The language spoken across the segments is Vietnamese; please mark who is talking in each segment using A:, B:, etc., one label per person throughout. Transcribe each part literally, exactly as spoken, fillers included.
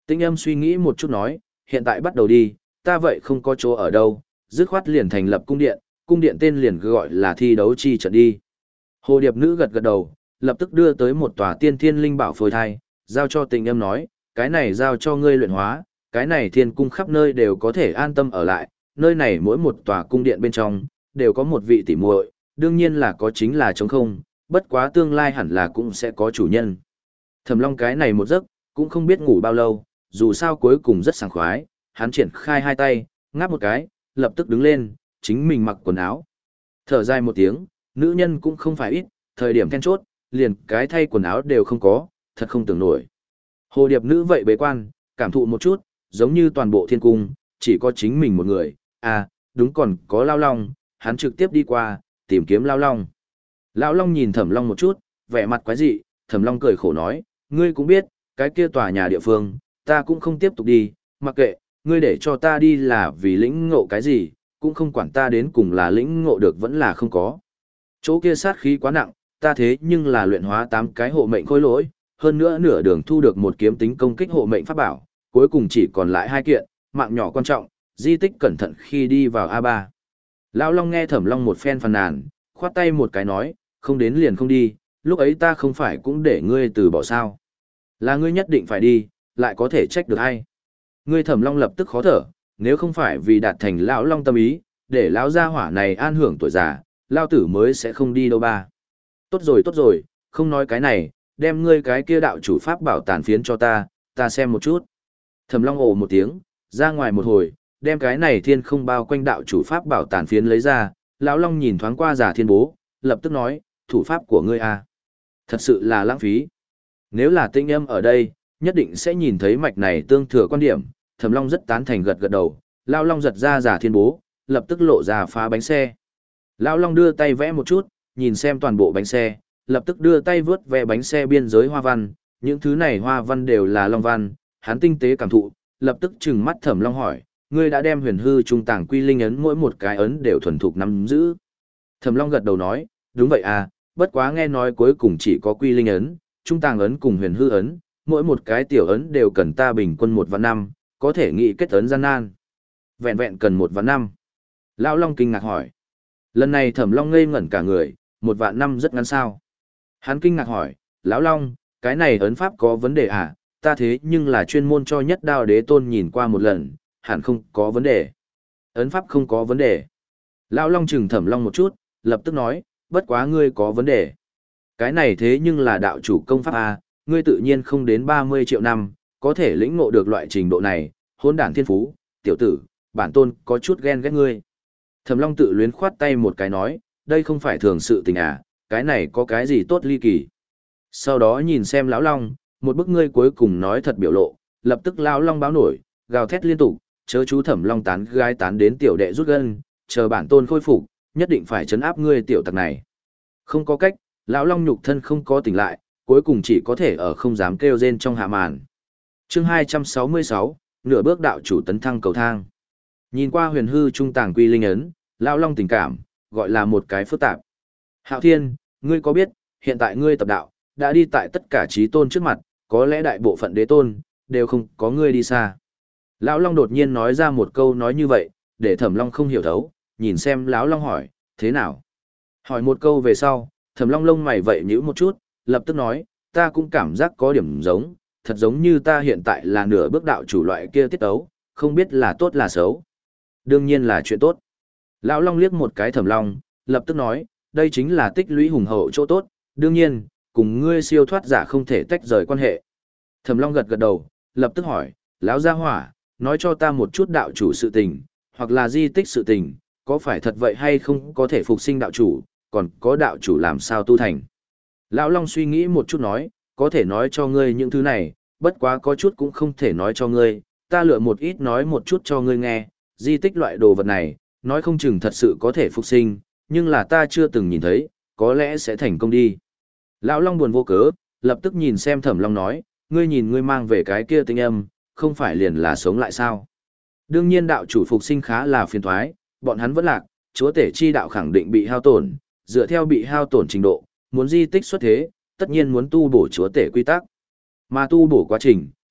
A: Tinh âm suy nghĩ một chút nói, hiện tại bắt đầu đi, ta vậy không có chỗ ở đâu, dứt khoát liền thành lập cung điện, cung điện tên liền gọi là thi đấu chi trận đi. Hồ điệp nữ gật gật đầu, lập tức đưa tới một tòa tiên thiên linh bảo phôi thai, giao cho tình âm nói, cái này giao cho ngươi luyện hóa, cái này thiên cung khắp nơi đều có thể an tâm ở lại, nơi này mỗi một tòa cung điện bên trong, đều có một vị tỉ muội, đương nhiên là có chính là trống không, bất quá tương lai hẳn là cũng sẽ có chủ nhân. Thẩm Long cái này một giấc, cũng không biết ngủ bao lâu, dù sao cuối cùng rất sảng khoái, hắn triển khai hai tay, ngáp một cái, lập tức đứng lên, chính mình mặc quần áo. Thở dài một tiếng, nữ nhân cũng không phải ít, thời điểm then chốt, liền cái thay quần áo đều không có, thật không tưởng nổi. Hồ điệp nữ vậy bế quan, cảm thụ một chút, giống như toàn bộ thiên cung, chỉ có chính mình một người, à, đúng còn có Lao Long, hắn trực tiếp đi qua, tìm kiếm Lao Long. Lão Long nhìn Thẩm Long một chút, vẻ mặt quái dị, Thẩm Long cười khổ nói, ngươi cũng biết, cái kia tòa nhà địa phương, ta cũng không tiếp tục đi, mặc kệ, ngươi để cho ta đi là vì lĩnh ngộ cái gì, cũng không quản ta đến cùng là lĩnh ngộ được vẫn là không có. Chỗ kia sát khí quá nặng, ta thế nhưng là luyện hóa tám cái hộ mệnh khối lỗi, hơn nữa nửa đường thu được một kiếm tính công kích hộ mệnh pháp bảo, cuối cùng chỉ còn lại hai kiện, mạng nhỏ quan trọng, di tích cẩn thận khi đi vào a ba. Lão Long nghe Thẩm Long một phen phàn nàn, khoát tay một cái nói, không đến liền không đi, lúc ấy ta không phải cũng để ngươi từ bỏ sao. Là ngươi nhất định phải đi, lại có thể trách được hay. Ngươi Thẩm Long lập tức khó thở, nếu không phải vì đạt thành lão Long tâm ý, để lão gia hỏa này an hưởng tuổi già, lão tử mới sẽ không đi đâu ba. Tốt rồi tốt rồi, không nói cái này, đem ngươi cái kia đạo chủ pháp bảo tàn phiến cho ta, ta xem một chút. Thẩm Long ồ một tiếng, ra ngoài một hồi, đem cái này thiên không bao quanh đạo chủ pháp bảo tàn phiến lấy ra, lão Long nhìn thoáng qua giả thiên bố, lập tức nói, thủ pháp của ngươi à. Thật sự là lãng phí. Nếu là tinh âm ở đây, nhất định sẽ nhìn thấy mạch này tương thừa quan điểm, Thẩm Long rất tán thành gật gật đầu, lão Long giật ra giả thiên bố, lập tức lộ ra phá bánh xe. Lão Long đưa tay vẽ một chút, nhìn xem toàn bộ bánh xe, lập tức đưa tay vướt vẽ bánh xe biên giới hoa văn, những thứ này hoa văn đều là long văn, hắn tinh tế cảm thụ, lập tức trừng mắt Thẩm Long hỏi, ngươi đã đem huyền hư trung tàng quy linh ấn mỗi một cái ấn đều thuần thục nắm giữ. Thẩm Long gật đầu nói, đúng vậy à, bất quá nghe nói cuối cùng chỉ có quy linh ấn, trung tàng ấn cùng huyền hư ấn, mỗi một cái tiểu ấn đều cần ta bình quân một vạn năm, có thể nghĩ kết ấn gian nan. Vẹn vẹn cần một vạn năm. Lão Long kinh ngạc hỏi. Lần này Thẩm Long ngây ngẩn cả người, một vạn năm rất ngắn sao. Hắn kinh ngạc hỏi, Lão Long, cái này ấn pháp có vấn đề à, ta thế nhưng là chuyên môn cho nhất đao đế tôn nhìn qua một lần, hẳn không có vấn đề. Ấn pháp không có vấn đề. Lão Long chừng Thẩm Long một chút, lập tức nói, bất quá ngươi có vấn đề. Cái này thế nhưng là đạo chủ công pháp à, ngươi tự nhiên không đến ba mươi triệu năm, có thể lĩnh ngộ được loại trình độ này, hỗn đản thiên phú, tiểu tử, bản tôn có chút ghen ghét ngươi. Thẩm Long tự luyến khoát tay một cái nói, đây không phải thường sự tình à, cái này có cái gì tốt ly kỳ. Sau đó nhìn xem Lão Long, một bức ngươi cuối cùng nói thật biểu lộ, lập tức Lão Long báo nổi, gào thét liên tục, chớ chú Thẩm Long tán gai tán đến tiểu đệ rút gân, chờ bản tôn khôi phục, nhất định phải trấn áp ngươi tiểu tặc này. Không có cách, Lão Long nhục thân không có tỉnh lại, cuối cùng chỉ có thể ở không dám kêu rên trong hạ màn. Chương hai trăm sáu mươi sáu, nửa bước đạo chủ tấn thăng cầu thang. Nhìn qua huyền hư trung tàng quy linh ấn, Lão Long tình cảm, gọi là một cái phức tạp. Hạo Thiên, ngươi có biết, hiện tại ngươi tập đạo, đã đi tại tất cả trí tôn trước mặt, có lẽ đại bộ phận đế tôn, đều không có ngươi đi xa. Lão Long đột nhiên nói ra một câu nói như vậy, để Thẩm Long không hiểu thấu, nhìn xem Lão Long hỏi, thế nào? Hỏi một câu về sau, Thẩm Long lông mày vậy nhíu một chút, lập tức nói, ta cũng cảm giác có điểm giống, thật giống như ta hiện tại là nửa bước đạo chủ loại kia tiết tấu, không biết là tốt là xấu. Đương nhiên là chuyện tốt. Lão Long liếc một cái Thẩm Long, lập tức nói, đây chính là tích lũy hùng hậu chỗ tốt, đương nhiên, cùng ngươi siêu thoát giả không thể tách rời quan hệ. Thẩm Long gật gật đầu, lập tức hỏi, lão gia hỏa, nói cho ta một chút đạo chủ sự tình, hoặc là di tích sự tình, có phải thật vậy hay không có thể phục sinh đạo chủ, còn có đạo chủ làm sao tu thành. Lão Long suy nghĩ một chút nói, có thể nói cho ngươi những thứ này, bất quá có chút cũng không thể nói cho ngươi, ta lựa một ít nói một chút cho ngươi nghe, di tích loại đồ vật này, nói không chừng thật sự có thể phục sinh, nhưng là ta chưa từng nhìn thấy, có lẽ sẽ thành công đi. Lão Long buồn vô cớ, lập tức nhìn xem Thẩm Long nói, ngươi nhìn ngươi mang về cái kia tinh âm, không phải liền là sống lại sao? Đương nhiên đạo chủ phục sinh khá là phiền toái, bọn hắn vẫn lạc, chúa tể chi đạo khẳng định bị hao tổn, dựa theo bị hao tổn trình độ, muốn di tích xuất thế, tất nhiên muốn tu bổ chúa tể quy tắc. Mà tu bổ quá trình,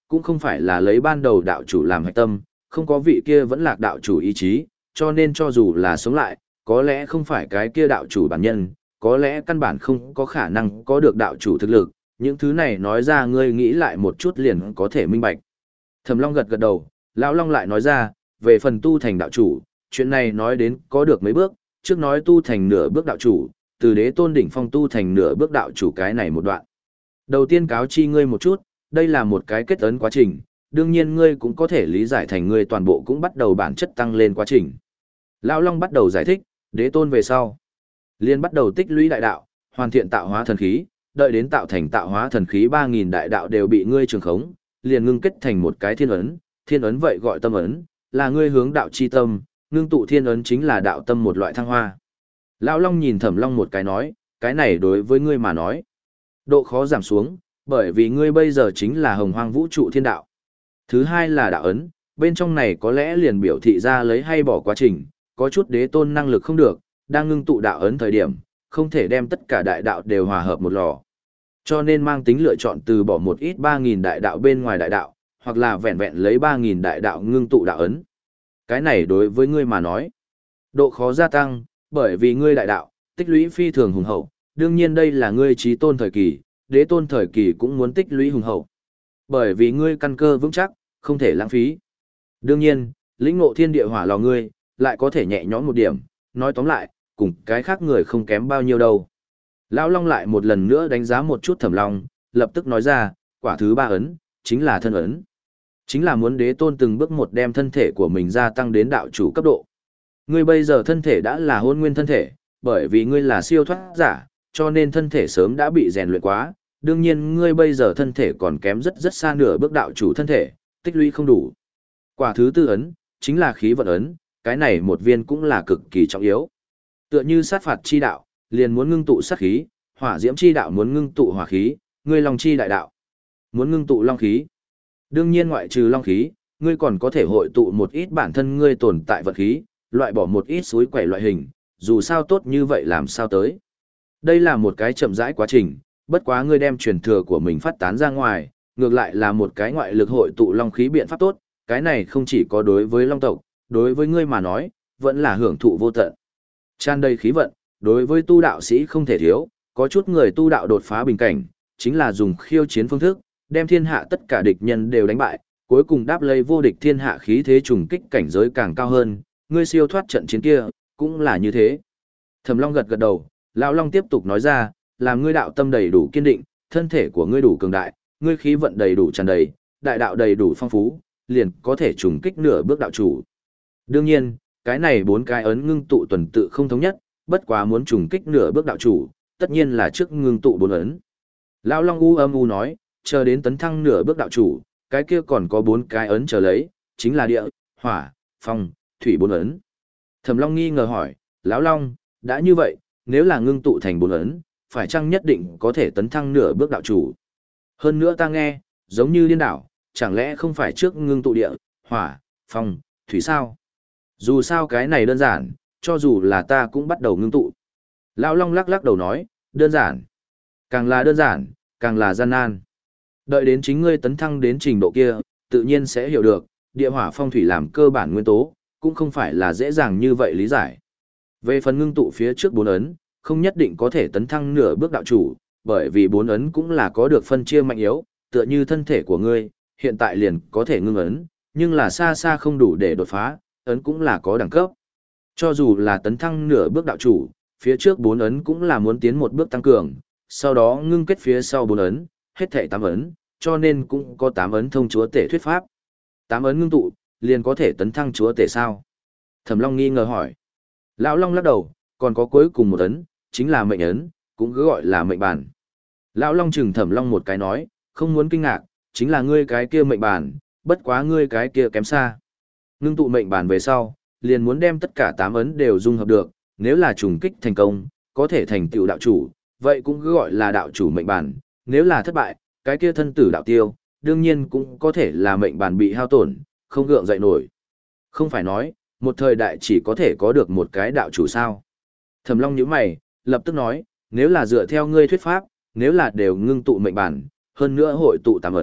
A: cũng không phải là lấy ban đầu đạo chủ làm hạch tâm, không có vị kia vẫn lạc đạo chủ ý chí, cho nên cho dù là sống lại, có lẽ không phải cái kia đạo chủ bản nhân, có lẽ căn bản không có khả năng có được đạo chủ thực lực, những thứ này nói ra ngươi nghĩ lại một chút liền có thể minh bạch. Thẩm Long gật gật đầu, Lão Long lại nói ra, về phần tu thành đạo chủ, chuyện này nói đến có được mấy bước, trước nói tu thành nửa bước đạo chủ, từ đế tôn đỉnh phong tu thành nửa bước đạo chủ cái này một đoạn. Đầu tiên cáo chi ngươi một chút, đây là một cái kết ấn quá trình, đương nhiên ngươi cũng có thể lý giải thành ngươi toàn bộ cũng bắt đầu bản chất tăng lên quá trình. Lão Long bắt đầu giải thích, đế tôn về sau, liên bắt đầu tích lũy đại đạo, hoàn thiện tạo hóa thần khí, đợi đến tạo thành tạo hóa thần khí ba nghìn đại đạo đều bị ngươi trường khống, liền ngưng kết thành một cái thiên ấn, thiên ấn vậy gọi tâm ấn, là ngươi hướng đạo chi tâm, ngưng tụ thiên ấn chính là đạo tâm một loại thăng hoa. Lão Long nhìn Thẩm Long một cái nói, cái này đối với ngươi mà nói, độ khó giảm xuống, bởi vì ngươi bây giờ chính là hồng hoang vũ trụ thiên đạo. Thứ hai là đạo ấn, bên trong này có lẽ liền biểu thị ra lấy hay bỏ quá trình, có chút đế tôn năng lực không được, đang ngưng tụ đạo ấn thời điểm, không thể đem tất cả đại đạo đều hòa hợp một lò. Cho nên mang tính lựa chọn từ bỏ một ít ba nghìn đại đạo bên ngoài đại đạo, hoặc là vẹn vẹn lấy ba nghìn đại đạo ngưng tụ đạo ấn. Cái này đối với ngươi mà nói, độ khó gia tăng, bởi vì ngươi đại đạo, tích lũy phi thường hùng hậu, đương nhiên đây là ngươi trí tôn thời kỳ, đế tôn thời kỳ cũng muốn tích lũy hùng hậu. Bởi vì ngươi căn cơ vững chắc, không thể lãng phí. Đương nhiên, lĩnh ngộ thiên địa hỏa lò ngươi, lại có thể nhẹ nhõm một điểm, nói tóm lại, cùng cái khác người không kém bao nhiêu đâu. Lão Long lại một lần nữa đánh giá một chút Thẩm Long, lập tức nói ra, quả thứ ba ấn, chính là thân ấn. Chính là muốn đế tôn từng bước một đem thân thể của mình gia tăng đến đạo chủ cấp độ. Ngươi bây giờ thân thể đã là hôn nguyên thân thể, bởi vì ngươi là siêu thoát giả, cho nên thân thể sớm đã bị rèn luyện quá. Đương nhiên ngươi bây giờ thân thể còn kém rất rất xa nửa bước đạo chủ thân thể, tích lũy không đủ. Quả thứ tư ấn, chính là khí vận ấn, cái này một viên cũng là cực kỳ trọng yếu. Tựa như sát phạt chi đạo, liền muốn ngưng tụ sát khí, hỏa diễm chi đạo muốn ngưng tụ hỏa khí, ngươi long chi đại đạo muốn ngưng tụ long khí. Đương nhiên ngoại trừ long khí, ngươi còn có thể hội tụ một ít bản thân ngươi tồn tại vật khí, loại bỏ một ít suối quẩy loại hình, dù sao tốt như vậy làm sao tới. Đây là một cái chậm rãi quá trình, bất quá ngươi đem truyền thừa của mình phát tán ra ngoài, ngược lại là một cái ngoại lực hội tụ long khí biện pháp tốt, cái này không chỉ có đối với long tộc, đối với ngươi mà nói, vẫn là hưởng thụ vô tận. Tràn đầy khí vận, đối với tu đạo sĩ không thể thiếu, có chút người tu đạo đột phá bình cảnh, chính là dùng khiêu chiến phương thức, đem thiên hạ tất cả địch nhân đều đánh bại, cuối cùng đáp lấy vô địch thiên hạ khí thế trùng kích cảnh giới càng cao hơn, ngươi siêu thoát trận chiến kia, cũng là như thế. Thẩm Long gật gật đầu, Lão Long tiếp tục nói ra, làm ngươi đạo tâm đầy đủ kiên định, thân thể của ngươi đủ cường đại, ngươi khí vận đầy đủ tràn đầy, đại đạo đầy đủ phong phú, liền có thể trùng kích nửa bước đạo chủ. Đương nhiên, cái này bốn cái ấn ngưng tụ tuần tự không thống nhất, bất quá muốn trùng kích nửa bước đạo chủ, tất nhiên là trước ngưng tụ bốn ấn. Lão Long u âm u nói, chờ đến tấn thăng nửa bước đạo chủ, cái kia còn có bốn cái ấn chờ lấy, chính là địa, hỏa, phong, thủy bốn ấn. Thẩm Long nghi ngờ hỏi, Lão Long, đã như vậy, nếu là ngưng tụ thành bốn ấn, phải chăng nhất định có thể tấn thăng nửa bước đạo chủ? Hơn nữa ta nghe, giống như điên đảo, chẳng lẽ không phải trước ngưng tụ địa, hỏa, phong, thủy sao? Dù sao cái này đơn giản, cho dù là ta cũng bắt đầu ngưng tụ. Lão Long lắc lắc đầu nói, đơn giản. Càng là đơn giản, càng là gian nan. Đợi đến chính ngươi tấn thăng đến trình độ kia, tự nhiên sẽ hiểu được, địa hỏa phong thủy làm cơ bản nguyên tố, cũng không phải là dễ dàng như vậy lý giải. Về phần ngưng tụ phía trước bốn ấn, không nhất định có thể tấn thăng nửa bước đạo chủ, bởi vì bốn ấn cũng là có được phân chia mạnh yếu, tựa như thân thể của ngươi, hiện tại liền có thể ngưng ấn, nhưng là xa xa không đủ để đột phá, ấn cũng là có đẳng cấp. Cho dù là tấn thăng nửa bước đạo chủ, phía trước bốn ấn cũng là muốn tiến một bước tăng cường, sau đó ngưng kết phía sau bốn ấn, hết thảy tám ấn, cho nên cũng có tám ấn thông chúa tể thuyết pháp. Tám ấn ngưng tụ, liền có thể tấn thăng chúa tể sao? Thẩm Long nghi ngờ hỏi. Lão Long lắc đầu, còn có cuối cùng một ấn, chính là mệnh ấn, cũng cứ gọi là mệnh bản. Lão Long chừng Thẩm Long một cái nói, không muốn kinh ngạc, chính là ngươi cái kia mệnh bản, bất quá ngươi cái kia kém xa. Ngưng tụ mệnh bản về sau, liền muốn đem tất cả tám ấn đều dung hợp được, nếu là trùng kích thành công, có thể thành tựu đạo chủ, vậy cũng cứ gọi là đạo chủ mệnh bản, nếu là thất bại, cái kia thân tử đạo tiêu, đương nhiên cũng có thể là mệnh bản bị hao tổn, không gượng dậy nổi. Không phải nói, một thời đại chỉ có thể có được một cái đạo chủ sao? Thẩm Long nhíu mày, lập tức nói, nếu là dựa theo ngươi thuyết pháp, nếu là đều ngưng tụ mệnh bản, hơn nữa hội tụ tám ấn,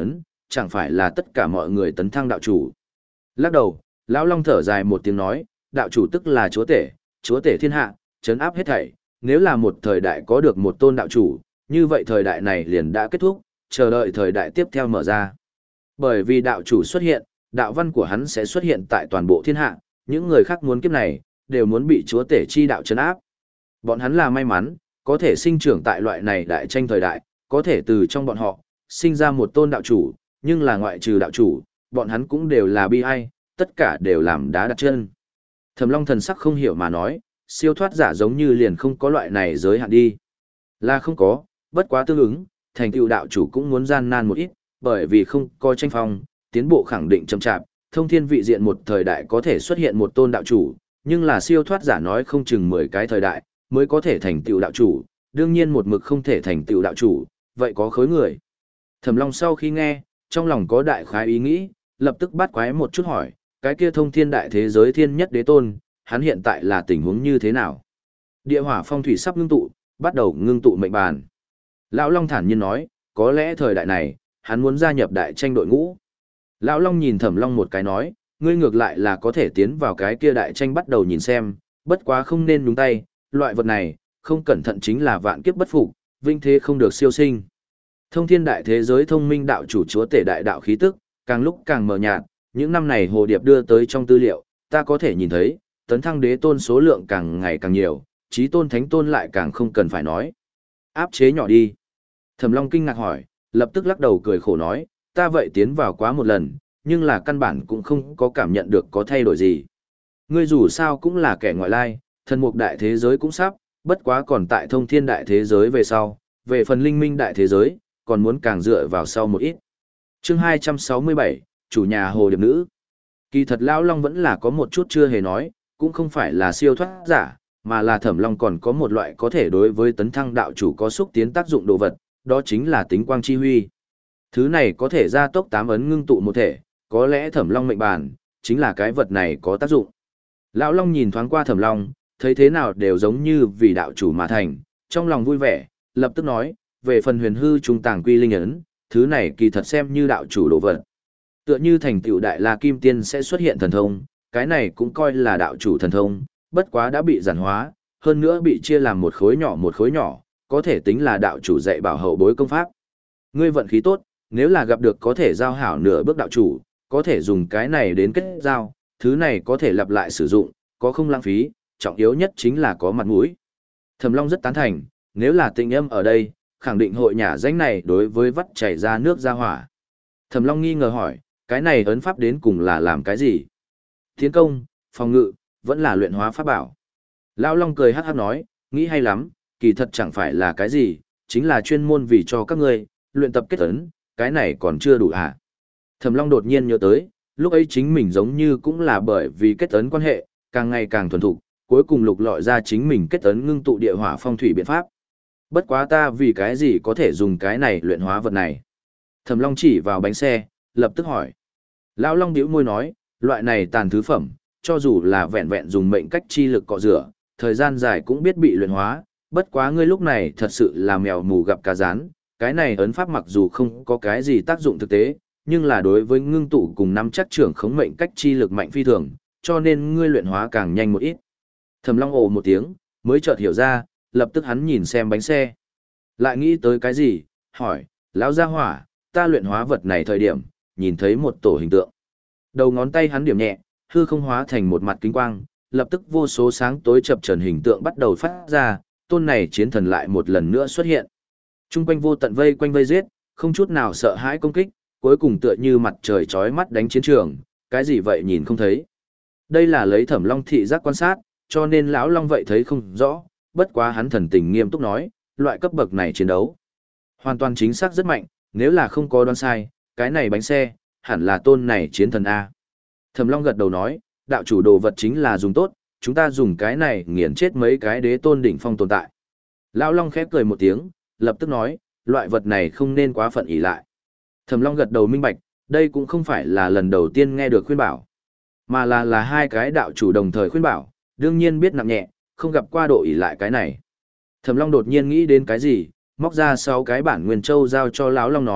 A: chẳng phải là tất cả mọi người tấn thăng đạo chủ. Lắc đầu, lão Long thở dài một tiếng nói, đạo chủ tức là chúa tể, chúa tể thiên hạ, trấn áp hết thảy, nếu là một thời đại có được một tôn đạo chủ, như vậy thời đại này liền đã kết thúc, chờ đợi thời đại tiếp theo mở ra. Bởi vì đạo chủ xuất hiện, đạo văn của hắn sẽ xuất hiện tại toàn bộ thiên hạ, những người khác muốn kiếp này, đều muốn bị chúa tể chi đạo trấn áp. Bọn hắn là may mắn, có thể sinh trưởng tại loại này đại tranh thời đại, có thể từ trong bọn họ, sinh ra một tôn đạo chủ, nhưng là ngoại trừ đạo chủ, bọn hắn cũng đều là bi ai, tất cả đều làm đá đặt chân. Thẩm Long thần sắc không hiểu mà nói, siêu thoát giả giống như liền không có loại này giới hạn đi. Là không có, bất quá tương ứng, thành tựu đạo chủ cũng muốn gian nan một ít, bởi vì không có tranh phong, tiến bộ khẳng định chậm chạp, thông thiên vị diện một thời đại có thể xuất hiện một tôn đạo chủ, nhưng là siêu thoát giả nói không chừng mười cái thời đại, mới có thể thành tựu đạo chủ, đương nhiên một mực không thể thành tựu đạo chủ, vậy có khối người. Thẩm Long sau khi nghe, trong lòng có đại khái ý nghĩ, lập tức bắt quái một chút hỏi, cái kia thông thiên đại thế giới thiên nhất đế tôn, hắn hiện tại là tình huống như thế nào? Địa hỏa phong thủy sắp ngưng tụ, bắt đầu ngưng tụ mệnh bàn. Lão Long thản nhiên nói, có lẽ thời đại này, hắn muốn gia nhập đại tranh đội ngũ. Lão Long nhìn Thẩm Long một cái nói, ngươi ngược lại là có thể tiến vào cái kia đại tranh bắt đầu nhìn xem, bất quá không nên nhúng tay, loại vật này, không cẩn thận chính là vạn kiếp bất phục, vinh thế không được siêu sinh. Thông thiên đại thế giới thông minh đạo chủ chúa tể đại đạo khí tức, càng lúc càng mờ nhạt, những năm này Hồ Điệp đưa tới trong tư liệu, ta có thể nhìn thấy, tấn thăng đế tôn số lượng càng ngày càng nhiều, chí tôn thánh tôn lại càng không cần phải nói. Áp chế nhỏ đi. Thẩm Long kinh ngạc hỏi, lập tức lắc đầu cười khổ nói, ta vậy tiến vào quá một lần, nhưng là căn bản cũng không có cảm nhận được có thay đổi gì. Ngươi dù sao cũng là kẻ ngoại lai, thần mục đại thế giới cũng sắp, bất quá còn tại thông thiên đại thế giới về sau, về phần linh minh đại thế giới, còn muốn càng dựa vào sau một ít. Chương hai trăm sáu mươi bảy, chủ nhà Hồ Điệp Nữ. Kỳ thật Lão Long vẫn là có một chút chưa hề nói, cũng không phải là siêu thoát giả, mà là Thẩm Long còn có một loại có thể đối với tấn thăng đạo chủ có xúc tiến tác dụng đồ vật, đó chính là tính quang chi huy. Thứ này có thể gia tốc tám ấn ngưng tụ một thể, có lẽ Thẩm Long mệnh bàn, chính là cái vật này có tác dụng. Lão Long nhìn thoáng qua Thẩm Long, thấy thế nào đều giống như vì đạo chủ mà thành, trong lòng vui vẻ, lập tức nói, về phần huyền hư trung tàng quy linh ấn, thứ này kỳ thật xem như đạo chủ đồ vật. Tựa như thành tựu đại la kim tiên sẽ xuất hiện thần thông, cái này cũng coi là đạo chủ thần thông, bất quá đã bị giản hóa, hơn nữa bị chia làm một khối nhỏ một khối nhỏ, có thể tính là đạo chủ dạy bảo hậu bối công pháp. Ngươi vận khí tốt, nếu là gặp được có thể giao hảo nửa bước đạo chủ, có thể dùng cái này đến kết giao, thứ này có thể lặp lại sử dụng, có không lãng phí, trọng yếu nhất chính là có mặt mũi. Thẩm Long rất tán thành, nếu là Tịnh Âm ở đây, khẳng định hội nhà danh này đối với vắt chảy ra nước ra hỏa. Thẩm Long nghi ngờ hỏi, cái này ấn pháp đến cùng là làm cái gì? Tiến công, phòng ngự, vẫn là luyện hóa pháp bảo. Lão Long cười hắc hắc nói, nghĩ hay lắm, kỳ thật chẳng phải là cái gì, chính là chuyên môn vì cho các ngươi luyện tập kết ấn, cái này còn chưa đủ à? Thẩm Long đột nhiên nhớ tới, lúc ấy chính mình giống như cũng là bởi vì kết ấn quan hệ, càng ngày càng thuần thục, cuối cùng lục lọi ra chính mình kết ấn ngưng tụ địa hỏa phong thủy biện pháp. Bất quá ta vì cái gì có thể dùng cái này luyện hóa vật này? Thẩm Long chỉ vào bánh xe, lập tức hỏi. Lão Long bĩu môi nói, loại này tàn thứ phẩm, cho dù là vẹn vẹn dùng mệnh cách chi lực cọ rửa, thời gian dài cũng biết bị luyện hóa, bất quá ngươi lúc này thật sự là mèo mù gặp cá rán, cái này ấn pháp mặc dù không có cái gì tác dụng thực tế, nhưng là đối với ngưng tụ cùng năm chắc trưởng khống mệnh cách chi lực mạnh phi thường, cho nên ngươi luyện hóa càng nhanh một ít. Thẩm Long ồ một tiếng, mới chợt hiểu ra, lập tức hắn nhìn xem bánh xe. Lại nghĩ tới cái gì, hỏi, lão gia hỏa, ta luyện hóa vật này thời điểm, nhìn thấy một tổ hình tượng. Đầu ngón tay hắn điểm nhẹ, hư không hóa thành một mặt kính quang, lập tức vô số sáng tối chập chờn hình tượng bắt đầu phát ra, tôn này chiến thần lại một lần nữa xuất hiện. Trung quanh vô tận vây quanh vây giết, không chút nào sợ hãi công kích, cuối cùng tựa như mặt trời chói mắt đánh chiến trường, cái gì vậy nhìn không thấy. Đây là lấy Thẩm Long thị giác quan sát, cho nên lão Long vậy thấy không rõ, bất quá hắn thần tình nghiêm túc nói, loại cấp bậc này chiến đấu hoàn toàn chính xác rất mạnh, nếu là không có đoán sai, cái này bánh xe, hẳn là tôn này chiến thần A. Thẩm Long gật đầu nói, đạo chủ đồ vật chính là dùng tốt, chúng ta dùng cái này nghiền chết mấy cái đế tôn đỉnh phong tồn tại. Lão Long khép cười một tiếng, lập tức nói, loại vật này không nên quá phận ỷ lại. Thẩm Long gật đầu minh bạch, đây cũng không phải là lần đầu tiên nghe được khuyên bảo, mà là là hai cái đạo chủ đồng thời khuyên bảo, đương nhiên biết nặng nhẹ, không gặp qua độ ỷ lại cái này. Thẩm Long đột nhiên nghĩ đến cái gì, móc ra sáu cái bản nguyên châu giao cho lão Long nói,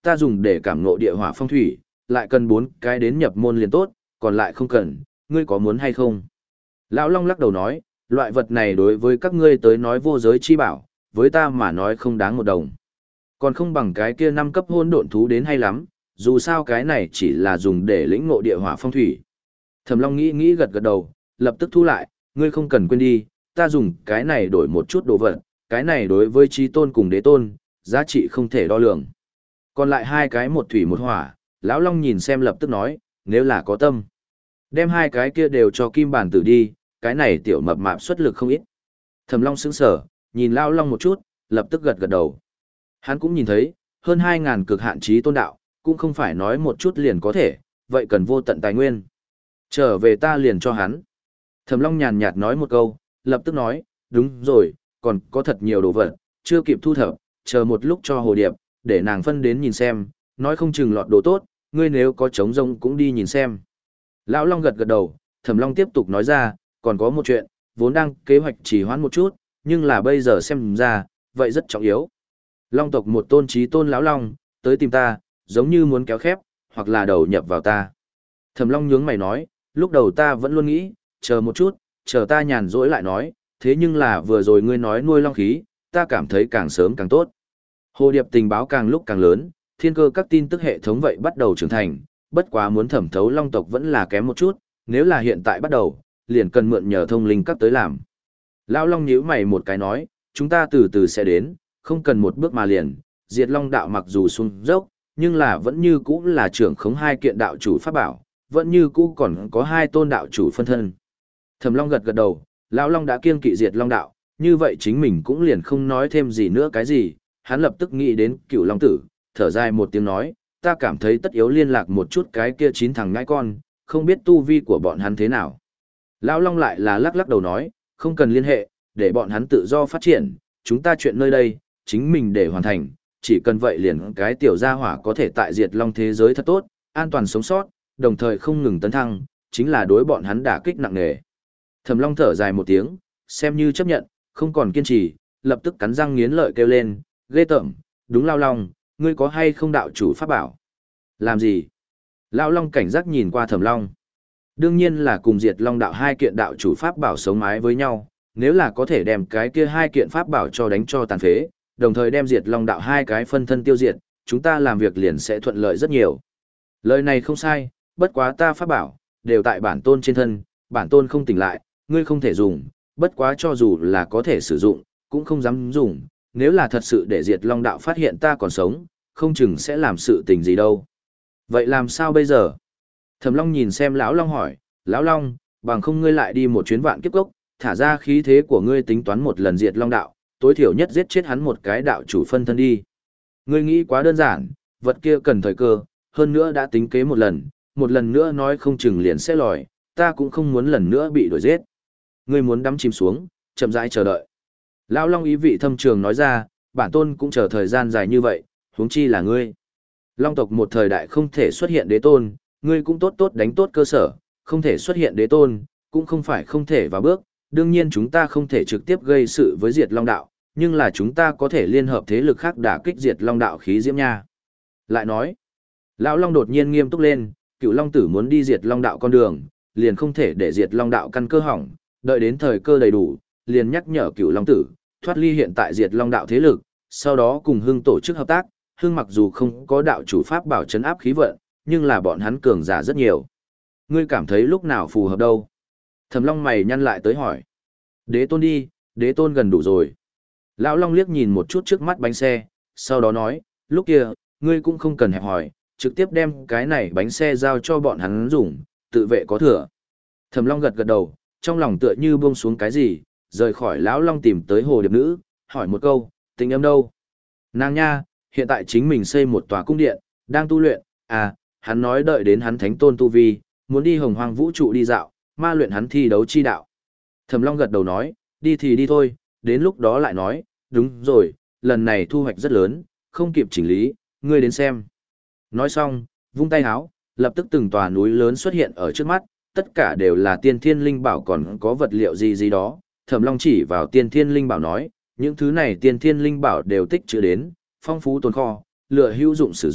A: ta dùng để cảm ngộ địa hỏa phong thủy, lại cần bốn cái đến nhập môn liền tốt, còn lại không cần, ngươi có muốn hay không? Lão Long lắc đầu nói, loại vật này đối với các ngươi tới nói vô giới chi bảo, với ta mà nói không đáng một đồng. Còn không bằng cái kia năm cấp hôn độn thú đến hay lắm, dù sao cái này chỉ là dùng để lĩnh ngộ địa hỏa phong thủy. Thẩm Long nghĩ nghĩ gật gật đầu, lập tức thu lại, ngươi không cần quên đi, ta dùng cái này đổi một chút đồ vật, cái này đối với trí tôn cùng đế tôn, giá trị không thể đo lường. Còn lại hai cái một thủy một hỏa, lão Long nhìn xem lập tức nói, nếu là có tâm, đem hai cái kia đều cho kim bản tử đi, cái này tiểu mập mạp xuất lực không ít. Thẩm Long sững sờ, nhìn lão Long một chút, lập tức gật gật đầu. Hắn cũng nhìn thấy, hơn hai ngàn cực hạn trí tôn đạo, cũng không phải nói một chút liền có thể, vậy cần vô tận tài nguyên. Trở về ta liền cho hắn. Thẩm Long nhàn nhạt nói một câu, lập tức nói, đúng rồi, còn có thật nhiều đồ vật, chưa kịp thu thập, chờ một lúc cho Hồ Điệp, để nàng phân đến nhìn xem, nói không chừng lọt đồ tốt, ngươi nếu có trống rông cũng đi nhìn xem. Lão Long gật gật đầu, Thẩm Long tiếp tục nói ra, còn có một chuyện, vốn đang kế hoạch trì hoãn một chút, nhưng là bây giờ xem ra, vậy rất trọng yếu. Long tộc một tôn trí tôn lão Long, tới tìm ta, giống như muốn kéo khép, hoặc là đầu nhập vào ta. Thẩm Long nhướng mày nói, lúc đầu ta vẫn luôn nghĩ, chờ một chút, chờ ta nhàn rỗi lại nói, thế nhưng là vừa rồi ngươi nói nuôi long khí, ta cảm thấy càng sớm càng tốt. Hồ Điệp tình báo càng lúc càng lớn, thiên cơ các tin tức hệ thống vậy bắt đầu trưởng thành, bất quá muốn thẩm thấu long tộc vẫn là kém một chút, nếu là hiện tại bắt đầu, liền cần mượn nhờ thông linh các tới làm. Lão Long nhíu mày một cái nói, chúng ta từ từ sẽ đến, không cần một bước mà liền, diệt long đạo mặc dù xuống dốc, nhưng là vẫn như cũ là trưởng khống hai kiện đạo chủ pháp bảo, vẫn như cũ còn có hai tôn đạo chủ phân thân. Thẩm Long gật gật đầu, lão Long đã kiêng kỵ diệt long đạo, như vậy chính mình cũng liền không nói thêm gì nữa cái gì, hắn lập tức nghĩ đến Cửu Long tử, thở dài một tiếng nói, ta cảm thấy tất yếu liên lạc một chút cái kia chín thằng ngãi con, không biết tu vi của bọn hắn thế nào. Lão Long lại là lắc lắc đầu nói, không cần liên hệ, để bọn hắn tự do phát triển, chúng ta chuyện nơi đây, chính mình để hoàn thành, chỉ cần vậy liền cái tiểu gia hỏa có thể tại diệt long thế giới thật tốt, an toàn sống sót, đồng thời không ngừng tấn thăng, chính là đối bọn hắn đả kích nặng nề. Thẩm Long thở dài một tiếng, xem như chấp nhận, không còn kiên trì, lập tức cắn răng nghiến lợi kêu lên, ghê tởm, đúng Lão Long, ngươi có hay không đạo chủ pháp bảo? Làm gì? Lão Long cảnh giác nhìn qua Thẩm Long. Đương nhiên là cùng diệt long đạo hai kiện đạo chủ pháp bảo sống mái với nhau, nếu là có thể đem cái kia hai kiện pháp bảo cho đánh cho tàn phế, đồng thời đem diệt long đạo hai cái phân thân tiêu diệt, chúng ta làm việc liền sẽ thuận lợi rất nhiều. Lời này không sai, bất quá ta pháp bảo, đều tại bản tôn trên thân, bản tôn không tỉnh lại, ngươi không thể dùng, bất quá cho dù là có thể sử dụng, cũng không dám dùng, nếu là thật sự để diệt long đạo phát hiện ta còn sống, không chừng sẽ làm sự tình gì đâu. Vậy làm sao bây giờ? Thẩm Long nhìn xem lão Long hỏi, lão Long, bằng không ngươi lại đi một chuyến vạn kiếp cốc, thả ra khí thế của ngươi tính toán một lần diệt long đạo, tối thiểu nhất giết chết hắn một cái đạo chủ phân thân đi. Ngươi nghĩ quá đơn giản, vật kia cần thời cơ, hơn nữa đã tính kế một lần, một lần nữa nói không chừng liền sẽ lòi, ta cũng không muốn lần nữa bị đuổi giết. Ngươi muốn đắm chìm xuống, chậm rãi chờ đợi. Lão Long ý vị thâm trường nói ra, bản tôn cũng chờ thời gian dài như vậy, huống chi là ngươi. Long tộc một thời đại không thể xuất hiện đế tôn, ngươi cũng tốt tốt đánh tốt cơ sở, không thể xuất hiện đế tôn, cũng không phải không thể vào bước, đương nhiên chúng ta không thể trực tiếp gây sự với diệt long đạo, nhưng là chúng ta có thể liên hợp thế lực khác đả kích diệt long đạo khí diễm nha. Lại nói, lão Long đột nhiên nghiêm túc lên, Cựu Long tử muốn đi diệt long đạo con đường, liền không thể để diệt long đạo căn cơ hỏng, đợi đến thời cơ đầy đủ, liền nhắc nhở Cựu Long tử, thoát ly hiện tại diệt long đạo thế lực, sau đó cùng Hưng tổ chức hợp tác, Hưng mặc dù không có đạo chủ pháp bảo trấn áp khí vận, nhưng là bọn hắn cường giả rất nhiều. Ngươi cảm thấy lúc nào phù hợp đâu? Thẩm Long mày nhăn lại tới hỏi. Đế tôn đi, đế tôn gần đủ rồi. Lão Long liếc nhìn một chút trước mắt bánh xe, sau đó nói, lúc kia, ngươi cũng không cần hẹp hỏi, trực tiếp đem cái này bánh xe giao cho bọn hắn dùng, tự vệ có thừa. Thẩm Long gật gật đầu, trong lòng tựa như buông xuống cái gì, rời khỏi Lão Long tìm tới Hồ Điệp Nữ, hỏi một câu, tình âm đâu? Nàng nha, hiện tại chính mình xây một tòa cung điện, đang tu luyện, à, hắn nói đợi đến hắn thánh tôn tu vi, muốn đi hồng hoang vũ trụ đi dạo, ma luyện hắn thi đấu chi đạo. Thẩm Long gật đầu nói, đi thì đi thôi, đến lúc đó lại nói, đúng rồi, lần này thu hoạch rất lớn, không kịp chỉnh lý, ngươi đến xem. Nói xong, vung tay háo, lập tức từng tòa núi lớn xuất hiện ở trước mắt, tất cả đều là tiên thiên linh bảo còn có vật liệu gì gì đó. Thẩm Long chỉ vào tiên thiên linh bảo nói, những thứ này tiên thiên linh bảo đều tích trữ đến, phong phú tồn kho, lựa hữu dụng sử dụng,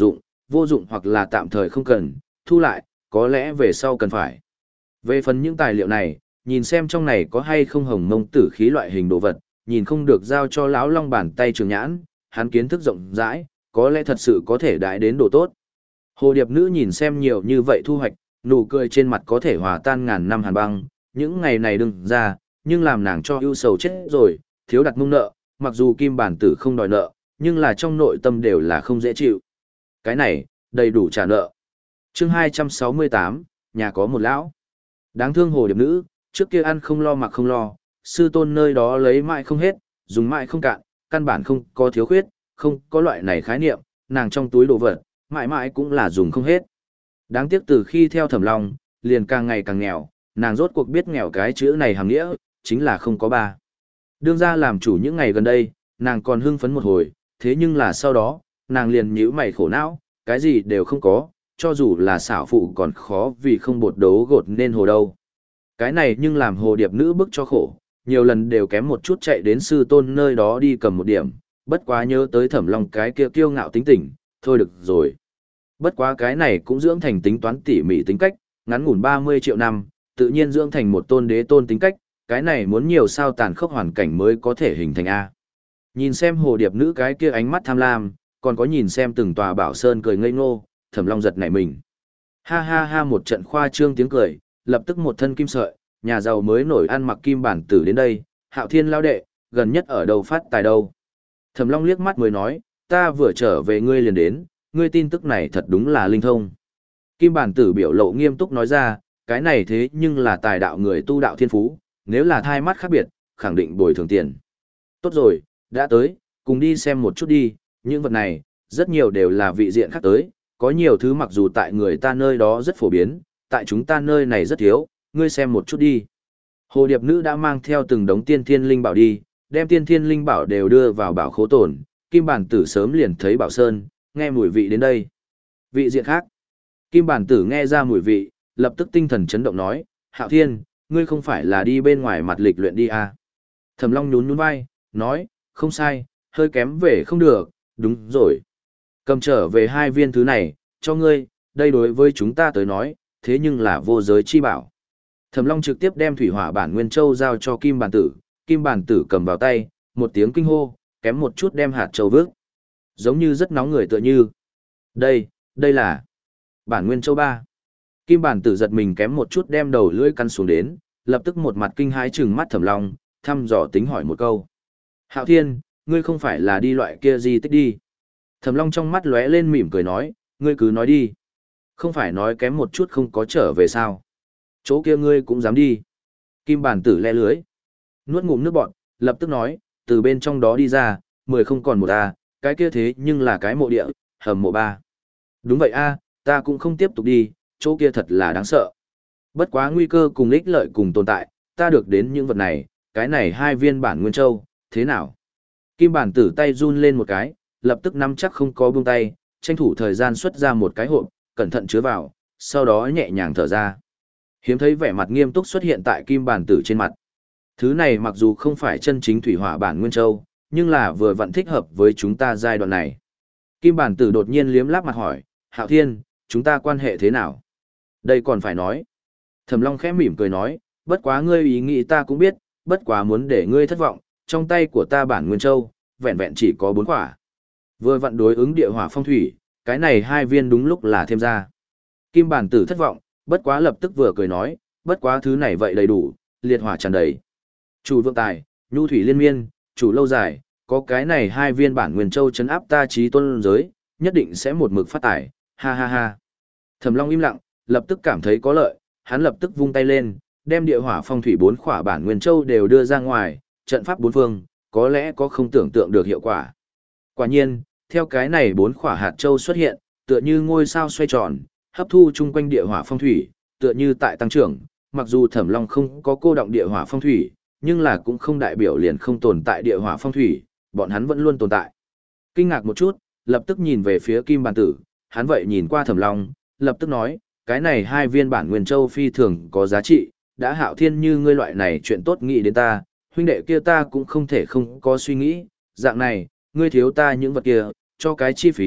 A: vô dụng hoặc là tạm thời không cần, thu lại, có lẽ về sau cần phải. Về phần những tài liệu này, nhìn xem trong này có hay không hồng mông tử khí loại hình đồ vật, nhìn không được giao cho lão long bàn tay trường nhãn, hắn kiến thức rộng rãi, có lẽ thật sự có thể đãi đến đồ tốt. Hồ điệp nữ nhìn xem nhiều như vậy thu hoạch, nụ cười trên mặt có thể hòa tan ngàn năm hàn băng, những ngày này đừng ra, nhưng làm nàng cho ưu sầu chết rồi, thiếu đặt mông nợ, mặc dù kim bản tử không đòi nợ, nhưng là trong nội tâm đều là không dễ chịu. Cái này, đầy đủ trả nợ. Chương hai trăm sáu mươi tám, nhà có một lão. Đáng thương hồ điệp nữ, trước kia ăn không lo mặc không lo, sư tôn nơi đó lấy mãi không hết, dùng mãi không cạn, căn bản không có thiếu khuyết, không có loại này khái niệm, nàng trong túi đồ vật, mãi mãi cũng là dùng không hết. Đáng tiếc từ khi theo Thẩm Long, liền càng ngày càng nghèo, nàng rốt cuộc biết nghèo cái chữ này hàm nghĩa, chính là không có ba. Đương ra làm chủ những ngày gần đây, nàng còn hưng phấn một hồi, thế nhưng là sau đó, nàng liền nhíu mày khổ não, cái gì đều không có, cho dù là xảo phụ còn khó vì không bột đấu gột nên hồ đâu. Cái này nhưng làm hồ điệp nữ bức cho khổ, nhiều lần đều kém một chút chạy đến sư tôn nơi đó đi cầm một điểm, bất quá nhớ tới Thẩm Long cái kia kiêu ngạo tính tình, thôi được rồi. Bất quá cái này cũng dưỡng thành tính toán tỉ mỉ tính cách, ngắn ngủn ba mươi triệu năm, tự nhiên dưỡng thành một tôn đế tôn tính cách, cái này muốn nhiều sao tàn khốc hoàn cảnh mới có thể hình thành A. Nhìn xem hồ điệp nữ cái kia ánh mắt tham lam, còn có nhìn xem từng tòa bảo sơn cười ngây ngô, Thẩm Long giật nảy mình. Ha ha ha một trận khoa trương tiếng cười, lập tức một thân kim sợi, nhà giàu mới nổi ăn mặc kim bản tử đến đây, Hạo Thiên lao đệ, gần nhất ở đâu phát tài đâu. Thẩm Long liếc mắt mới nói, ta vừa trở về ngươi liền đến, ngươi tin tức này thật đúng là linh thông. Kim bản tử biểu lộ nghiêm túc nói ra, cái này thế nhưng là tài đạo người tu đạo thiên phú, nếu là thai mắt khác biệt, khẳng định bồi thường tiền. Tốt rồi, đã tới, cùng đi xem một chút đi, những vật này, rất nhiều đều là vị diện khác tới, có nhiều thứ mặc dù tại người ta nơi đó rất phổ biến, tại chúng ta nơi này rất thiếu, ngươi xem một chút đi. Hồ điệp nữ đã mang theo từng đống tiên thiên linh bảo đi, đem tiên thiên linh bảo đều đưa vào bảo khố tồn, kim bản tử sớm liền thấy bảo sơn, nghe mùi vị đến đây. Vị diện khác. Kim bản tử nghe ra mùi vị, lập tức tinh thần chấn động nói, Hạo Thiên, ngươi không phải là đi bên ngoài mặt lịch luyện đi à. Thẩm Long nhún nhún vai, nói, không sai, hơi kém về không được, đúng rồi. Cầm trở về hai viên thứ này, cho ngươi, đây đối với chúng ta tới nói, thế nhưng là vô giới chi bảo. Thẩm Long trực tiếp đem thủy hỏa bản Nguyên Châu giao cho Kim bản tử, Kim bản tử cầm vào tay, một tiếng kinh hô, kém một chút đem hạt châu vước. Giống như rất nóng người tựa như. Đây, đây là bản Nguyên Châu ba. Kim bản tử giật mình kém một chút đem đầu lưỡi căn xuống đến, lập tức một mặt kinh hãi trừng mắt Thẩm Long, thăm dò tính hỏi một câu. Hạo Thiên, ngươi không phải là đi loại kia di tích đi. Thẩm Long trong mắt lóe lên mỉm cười nói, ngươi cứ nói đi. Không phải nói kém một chút không có trở về sao. Chỗ kia ngươi cũng dám đi. Kim bản tử le lưới. Nuốt ngụm nước bọt, lập tức nói, từ bên trong đó đi ra, mười không còn một a, cái kia thế nhưng là cái mộ địa, hầm mộ ba. Đúng vậy a, ta cũng không tiếp tục đi, chỗ kia thật là đáng sợ. Bất quá nguy cơ cùng ích lợi cùng tồn tại, ta được đến những vật này, cái này hai viên bản Nguyên Châu, thế nào? Kim bản tử tay run lên một cái, lập tức nắm chắc không có buông tay, tranh thủ thời gian xuất ra một cái hộp, cẩn thận chứa vào, sau đó nhẹ nhàng thở ra. Hiếm thấy vẻ mặt nghiêm túc xuất hiện tại kim bản tử trên mặt. Thứ này mặc dù không phải chân chính thủy hỏa bản Nguyên Châu, nhưng là vừa vặn thích hợp với chúng ta giai đoạn này. Kim bản tử đột nhiên liếm láp mặt hỏi, Hạo Thiên, chúng ta quan hệ thế nào? Đây còn phải nói. Thẩm Long khẽ mỉm cười nói, bất quá ngươi ý nghĩ ta cũng biết, bất quá muốn để ngươi thất vọng, trong tay của ta bản Nguyên Châu, vẹn vẹn chỉ có bốn quả. Vừa vặn đối ứng địa hỏa phong thủy, cái này hai viên đúng lúc là thêm ra. Kim bản tử thất vọng, bất quá lập tức vừa cười nói, bất quá thứ này vậy đầy đủ, liệt hỏa tràn đầy. Chủ vượng tài, nhu thủy liên miên, chủ lâu dài, có cái này hai viên bản Nguyên Châu chấn áp ta trí tôn giới, nhất định sẽ một mực phát tài, ha ha ha. Thẩm Long im lặng, lập tức cảm thấy có lợi, hắn lập tức vung tay lên, đem địa hỏa phong thủy bốn khỏa bản Nguyên Châu đều đưa ra ngoài, trận pháp bốn phương, có lẽ có không tưởng tượng được hiệu quả. Quả nhiên, theo cái này bốn khỏa hạt châu xuất hiện, tựa như ngôi sao xoay tròn, hấp thu chung quanh địa hỏa phong thủy, tựa như tại tăng trưởng, mặc dù Thẩm Long không có cô động địa hỏa phong thủy, nhưng là cũng không đại biểu liền không tồn tại địa hỏa phong thủy, bọn hắn vẫn luôn tồn tại. Kinh ngạc một chút, lập tức nhìn về phía Kim bản tử, hắn vậy nhìn qua Thẩm Long, lập tức nói, cái này hai viên bản Nguyên Châu phi thường có giá trị, đã Hạo Thiên như ngươi loại này chuyện tốt nghĩ đến ta, huynh đệ kia ta cũng không thể không có suy nghĩ, dạng này, ngươi thiếu ta những vật kia, cho cái chi phí,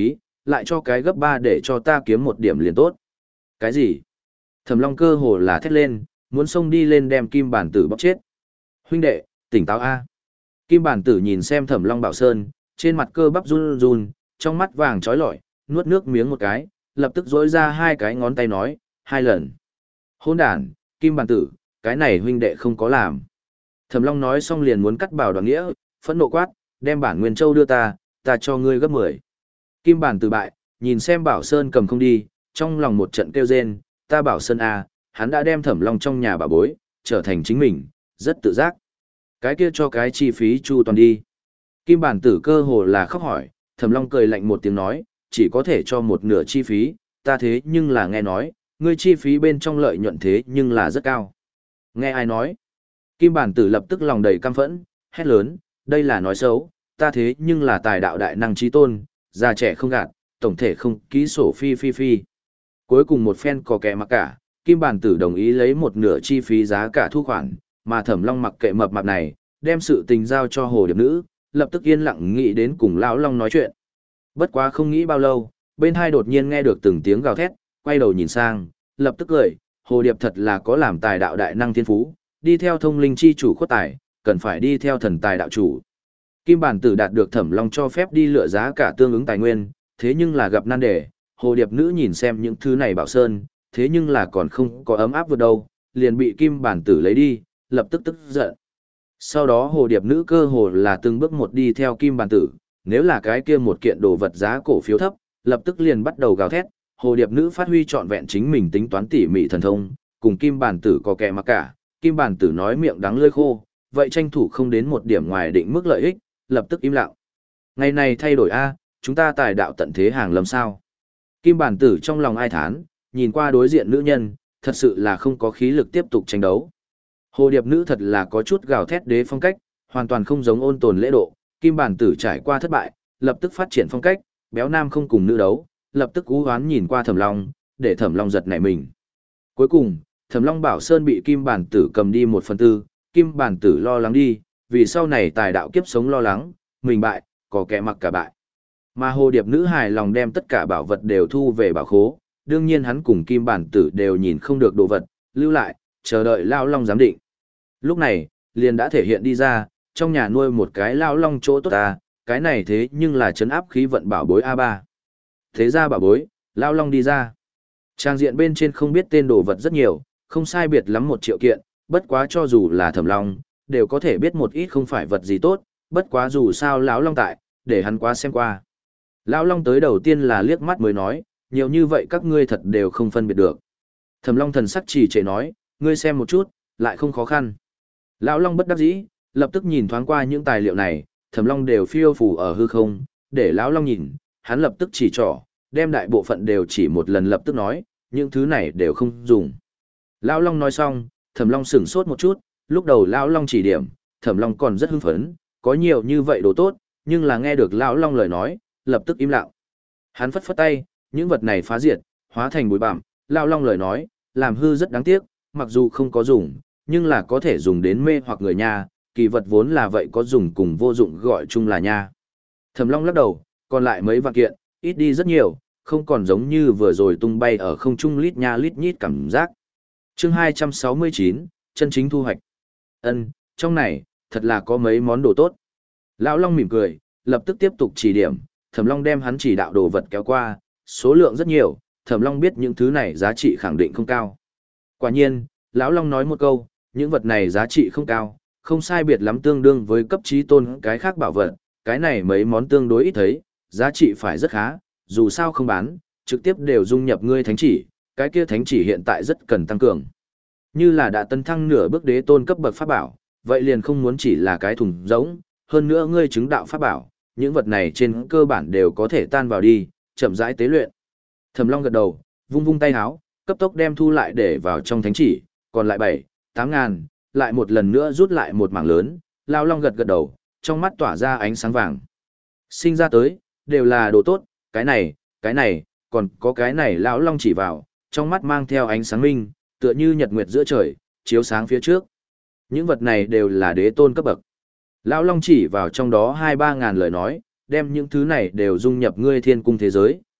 A: lại cho cái gấp ba để cho ta kiếm một điểm liền tốt. Cái gì? Thẩm Long cơ hồ là thét lên, muốn xông đi lên đem Kim Bản Tử bóp chết. Huynh đệ, tỉnh táo a. Kim Bản Tử nhìn xem Thẩm Long Bảo Sơn, trên mặt cơ bắp run run, trong mắt vàng trói lọi, nuốt nước miếng một cái, lập tức dỗi ra hai cái ngón tay nói, hai lần. Hỗn đản, Kim Bản Tử, cái này huynh đệ không có làm. Thẩm Long nói xong liền muốn cắt Bảo Đoàn Nghĩa, phẫn nộ quát, đem bản Nguyên Châu đưa ta, ta cho ngươi gấp mười. Kim Bản Tử bại, nhìn xem Bảo Sơn cầm không đi, trong lòng một trận kêu rên, ta Bảo Sơn a, hắn đã đem Thẩm Long trong nhà bà bối, trở thành chính mình, rất tự giác. Cái kia cho cái chi phí chu toàn đi. Kim Bản Tử cơ hồ là khóc hỏi, Thẩm Long cười lạnh một tiếng nói, chỉ có thể cho một nửa chi phí, ta thế nhưng là nghe nói, ngươi chi phí bên trong lợi nhuận thế nhưng là rất cao. Nghe ai nói? Kim Bản Tử lập tức lòng đầy căm phẫn, hét lớn, đây là nói xấu, ta thế nhưng là tài đạo đại năng trí tôn, già trẻ không gạt, tổng thể không ký sổ phi phi phi. Cuối cùng một phen có kẻ mặc cả, Kim Bản Tử đồng ý lấy một nửa chi phí giá cả thu khoản, mà Thẩm Long mặc kệ mập mạp này, đem sự tình giao cho Hồ Điệp Nữ, lập tức yên lặng nghĩ đến cùng lão Long nói chuyện. Bất quá không nghĩ bao lâu, bên hai đột nhiên nghe được từng tiếng gào thét, quay đầu nhìn sang, lập tức cười, Hồ Điệp thật là có làm tài đạo đại năng thiên phú, đi theo thông linh chi chủ khuất tài, cần phải đi theo thần tài đạo chủ. Kim Bản Tử đạt được Thẩm Long cho phép đi lựa giá cả tương ứng tài nguyên, thế nhưng là gặp nan đề, Hồ Điệp Nữ nhìn xem những thứ này bảo sơn, thế nhưng là còn không có ấm áp vượt đâu, liền bị Kim Bản Tử lấy đi, lập tức tức giận. Sau đó Hồ Điệp Nữ cơ hồ là từng bước một đi theo Kim Bản Tử, nếu là cái kia một kiện đồ vật giá cổ phiếu thấp, lập tức liền bắt đầu gào thét, Hồ Điệp Nữ phát huy trọn vẹn chính mình tính toán tỉ mỉ thần thông, cùng Kim Bản Tử có kẻ mặc cả, Kim Bản Tử nói miệng đắng lưỡi khô, vậy tranh thủ không đến một điểm ngoài định mức lợi ích, lập tức im lặng. Ngày này thay đổi a, chúng ta tài đạo tận thế hàng lâm sao? Kim Bản Tử trong lòng ai thán, nhìn qua đối diện nữ nhân, thật sự là không có khí lực tiếp tục tranh đấu. Hồ Điệp Nữ thật là có chút gào thét đế phong cách, hoàn toàn không giống ôn tồn lễ độ, Kim Bản Tử trải qua thất bại, lập tức phát triển phong cách, béo nam không cùng nữ đấu, lập tức cú hoán nhìn qua Thẩm Long, để Thẩm Long giật nảy mình. Cuối cùng, Thẩm Long Bảo Sơn bị Kim Bản Tử cầm đi một phần tư, Kim Bản Tử lo lắng đi, vì sau này tài đạo kiếp sống lo lắng, mình bại, có kẻ mặc cả bại. Mà Hồ Điệp Nữ hài lòng đem tất cả bảo vật đều thu về bảo khố, đương nhiên hắn cùng Kim Bản Tử đều nhìn không được đồ vật, lưu lại, chờ đợi Lao Long giám định. Lúc này, liền đã thể hiện đi ra, trong nhà nuôi một cái Lao Long chỗ tốt ta, cái này thế nhưng là trấn áp khí vận bảo bối a ba. Thế ra bảo bối, Lao Long đi ra. Trang diện bên trên không biết tên đồ vật rất nhiều, không sai biệt lắm một triệu kiện, bất quá cho dù là Thẩm Long, đều có thể biết một ít không phải vật gì tốt, bất quá dù sao lão Long tại, để hắn qua xem qua. Lão Long tới đầu tiên là liếc mắt mới nói, nhiều như vậy các ngươi thật đều không phân biệt được. Thẩm Long thần sắc chỉ trệ nói, ngươi xem một chút, lại không khó khăn. Lão Long bất đắc dĩ, lập tức nhìn thoáng qua những tài liệu này, Thẩm Long đều phiêu phù ở hư không, để lão Long nhìn, hắn lập tức chỉ trỏ, đem đại bộ phận đều chỉ một lần lập tức nói, những thứ này đều không dùng. Lão Long nói xong, Thẩm Long sửng sốt một chút, lúc đầu lão Long chỉ điểm, Thẩm Long còn rất hưng phấn, có nhiều như vậy đồ tốt, nhưng là nghe được lão Long lời nói, lập tức im lặng. Hắn phất phất tay, những vật này phá diệt, hóa thành bụi bặm, lão Long lời nói, làm hư rất đáng tiếc, mặc dù không có dùng, nhưng là có thể dùng đến mê hoặc người nha, kỳ vật vốn là vậy có dùng cùng vô dụng gọi chung là nha. Thẩm Long lắc đầu, còn lại mấy vạn kiện, ít đi rất nhiều, không còn giống như vừa rồi tung bay ở không trung lít nha lít nhít cảm giác. Chương hai trăm sáu mươi chín, chân chính thu hoạch. Ân, trong này, thật là có mấy món đồ tốt. Lão Long mỉm cười, lập tức tiếp tục chỉ điểm, Thẩm Long đem hắn chỉ đạo đồ vật kéo qua, số lượng rất nhiều, Thẩm Long biết những thứ này giá trị khẳng định không cao. Quả nhiên, Lão Long nói một câu, những vật này giá trị không cao, không sai biệt lắm tương đương với cấp trí tôn cái khác bảo vật, cái này mấy món tương đối ít thấy, giá trị phải rất khá, dù sao không bán, trực tiếp đều dung nhập ngươi thánh chỉ, cái kia thánh chỉ hiện tại rất cần tăng cường. Như là đã tân thăng nửa bước đế tôn cấp bậc pháp bảo, vậy liền không muốn chỉ là cái thùng rỗng, hơn nữa ngươi chứng đạo pháp bảo, những vật này trên cơ bản đều có thể tan vào đi, chậm rãi tế luyện. Thẩm Long gật đầu, vung vung tay háo, cấp tốc đem thu lại để vào trong thánh chỉ, còn lại bảy, tám ngàn, lại một lần nữa rút lại một mảng lớn, Lão Long gật gật đầu, trong mắt tỏa ra ánh sáng vàng. Sinh ra tới, đều là đồ tốt, cái này, cái này, còn có cái này Lão Long chỉ vào, trong mắt mang theo ánh sáng minh, tựa như nhật nguyệt giữa trời, chiếu sáng phía trước. Những vật này đều là đế tôn cấp bậc. Lão Long chỉ vào trong đó hai ba ngàn lời nói, đem những thứ này đều dung nhập ngươi thiên cung thế giới,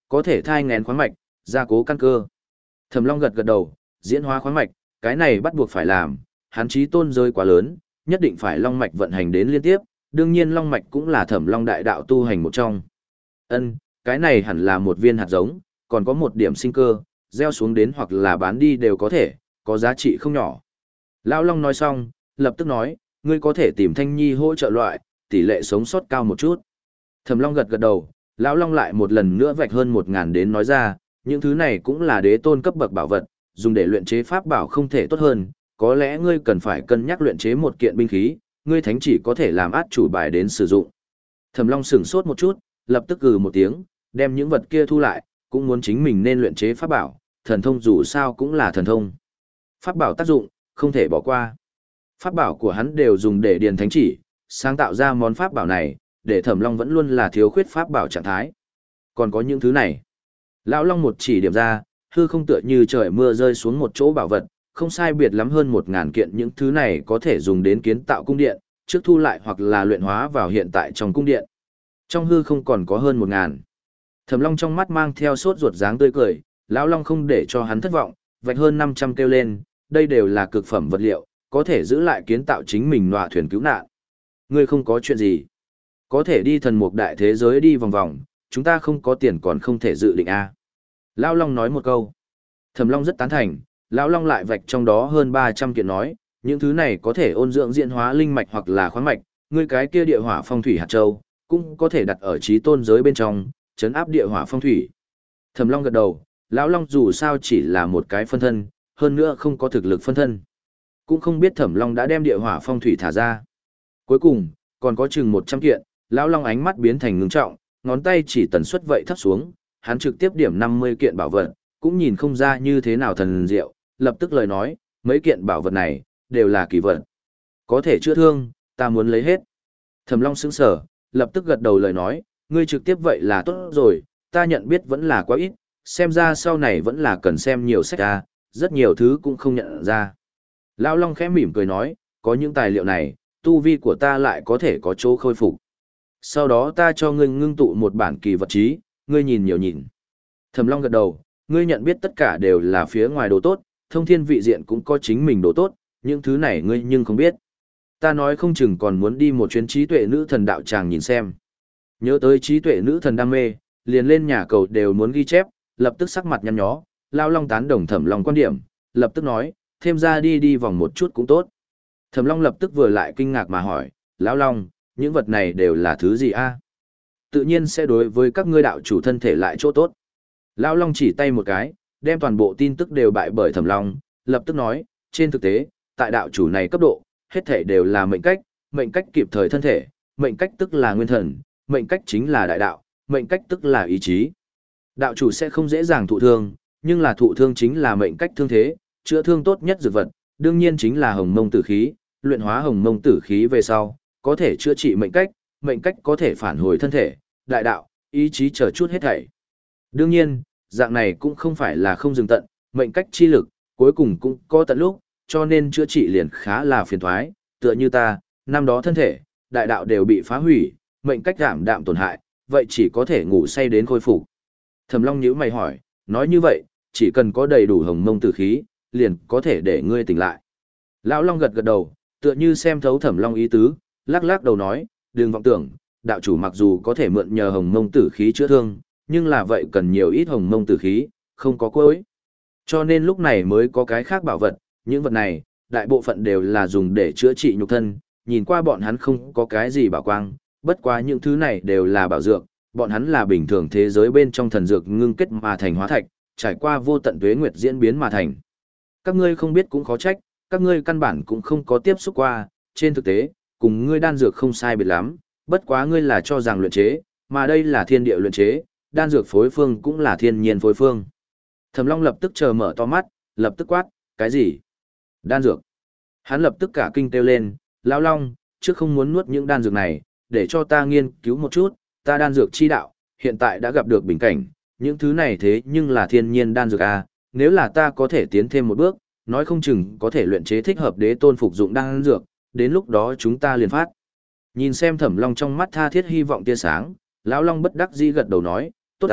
A: Có thể thai nghén khoáng mạch, gia cố căn cơ. Thẩm Long gật gật đầu, diễn hóa khoáng mạch, cái này bắt buộc phải làm, hắn chí tôn giới quá lớn, nhất định phải long mạch vận hành đến liên tiếp, đương nhiên long mạch cũng là Thẩm Long đại đạo tu hành một trong. Ân, cái này hẳn là một viên hạt giống, còn có một điểm sinh cơ, gieo xuống đến hoặc là bán đi đều có thể, có giá trị không nhỏ. Lão Long nói xong, lập tức nói, ngươi có thể tìm Thanh Nhi hỗ trợ loại, tỷ lệ sống sót cao một chút. Thẩm Long gật gật đầu, Lão Long lại một lần nữa vạch hơn một ngàn đến nói ra, những thứ này cũng là đế tôn cấp bậc bảo vật, dùng để luyện chế pháp bảo không thể tốt hơn, có lẽ ngươi cần phải cân nhắc luyện chế một kiện binh khí, ngươi thánh chỉ có thể làm át chủ bài đến sử dụng. Thẩm Long sửng sốt một chút, lập tức gừ một tiếng, đem những vật kia thu lại, cũng muốn chính mình nên luyện chế pháp bảo, thần thông dù sao cũng là thần thông. Pháp bảo tác dụng, không thể bỏ qua. Pháp bảo của hắn đều dùng để điền thánh chỉ, sáng tạo ra món pháp bảo này, để Thẩm Long vẫn luôn là thiếu khuyết pháp bảo trạng thái. Còn có những thứ này. Lão Long một chỉ điểm ra, hư không tựa như trời mưa rơi xuống một chỗ bảo vật, không sai biệt lắm hơn một ngàn kiện những thứ này có thể dùng đến kiến tạo cung điện, trước thu lại hoặc là luyện hóa vào hiện tại trong cung điện. Trong hư không còn có hơn một ngàn. Thẩm Long trong mắt mang theo sốt ruột dáng tươi cười, Lão Long không để cho hắn thất vọng, vạch hơn năm trăm kêu lên, đây đều là cực phẩm vật liệu, có thể giữ lại kiến tạo chính mình nọa thuyền cứu nạn. Ngươi không có chuyện gì. Có thể đi thần mục đại thế giới đi vòng vòng, chúng ta không có tiền còn không thể dự định a. À. Lão Long nói một câu. Thẩm Long rất tán thành, Lão Long lại vạch trong đó hơn ba trăm kiện nói, những thứ này có thể ôn dưỡng diễn hóa linh mạch hoặc là khoáng mạch, ngươi cái kia địa hỏa phong thủy hạt châu, cũng có thể đặt ở trí tôn giới bên trong, chấn áp địa hỏa phong thủy. Thẩm Long gật đầu, Lão Long dù sao chỉ là một cái phân thân, hơn nữa không có thực lực phân thân. Cũng không biết Thẩm Long đã đem địa hỏa phong thủy thả ra. Cuối cùng, còn có chừng một trăm kiện, Lão Long ánh mắt biến thành ngưng trọng, ngón tay chỉ tần suất vậy thấp xuống, hắn trực tiếp điểm năm mươi kiện bảo vật, cũng nhìn không ra như thế nào thần diệu, lập tức lời nói, mấy kiện bảo vật này, đều là kỳ vật. Có thể chữa thương, ta muốn lấy hết. Thẩm Long sững sờ, lập tức gật đầu lời nói, ngươi trực tiếp vậy là tốt rồi, ta nhận biết vẫn là quá ít, xem ra sau này vẫn là cần xem nhiều sách ra, rất nhiều thứ cũng không nhận ra. Lão Long khẽ mỉm cười nói, có những tài liệu này, tu vi của ta lại có thể có chỗ khôi phục. Sau đó ta cho ngươi ngưng tụ một bản kỳ vật chí, ngươi nhìn nhiều nhìn. Thẩm Long gật đầu, ngươi nhận biết tất cả đều là phía ngoài đồ tốt, thông thiên vị diện cũng có chính mình đồ tốt, những thứ này ngươi nhưng không biết. Ta nói không chừng còn muốn đi một chuyến trí tuệ nữ thần đạo tràng nhìn xem. Nhớ tới trí tuệ nữ thần đam mê, liền lên nhà cầu đều muốn ghi chép, lập tức sắc mặt nhăn nhó, Lão Long tán đồng Thẩm Long quan điểm, lập tức nói, thêm ra đi đi vòng một chút cũng tốt. Thẩm Long lập tức vừa lại kinh ngạc mà hỏi, Lão Long, những vật này đều là thứ gì a? Tự nhiên sẽ đối với các ngươi đạo chủ thân thể lại chỗ tốt. Lão Long chỉ tay một cái, đem toàn bộ tin tức đều bại bởi Thẩm Long, lập tức nói, trên thực tế, tại đạo chủ này cấp độ, hết thể đều là mệnh cách, mệnh cách kịp thời thân thể, mệnh cách tức là nguyên thần, mệnh cách chính là đại đạo, mệnh cách tức là ý chí. Đạo chủ sẽ không dễ dàng thụ thương, nhưng là thụ thương chính là mệnh cách thương thế, chữa thương tốt nhất dược vật, đương nhiên chính là hồng mông tử khí, luyện hóa hồng mông tử khí về sau, có thể chữa trị mệnh cách, mệnh cách có thể phản hồi thân thể, đại đạo, ý chí chờ chút hết thảy. Đương nhiên, dạng này cũng không phải là không dừng tận, mệnh cách chi lực, cuối cùng cũng có tận lúc, cho nên chữa trị liền khá là phiền toái, tựa như ta, năm đó thân thể, đại đạo đều bị phá hủy, mệnh cách giảm đạm tổn hại, vậy chỉ có thể ngủ say đến khôi phục. Thẩm Long nhíu mày hỏi, nói như vậy, chỉ cần có đầy đủ hồng mông tử khí, liền có thể để ngươi tỉnh lại. Lão Long gật gật đầu, tựa như xem thấu Thẩm Long ý tứ, lắc lắc đầu nói, đừng vọng tưởng, đạo chủ mặc dù có thể mượn nhờ hồng mông tử khí chữa thương, nhưng là vậy cần nhiều ít hồng mông tử khí, không có cuối. Cho nên lúc này mới có cái khác bảo vật, những vật này, đại bộ phận đều là dùng để chữa trị nhục thân, nhìn qua bọn hắn không có cái gì bảo quang, bất quá những thứ này đều là bảo dược, bọn hắn là bình thường thế giới bên trong thần dược ngưng kết mà thành hóa thạch, trải qua vô tận tuế nguyệt diễn biến mà thành. Các ngươi không biết cũng khó trách, các ngươi căn bản cũng không có tiếp xúc qua, trên thực tế, cùng ngươi đan dược không sai biệt lắm, bất quá ngươi là cho rằng luyện chế, mà đây là thiên địa luyện chế, đan dược phối phương cũng là thiên nhiên phối phương. Thẩm Long lập tức chờ mở to mắt, lập tức quát, cái gì? Đan dược? Hắn lập tức cả kinh kêu lên, Lão Long, trước không muốn nuốt những đan dược này, để cho ta nghiên cứu một chút, ta đan dược chi đạo, hiện tại đã gặp được bình cảnh, những thứ này thế nhưng là thiên nhiên đan dược à, nếu là ta có thể tiến thêm một bước, nói không chừng có thể luyện chế thích hợp đế tôn phục dụng đan dược, đến lúc đó chúng ta liền phát. Nhìn xem Thẩm Long trong mắt tha thiết hy vọng tia sáng, Lão Long bất đắc dĩ gật đầu nói, tốt ta,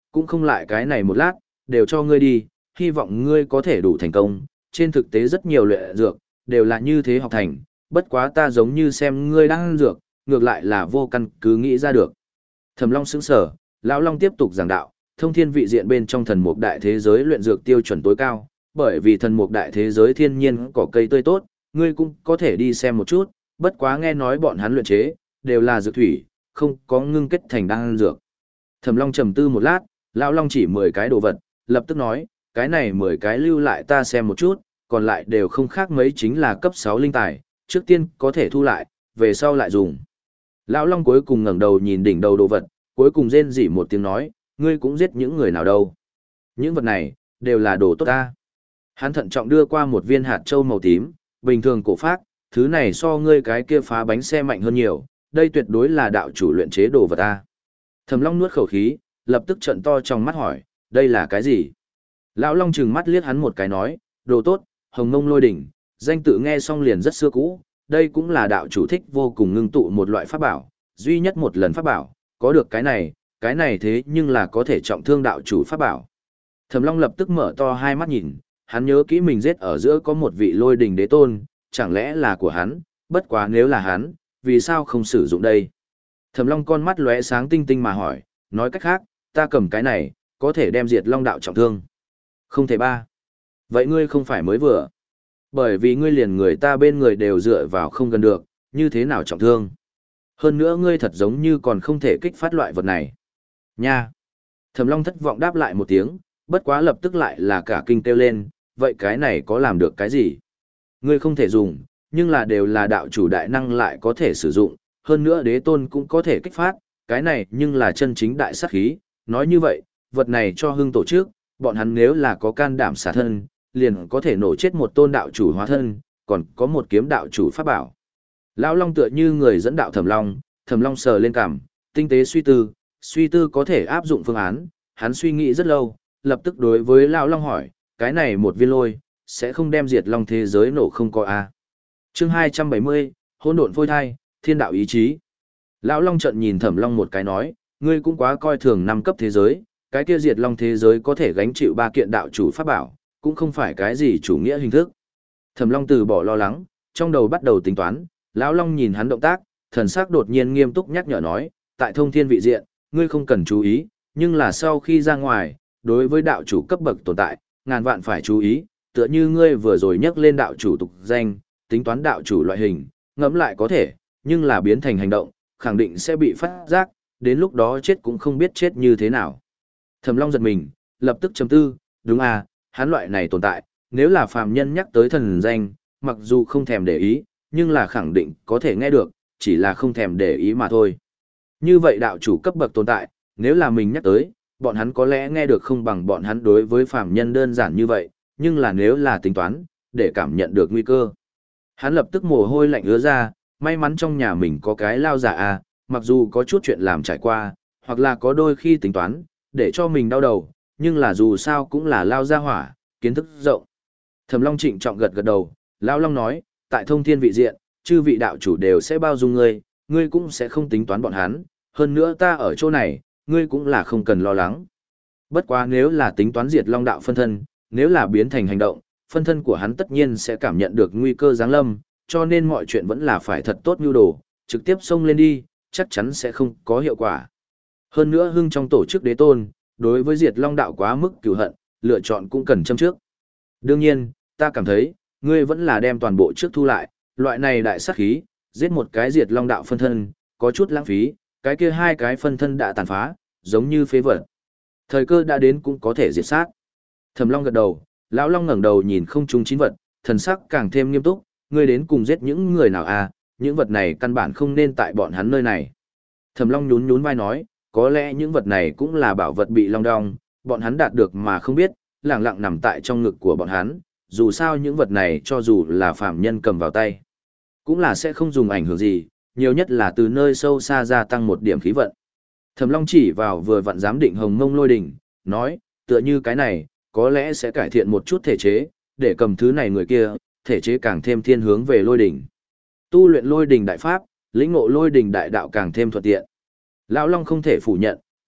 A: cũng không lại cái này một lát, đều cho ngươi đi, hy vọng ngươi có thể đủ thành công. Trên thực tế rất nhiều luyện dược, đều là như thế học thành, bất quá ta giống như xem ngươi đang ăn dược, ngược lại là vô căn cứ nghĩ ra được. Thẩm Long sững sờ, lão Long tiếp tục giảng đạo, thông thiên vị diện bên trong thần mục đại thế giới luyện dược tiêu chuẩn tối cao, bởi vì thần mục đại thế giới thiên nhiên cỏ cây tươi tốt, ngươi cũng có thể đi xem một chút, bất quá nghe nói bọn hắn luyện chế, đều là dược thủy, không có ngưng kết thành đan ăn dược. Thẩm Long trầm tư một lát, lão Long chỉ mười cái đồ vật, lập tức nói, cái này mười cái lưu lại ta xem một chút, còn lại đều không khác mấy chính là cấp sáu linh tài, trước tiên có thể thu lại, về sau lại dùng. Lão Long cuối cùng ngẩng đầu nhìn đỉnh đầu đồ vật, cuối cùng rên rỉ một tiếng nói, ngươi cũng giết những người nào đâu. Những vật này, đều là đồ tốt ta. Hắn thận trọng đưa qua một viên hạt châu màu tím, bình thường cổ phác, thứ này so ngươi cái kia phá bánh xe mạnh hơn nhiều, đây tuyệt đối là đạo chủ luyện chế đồ vật ta. Thẩm Long nuốt khẩu khí, lập tức trợn to trong mắt hỏi, đây là cái gì? Lão Long trừng mắt liếc hắn một cái nói, đồ tốt, Hồng Mông Lôi Đỉnh, danh tự nghe xong liền rất xưa cũ, đây cũng là đạo chủ thích vô cùng ngưng tụ một loại pháp bảo, duy nhất một lần pháp bảo, có được cái này, cái này thế nhưng là có thể trọng thương đạo chủ pháp bảo. Thẩm Long lập tức mở to hai mắt nhìn, hắn nhớ kỹ mình giết ở giữa có một vị Lôi Đỉnh đế tôn, chẳng lẽ là của hắn, bất quá nếu là hắn, vì sao không sử dụng đây? Thẩm Long con mắt lóe sáng tinh tinh mà hỏi, nói cách khác, ta cầm cái này, có thể đem diệt Long đạo trọng thương. Không thể ba. Vậy ngươi không phải mới vừa. Bởi vì ngươi liền người ta bên người đều dựa vào không gần được, như thế nào trọng thương. Hơn nữa ngươi thật giống như còn không thể kích phát loại vật này. Nha. Thẩm Long thất vọng đáp lại một tiếng, bất quá lập tức lại là cả kinh kêu lên, vậy cái này có làm được cái gì? Ngươi không thể dùng, nhưng là đều là đạo chủ đại năng lại có thể sử dụng, hơn nữa đế tôn cũng có thể kích phát, cái này nhưng là chân chính đại sát khí. Nói như vậy, vật này cho hưng tổ chức, bọn hắn nếu là có can đảm xả thân, liền có thể nổ chết một tôn đạo chủ hóa thân, còn có một kiếm đạo chủ pháp bảo. Lão Long tựa như người dẫn đạo Thẩm Long, Thẩm Long sờ lên cằm, tinh tế suy tư, suy tư có thể áp dụng phương án, hắn suy nghĩ rất lâu, lập tức đối với Lão Long hỏi, cái này một viên lôi, sẽ không đem diệt Long thế giới nổ không có a? Chương hai trăm bảy mươi, hỗn độn phôi thai, thiên đạo ý chí. Lão Long trợn nhìn Thẩm Long một cái nói, ngươi cũng quá coi thường năm cấp thế giới, cái kia diệt Long thế giới có thể gánh chịu ba kiện đạo chủ pháp bảo, cũng không phải cái gì chủ nghĩa hình thức. Thẩm Long từ bỏ lo lắng, trong đầu bắt đầu tính toán, Lão Long nhìn hắn động tác, thần sắc đột nhiên nghiêm túc nhắc nhở nói, tại thông thiên vị diện, ngươi không cần chú ý, nhưng là sau khi ra ngoài, đối với đạo chủ cấp bậc tồn tại, ngàn vạn phải chú ý, tựa như ngươi vừa rồi nhắc lên đạo chủ tục danh, tính toán đạo chủ loại hình, ngẫm lại có thể, nhưng là biến thành hành động, khẳng định sẽ bị phát giác, đến lúc đó chết cũng không biết chết như thế nào. Thẩm Long giật mình, lập tức trầm tư, đúng à, hắn loại này tồn tại, nếu là phàm nhân nhắc tới thần danh, mặc dù không thèm để ý, nhưng là khẳng định có thể nghe được, chỉ là không thèm để ý mà thôi. Như vậy đạo chủ cấp bậc tồn tại, nếu là mình nhắc tới, bọn hắn có lẽ nghe được không bằng bọn hắn đối với phàm nhân đơn giản như vậy, nhưng là nếu là tính toán, để cảm nhận được nguy cơ. Hắn lập tức mồ hôi lạnh ứa ra, may mắn trong nhà mình có cái lao giả à, mặc dù có chút chuyện làm trải qua, hoặc là có đôi khi tính toán, để cho mình đau đầu, nhưng là dù sao cũng là lao ra hỏa, kiến thức rộng. Thẩm Long trịnh trọng gật gật đầu, Lão Long nói, tại thông thiên vị diện, chư vị đạo chủ đều sẽ bao dung ngươi, ngươi cũng sẽ không tính toán bọn hắn, hơn nữa ta ở chỗ này, ngươi cũng là không cần lo lắng. Bất quá nếu là tính toán diệt Long đạo phân thân, nếu là biến thành hành động, phân thân của hắn tất nhiên sẽ cảm nhận được nguy cơ giáng lâm, cho nên mọi chuyện vẫn là phải thật tốt nhu đồ, trực tiếp xông lên đi, chắc chắn sẽ không có hiệu quả. Hơn nữa hưng trong tổ chức đế tôn, đối với diệt Long đạo quá mức cửu hận, lựa chọn cũng cần châm trước. Đương nhiên, ta cảm thấy, ngươi vẫn là đem toàn bộ trước thu lại, loại này đại sát khí, giết một cái diệt Long đạo phân thân, có chút lãng phí, cái kia hai cái phân thân đã tàn phá, giống như phế vật. Thời cơ đã đến cũng có thể diệt sát. Thẩm Long gật đầu, Lão Long ngẩng đầu nhìn không trung chín vật, thần sắc càng thêm nghiêm túc, ngươi đến cùng giết những người nào à, những vật này căn bản không nên tại bọn hắn nơi này. Thẩm Long nhún nhún vai nói, có lẽ những vật này cũng là bảo vật bị long đong, bọn hắn đạt được mà không biết, lẳng lặng nằm tại trong ngực của bọn hắn, dù sao những vật này cho dù là phàm nhân cầm vào tay, cũng là sẽ không dùng ảnh hưởng gì, nhiều nhất là từ nơi sâu xa gia tăng một điểm khí vận. Thẩm Long chỉ vào vừa vặn giám định Hồng Mông Lôi Đỉnh, nói, tựa như cái này, có lẽ sẽ cải thiện một chút thể chế, để cầm thứ này người kia, thể chế càng thêm thiên hướng về lôi đỉnh. Tu luyện lôi đỉnh đại pháp, lĩnh ngộ lôi đỉnh đại đạo càng thêm thuận tiện. Lão Long không thể phủ nhận,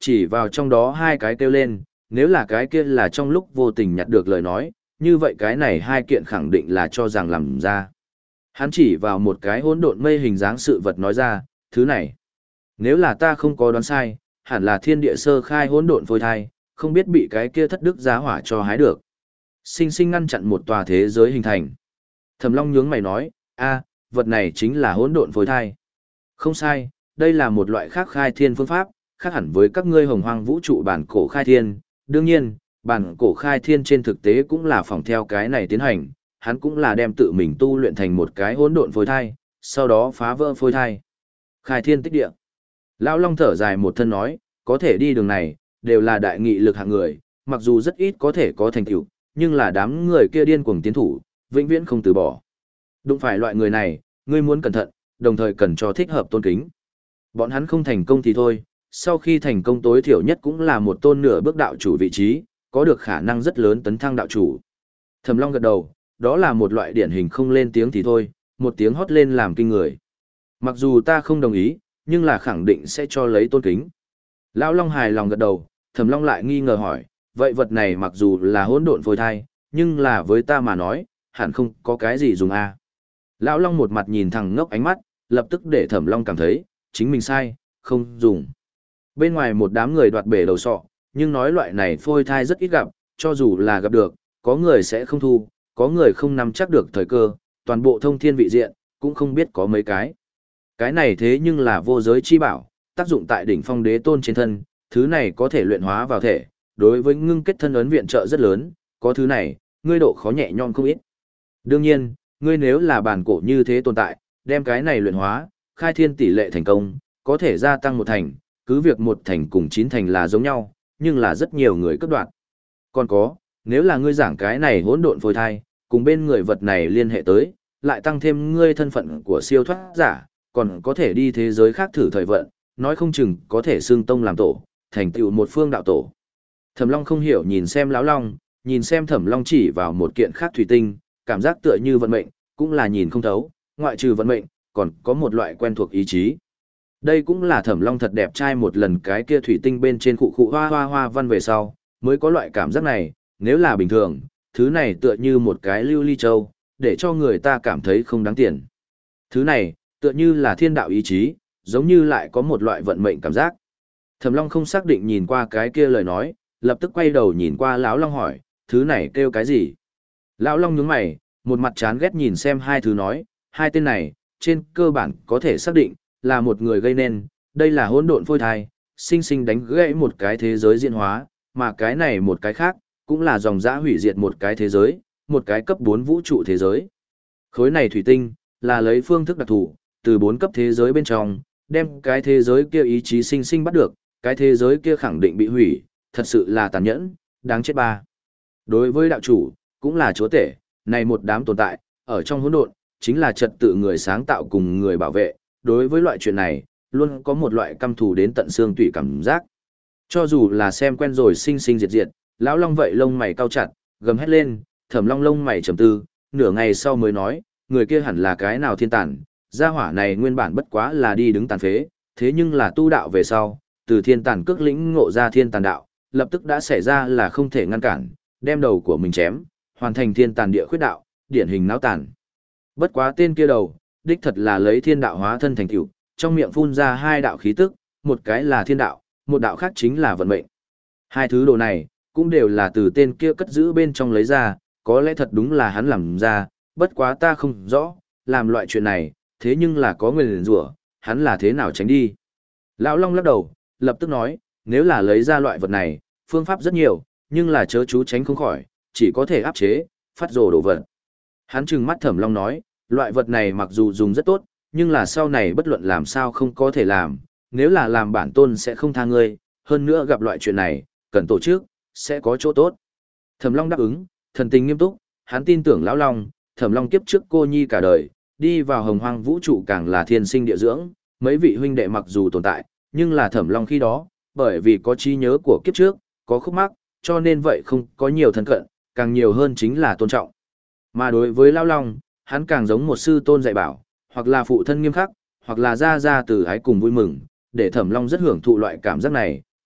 A: chỉ vào trong đó hai cái kêu lên, nếu là cái kia là trong lúc vô tình nhặt được lời nói, như vậy cái này hai kiện khẳng định là cho rằng làm ra. Hắn chỉ vào một cái hỗn độn mây hình dáng sự vật nói ra, thứ này, nếu là ta không có đoán sai, hẳn là thiên địa sơ khai hỗn độn phôi thai, không biết bị cái kia thất đức giá hỏa cho hái được. Sinh sinh ngăn chặn một tòa thế giới hình thành. Thẩm Long nhướng mày nói, a, vật này chính là hỗn độn phôi thai. Không sai, đây là một loại khác khai thiên phương pháp, khác hẳn với các ngươi hồng hoang vũ trụ bản cổ khai thiên. Đương nhiên, bản cổ khai thiên trên thực tế cũng là phỏng theo cái này tiến hành, hắn cũng là đem tự mình tu luyện thành một cái hỗn độn phôi thai, sau đó phá vỡ phôi thai. Khai thiên tích địa. Lão Long thở dài một thân nói, có thể đi đường này, đều là đại nghị lực hạng người, mặc dù rất ít có thể có thành tựu, nhưng là đám người kia điên cuồng tiến thủ, vĩnh viễn không từ bỏ. Đụng phải loại người này, ngươi muốn cẩn thận, đồng thời cần cho thích hợp tôn kính. Bọn hắn không thành công thì thôi, sau khi thành công tối thiểu nhất cũng là một tôn nửa bước đạo chủ vị trí, có được khả năng rất lớn tấn thăng đạo chủ. Thẩm Long gật đầu, đó là một loại điển hình không lên tiếng thì thôi, một tiếng hót lên làm kinh người. Mặc dù ta không đồng ý, nhưng là khẳng định sẽ cho lấy tôn kính. Lão Long hài lòng gật đầu, Thẩm Long lại nghi ngờ hỏi, vậy vật này mặc dù là hỗn độn phôi thai, nhưng là với ta mà nói, hẳn không có cái gì dùng a. À. Lão Long một mặt nhìn thẳng ngốc ánh mắt, lập tức để Thẩm Long cảm thấy, chính mình sai, không dùng. Bên ngoài một đám người đoạt bể đầu sọ, nhưng nói loại này phôi thai rất ít gặp, cho dù là gặp được, có người sẽ không thu, có người không nắm chắc được thời cơ, toàn bộ thông thiên vị diện, cũng không biết có mấy cái. Cái này thế nhưng là vô giới chi bảo, tác dụng tại đỉnh phong đế tôn trên thân, thứ này có thể luyện hóa vào thể, đối với ngưng kết thân ấn viện trợ rất lớn, có thứ này, ngươi độ khó nhẹ nhõm không ít. Đương nhiên, ngươi nếu là bản cổ như thế tồn tại, đem cái này luyện hóa, khai thiên tỷ lệ thành công, có thể gia tăng một thành, cứ việc một thành cùng chín thành là giống nhau, nhưng là rất nhiều người cấp đoạn. Còn có, nếu là ngươi giảng cái này hỗn độn phôi thai, cùng bên người vật này liên hệ tới, lại tăng thêm ngươi thân phận của siêu thoát giả, còn có thể đi thế giới khác thử thời vận, nói không chừng có thể xương tông làm tổ, thành tựu một phương đạo tổ. Thẩm Long không hiểu nhìn xem lão Long, nhìn xem Thẩm Long chỉ vào một kiện khác thủy tinh, cảm giác tựa như vận mệnh, cũng là nhìn không thấu, ngoại trừ vận mệnh, còn có một loại quen thuộc ý chí. Đây cũng là Thẩm Long thật đẹp trai một lần cái kia thủy tinh bên trên khụ khụ hoa hoa hoa văn về sau, mới có loại cảm giác này, nếu là bình thường, thứ này tựa như một cái lưu ly châu, để cho người ta cảm thấy không đáng tiền. Thứ này, tựa như là thiên đạo ý chí, giống như lại có một loại vận mệnh cảm giác. Thẩm Long không xác định nhìn qua cái kia lời nói, lập tức quay đầu nhìn qua lão Long hỏi, thứ này kêu cái gì? Lão Long nhướng mày, một mặt chán ghét nhìn xem hai thứ nói, hai tên này, trên cơ bản có thể xác định, là một người gây nên, đây là hỗn độn phôi thai, sinh sinh đánh gãy một cái thế giới diễn hóa, mà cái này một cái khác, cũng là dòng dã hủy diệt một cái thế giới, một cái cấp bốn vũ trụ thế giới. Khối này thủy tinh, là lấy phương thức đặc thù, từ bốn cấp thế giới bên trong, đem cái thế giới kia ý chí sinh sinh bắt được, cái thế giới kia khẳng định bị hủy, thật sự là tàn nhẫn, đáng chết ba. Đối với đạo chủ, cũng là chúa tể, này một đám tồn tại, ở trong hỗn độn, chính là trật tự người sáng tạo cùng người bảo vệ, đối với loại chuyện này, luôn có một loại căm thù đến tận xương tủy cảm giác. Cho dù là xem quen rồi sinh sinh diệt diệt, lão Long vậy lông mày cau chặt, gầm hét lên, Thẩm Long lông mày trầm tư, nửa ngày sau mới nói, người kia hẳn là cái nào thiên tàn, gia hỏa này nguyên bản bất quá là đi đứng tàn phế, thế nhưng là tu đạo về sau, từ thiên tàn cước lĩnh ngộ ra thiên tàn đạo, lập tức đã xảy ra là không thể ngăn cản, đem đầu của mình chém, hoàn thành thiên tàn địa khuyết đạo, điển hình náo tàn. Bất quá tên kia đầu, đích thật là lấy thiên đạo hóa thân thành tựu, trong miệng phun ra hai đạo khí tức, một cái là thiên đạo, một đạo khác chính là vận mệnh. Hai thứ đồ này, cũng đều là từ tên kia cất giữ bên trong lấy ra, có lẽ thật đúng là hắn làm ra, bất quá ta không rõ, làm loại chuyện này, thế nhưng là có người liền rủa, hắn là thế nào tránh đi. Lão Long lắc đầu, lập tức nói, nếu là lấy ra loại vật này, phương pháp rất nhiều, nhưng là chớ chú tránh không khỏi, chỉ có thể áp chế, phát rồ đổ vật. Hắn trừng mắt Thẩm Long nói, loại vật này mặc dù dùng rất tốt, nhưng là sau này bất luận làm sao không có thể làm, nếu là làm bản tôn sẽ không tha ngươi, hơn nữa gặp loại chuyện này, cần tổ chức, sẽ có chỗ tốt. Thẩm Long đáp ứng, thần tình nghiêm túc, hắn tin tưởng lão Long, Thẩm Long kiếp trước cô nhi cả đời, đi vào hồng hoang vũ trụ càng là thiên sinh địa dưỡng, mấy vị huynh đệ mặc dù tồn tại, nhưng là Thẩm Long khi đó, bởi vì có trí nhớ của kiếp trước, có khúc mắc, cho nên vậy không có nhiều thân cận, càng nhiều hơn chính là tôn trọng. Mà đối với lão Long, hắn càng giống một sư tôn dạy bảo, hoặc là phụ thân nghiêm khắc, hoặc là ra ra từ ái cùng vui mừng, để Thẩm Long rất hưởng thụ loại cảm giác này,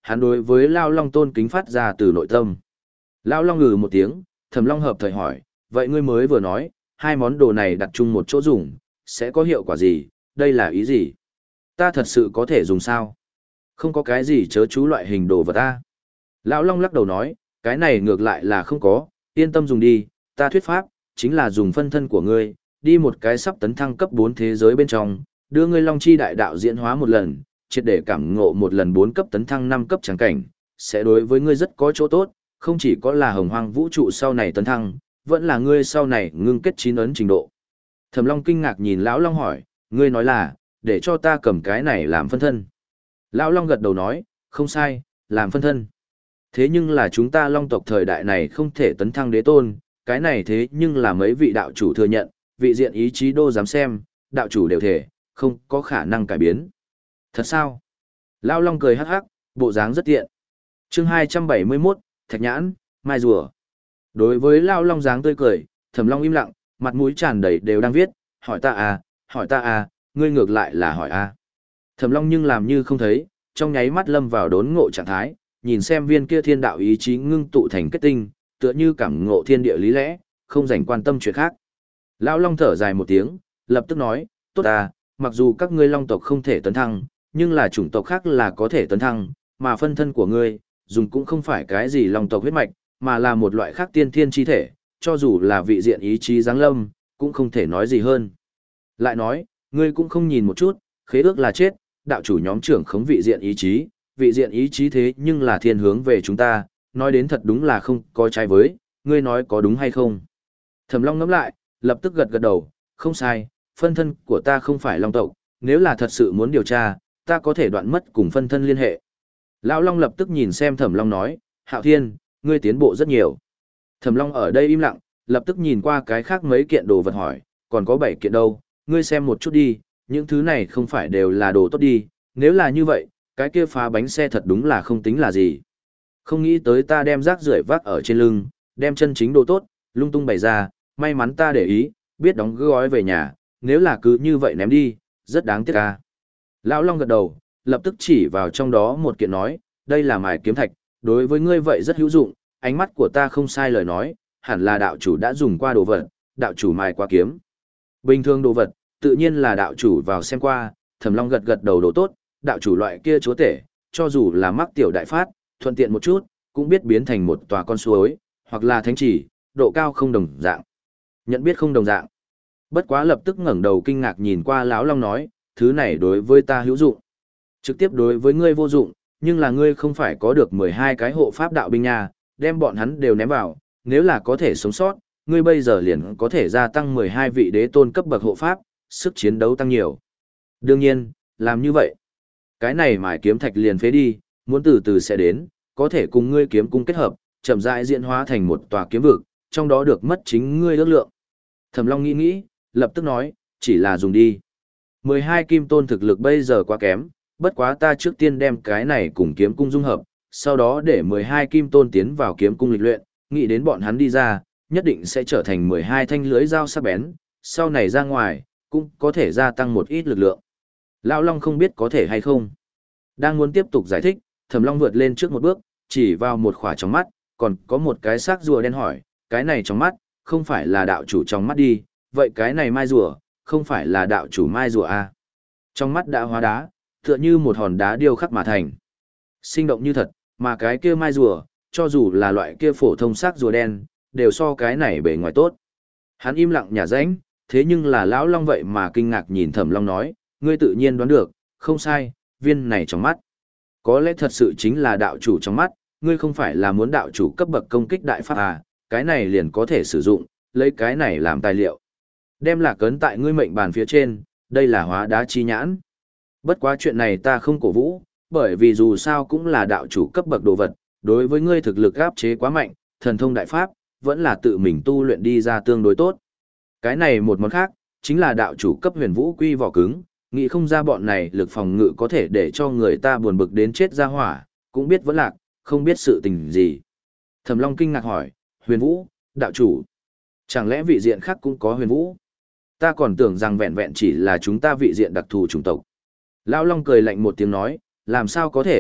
A: hắn đối với Lao Long tôn kính phát ra từ nội tâm. Lao Long ngừ một tiếng, Thẩm Long hợp thời hỏi, vậy ngươi mới vừa nói, hai món đồ này đặt chung một chỗ dùng, sẽ có hiệu quả gì, đây là ý gì? Ta thật sự có thể dùng sao? Không có cái gì chớ chú loại hình đồ vật ta. Lão Long lắc đầu nói, cái này ngược lại là không có, yên tâm dùng đi, ta thuyết pháp, chính là dùng phân thân của ngươi, đi một cái sắp tấn thăng cấp bốn thế giới bên trong, đưa ngươi Long Chi đại đạo diễn hóa một lần, triệt để cảm ngộ một lần bốn cấp tấn thăng năm cấp trắng cảnh, sẽ đối với ngươi rất có chỗ tốt, không chỉ có là hồng hoang vũ trụ sau này tấn thăng, vẫn là ngươi sau này ngưng kết chín ấn trình độ. Thẩm Long kinh ngạc nhìn Lão Long hỏi, ngươi nói là, để cho ta cầm cái này làm phân thân. Lão Long gật đầu nói, không sai, làm phân thân. Thế nhưng là chúng ta Long tộc thời đại này không thể tấn thăng đế tôn, cái này thế nhưng là mấy vị đạo chủ thừa nhận, vị diện ý chí đô dám xem, đạo chủ đều thể, không có khả năng cải biến. Thật sao? Lão Long cười hắc hắc, bộ dáng rất tiện. Chương hai trăm bảy mươi mốt, Thạch Nhãn, Mai Rùa. Đối với Lão Long dáng tươi cười, Thẩm Long im lặng, mặt mũi tràn đầy đều đang viết, hỏi ta à, hỏi ta à, ngươi ngược lại là hỏi a. À. Thẩm Long nhưng làm như không thấy, trong nháy mắt lâm vào đốn ngộ trạng thái, nhìn xem viên kia thiên đạo ý chí ngưng tụ thành kết tinh, tựa như cảm ngộ thiên địa lý lẽ, không dành quan tâm chuyện khác. Lão Long thở dài một tiếng, lập tức nói, tốt à, mặc dù các ngươi Long tộc không thể tấn thăng, nhưng là chủng tộc khác là có thể tấn thăng, mà phân thân của ngươi, dùng cũng không phải cái gì Long tộc huyết mạch, mà là một loại khác tiên thiên chi thể, cho dù là vị diện ý chí giáng lâm, cũng không thể nói gì hơn. Lại nói, ngươi cũng không nhìn một chút, khế ước là chết, đạo chủ nhóm trưởng khống vị diện ý chí, vị diện ý chí thế nhưng là thiên hướng về chúng ta, nói đến thật đúng là không có trái với, ngươi nói có đúng hay không. Thẩm Long ngẫm lại, lập tức gật gật đầu, không sai, phân thân của ta không phải Long tộc, nếu là thật sự muốn điều tra, ta có thể đoạn mất cùng phân thân liên hệ. Lão Long lập tức nhìn xem Thẩm Long nói, Hạo Thiên, ngươi tiến bộ rất nhiều. Thẩm Long ở đây im lặng, lập tức nhìn qua cái khác mấy kiện đồ vật hỏi, còn có bảy kiện đâu, ngươi xem một chút đi, những thứ này không phải đều là đồ tốt đi, nếu là như vậy, cái kia phá bánh xe thật đúng là không tính là gì. Không nghĩ tới ta đem rác rưởi vác ở trên lưng, đem chân chính đồ tốt, lung tung bày ra, may mắn ta để ý, biết đóng gói về nhà, nếu là cứ như vậy ném đi, rất đáng tiếc ca. Lão Long gật đầu, lập tức chỉ vào trong đó một kiện nói, đây là mài kiếm thạch, đối với ngươi vậy rất hữu dụng, ánh mắt của ta không sai lời nói, hẳn là đạo chủ đã dùng qua đồ vật, đạo chủ mài qua kiếm. Bình thường đồ vật, tự nhiên là đạo chủ vào xem qua, Thẩm Long gật gật đầu đồ tốt, đạo chủ loại kia chúa tể, cho dù là mắc tiểu đại phát, thuận tiện một chút, cũng biết biến thành một tòa con suối, hoặc là thánh chỉ, độ cao không đồng dạng. Nhận biết không đồng dạng. Bất quá lập tức ngẩng đầu kinh ngạc nhìn qua Lão Long nói, thứ này đối với ta hữu dụng. Trực tiếp đối với ngươi vô dụng, nhưng là ngươi không phải có được mười hai cái hộ pháp đạo binh nha, đem bọn hắn đều ném vào, nếu là có thể sống sót, ngươi bây giờ liền có thể gia tăng mười hai vị đế tôn cấp bậc hộ pháp, sức chiến đấu tăng nhiều. Đương nhiên, làm như vậy, cái này mài kiếm thạch liền phế đi, muốn từ từ sẽ đến, có thể cùng ngươi kiếm cung kết hợp, chậm rãi diễn hóa thành một tòa kiếm vực, trong đó được mất chính ngươi ước lượng. Thẩm Long nghĩ nghĩ, lập tức nói, chỉ là dùng đi. mười hai kim tôn thực lực bây giờ quá kém, bất quá ta trước tiên đem cái này cùng kiếm cung dung hợp, sau đó để mười hai kim tôn tiến vào kiếm cung lịch luyện, nghĩ đến bọn hắn đi ra, nhất định sẽ trở thành mười hai thanh lưới dao sắc bén, sau này ra ngoài, cũng có thể gia tăng một ít lực lượng. Lão Long không biết có thể hay không. Đang muốn tiếp tục giải thích, Thẩm Long vượt lên trước một bước, chỉ vào một khỏa trong mắt, còn có một cái xác rùa đen hỏi, cái này trong mắt, không phải là đạo chủ trong mắt đi, vậy cái này mai rùa, không phải là đạo chủ mai rùa à? Trong mắt đã hóa đá, tựa như một hòn đá điêu khắc mà thành. Sinh động như thật, mà cái kia mai rùa, cho dù là loại kia phổ thông xác rùa đen, đều so cái này bề ngoài tốt. Hắn im lặng nhả rãnh, thế nhưng là Lão Long vậy mà kinh ngạc nhìn Thẩm Long nói, ngươi tự nhiên đoán được, không sai, viên này trong mắt. Có lẽ thật sự chính là đạo chủ trong mắt, ngươi không phải là muốn đạo chủ cấp bậc công kích đại pháp à, cái này liền có thể sử dụng, lấy cái này làm tài liệu. Đem lạc ấn tại ngươi mệnh bàn phía trên, đây là hóa đá chi nhãn. Bất quá chuyện này ta không cổ vũ, bởi vì dù sao cũng là đạo chủ cấp bậc đồ vật, đối với ngươi thực lực áp chế quá mạnh, thần thông đại pháp, vẫn là tự mình tu luyện đi ra tương đối tốt. Cái này một món khác, chính là đạo chủ cấp huyền vũ quy vỏ cứng, nghĩ không ra bọn này lực phòng ngự có thể để cho người ta buồn bực đến chết ra hỏa, cũng biết vẫn lạc, không biết sự tình gì. Thẩm Long kinh ngạc hỏi, huyền vũ, đạo chủ, chẳng lẽ vị diện khác cũng có huyền vũ? Ta còn tưởng rằng vẹn vẹn chỉ là chúng ta vị diện đặc thù chủng tộc. Lão Long cười lạnh một tiếng nói, làm sao có thể,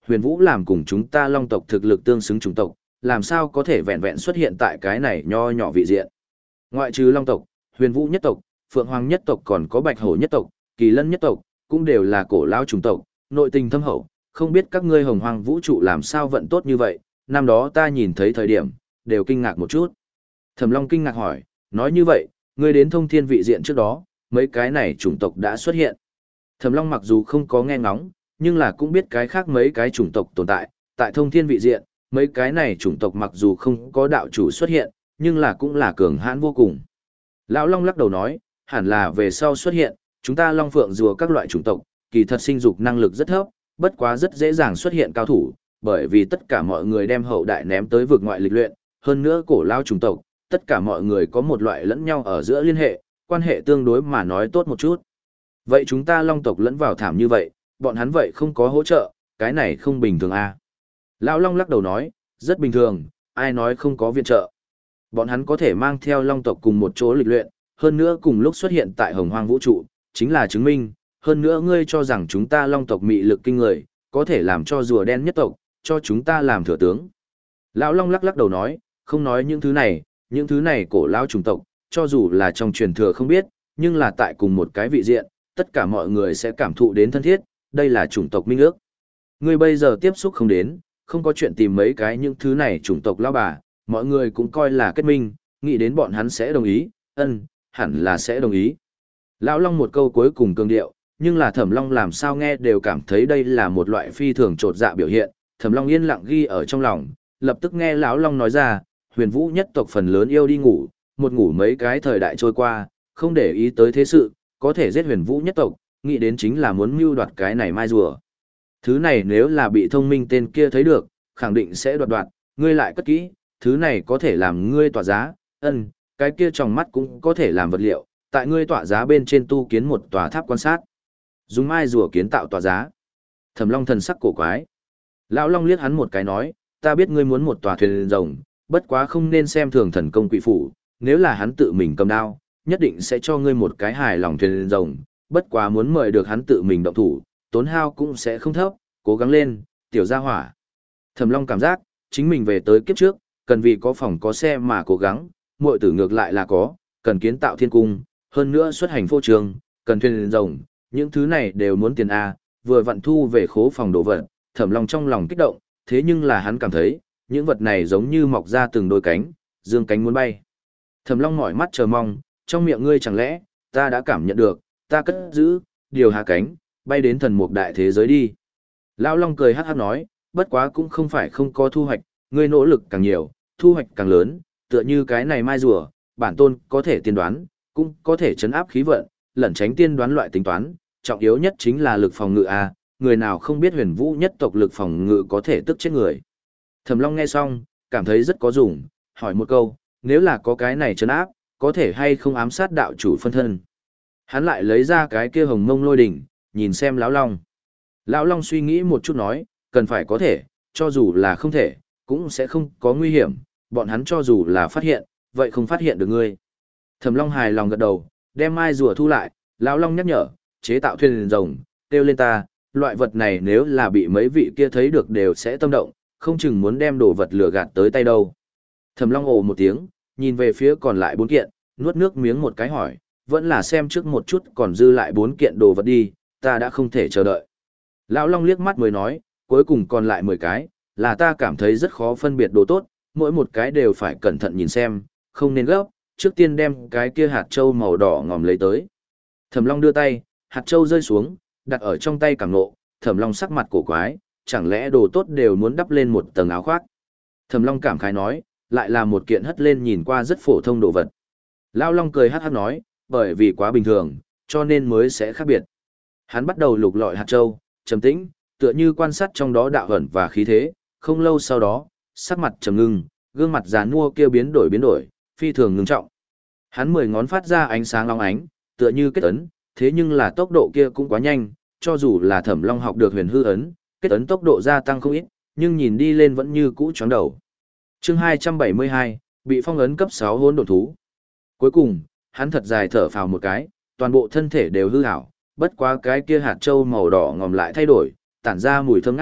A: huyền vũ làm cùng chúng ta long tộc thực lực tương xứng chủng tộc, làm sao có thể vẹn vẹn xuất hiện tại cái này nho nhỏ vị diện. Ngoại trừ long tộc, huyền vũ nhất tộc, phượng hoàng nhất tộc còn có bạch hổ nhất tộc, kỳ lân nhất tộc, cũng đều là cổ lao chủng tộc, nội tình thâm hậu, không biết các ngươi hồng hoang vũ trụ làm sao vận tốt như vậy, năm đó ta nhìn thấy thời điểm, đều kinh ngạc một chút. Thẩm Long kinh ngạc hỏi, nói như vậy, ngươi đến thông thiên vị diện trước đó, mấy cái này chủng tộc đã xuất hiện. Thẩm Long mặc dù không có nghe ngóng, nhưng là cũng biết cái khác mấy cái chủng tộc tồn tại, tại thông thiên vị diện, mấy cái này chủng tộc mặc dù không có đạo chủ xuất hiện, nhưng là cũng là cường hãn vô cùng. Lão Long lắc đầu nói, hẳn là về sau xuất hiện, chúng ta Long Phượng rùa các loại chủng tộc, kỳ thật sinh dục năng lực rất thấp, bất quá rất dễ dàng xuất hiện cao thủ, bởi vì tất cả mọi người đem hậu đại ném tới vực ngoại lịch luyện, hơn nữa cổ lao chủng tộc, tất cả mọi người có một loại lẫn nhau ở giữa liên hệ, quan hệ tương đối mà nói tốt một chút. Vậy chúng ta Long tộc lẫn vào thảm như vậy, bọn hắn vậy không có hỗ trợ, cái này không bình thường à. Lão Long lắc đầu nói, rất bình thường, ai nói không có viện trợ. Bọn hắn có thể mang theo Long tộc cùng một chỗ lịch luyện, hơn nữa cùng lúc xuất hiện tại hồng hoang vũ trụ, chính là chứng minh, hơn nữa ngươi cho rằng chúng ta Long tộc mị lực kinh người, có thể làm cho rùa đen nhất tộc, cho chúng ta làm thừa tướng. Lão Long lắc lắc đầu nói, không nói những thứ này, những thứ này cổ lão chủng tộc, cho dù là trong truyền thừa không biết, nhưng là tại cùng một cái vị diện, tất cả mọi người sẽ cảm thụ đến thân thiết, đây là chủng tộc minh ước. Ngươi bây giờ tiếp xúc không đến, không có chuyện tìm mấy cái những thứ này chủng tộc lão bà, mọi người cũng coi là kết minh, nghĩ đến bọn hắn sẽ đồng ý, ân, hẳn là sẽ đồng ý. Lão Long một câu cuối cùng cường điệu, nhưng là Thẩm Long làm sao nghe đều cảm thấy đây là một loại phi thường trột dạ biểu hiện, Thẩm Long yên lặng ghi ở trong lòng, lập tức nghe lão Long nói ra, huyền vũ nhất tộc phần lớn yêu đi ngủ, một ngủ mấy cái thời đại trôi qua, không để ý tới thế sự, có thể giết huyền vũ nhất tộc, nghĩ đến chính là muốn mưu đoạt cái này mai rùa. Thứ này nếu là bị thông minh tên kia thấy được, khẳng định sẽ đoạt đoạt, ngươi lại cất kỹ, thứ này có thể làm ngươi tỏa giá, ân, cái kia trong mắt cũng có thể làm vật liệu, tại ngươi tỏa giá bên trên tu kiến một tòa tháp quan sát. Dùng mai rùa kiến tạo tòa giá. Thẩm Long thần sắc cổ quái. Lão Long liếc hắn một cái nói, ta biết ngươi muốn một tòa thuyền rồng, bất quá không nên xem thường thần công quỷ phủ, nếu là hắn tự mình cầm đao, nhất định sẽ cho ngươi một cái hài lòng thuyền rồng, bất quá muốn mời được hắn tự mình động thủ, tốn hao cũng sẽ không thấp, cố gắng lên, tiểu gia hỏa. Thẩm Long cảm giác, chính mình về tới kiếp trước, cần vì có phòng có xe mà cố gắng, muội tử ngược lại là có, cần kiến tạo thiên cung, hơn nữa xuất hành phô trường, cần thuyền rồng, những thứ này đều muốn tiền A, vừa vặn thu về khố phòng đồ vật, Thẩm Long trong lòng kích động, thế nhưng là hắn cảm thấy, những vật này giống như mọc ra từng đôi cánh, dương cánh muốn bay. Thẩm Long mỏi mắt chờ mong, trong miệng ngươi chẳng lẽ, ta đã cảm nhận được, ta cất giữ, điều hạ cánh, bay đến thần mục đại thế giới đi. Lão Long cười hát hát nói, bất quá cũng không phải không có thu hoạch, ngươi nỗ lực càng nhiều, thu hoạch càng lớn, tựa như cái này mai rùa, bản tôn có thể tiên đoán, cũng có thể chấn áp khí vận, lẩn tránh tiên đoán loại tính toán, trọng yếu nhất chính là lực phòng ngự a, người nào không biết huyền vũ nhất tộc lực phòng ngự có thể tức chết người. Thẩm Long nghe xong, cảm thấy rất có dùng, hỏi một câu, nếu là có cái này chấn áp, có thể hay không ám sát đạo chủ phân thân. Hắn lại lấy ra cái kia hồng mông lôi đỉnh, nhìn xem lão Long. Lão Long suy nghĩ một chút nói, cần phải có thể, cho dù là không thể, cũng sẽ không có nguy hiểm, bọn hắn cho dù là phát hiện, vậy không phát hiện được ngươi. Thẩm Long hài lòng gật đầu, đem mai rùa thu lại, lão Long nhắc nhở, chế tạo thuyền rồng, kêu lên ta, loại vật này nếu là bị mấy vị kia thấy được đều sẽ tâm động, không chừng muốn đem đồ vật lừa gạt tới tay đâu. Thẩm Long ồ một tiếng, nhìn về phía còn lại bốn kiện, nuốt nước miếng một cái hỏi, vẫn là xem trước một chút còn dư lại bốn kiện đồ vật đi, ta đã không thể chờ đợi. Lão Long liếc mắt mới nói, cuối cùng còn lại mười cái, là ta cảm thấy rất khó phân biệt đồ tốt, mỗi một cái đều phải cẩn thận nhìn xem, không nên gấp, trước tiên đem cái kia hạt châu màu đỏ ngòm lấy tới. Thẩm Long đưa tay, hạt châu rơi xuống, đặt ở trong tay cảm nộ, Thẩm Long sắc mặt cổ quái, chẳng lẽ đồ tốt đều muốn đắp lên một tầng áo khoác. Thẩm Long cảm khái nói, lại là một kiện hất lên nhìn qua rất phổ thông đồ vật. Lão Long cười hắc hắc nói, bởi vì quá bình thường, cho nên mới sẽ khác biệt. Hắn bắt đầu lục lọi hạt châu, trầm tĩnh, tựa như quan sát trong đó đạo ẩn và khí thế, không lâu sau đó, sắc mặt trầm ngưng, gương mặt già nua kia biến đổi biến đổi, phi thường ngưng trọng. Hắn mười ngón phát ra ánh sáng long ánh, tựa như kết ấn, thế nhưng là tốc độ kia cũng quá nhanh, cho dù là Thẩm Long học được huyền hư ấn, kết ấn tốc độ gia tăng không ít, nhưng nhìn đi lên vẫn như cũ chóng đầu. Chương hai trăm bảy mươi hai, bị phong ấn cấp sáu hỗn độn thú. Cuối cùng, hắn thật dài thở phào một cái, toàn bộ thân thể đều hư ảo, bất quá cái kia hạt châu màu đỏ ngòm lại thay đổi, tản ra mùi thơm ngát,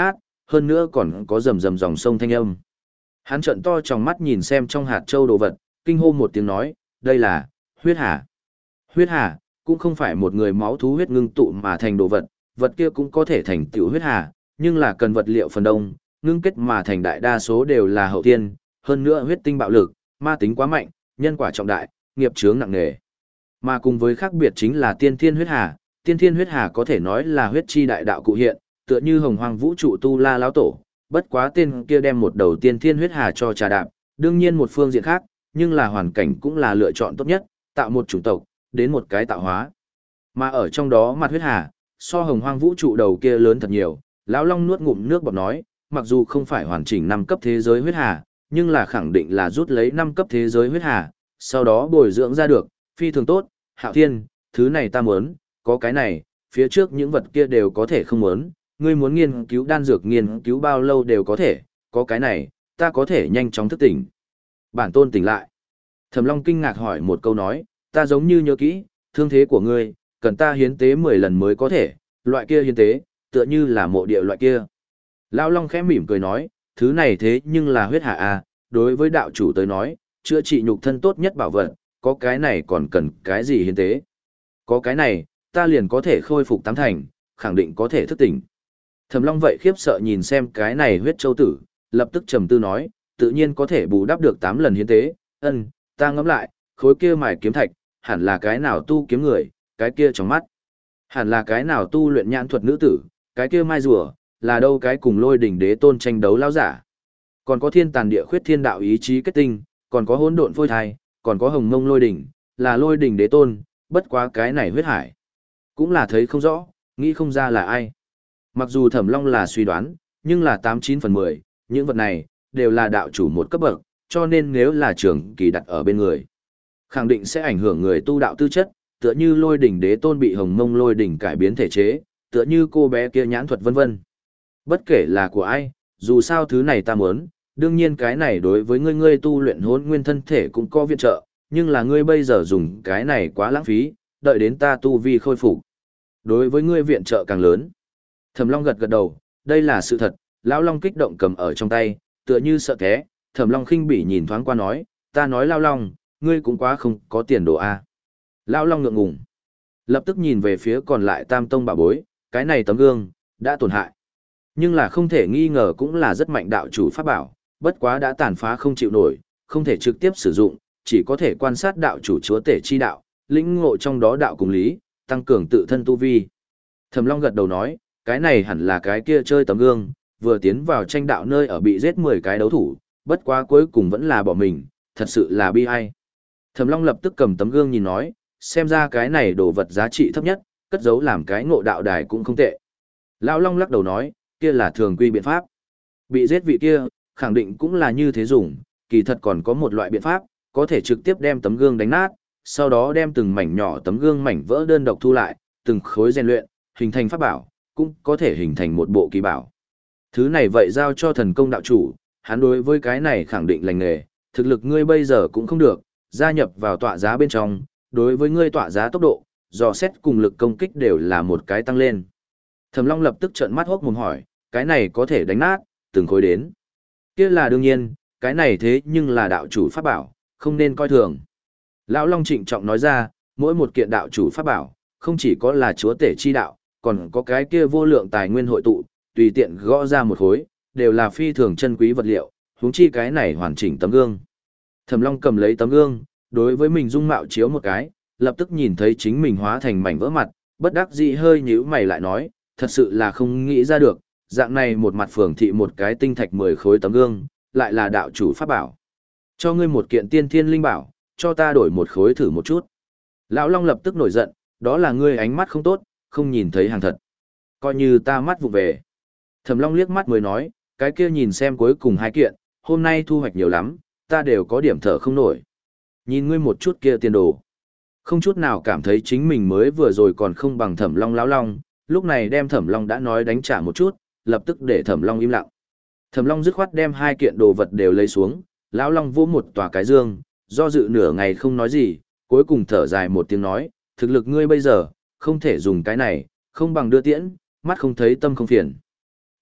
A: hơn nữa còn có rầm rầm dòng sông thanh âm. Hắn trợn to trong mắt nhìn xem trong hạt châu đồ vật, kinh hô một tiếng nói, đây là huyết hà. Huyết hà cũng không phải một người máu thú huyết ngưng tụ mà thành đồ vật, vật kia cũng có thể thành tiểu huyết hà, nhưng là cần vật liệu phần đông, ngưng kết mà thành đại đa số đều là hậu tiên, hơn nữa huyết tinh bạo lực, ma tính quá mạnh, nhân quả trọng đại, nghiệp chướng nặng nề. Mà cùng với khác biệt chính là tiên thiên huyết hà, tiên thiên huyết hà có thể nói là huyết chi đại đạo cụ hiện, tựa như hồng hoang vũ trụ tu la lão tổ, bất quá tên kia đem một đầu tiên thiên huyết hà cho trà đạp, đương nhiên một phương diện khác, nhưng là hoàn cảnh cũng là lựa chọn tốt nhất, tạo một chủng tộc, đến một cái tạo hóa. Mà ở trong đó mặt huyết hà, so hồng hoang vũ trụ đầu kia lớn thật nhiều, lão long nuốt ngụm nước bọt nói, mặc dù không phải hoàn chỉnh năm cấp thế giới huyết hà, nhưng là khẳng định là rút lấy năm cấp thế giới huyết hà, sau đó bồi dưỡng ra được, phi thường tốt, hạo thiên, thứ này ta muốn, có cái này, phía trước những vật kia đều có thể không muốn, ngươi muốn nghiên cứu đan dược nghiên cứu bao lâu đều có thể, có cái này, ta có thể nhanh chóng thức tỉnh. Bản tôn tỉnh lại. Thẩm Long kinh ngạc hỏi một câu nói, ta giống như nhớ kỹ, thương thế của ngươi, cần ta hiến tế mười lần mới có thể, loại kia hiến tế, tựa như là mộ địa loại kia. Lão Long khẽ mỉm cười nói, thứ này thế nhưng là huyết hạ à, đối với đạo chủ tới nói, chữa trị nhục thân tốt nhất bảo vật, có cái này còn cần cái gì hiến tế. Có cái này, ta liền có thể khôi phục tám thành, khẳng định có thể thức tỉnh. Thẩm Long vậy khiếp sợ nhìn xem cái này huyết châu tử, lập tức trầm tư nói, tự nhiên có thể bù đắp được tám lần hiến tế, ân, ta ngẫm lại, khối kia mài kiếm thạch, hẳn là cái nào tu kiếm người, cái kia trong mắt. Hẳn là cái nào tu luyện nhãn thuật nữ tử, cái kia mai rùa, là đâu cái cùng lôi đỉnh đế tôn tranh đấu lao giả. Còn có thiên tàn địa khuyết thiên đạo ý chí kết tinh, còn có hỗn độn phôi thai, còn có hồng mông lôi đỉnh, là lôi đỉnh đế tôn, bất quá cái này huyết hải. Cũng là thấy không rõ, nghĩ không ra là ai. Mặc dù Thẩm Long là suy đoán, nhưng là tám chín phần mười, những vật này, đều là đạo chủ một cấp bậc, cho nên nếu là trường kỳ đặt ở bên người, khẳng định sẽ ảnh hưởng người tu đạo tư chất, tựa như lôi đỉnh đế tôn bị hồng mông lôi đỉnh cải biến thể chế, tựa như cô bé kia nhãn thuật vân vân. Bất kể là của ai, dù sao thứ này ta muốn, đương nhiên cái này đối với ngươi ngươi tu luyện hỗn nguyên thân thể cũng có viện trợ, nhưng là ngươi bây giờ dùng cái này quá lãng phí, đợi đến ta tu vi khôi phục. Đối với ngươi viện trợ càng lớn. Thẩm Long gật gật đầu, đây là sự thật, lão Long kích động cầm ở trong tay, tựa như sợ té, Thẩm Long khinh bỉ nhìn thoáng qua nói, ta nói lão Long, ngươi cũng quá không có tiền đồ a. Lão Long ngượng ngùng, lập tức nhìn về phía còn lại tam tông bảo bối, cái này tấm gương, đã tổn hại. Nhưng là không thể nghi ngờ cũng là rất mạnh đạo chủ pháp bảo, bất quá đã tàn phá không chịu nổi, không thể trực tiếp sử dụng, chỉ có thể quan sát đạo chủ chúa tể chi đạo, lĩnh ngộ trong đó đạo cùng lý, tăng cường tự thân tu vi. Thẩm Long gật đầu nói, cái này hẳn là cái kia chơi tấm gương, vừa tiến vào tranh đạo nơi ở bị giết mười cái đấu thủ, bất quá cuối cùng vẫn là bỏ mình, thật sự là bi ai. Thẩm Long lập tức cầm tấm gương nhìn nói, xem ra cái này đồ vật giá trị thấp nhất, cất giấu làm cái ngộ đạo đài cũng không tệ. Lão Long lắc đầu nói, kia là thường quy biện pháp. Bị giết vị kia, khẳng định cũng là như thế dùng, kỳ thật còn có một loại biện pháp, có thể trực tiếp đem tấm gương đánh nát, sau đó đem từng mảnh nhỏ tấm gương mảnh vỡ đơn độc thu lại, từng khối rèn luyện, hình thành pháp bảo, cũng có thể hình thành một bộ kỳ bảo. Thứ này vậy giao cho thần công đạo chủ, hắn đối với cái này khẳng định lành nghề, thực lực ngươi bây giờ cũng không được, gia nhập vào tọa giá bên trong, đối với ngươi tọa giá tốc độ, dò xét cùng lực công kích đều là một cái tăng lên. Thẩm Long lập tức trợn mắt hốc mồm hỏi, cái này có thể đánh nát, từng khối đến. Kia là đương nhiên, cái này thế nhưng là đạo chủ pháp bảo, không nên coi thường. Lão Long trịnh trọng nói ra, mỗi một kiện đạo chủ pháp bảo, không chỉ có là chúa tể chi đạo, còn có cái kia vô lượng tài nguyên hội tụ, tùy tiện gõ ra một khối, đều là phi thường chân quý vật liệu, huống chi cái này hoàn chỉnh tấm gương. Thẩm Long cầm lấy tấm gương, đối với mình dung mạo chiếu một cái, lập tức nhìn thấy chính mình hóa thành mảnh vỡ mặt, bất đắc dĩ hơi nhíu mày lại nói, thật sự là không nghĩ ra được, dạng này một mặt phường thị một cái tinh thạch mười khối tấm gương, lại là đạo chủ pháp bảo. Cho ngươi một kiện tiên thiên linh bảo, cho ta đổi một khối thử một chút. Lão Long lập tức nổi giận, đó là ngươi ánh mắt không tốt, không nhìn thấy hàng thật. Coi như ta mắt vụ về. Thẩm Long liếc mắt mới nói, cái kia nhìn xem cuối cùng hai kiện, hôm nay thu hoạch nhiều lắm, ta đều có điểm thở không nổi. Nhìn ngươi một chút kia tiền đồ. Không chút nào cảm thấy chính mình mới vừa rồi còn không bằng Thẩm Long lão Long, lúc này đem Thẩm Long đã nói đánh trả một chút, lập tức để Thẩm Long im lặng. Thẩm Long dứt khoát đem hai kiện đồ vật đều lấy xuống, lão Long vỗ một tòa cái dương, do dự nửa ngày không nói gì, cuối cùng thở dài một tiếng nói, thực lực ngươi bây giờ, không thể dùng cái này, không bằng đưa tiễn, mắt không thấy tâm không phiền.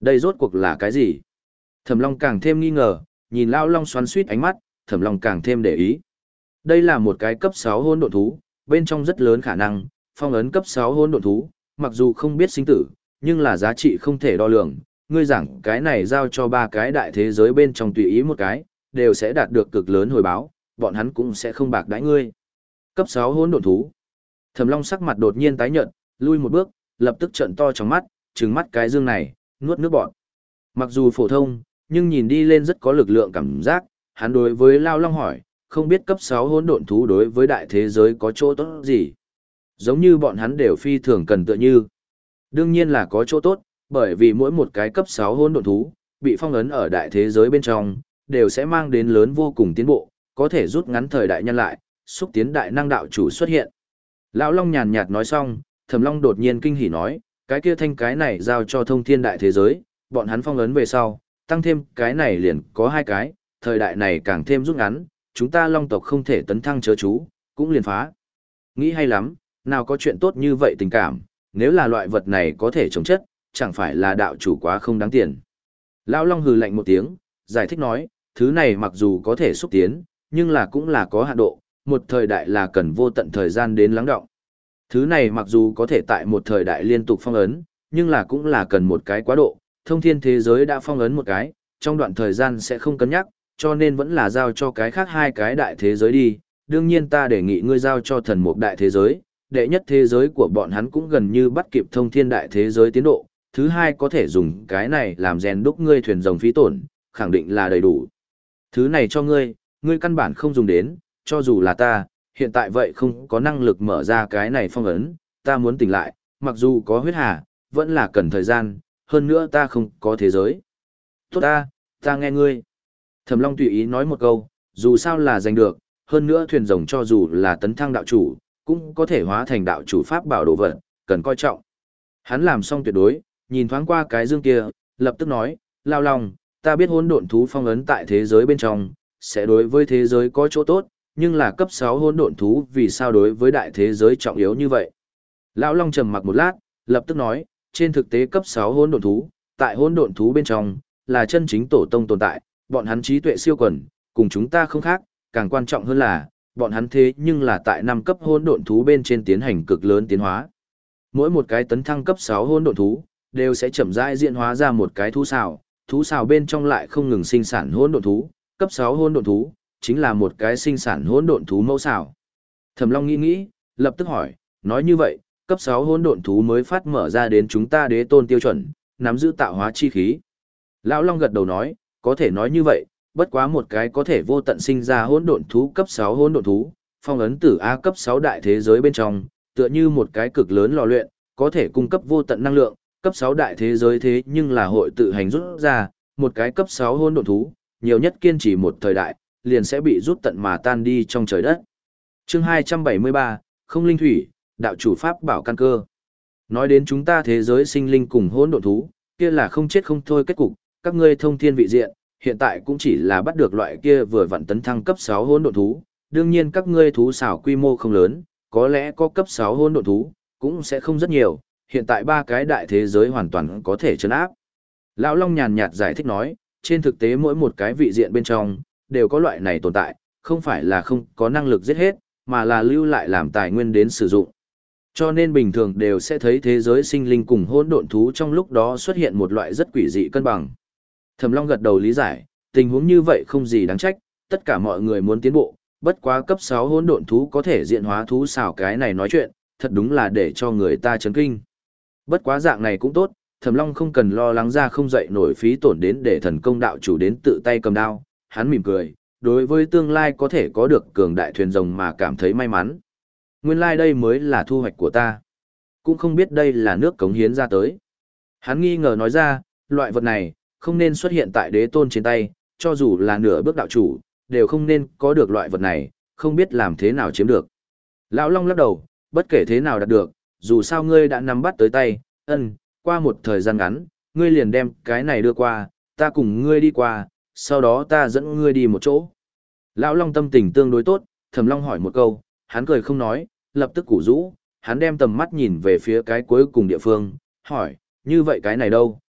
A: Đây rốt cuộc là cái gì? Thẩm Long càng thêm nghi ngờ, nhìn Lão Long xoắn xuýt ánh mắt, Thẩm Long càng thêm để ý. Đây là một cái cấp sáu hỗn độn thú, bên trong rất lớn khả năng, phong ấn cấp sáu hỗn độn thú, mặc dù không biết sinh tử, nhưng là giá trị không thể đo lường. Ngươi rằng cái này giao cho ba cái đại thế giới bên trong tùy ý một cái, đều sẽ đạt được cực lớn hồi báo, bọn hắn cũng sẽ không bạc đãi ngươi. Cấp sáu hỗn độn thú. Thẩm Long sắc mặt đột nhiên tái nhợt, lui một bước, lập tức trợn to trong mắt, trừng mắt cái dương này, nuốt nước bọt. Mặc dù phổ thông, nhưng nhìn đi lên rất có lực lượng cảm giác, hắn đối với Lao Long hỏi, không biết cấp sáu hỗn độn thú đối với đại thế giới có chỗ tốt gì. Giống như bọn hắn đều phi thường cần tựa như. Đương nhiên là có chỗ tốt, bởi vì mỗi một cái cấp sáu hỗn độn thú, bị phong ấn ở đại thế giới bên trong, đều sẽ mang đến lớn vô cùng tiến bộ, có thể rút ngắn thời đại nhân lại, xúc tiến đại năng đạo chủ xuất hiện. Lão Long nhàn nhạt nói xong, Thẩm Long đột nhiên kinh hỉ nói, cái kia thanh cái này giao cho thông thiên đại thế giới, bọn hắn phong ấn về sau, tăng thêm cái này liền có hai cái, thời đại này càng thêm rút ngắn, chúng ta Long tộc không thể tấn thăng chớ chú, cũng liền phá. Nghĩ hay lắm, nào có chuyện tốt như vậy tình cảm, nếu là loại vật này có thể chống chất, chẳng phải là đạo chủ quá không đáng tiền. Lão Long hừ lạnh một tiếng, giải thích nói, thứ này mặc dù có thể xúc tiến, nhưng là cũng là có hạn độ, một thời đại là cần vô tận thời gian đến lắng đọng. Thứ này mặc dù có thể tại một thời đại liên tục phong ấn, nhưng là cũng là cần một cái quá độ, thông thiên thế giới đã phong ấn một cái, trong đoạn thời gian sẽ không cân nhắc, cho nên vẫn là giao cho cái khác hai cái đại thế giới đi. Đương nhiên ta đề nghị ngươi giao cho thần mục đại thế giới, đệ nhất thế giới của bọn hắn cũng gần như bắt kịp thông thiên đại thế giới tiến độ, thứ hai có thể dùng cái này làm rèn đúc ngươi thuyền rồng phí tổn, khẳng định là đầy đủ. Thứ này cho ngươi, ngươi căn bản không dùng đến, cho dù là ta, hiện tại vậy không có năng lực mở ra cái này phong ấn, ta muốn tỉnh lại, mặc dù có huyết hà, vẫn là cần thời gian, hơn nữa ta không có thế giới. Tốt ta, ta nghe ngươi. Thẩm Long tùy ý nói một câu, dù sao là giành được, hơn nữa thuyền rồng cho dù là tấn thăng đạo chủ, cũng có thể hóa thành đạo chủ pháp bảo đồ vật, cần coi trọng. Hắn làm xong tuyệt đối, nhìn thoáng qua cái dương kia, lập tức nói, Lao Long, ta biết hỗn độn thú phong ấn tại thế giới bên trong, sẽ đối với thế giới có chỗ tốt, nhưng là cấp sáu hỗn độn thú vì sao đối với đại thế giới trọng yếu như vậy. Lão Long trầm mặc một lát, lập tức nói, trên thực tế cấp sáu hỗn độn thú, tại hỗn độn thú bên trong, là chân chính tổ tông tồn tại, bọn hắn trí tuệ siêu quần, cùng chúng ta không khác, càng quan trọng hơn là, bọn hắn thế nhưng là tại năm cấp hỗn độn thú bên trên tiến hành cực lớn tiến hóa. Mỗi một cái tấn thăng cấp sáu hỗn độn thú, đều sẽ chậm rãi diễn hóa ra một cái thú xào, thú xào bên trong lại không ngừng sinh sản hỗn độn thú, cấp sáu hỗn độn thú, chính là một cái sinh sản hỗn độn thú mẫu xào. Thẩm Long nghĩ nghĩ, lập tức hỏi, nói như vậy, cấp sáu hỗn độn thú mới phát mở ra đến chúng ta đế tôn tiêu chuẩn, nắm giữ tạo hóa chi khí. Lão Long gật đầu nói, có thể nói như vậy, bất quá một cái có thể vô tận sinh ra hỗn độn thú cấp sáu hỗn độn thú, phong ấn tử A cấp sáu đại thế giới bên trong, tựa như một cái cực lớn lò luyện, có thể cung cấp vô tận năng lượng, cấp sáu đại thế giới thế nhưng là hội tự hành rút ra, một cái cấp sáu hỗn độn thú, nhiều nhất kiên trì một thời đại, liền sẽ bị rút tận mà tan đi trong trời đất. Chương hai trăm bảy mươi ba, Không linh thủy, đạo chủ pháp bảo căn cơ. Nói đến chúng ta thế giới sinh linh cùng hỗn độn thú, kia là không chết không thôi kết cục, các ngươi thông thiên vị diện, hiện tại cũng chỉ là bắt được loại kia vừa vặn tấn thăng cấp sáu hỗn độn thú, đương nhiên các ngươi thú xảo quy mô không lớn, có lẽ có cấp sáu hỗn độn thú, cũng sẽ không rất nhiều, hiện tại ba cái đại thế giới hoàn toàn có thể trấn áp. Lão Long nhàn nhạt giải thích nói, trên thực tế mỗi một cái vị diện bên trong, đều có loại này tồn tại, không phải là không có năng lực giết hết, mà là lưu lại làm tài nguyên đến sử dụng. Cho nên bình thường đều sẽ thấy thế giới sinh linh cùng hỗn độn thú trong lúc đó xuất hiện một loại rất quỷ dị cân bằng. Thẩm Long gật đầu lý giải, tình huống như vậy không gì đáng trách, tất cả mọi người muốn tiến bộ, bất quá cấp sáu hỗn độn thú có thể diện hóa thú xảo cái này nói chuyện, thật đúng là để cho người ta chấn kinh. Bất quá dạng này cũng tốt, Thẩm Long không cần lo lắng ra không dậy nổi phí tổn đến để thần công đạo chủ đến tự tay cầm đao, hắn mỉm cười, đối với tương lai có thể có được cường đại thuyền rồng mà cảm thấy may mắn. Nguyên lai đây mới là thu hoạch của ta. Cũng không biết đây là nước cống hiến ra tới. Hắn nghi ngờ nói ra, loại vật này, không nên xuất hiện tại đế tôn trên tay, cho dù là nửa bước đạo chủ, đều không nên có được loại vật này, không biết làm thế nào chiếm được. Lão Long lắc đầu, bất kể thế nào đạt được, dù sao ngươi đã nắm bắt tới tay, ân, qua một thời gian ngắn, ngươi liền đem cái này đưa qua, ta cùng ngươi đi qua, sau đó ta dẫn ngươi đi một chỗ. Lão Long tâm tình tương đối tốt, Thẩm Long hỏi một câu, hắn cười không nói, lập tức củ rũ, hắn đem tầm mắt nhìn về phía cái cuối cùng địa phương, hỏi, như vậy cái này đâu,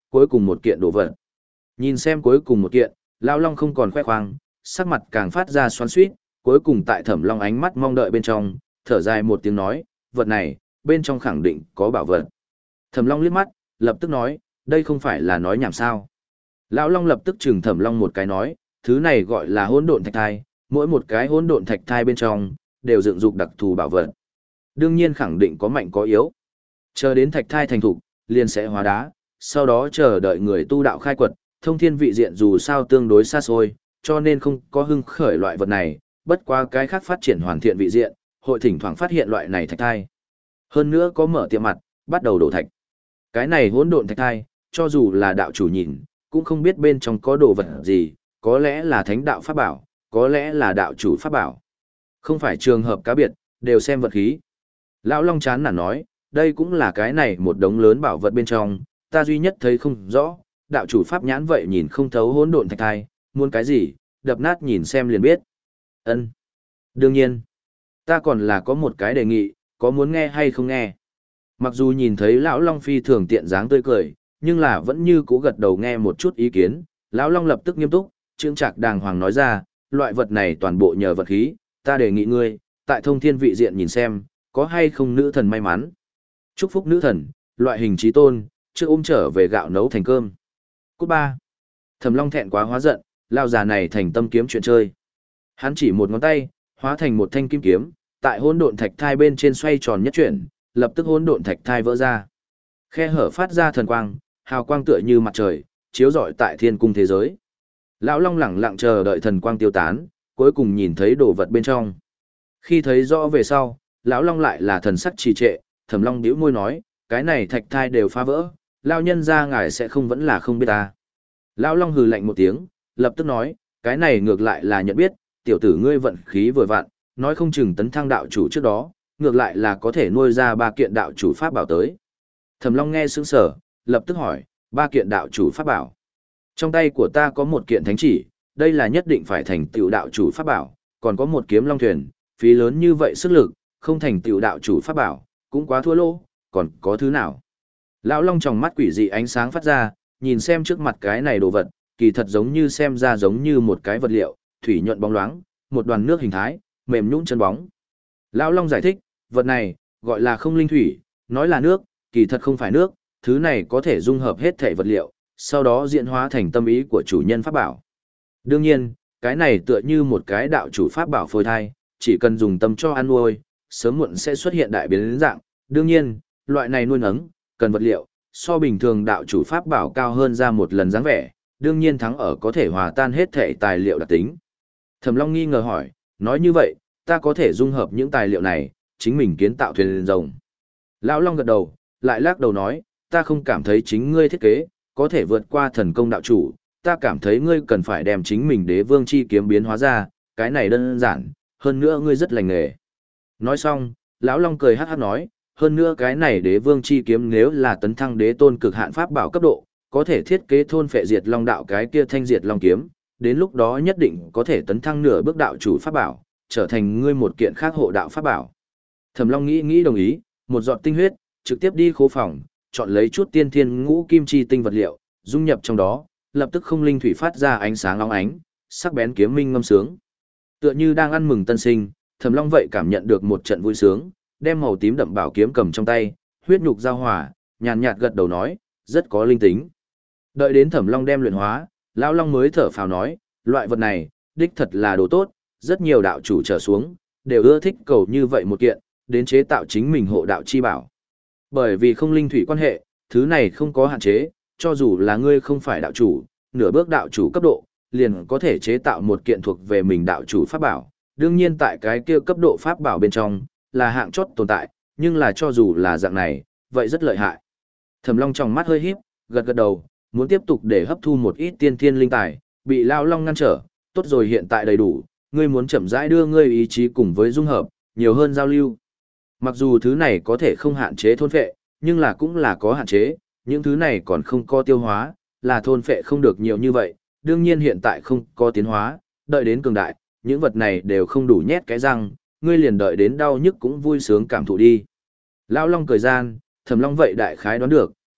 A: cuối cùng một kiện đồ vật. Nhìn xem cuối cùng một kiện, Lão Long không còn khoe khoang, sắc mặt càng phát ra xoắn xuýt, cuối cùng tại Thẩm Long ánh mắt mong đợi bên trong, thở dài một tiếng nói, vật này, bên trong khẳng định có bảo vật. Thẩm Long liếc mắt, lập tức nói, đây không phải là nói nhảm sao. Lão Long lập tức chừng Thẩm Long một cái nói, thứ này gọi là hỗn độn thạch thai, mỗi một cái hỗn độn thạch thai bên trong, đều dựng dục đặc thù bảo vật. Đương nhiên khẳng định có mạnh có yếu. Chờ đến thạch thai thành thục, liền sẽ hóa đá, sau đó chờ đợi người tu đạo khai quật, thông thiên vị diện dù sao tương đối xa xôi, cho nên không có hưng khởi loại vật này, bất quá cái khác phát triển hoàn thiện vị diện, hội thỉnh thoảng phát hiện loại này thạch thai. Hơn nữa có mở tiệm mặt, bắt đầu đổ thạch. Cái này hỗn độn thạch thai, cho dù là đạo chủ nhìn, cũng không biết bên trong có đồ vật gì, có lẽ là thánh đạo pháp bảo, có lẽ là đạo chủ pháp bảo. Không phải trường hợp cá biệt, đều xem vật khí. Lão Long chán nản nói, đây cũng là cái này một đống lớn bảo vật bên trong, ta duy nhất thấy không rõ, đạo chủ pháp nhãn vậy nhìn không thấu hỗn độn thạch thai, muốn cái gì, đập nát nhìn xem liền biết. Ân, đương nhiên, ta còn là có một cái đề nghị, có muốn nghe hay không nghe. Mặc dù nhìn thấy lão Long phi thường tiện dáng tươi cười, nhưng là vẫn như cũ gật đầu nghe một chút ý kiến. Lão Long lập tức nghiêm túc, trương trạc đàng hoàng nói ra, loại vật này toàn bộ nhờ vật khí, ta đề nghị ngươi, tại thông thiên vị diện nhìn xem, có hay không nữ thần may mắn. Chúc phúc nữ thần, loại hình trí tôn, chưa ôm trở về gạo nấu thành cơm. Cút ba. Thẩm Long thẹn quá hóa giận, lao già này thành tâm kiếm chuyện chơi. Hắn chỉ một ngón tay, hóa thành một thanh kim kiếm, tại hỗn độn thạch thai bên trên xoay tròn nhất chuyển, lập tức hỗn độn thạch thai vỡ ra. Khe hở phát ra thần quang, hào quang tựa như mặt trời, chiếu rọi tại thiên cung thế giới. Lão Long lẳng lặng chờ đợi thần quang tiêu tán, cuối cùng nhìn thấy đồ vật bên trong. Khi thấy rõ về sau, lão Long lại là thần sắc trì trệ, Thẩm Long bĩu môi nói, cái này thạch thai đều phá vỡ, lão nhân gia ngài sẽ không vẫn là không biết ta. Lão Long hừ lạnh một tiếng, lập tức nói, cái này ngược lại là nhận biết, tiểu tử ngươi vận khí vừa vặn, nói không chừng tấn thăng đạo chủ trước đó, ngược lại là có thể nuôi ra ba kiện đạo chủ pháp bảo tới. Thẩm Long nghe sững sờ, lập tức hỏi, ba kiện đạo chủ pháp bảo. Trong tay của ta có một kiện thánh chỉ, đây là nhất định phải thành tựu đạo chủ pháp bảo, còn có một kiếm long thuyền, phí lớn như vậy sức lực, không thành tựu đạo chủ pháp bảo, cũng quá thua lỗ, còn có thứ nào? Lão Long trong mắt quỷ dị ánh sáng phát ra, nhìn xem trước mặt cái này đồ vật, kỳ thật giống như xem ra giống như một cái vật liệu, thủy nhuận bóng loáng, một đoàn nước hình thái, mềm nhũn chân bóng. Lão Long giải thích, vật này, gọi là không linh thủy, nói là nước, kỳ thật không phải nước, thứ này có thể dung hợp hết thể vật liệu, sau đó diễn hóa thành tâm ý của chủ nhân pháp bảo. Đương nhiên, cái này tựa như một cái đạo chủ pháp bảo phôi thai, chỉ cần dùng tâm cho ăn nuôi, sớm muộn sẽ xuất hiện đại biến dạng. Đương nhiên, loại này nuôi nấng, cần vật liệu, so bình thường đạo chủ pháp bảo cao hơn ra một lần dáng vẻ, đương nhiên thắng ở có thể hòa tan hết thể tài liệu đặc tính. Thẩm Long nghi ngờ hỏi, nói như vậy, ta có thể dung hợp những tài liệu này, chính mình kiến tạo thuyền rồng. Lão Long gật đầu, lại lắc đầu nói, ta không cảm thấy chính ngươi thiết kế, có thể vượt qua thần công đạo chủ, ta cảm thấy ngươi cần phải đem chính mình đế vương chi kiếm biến hóa ra, cái này đơn giản, hơn nữa ngươi rất lành nghề. Nói xong, lão Long cười hát hát nói, hơn nữa cái này đế vương chi kiếm nếu là tấn thăng đế tôn cực hạn pháp bảo cấp độ, có thể thiết kế thôn phệ diệt long đạo cái kia thanh diệt long kiếm, đến lúc đó nhất định có thể tấn thăng nửa bước đạo chủ pháp bảo, trở thành ngươi một kiện khác hộ đạo pháp bảo. Thẩm Long nghĩ nghĩ đồng ý, một giọt tinh huyết, trực tiếp đi khố phòng, chọn lấy chút tiên thiên ngũ kim chi tinh vật liệu, dung nhập trong đó, lập tức không linh thủy phát ra ánh sáng óng ánh, sắc bén kiếm minh ngâm sướng. Tựa như đang ăn mừng tân sinh, Thẩm Long vậy cảm nhận được một trận vui sướng, đem màu tím đậm bảo kiếm cầm trong tay, huyết nhục giao hòa, nhàn nhạt gật đầu nói, rất có linh tính. Đợi đến Thẩm Long đem luyện hóa, lão Long mới thở phào nói, loại vật này, đích thật là đồ tốt, rất nhiều đạo chủ trở xuống, đều ưa thích cầu như vậy một kiện, đến chế tạo chính mình hộ đạo chi bảo. Bởi vì không linh thủy quan hệ, thứ này không có hạn chế, cho dù là ngươi không phải đạo chủ, nửa bước đạo chủ cấp độ, liền có thể chế tạo một kiện thuộc về mình đạo chủ pháp bảo. Đương nhiên tại cái kia cấp độ pháp bảo bên trong, là hạng chót tồn tại, nhưng là cho dù là dạng này, vậy rất lợi hại. Thẩm Long trong mắt hơi híp, gật gật đầu, muốn tiếp tục để hấp thu một ít tiên thiên linh tài, bị Lão Long ngăn trở, tốt rồi hiện tại đầy đủ, ngươi muốn chậm rãi đưa ngươi ý chí cùng với dung hợp, nhiều hơn giao lưu. Mặc dù thứ này có thể không hạn chế thôn phệ, nhưng là cũng là có hạn chế, những thứ này còn không có tiêu hóa, là thôn phệ không được nhiều như vậy, đương nhiên hiện tại không có tiến hóa, đợi đến cường đại, những vật này đều không đủ nhét cái răng, ngươi liền đợi đến đau nhức cũng vui sướng cảm thụ đi. Lão Long cười gian, Thẩm Long vậy đại khái đoán được,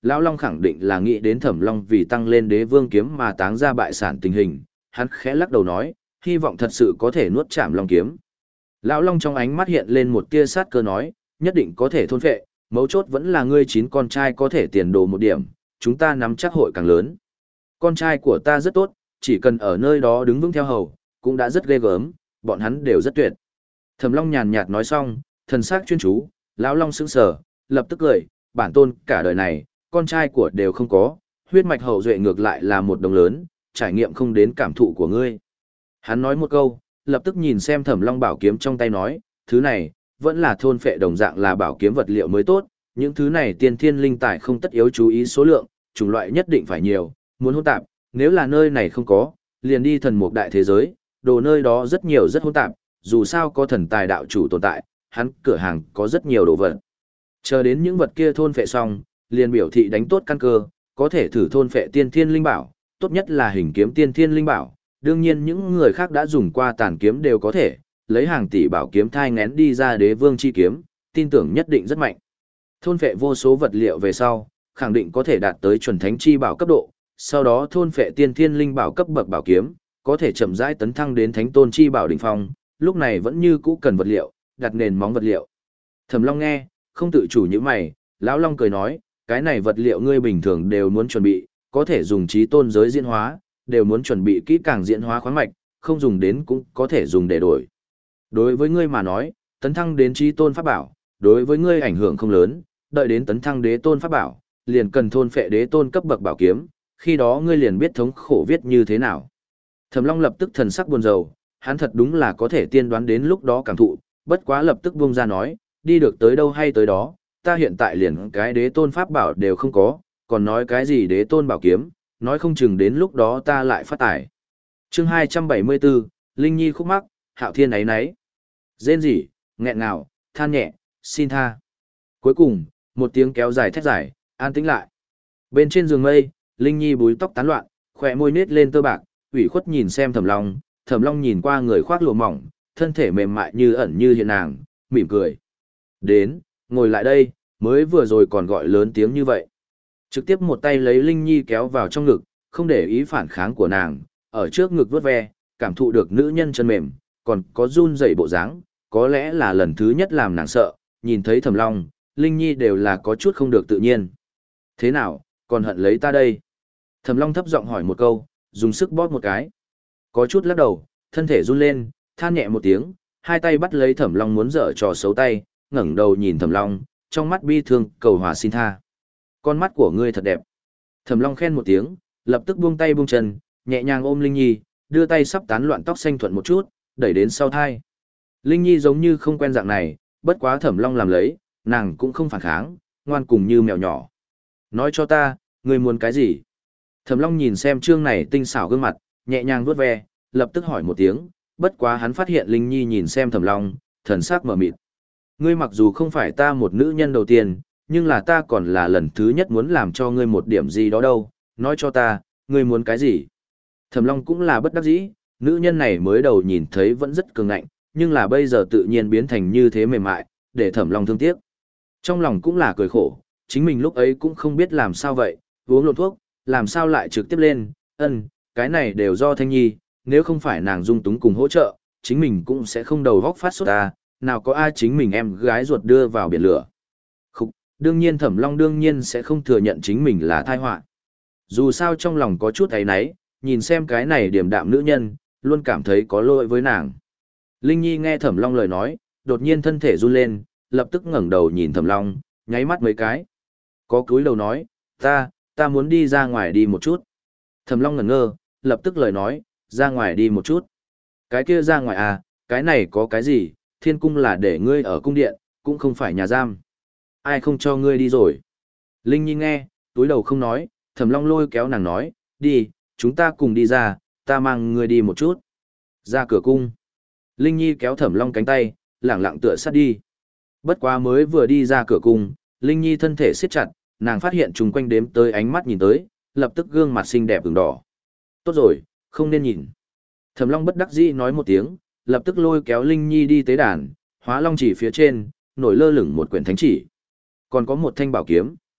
A: Lão Long khẳng định là nghĩ đến Thẩm Long vì tăng lên đế vương kiếm mà táng ra bại sản tình hình, hắn khẽ lắc đầu nói, hy vọng thật sự có thể nuốt chửng Long kiếm. Lão Long trong ánh mắt hiện lên một tia sát cơ nói, nhất định có thể thôn phệ, mấu chốt vẫn là ngươi chín con trai có thể tiền đồ một điểm, chúng ta nắm chắc hội càng lớn. Con trai của ta rất tốt, chỉ cần ở nơi đó đứng vững theo hầu, cũng đã rất ghê gớm, bọn hắn đều rất tuyệt. Thẩm Long nhàn nhạt nói xong, thần sắc chuyên chú, Lão Long sững sờ, lập tức cười, bản tôn cả đời này, con trai của đều không có, huyết mạch hậu duệ ngược lại là một đồng lớn, trải nghiệm không đến cảm thụ của ngươi. Hắn nói một câu, lập tức nhìn xem Thẩm Long bảo kiếm trong tay nói, thứ này, vẫn là thôn phệ đồng dạng là bảo kiếm vật liệu mới tốt, những thứ này tiên thiên linh tài không tất yếu chú ý số lượng, chủng loại nhất định phải nhiều, muốn hỗn tạp, nếu là nơi này không có, liền đi thần mục đại thế giới, đồ nơi đó rất nhiều rất hỗn tạp, dù sao có thần tài đạo chủ tồn tại, hắn cửa hàng có rất nhiều đồ vật. Chờ đến những vật kia thôn phệ xong, liền biểu thị đánh tốt căn cơ, có thể thử thôn phệ tiên thiên linh bảo, tốt nhất là hình kiếm tiên thiên linh bảo, đương nhiên những người khác đã dùng qua tàn kiếm đều có thể, lấy hàng tỷ bảo kiếm thai ngén đi ra đế vương chi kiếm, tin tưởng nhất định rất mạnh. Thôn phệ vô số vật liệu về sau, khẳng định có thể đạt tới chuẩn thánh chi bảo cấp độ, sau đó thôn phệ tiên thiên linh bảo cấp bậc bảo kiếm, có thể chậm rãi tấn thăng đến thánh tôn chi bảo đỉnh phong, lúc này vẫn như cũ cần vật liệu, đặt nền móng vật liệu. Thẩm Long nghe, không tự chủ như mày, lão Long cười nói, cái này vật liệu ngươi bình thường đều muốn chuẩn bị, có thể dùng trí tôn giới diễn hóa, đều muốn chuẩn bị kỹ càng diễn hóa khoáng mạch, không dùng đến cũng có thể dùng để đổi. Đối với ngươi mà nói, tấn thăng đến trí tôn pháp bảo, đối với ngươi ảnh hưởng không lớn, đợi đến tấn thăng đế tôn pháp bảo, liền cần thôn phệ đế tôn cấp bậc bảo kiếm, khi đó ngươi liền biết thống khổ viết như thế nào. Thẩm Long lập tức thần sắc buồn rầu, hắn thật đúng là có thể tiên đoán đến lúc đó cảm thụ, bất quá lập tức buông ra nói, đi được tới đâu hay tới đó, ta hiện tại liền cái đế tôn pháp bảo đều không có, còn nói cái gì đế tôn bảo kiếm, nói không chừng đến lúc đó ta lại phát tải. Chương hai trăm bảy mươi bốn, Linh Nhi khúc mắc, Hạo Thiên ấy nấy. Rên rỉ, nghẹn ngào, than nhẹ, xin tha. Cuối cùng, một tiếng kéo dài thét dài, an tĩnh lại. Bên trên giường mây, Linh Nhi búi tóc tán loạn, khỏe môi nết lên tơ bạc, ủy khuất nhìn xem Thẩm Long, Thẩm Long nhìn qua người khoác lụa mỏng, thân thể mềm mại như ẩn như hiện nàng, mỉm cười. Đến, ngồi lại đây, mới vừa rồi còn gọi lớn tiếng như vậy. Trực tiếp một tay lấy Linh Nhi kéo vào trong ngực, không để ý phản kháng của nàng, ở trước ngực vuốt ve, cảm thụ được nữ nhân chân mềm, còn có run rẩy bộ dáng, có lẽ là lần thứ nhất làm nàng sợ, nhìn thấy Thẩm Long, Linh Nhi đều là có chút không được tự nhiên. Thế nào, còn hận lấy ta đây? Thẩm Long thấp giọng hỏi một câu, dùng sức bóp một cái. Có chút lắc đầu, thân thể run lên, than nhẹ một tiếng, hai tay bắt lấy Thẩm Long muốn dở trò xấu tay, ngẩng đầu nhìn Thẩm Long, trong mắt bi thương, cầu hòa xin tha. Con mắt của ngươi thật đẹp. Thẩm Long khen một tiếng, lập tức buông tay buông chân, nhẹ nhàng ôm Linh Nhi, đưa tay sắp tán loạn tóc xanh thuận một chút, đẩy đến sau thai. Linh Nhi giống như không quen dạng này, bất quá Thẩm Long làm lấy, nàng cũng không phản kháng, ngoan cùng như mèo nhỏ. Nói cho ta, ngươi muốn cái gì? Thẩm Long nhìn xem trương này tinh xảo gương mặt, nhẹ nhàng vuốt ve, lập tức hỏi một tiếng, bất quá hắn phát hiện Linh Nhi nhìn xem Thẩm Long, thần sắc mở mịt. Ngươi mặc dù không phải ta một nữ nhân đầu tiên, nhưng là ta còn là lần thứ nhất muốn làm cho ngươi một điểm gì đó đâu, nói cho ta, ngươi muốn cái gì? Thẩm Long cũng là bất đắc dĩ, nữ nhân này mới đầu nhìn thấy vẫn rất cường ngạnh, nhưng là bây giờ tự nhiên biến thành như thế mềm mại, để Thẩm Long thương tiếc. Trong lòng cũng là cười khổ, chính mình lúc ấy cũng không biết làm sao vậy, uống lộn thuốc, làm sao lại trực tiếp lên, ân, cái này đều do Thanh Nhi, nếu không phải nàng dung túng cùng hỗ trợ, chính mình cũng sẽ không đầu góc phát sốt ta, nào có ai chính mình em gái ruột đưa vào biển lửa. Khúc, đương nhiên Thẩm Long đương nhiên sẽ không thừa nhận chính mình là tai họa. Dù sao trong lòng có chút ấy náy, nhìn xem cái này điềm đạm nữ nhân, luôn cảm thấy có lỗi với nàng. Linh Nhi nghe Thẩm Long lời nói, đột nhiên thân thể run lên, lập tức ngẩng đầu nhìn Thẩm Long, nháy mắt mấy cái. Có cúi đầu nói, ta, ta muốn đi ra ngoài đi một chút. Thẩm Long ngẩn ngơ, lập tức lời nói, ra ngoài đi một chút. Cái kia ra ngoài à, cái này có cái gì, thiên cung là để ngươi ở cung điện, cũng không phải nhà giam. Ai không cho ngươi đi rồi. Linh Nhi nghe, túi đầu không nói, Thẩm Long lôi kéo nàng nói, đi, chúng ta cùng đi ra, ta mang ngươi đi một chút. Ra cửa cung. Linh Nhi kéo Thẩm Long cánh tay, lẳng lặng tựa sát đi. Bất quá mới vừa đi ra cửa cung, Linh Nhi thân thể siết chặt, nàng phát hiện chung quanh đếm tới ánh mắt nhìn tới, lập tức gương mặt xinh đẹp ửng đỏ. Tốt rồi, không nên nhìn. Thẩm Long bất đắc dĩ nói một tiếng, lập tức lôi kéo Linh Nhi đi tế đàn, hóa long chỉ phía trên, nổi lơ lửng một quyển thánh chỉ. Còn có một thanh bảo kiếm.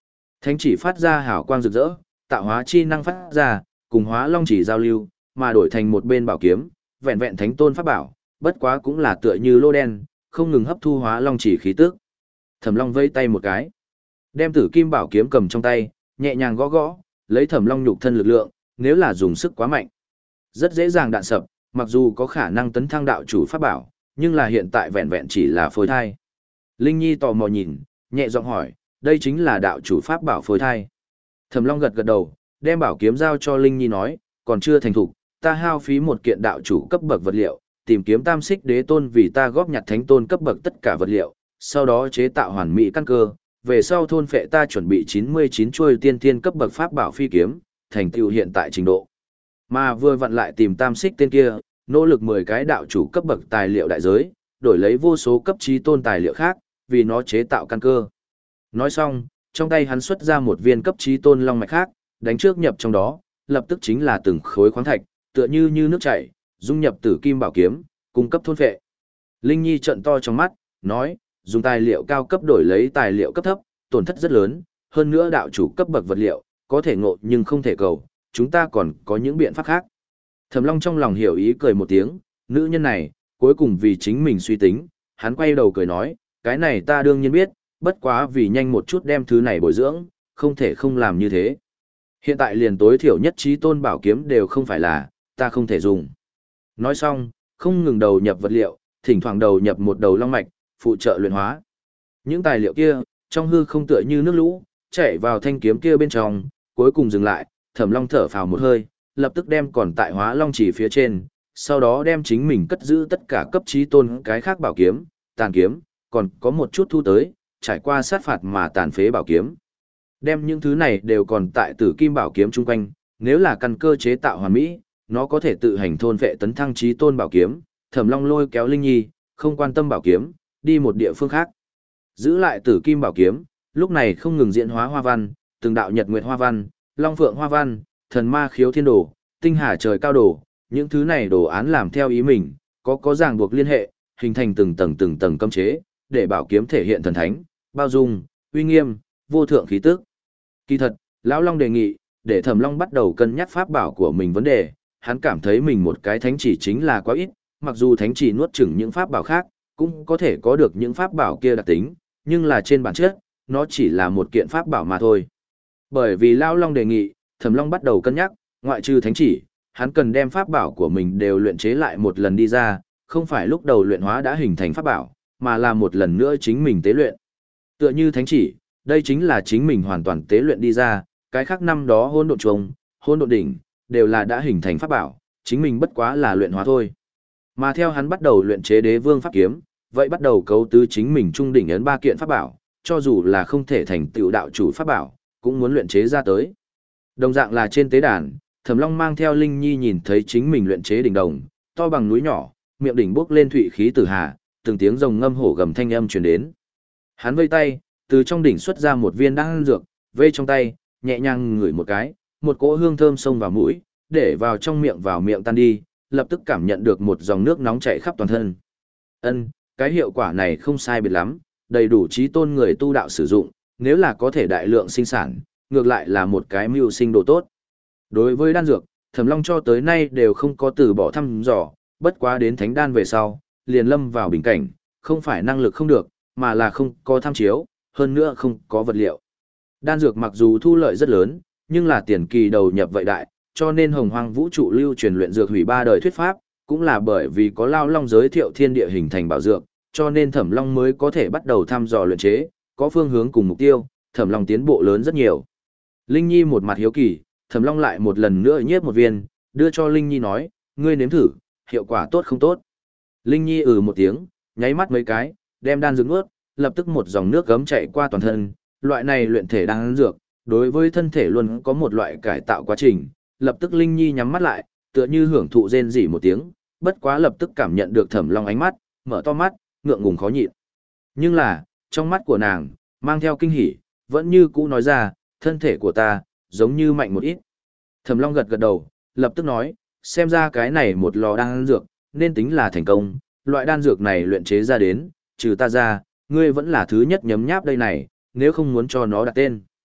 A: Thánh chỉ phát ra hào quang rực rỡ, tạo hóa chi năng phát ra, cùng hóa long chỉ giao lưu, mà đổi thành một bên bảo kiếm, vẹn vẹn thánh tôn pháp bảo, bất quá cũng là tựa như lô đen, không ngừng hấp thu hóa long chỉ khí tức. Thẩm Long vẫy tay một cái, đem Tử Kim bảo kiếm cầm trong tay, nhẹ nhàng gõ gõ, lấy Thẩm Long nhục thân lực lượng, nếu là dùng sức quá mạnh, rất dễ dàng đạn sập, mặc dù có khả năng tấn thăng đạo chủ pháp bảo, nhưng là hiện tại vẹn vẹn chỉ là phôi thai. Linh Nhi tò mò nhìn, nhẹ giọng hỏi, đây chính là đạo chủ pháp bảo phôi thai. Thẩm Long gật gật đầu, đem bảo kiếm giao cho Linh Nhi nói, còn chưa thành thục, ta hao phí một kiện đạo chủ cấp bậc vật liệu, tìm kiếm tam xích đế tôn vì ta góp nhặt thánh tôn cấp bậc tất cả vật liệu, sau đó chế tạo hoàn mỹ căn cơ, về sau thôn phệ ta chuẩn bị chín mươi chín chuôi tiên thiên cấp bậc pháp bảo phi kiếm, thành tựu hiện tại trình độ. Mà vừa vặn lại tìm tam xích tên kia, nỗ lực mười cái đạo chủ cấp bậc tài liệu đại giới, đổi lấy vô số cấp trí tôn tài liệu khác, vì nó chế tạo căn cơ. Nói xong, trong tay hắn xuất ra một viên cấp trí tôn long mạch khác, đánh trước nhập trong đó, lập tức chính là từng khối khoáng thạch, tựa như như nước chảy, dung nhập Tử Kim bảo kiếm, cung cấp thôn phệ. Linh Nhi trợn to trong mắt, nói, dùng tài liệu cao cấp đổi lấy tài liệu cấp thấp, tổn thất rất lớn, hơn nữa đạo chủ cấp bậc vật liệu, có thể ngộ nhưng không thể cầu, chúng ta còn có những biện pháp khác. Thẩm Long trong lòng hiểu ý cười một tiếng, nữ nhân này, cuối cùng vì chính mình suy tính, hắn quay đầu cười nói, cái này ta đương nhiên biết, bất quá vì nhanh một chút đem thứ này bồi dưỡng, không thể không làm như thế. Hiện tại liền tối thiểu nhất trí tôn bảo kiếm đều không phải là, ta không thể dùng. Nói xong, không ngừng đầu nhập vật liệu, thỉnh thoảng đầu nhập một đầu long mạch, phụ trợ luyện hóa. Những tài liệu kia, trong hư không tựa như nước lũ, chảy vào thanh kiếm kia bên trong, cuối cùng dừng lại, Thẩm Long thở phào một hơi, lập tức đem còn tại hóa long chỉ phía trên, sau đó đem chính mình cất giữ tất cả cấp trí tôn cái khác bảo kiếm, tàn kiếm, còn có một chút thu tới, trải qua sát phạt mà tàn phế bảo kiếm. Đem những thứ này đều còn tại Tử Kim bảo kiếm chung quanh, nếu là căn cơ chế tạo hoàn mỹ, nó có thể tự hành thôn vệ tấn thăng trí tôn bảo kiếm. Thẩm Long lôi kéo Linh Nhi, không quan tâm bảo kiếm, đi một địa phương khác. Giữ lại Tử Kim bảo kiếm, lúc này không ngừng diễn hóa hoa văn, từng đạo nhật nguyệt hoa văn, long phượng hoa văn, thần ma khiếu thiên đồ, tinh hà trời cao đồ, những thứ này đồ án làm theo ý mình, có có ràng buộc liên hệ, hình thành từng tầng từng tầng cấm chế, để bảo kiếm thể hiện thần thánh, bao dung, uy nghiêm, vô thượng khí tức. Kỳ thật, lão Long đề nghị, để Thẩm Long bắt đầu cân nhắc pháp bảo của mình vấn đề, hắn cảm thấy mình một cái thánh chỉ chính là quá ít, mặc dù thánh chỉ nuốt chửng những pháp bảo khác, cũng có thể có được những pháp bảo kia đặc tính, nhưng là trên bản chất, nó chỉ là một kiện pháp bảo mà thôi. Bởi vì lão Long đề nghị, Thẩm Long bắt đầu cân nhắc, ngoại trừ thánh chỉ, hắn cần đem pháp bảo của mình đều luyện chế lại một lần đi ra, không phải lúc đầu luyện hóa đã hình thành pháp bảo, mà là một lần nữa chính mình tế luyện. Tựa như thánh chỉ, đây chính là chính mình hoàn toàn tế luyện đi ra, cái khác năm đó hôn độn trùng, hôn độn đỉnh, đều là đã hình thành pháp bảo, chính mình bất quá là luyện hóa thôi. Mà theo hắn bắt đầu luyện chế đế vương pháp kiếm, vậy bắt đầu cấu tứ chính mình trung đỉnh ấn ba kiện pháp bảo, cho dù là không thể thành tựu đạo chủ pháp bảo, cũng muốn luyện chế ra tới. Đồng dạng là trên tế đàn, Thẩm Long mang theo Linh Nhi nhìn thấy chính mình luyện chế đỉnh đồng, to bằng núi nhỏ, miệng đỉnh bốc lên thụy khí tử hà, từng tiếng rồng ngâm hổ gầm thanh âm truyền đến. Hắn vây tay, từ trong đỉnh xuất ra một viên đan dược, vây trong tay, nhẹ nhàng ngửi một cái, một cỗ hương thơm xông vào mũi, để vào trong miệng vào miệng tan đi, lập tức cảm nhận được một dòng nước nóng chảy khắp toàn thân. Ân, cái hiệu quả này không sai biệt lắm, đầy đủ trí tôn người tu đạo sử dụng, nếu là có thể đại lượng sinh sản, ngược lại là một cái mưu sinh đồ tốt. Đối với đan dược, Thẩm Long cho tới nay đều không có từ bỏ thăm dò, bất quá đến thánh đan về sau, liền lâm vào bình cảnh, không phải năng lực không được, mà là không có tham chiếu, hơn nữa không có vật liệu. Đan dược mặc dù thu lợi rất lớn, nhưng là tiền kỳ đầu nhập vậy đại, cho nên Hồng Hoang vũ trụ lưu truyền luyện dược hủy ba đời thuyết pháp, cũng là bởi vì có Lao Long giới thiệu thiên địa hình thành bảo dược, cho nên Thẩm Long mới có thể bắt đầu thăm dò luyện chế, có phương hướng cùng mục tiêu, Thẩm Long tiến bộ lớn rất nhiều. Linh Nhi một mặt hiếu kỳ, Thẩm Long lại một lần nữa nhét một viên, đưa cho Linh Nhi nói, ngươi nếm thử, hiệu quả tốt không tốt. Linh Nhi ừ một tiếng, nháy mắt mấy cái, đem đan dược nuốt, lập tức một dòng nước gấm chạy qua toàn thân, loại này luyện thể đan dược, đối với thân thể luôn có một loại cải tạo quá trình, lập tức Linh Nhi nhắm mắt lại, tựa như hưởng thụ rên rỉ một tiếng, bất quá lập tức cảm nhận được Thẩm Long ánh mắt, mở to mắt, ngượng ngùng khó nhịn. Nhưng là, trong mắt của nàng, mang theo kinh hỉ, vẫn như cũ nói ra, thân thể của ta, giống như mạnh một ít. Thẩm Long gật gật đầu, lập tức nói, xem ra cái này một lò đan dược, nên tính là thành công, loại đan dược này luyện chế ra đến, trừ ta ra, ngươi vẫn là thứ nhất nhấm nháp đây này, nếu không muốn cho nó đặt tên.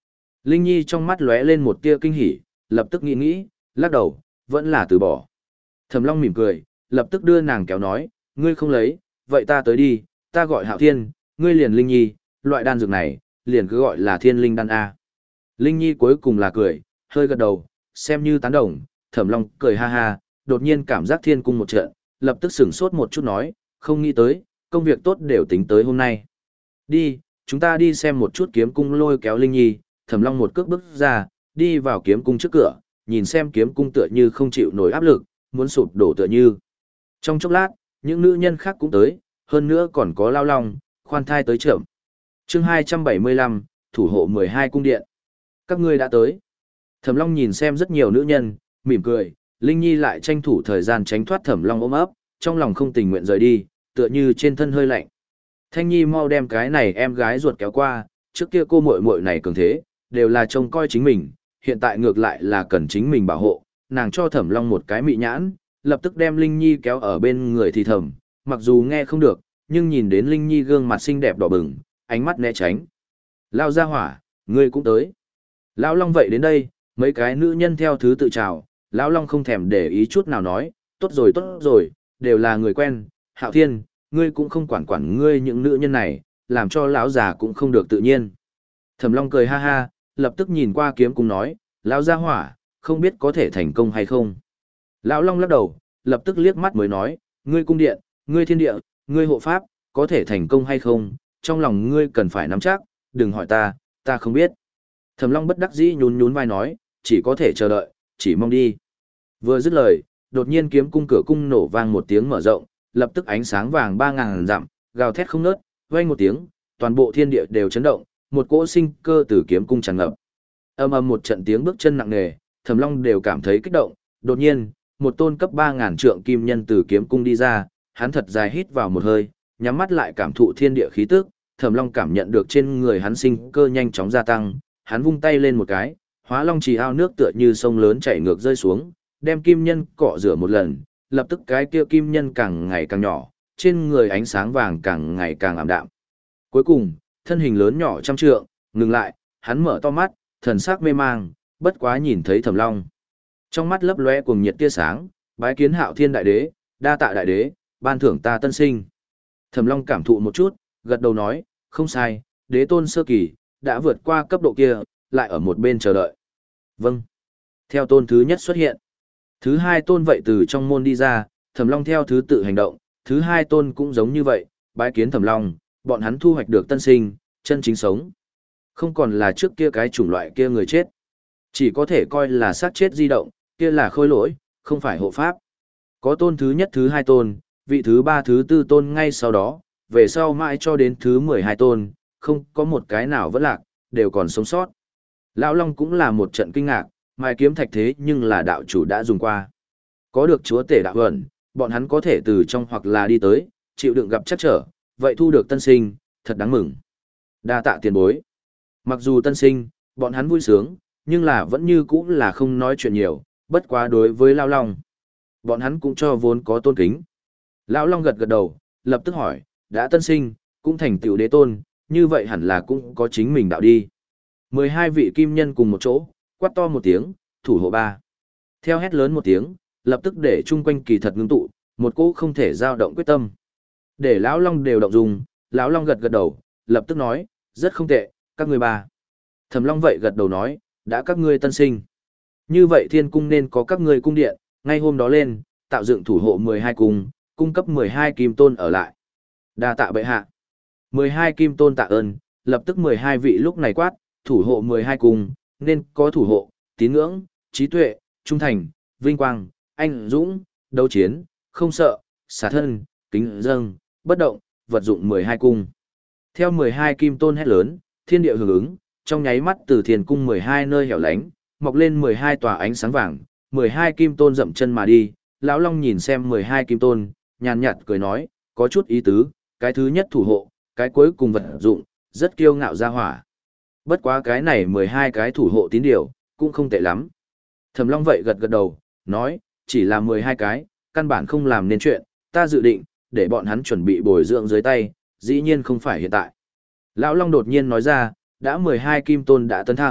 A: Linh Nhi trong mắt lóe lên một tia kinh hỉ, lập tức nghĩ nghĩ, lắc đầu, vẫn là từ bỏ. Thẩm Long mỉm cười, lập tức đưa nàng kéo nói, ngươi không lấy, vậy ta tới đi, ta gọi Hạo Thiên, ngươi liền Linh Nhi, loại đan dược này, liền cứ gọi là Thiên Linh đan A. Linh Nhi cuối cùng là cười, hơi gật đầu, xem như tán đồng, Thẩm Long cười ha ha, đột nhiên cảm giác thiên cung một trận, lập tức sửng sốt một chút nói, không nghĩ tới, công việc tốt đều tính tới hôm nay. Đi, chúng ta đi xem một chút kiếm cung lôi kéo Linh Nhi, Thẩm Long một cước bước ra, đi vào kiếm cung trước cửa, nhìn xem kiếm cung tựa như không chịu nổi áp lực, muốn sụp đổ tựa như. Trong chốc lát, những nữ nhân khác cũng tới, hơn nữa còn có Lao Long, khoan thai tới trưởng. Chương hai trăm bảy mươi lăm, thủ hộ mười hai cung điện. Các ngươi đã tới. Thẩm Long nhìn xem rất nhiều nữ nhân, mỉm cười, Linh Nhi lại tranh thủ thời gian tránh thoát Thẩm Long ôm ấp, trong lòng không tình nguyện rời đi, tựa như trên thân hơi lạnh. Thanh Nhi mau đem cái này em gái ruột kéo qua, trước kia cô muội muội này cường thế, đều là trông coi chính mình, hiện tại ngược lại là cần chính mình bảo hộ, nàng cho Thẩm Long một cái mị nhãn, lập tức đem Linh Nhi kéo ở bên người thì thầm, mặc dù nghe không được, nhưng nhìn đến Linh Nhi gương mặt xinh đẹp đỏ bừng, ánh mắt né tránh. Lao ra hỏa, ngươi cũng tới. Lão Long vậy đến đây, mấy cái nữ nhân theo thứ tự chào, Lão Long không thèm để ý chút nào nói, tốt rồi tốt rồi, đều là người quen, Hạo Thiên, ngươi cũng không quản quản ngươi những nữ nhân này, làm cho lão già cũng không được tự nhiên. Thẩm Long cười ha ha, lập tức nhìn qua kiếm cung nói, lão gia hỏa, không biết có thể thành công hay không. Lão Long lắc đầu, lập tức liếc mắt mới nói, ngươi cung điện, ngươi thiên địa, ngươi hộ pháp, có thể thành công hay không, trong lòng ngươi cần phải nắm chắc, đừng hỏi ta, ta không biết. Thẩm Long bất đắc dĩ nhún nhún vai nói, chỉ có thể chờ đợi, chỉ mong đi. Vừa dứt lời, đột nhiên kiếm cung cửa cung nổ vang một tiếng mở rộng, lập tức ánh sáng vàng ba ngàn dặm, gào thét không ngớt, vang một tiếng, toàn bộ thiên địa đều chấn động, một cỗ sinh cơ từ kiếm cung tràn ngập. Ầm ầm một trận tiếng bước chân nặng nề, Thẩm Long đều cảm thấy kích động, đột nhiên, một tôn cấp ba ngàn trượng kim nhân từ kiếm cung đi ra, hắn thật dài hít vào một hơi, nhắm mắt lại cảm thụ thiên địa khí tức, Thẩm Long cảm nhận được trên người hắn sinh cơ nhanh chóng gia tăng, hắn vung tay lên một cái, Hóa Long Trì ao nước tựa như sông lớn chảy ngược rơi xuống, đem kim nhân cọ rửa một lần, lập tức cái kia kim nhân càng ngày càng nhỏ, trên người ánh sáng vàng càng ngày càng ảm đạm. Cuối cùng, thân hình lớn nhỏ trăm trượng, ngừng lại, hắn mở to mắt, thần sắc mê mang, bất quá nhìn thấy Thẩm Long. Trong mắt lấp lóe cuồng nhiệt tia sáng, bái kiến Hạo Thiên đại đế, đa tạ đại đế, ban thưởng ta tân sinh. Thẩm Long cảm thụ một chút, gật đầu nói, không sai, đế tôn sơ kỳ, đã vượt qua cấp độ kia, lại ở một bên chờ đợi. Vâng. Theo tôn thứ nhất xuất hiện. Thứ hai tôn vậy từ trong môn đi ra, Thẩm Long theo thứ tự hành động, thứ hai tôn cũng giống như vậy, bái kiến Thẩm Long, bọn hắn thu hoạch được tân sinh, chân chính sống. Không còn là trước kia cái chủng loại kia người chết. Chỉ có thể coi là xác chết di động, kia là khôi lỗi, không phải hộ pháp. Có tôn thứ nhất thứ hai tôn, vị thứ ba thứ tư tôn ngay sau đó, về sau mãi cho đến thứ mười hai tôn, không có một cái nào vẫn lạc, đều còn sống sót. Lão Long cũng là một trận kinh ngạc, mai kiếm thạch thế nhưng là đạo chủ đã dùng qua. Có được chúa tể đạo ẩn, bọn hắn có thể từ trong hoặc là đi tới, chịu đựng gặp chắc trở, vậy thu được tân sinh, thật đáng mừng. Đa tạ tiền bối. Mặc dù tân sinh, bọn hắn vui sướng, nhưng là vẫn như cũ là không nói chuyện nhiều, bất quá đối với Lão Long. Bọn hắn cũng cho vốn có tôn kính. Lão Long gật gật đầu, lập tức hỏi, đã tân sinh, cũng thành tựu đế tôn, như vậy hẳn là cũng có chính mình đạo đi. mười hai vị kim nhân cùng một chỗ, quát to một tiếng, thủ hộ ba. Theo hét lớn một tiếng, lập tức để chung quanh kỳ thật ngưng tụ, một cỗ không thể dao động quyết tâm. Để Lão Long đều động dung, Lão Long gật gật đầu, lập tức nói, rất không tệ, các ngươi ba. Thẩm Long vậy gật đầu nói, đã các ngươi tân sinh. Như vậy thiên cung nên có các ngươi cung điện, ngay hôm đó lên, tạo dựng thủ hộ mười hai cung, cung cấp mười hai kim tôn ở lại. Đa tạ bệ hạ. mười hai kim tôn tạ ơn, lập tức mười hai vị lúc này quát, thủ hộ mười hai cung, nên có thủ hộ, tín ngưỡng, trí tuệ, trung thành, vinh quang, anh dũng, đấu chiến, không sợ, xả thân, kính dâng, bất động, vật dụng mười hai cung. Theo mười hai kim tôn hét lớn, thiên địa hưởng ứng, trong nháy mắt từ thiên cung mười hai nơi hẻo lánh, mọc lên mười hai tòa ánh sáng vàng, mười hai kim tôn dậm chân mà đi. Lão Long nhìn xem mười hai kim tôn, nhàn nhạt cười nói, có chút ý tứ, cái thứ nhất thủ hộ, cái cuối cùng vật dụng, rất kiêu ngạo ra hỏa. Bất quá cái này mười hai cái thủ hộ tín điều, cũng không tệ lắm. Thẩm Long vậy gật gật đầu, nói, chỉ là mười hai cái, căn bản không làm nên chuyện, ta dự định, để bọn hắn chuẩn bị bồi dưỡng dưới tay, dĩ nhiên không phải hiện tại. Lão Long đột nhiên nói ra, đã mười hai kim tôn đã tấn thăng,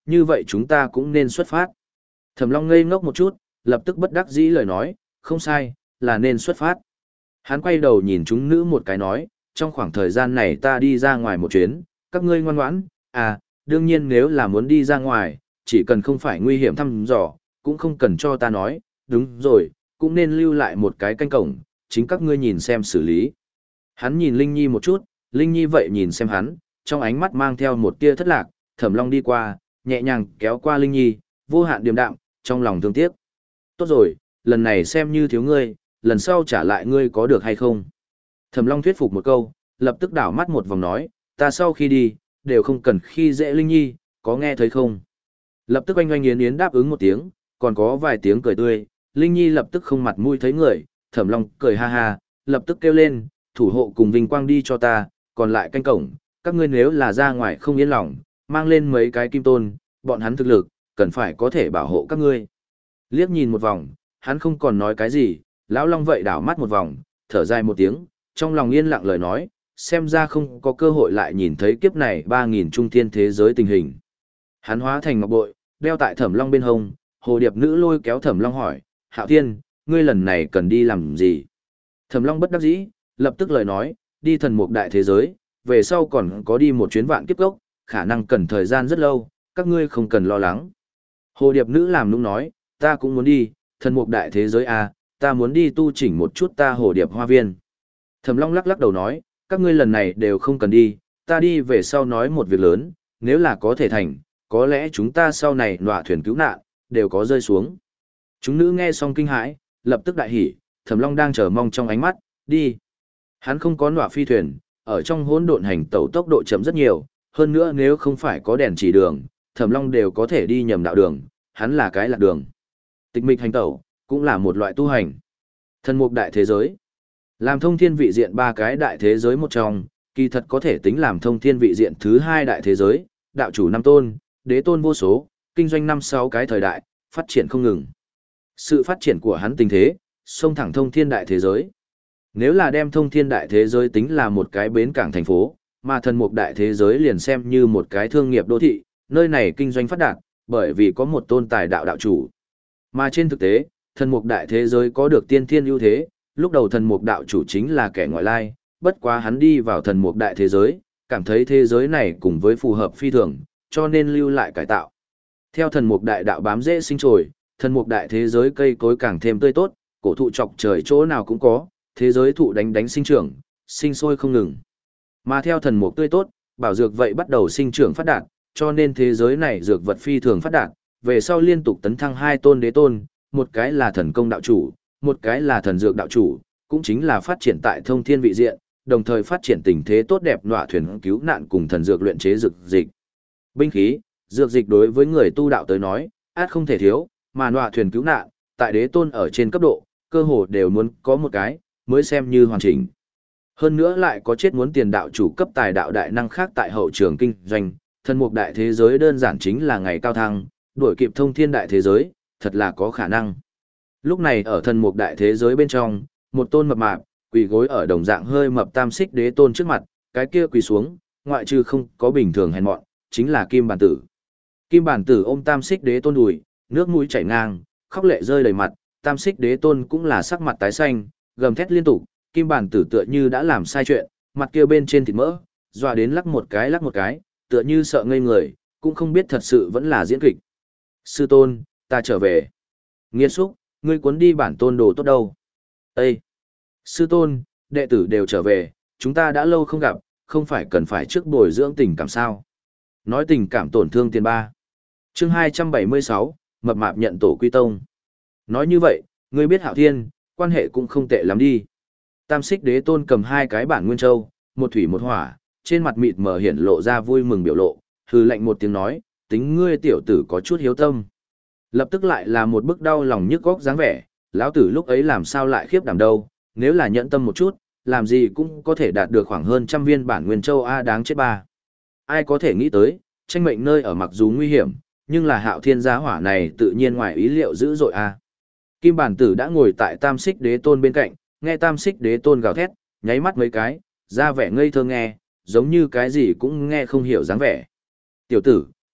A: như vậy chúng ta cũng nên xuất phát. Thẩm Long ngây ngốc một chút, lập tức bất đắc dĩ lời nói, không sai, là nên xuất phát. Hắn quay đầu nhìn chúng nữ một cái nói, trong khoảng thời gian này ta đi ra ngoài một chuyến, các ngươi ngoan ngoãn, à, đương nhiên nếu là muốn đi ra ngoài, chỉ cần không phải nguy hiểm thăm dò, cũng không cần cho ta nói, đúng rồi, cũng nên lưu lại một cái canh cổng, chính các ngươi nhìn xem xử lý. Hắn nhìn Linh Nhi một chút, Linh Nhi vậy nhìn xem hắn, trong ánh mắt mang theo một tia thất lạc, Thẩm Long đi qua, nhẹ nhàng kéo qua Linh Nhi, vô hạn điềm đạm, trong lòng thương tiếc. Tốt rồi, lần này xem như thiếu ngươi, lần sau trả lại ngươi có được hay không? Thẩm Long thuyết phục một câu, lập tức đảo mắt một vòng nói, ta sau khi đi, đều không cần khi dễ Linh Nhi, có nghe thấy không? Lập tức oanh oanh yến yến đáp ứng một tiếng, còn có vài tiếng cười tươi, Linh Nhi lập tức không mặt mũi thấy người, Thẩm Long cười ha ha, lập tức kêu lên, thủ hộ cùng vinh quang đi cho ta, còn lại canh cổng, các ngươi nếu là ra ngoài không yên lòng, mang lên mấy cái kim tôn, bọn hắn thực lực, cần phải có thể bảo hộ các ngươi. Liếc nhìn một vòng, hắn không còn nói cái gì, lão Long vậy đảo mắt một vòng, thở dài một tiếng, trong lòng yên lặng lời nói, xem ra không có cơ hội lại nhìn thấy kiếp này ba nghìn trung thiên thế giới tình hình. Hắn hóa thành ngọc bội, đeo tại Thẩm Long bên hông, hồ điệp nữ lôi kéo Thẩm Long hỏi, Hạo Thiên, ngươi lần này cần đi làm gì? Thẩm Long bất đắc dĩ, lập tức lời nói, đi thần mục đại thế giới, về sau còn có đi một chuyến vạn kiếp gốc, khả năng cần thời gian rất lâu, các ngươi không cần lo lắng. Hồ điệp nữ làm nũng nói, ta cũng muốn đi, thần mục đại thế giới à, ta muốn đi tu chỉnh một chút ta hồ điệp hoa viên. Thẩm Long lắc lắc đầu nói, các ngươi lần này đều không cần đi, ta đi về sau nói một việc lớn, nếu là có thể thành, có lẽ chúng ta sau này nọa thuyền cứu nạn, đều có rơi xuống. Chúng nữ nghe xong kinh hãi, lập tức đại hỉ, Thẩm Long đang chờ mong trong ánh mắt, đi. Hắn không có nọa phi thuyền, ở trong hỗn độn hành tẩu tốc độ chậm rất nhiều, hơn nữa nếu không phải có đèn chỉ đường, Thẩm Long đều có thể đi nhầm đạo đường, hắn là cái lạc đường. Tịch mịch hành tẩu, cũng là một loại tu hành. Thần mục đại thế giới. Làm thông thiên vị diện ba cái đại thế giới một trong, kỳ thật có thể tính làm thông thiên vị diện thứ hai đại thế giới, đạo chủ năm tôn, đế tôn vô số, kinh doanh năm sáu cái thời đại, phát triển không ngừng. Sự phát triển của hắn tình thế, xông thẳng thông thiên đại thế giới. Nếu là đem thông thiên đại thế giới tính là một cái bến cảng thành phố, mà thần mục đại thế giới liền xem như một cái thương nghiệp đô thị, nơi này kinh doanh phát đạt, bởi vì có một tôn tài đạo đạo chủ. Mà trên thực tế, thần mục đại thế giới có được tiên thiên ưu thế, lúc đầu thần mục đạo chủ chính là kẻ ngoại lai, bất quá hắn đi vào thần mục đại thế giới, cảm thấy thế giới này cùng với phù hợp phi thường, cho nên lưu lại cải tạo. Theo thần mục đại đạo bám dễ sinh trồi, thần mục đại thế giới cây cối càng thêm tươi tốt, cổ thụ chọc trời chỗ nào cũng có, thế giới thụ đánh đánh sinh trưởng, sinh sôi không ngừng. Mà theo thần mục tươi tốt, bảo dược vậy bắt đầu sinh trưởng phát đạt, cho nên thế giới này dược vật phi thường phát đạt, về sau liên tục tấn thăng hai tôn đế tôn, một cái là thần công đạo chủ, một cái là thần dược đạo chủ, cũng chính là phát triển tại thông thiên vị diện, đồng thời phát triển tình thế tốt đẹp nọa thuyền cứu nạn cùng thần dược luyện chế dược dịch. Binh khí, dược dịch đối với người tu đạo tới nói, át không thể thiếu, mà nọa thuyền cứu nạn, tại đế tôn ở trên cấp độ, cơ hồ đều muốn có một cái, mới xem như hoàn chỉnh. Hơn nữa lại có chết muốn tiền đạo chủ cấp tài đạo đại năng khác tại hậu trường kinh doanh, thần mục đại thế giới đơn giản chính là ngày cao thăng, đuổi kịp thông thiên đại thế giới, thật là có khả năng. Lúc này ở thần mục đại thế giới bên trong, một tôn mập mạp, quỳ gối ở đồng dạng hơi mập tam xích đế tôn trước mặt, cái kia quỳ xuống, ngoại trừ không có bình thường hèn mọn, chính là Kim Bản Tử. Kim Bản Tử ôm tam xích đế tôn đùi, nước mũi chảy ngang, khóc lệ rơi đầy mặt, tam xích đế tôn cũng là sắc mặt tái xanh, gầm thét liên tục, Kim Bản Tử tựa như đã làm sai chuyện, mặt kia bên trên thịt mỡ, dọa đến lắc một cái lắc một cái, tựa như sợ ngây người, cũng không biết thật sự vẫn là diễn kịch. Sư tôn, ta trở về. Nghiên xúc, ngươi cuốn đi bản tôn đồ tốt đâu. Ê! Sư tôn, đệ tử đều trở về, chúng ta đã lâu không gặp, không phải cần phải trước bồi dưỡng tình cảm sao. Nói tình cảm tổn thương tiền ba. Chương hai trăm bảy mươi sáu, mập mạp nhận tổ quy tông. Nói như vậy, ngươi biết Hạo Thiên, quan hệ cũng không tệ lắm đi. Tam xích đế tôn cầm hai cái bản nguyên châu, một thủy một hỏa, trên mặt mịt mờ hiển lộ ra vui mừng biểu lộ, hừ lạnh một tiếng nói, tính ngươi tiểu tử có chút hiếu tâm. Lập tức lại là một bức đau lòng nhức góc dáng vẻ, lão tử lúc ấy làm sao lại khiếp đảm đâu, nếu là nhẫn tâm một chút, làm gì cũng có thể đạt được khoảng hơn trăm viên bản nguyên châu A đáng chết ba. Ai có thể nghĩ tới, tranh mệnh nơi ở mặc dù nguy hiểm, nhưng là Hạo Thiên giá hỏa này tự nhiên ngoài ý liệu dữ dội A. Kim Bản Tử đã ngồi tại tam xích đế tôn bên cạnh, nghe tam xích đế tôn gào thét, nháy mắt mấy cái, ra vẻ ngây thơ nghe, giống như cái gì cũng nghe không hiểu dáng vẻ. Tiểu tử,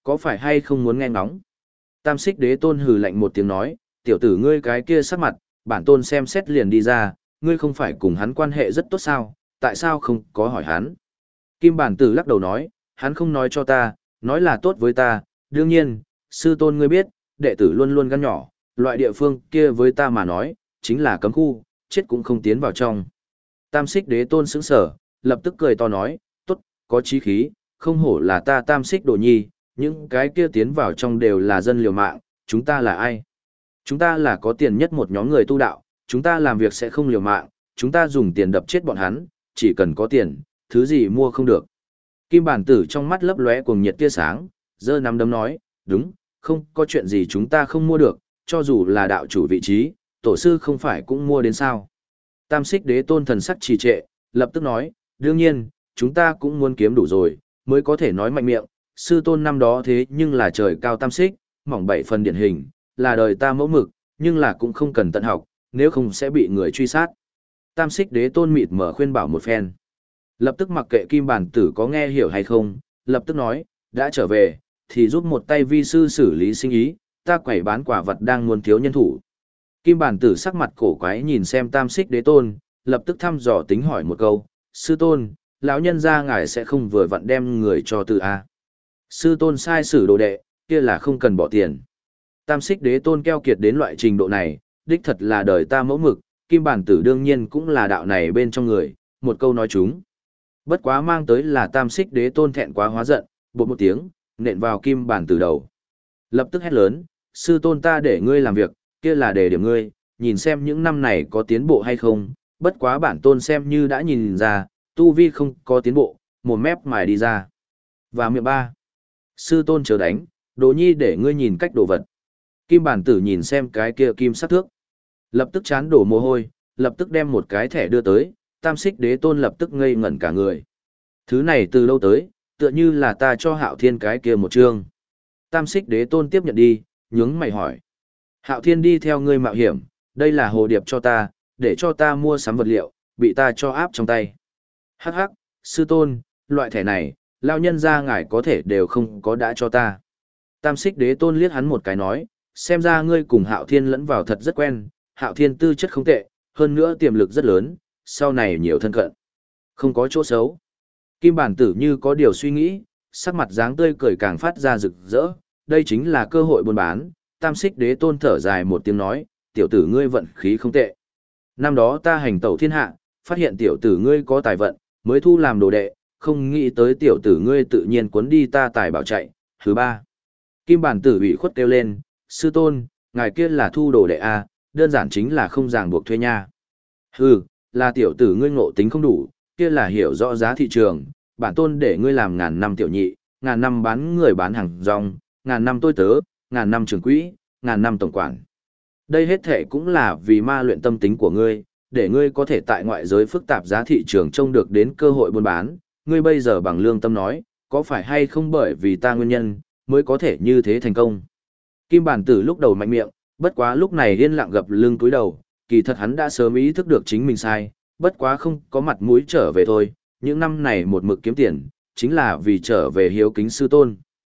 A: có phải hay không muốn nghe ngóng? Tam xích đế tôn hừ lạnh một tiếng nói, tiểu tử ngươi cái kia sắc mặt, bản tôn xem xét liền đi ra, ngươi không phải cùng hắn quan hệ rất tốt sao, tại sao không có hỏi hắn? Kim bản tử lắc đầu nói, hắn không nói cho ta, nói là tốt với ta, đương nhiên, sư tôn ngươi biết, đệ tử luôn luôn gan nhỏ, loại địa phương kia với ta mà nói, chính là cấm khu, chết cũng không tiến vào trong. Tam xích đế tôn sững sở, lập tức cười to nói, tốt, có chí khí, không hổ là ta tam xích đồ nhi, những cái kia tiến vào trong đều là dân liều mạng, chúng ta là ai? Chúng ta là có tiền nhất một nhóm người tu đạo, chúng ta làm việc sẽ không liều mạng, chúng ta dùng tiền đập chết bọn hắn, chỉ cần có tiền, thứ gì mua không được. Kim bản tử trong mắt lấp lóe cuồng nhiệt tia sáng, giơ nắm đấm nói, đúng, không có chuyện gì chúng ta không mua được, cho dù là đạo chủ vị trí, tổ sư không phải cũng mua đến sao. Tam xích đế tôn thần sắc trì trệ, lập tức nói, đương nhiên, chúng ta cũng muốn kiếm đủ rồi, mới có thể nói mạnh miệng, sư tôn năm đó thế nhưng là trời cao tam xích, mỏng bảy phần điển hình, là đời ta mẫu mực, nhưng là cũng không cần tận học, nếu không sẽ bị người truy sát. Tam xích đế tôn mịt mở khuyên bảo một phen. Lập tức mặc kệ kim bản tử có nghe hiểu hay không, lập tức nói, đã trở về, thì giúp một tay vi sư xử lý sinh ý, ta quẩy bán quả vật đang muốn thiếu nhân thủ. Kim bản tử sắc mặt cổ quái nhìn xem tam xích đế tôn, lập tức thăm dò tính hỏi một câu, sư tôn, lão nhân gia ngài sẽ không vừa vặn đem người cho tự A. Sư tôn sai sử đồ đệ, kia là không cần bỏ tiền. Tam xích đế tôn keo kiệt đến loại trình độ này, đích thật là đời ta mẫu mực, kim bản tử đương nhiên cũng là đạo này bên trong người, một câu nói chúng. Bất quá mang tới là tam xích đế tôn thẹn quá hóa giận, bột một tiếng, nện vào kim bản tử đầu. Lập tức hét lớn, sư tôn ta để ngươi làm việc, kia là để điểm ngươi, nhìn xem những năm này có tiến bộ hay không, bất quá bản tôn xem như đã nhìn ra, tu vi không có tiến bộ, một mép mài đi ra. Và miệng ba, sư tôn chớ đánh, đồ nhi để ngươi nhìn cách đồ vật. Kim bản tử nhìn xem cái kia kim sắc thước, lập tức chán đổ mồ hôi, lập tức đem một cái thẻ đưa tới, tam xích đế tôn lập tức ngây ngẩn cả người. Thứ này từ lâu tới, tựa như là ta cho Hạo Thiên cái kia một chương. Tam xích đế tôn tiếp nhận đi, nhướng mày hỏi. Hạo Thiên đi theo ngươi mạo hiểm, đây là hồ điệp cho ta, để cho ta mua sắm vật liệu, bị ta cho áp trong tay. Hắc hắc, sư tôn, loại thẻ này, lao nhân ra ngài có thể đều không có đã cho ta. Tam xích đế tôn liếc hắn một cái nói, xem ra ngươi cùng Hạo Thiên lẫn vào thật rất quen, Hạo Thiên tư chất không tệ, hơn nữa tiềm lực rất lớn, sau này nhiều thân cận. Không có chỗ xấu. Kim bản tử như có điều suy nghĩ, sắc mặt dáng tươi cười càng phát ra rực rỡ, đây chính là cơ hội buôn bán. Tam xích đế tôn thở dài một tiếng nói, tiểu tử ngươi vận khí không tệ. Năm đó ta hành tẩu thiên hạ, phát hiện tiểu tử ngươi có tài vận, mới thu làm đồ đệ, không nghĩ tới tiểu tử ngươi tự nhiên cuốn đi ta tài bảo chạy. Thứ ba, Kim bản tử ủy khuất kêu lên, sư tôn, ngài kia là thu đồ đệ A, đơn giản chính là không ràng buộc thuê nha. Hừ, là tiểu tử ngươi ngộ tính không đủ, kia là hiểu rõ giá thị trường, bản tôn để ngươi làm ngàn năm tiểu nhị, ngàn năm bán người bán hàng rong, ngàn năm tôi tớ, ngàn năm trưởng quỹ, ngàn năm tổng quản. Đây hết thể cũng là vì ma luyện tâm tính của ngươi, để ngươi có thể tại ngoại giới phức tạp giá thị trường trông được đến cơ hội buôn bán. Ngươi bây giờ bằng lương tâm nói, có phải hay không bởi vì ta nguyên nhân, mới có thể như thế thành công. Kim bản tử lúc đầu mạnh miệng, bất quá lúc này yên lặng gập lưng cúi đầu, kỳ thật hắn đã sớm ý thức được chính mình sai, bất quá không có mặt mũi trở về thôi, những năm này một mực kiếm tiền, chính là vì trở về hiếu kính sư tôn.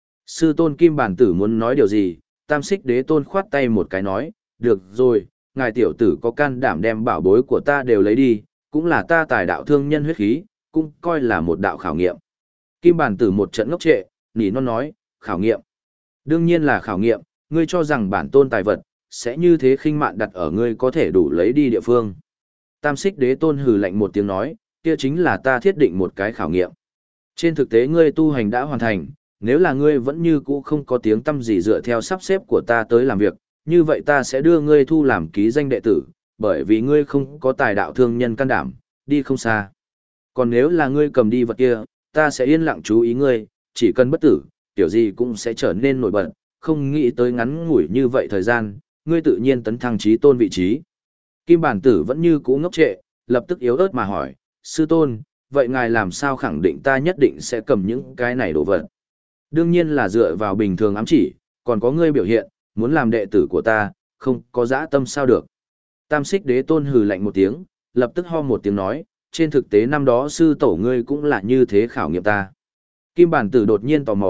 A: Sư tôn Kim bản tử muốn nói điều gì, tam xích đế tôn khoát tay một cái nói, được rồi, ngài tiểu tử có can đảm đem bảo bối của ta đều lấy đi, cũng là ta tài đạo thương nhân huyết khí, cũng coi là một đạo khảo nghiệm. Kim bản tử một trận ngốc trệ, nỉ non nói, khảo nghiệm. Đương nhiên là khảo nghiệm, ngươi cho rằng bản tôn tài vật, sẽ như thế khinh mạn đặt ở ngươi có thể đủ lấy đi địa phương. Tam xích đế tôn hừ lạnh một tiếng nói, kia chính là ta thiết định một cái khảo nghiệm. Trên thực tế ngươi tu hành đã hoàn thành, nếu là ngươi vẫn như cũ không có tiếng tâm gì dựa theo sắp xếp của ta tới làm việc, như vậy ta sẽ đưa ngươi thu làm ký danh đệ tử, bởi vì ngươi không có tài đạo thương nhân can đảm, đi không xa. Còn nếu là ngươi cầm đi vật kia, ta sẽ yên lặng chú ý ngươi, chỉ cần bất tử, kiểu gì cũng sẽ trở nên nổi bật, không nghĩ tới ngắn ngủi như vậy thời gian, ngươi tự nhiên tấn thăng chí tôn vị trí. Kim bản tử vẫn như cũ ngốc trệ, lập tức yếu ớt mà hỏi, sư tôn, vậy ngài làm sao khẳng định ta nhất định sẽ cầm những cái này đồ vật? Đương nhiên là dựa vào bình thường ám chỉ, còn có ngươi biểu hiện, muốn làm đệ tử của ta, không có dã tâm sao được. Tam xích đế tôn hừ lạnh một tiếng, lập tức ho một tiếng nói, trên thực tế năm đó sư tổ ngươi cũng là như thế khảo nghiệm ta. Kim bản tử đột nhiên tò mò,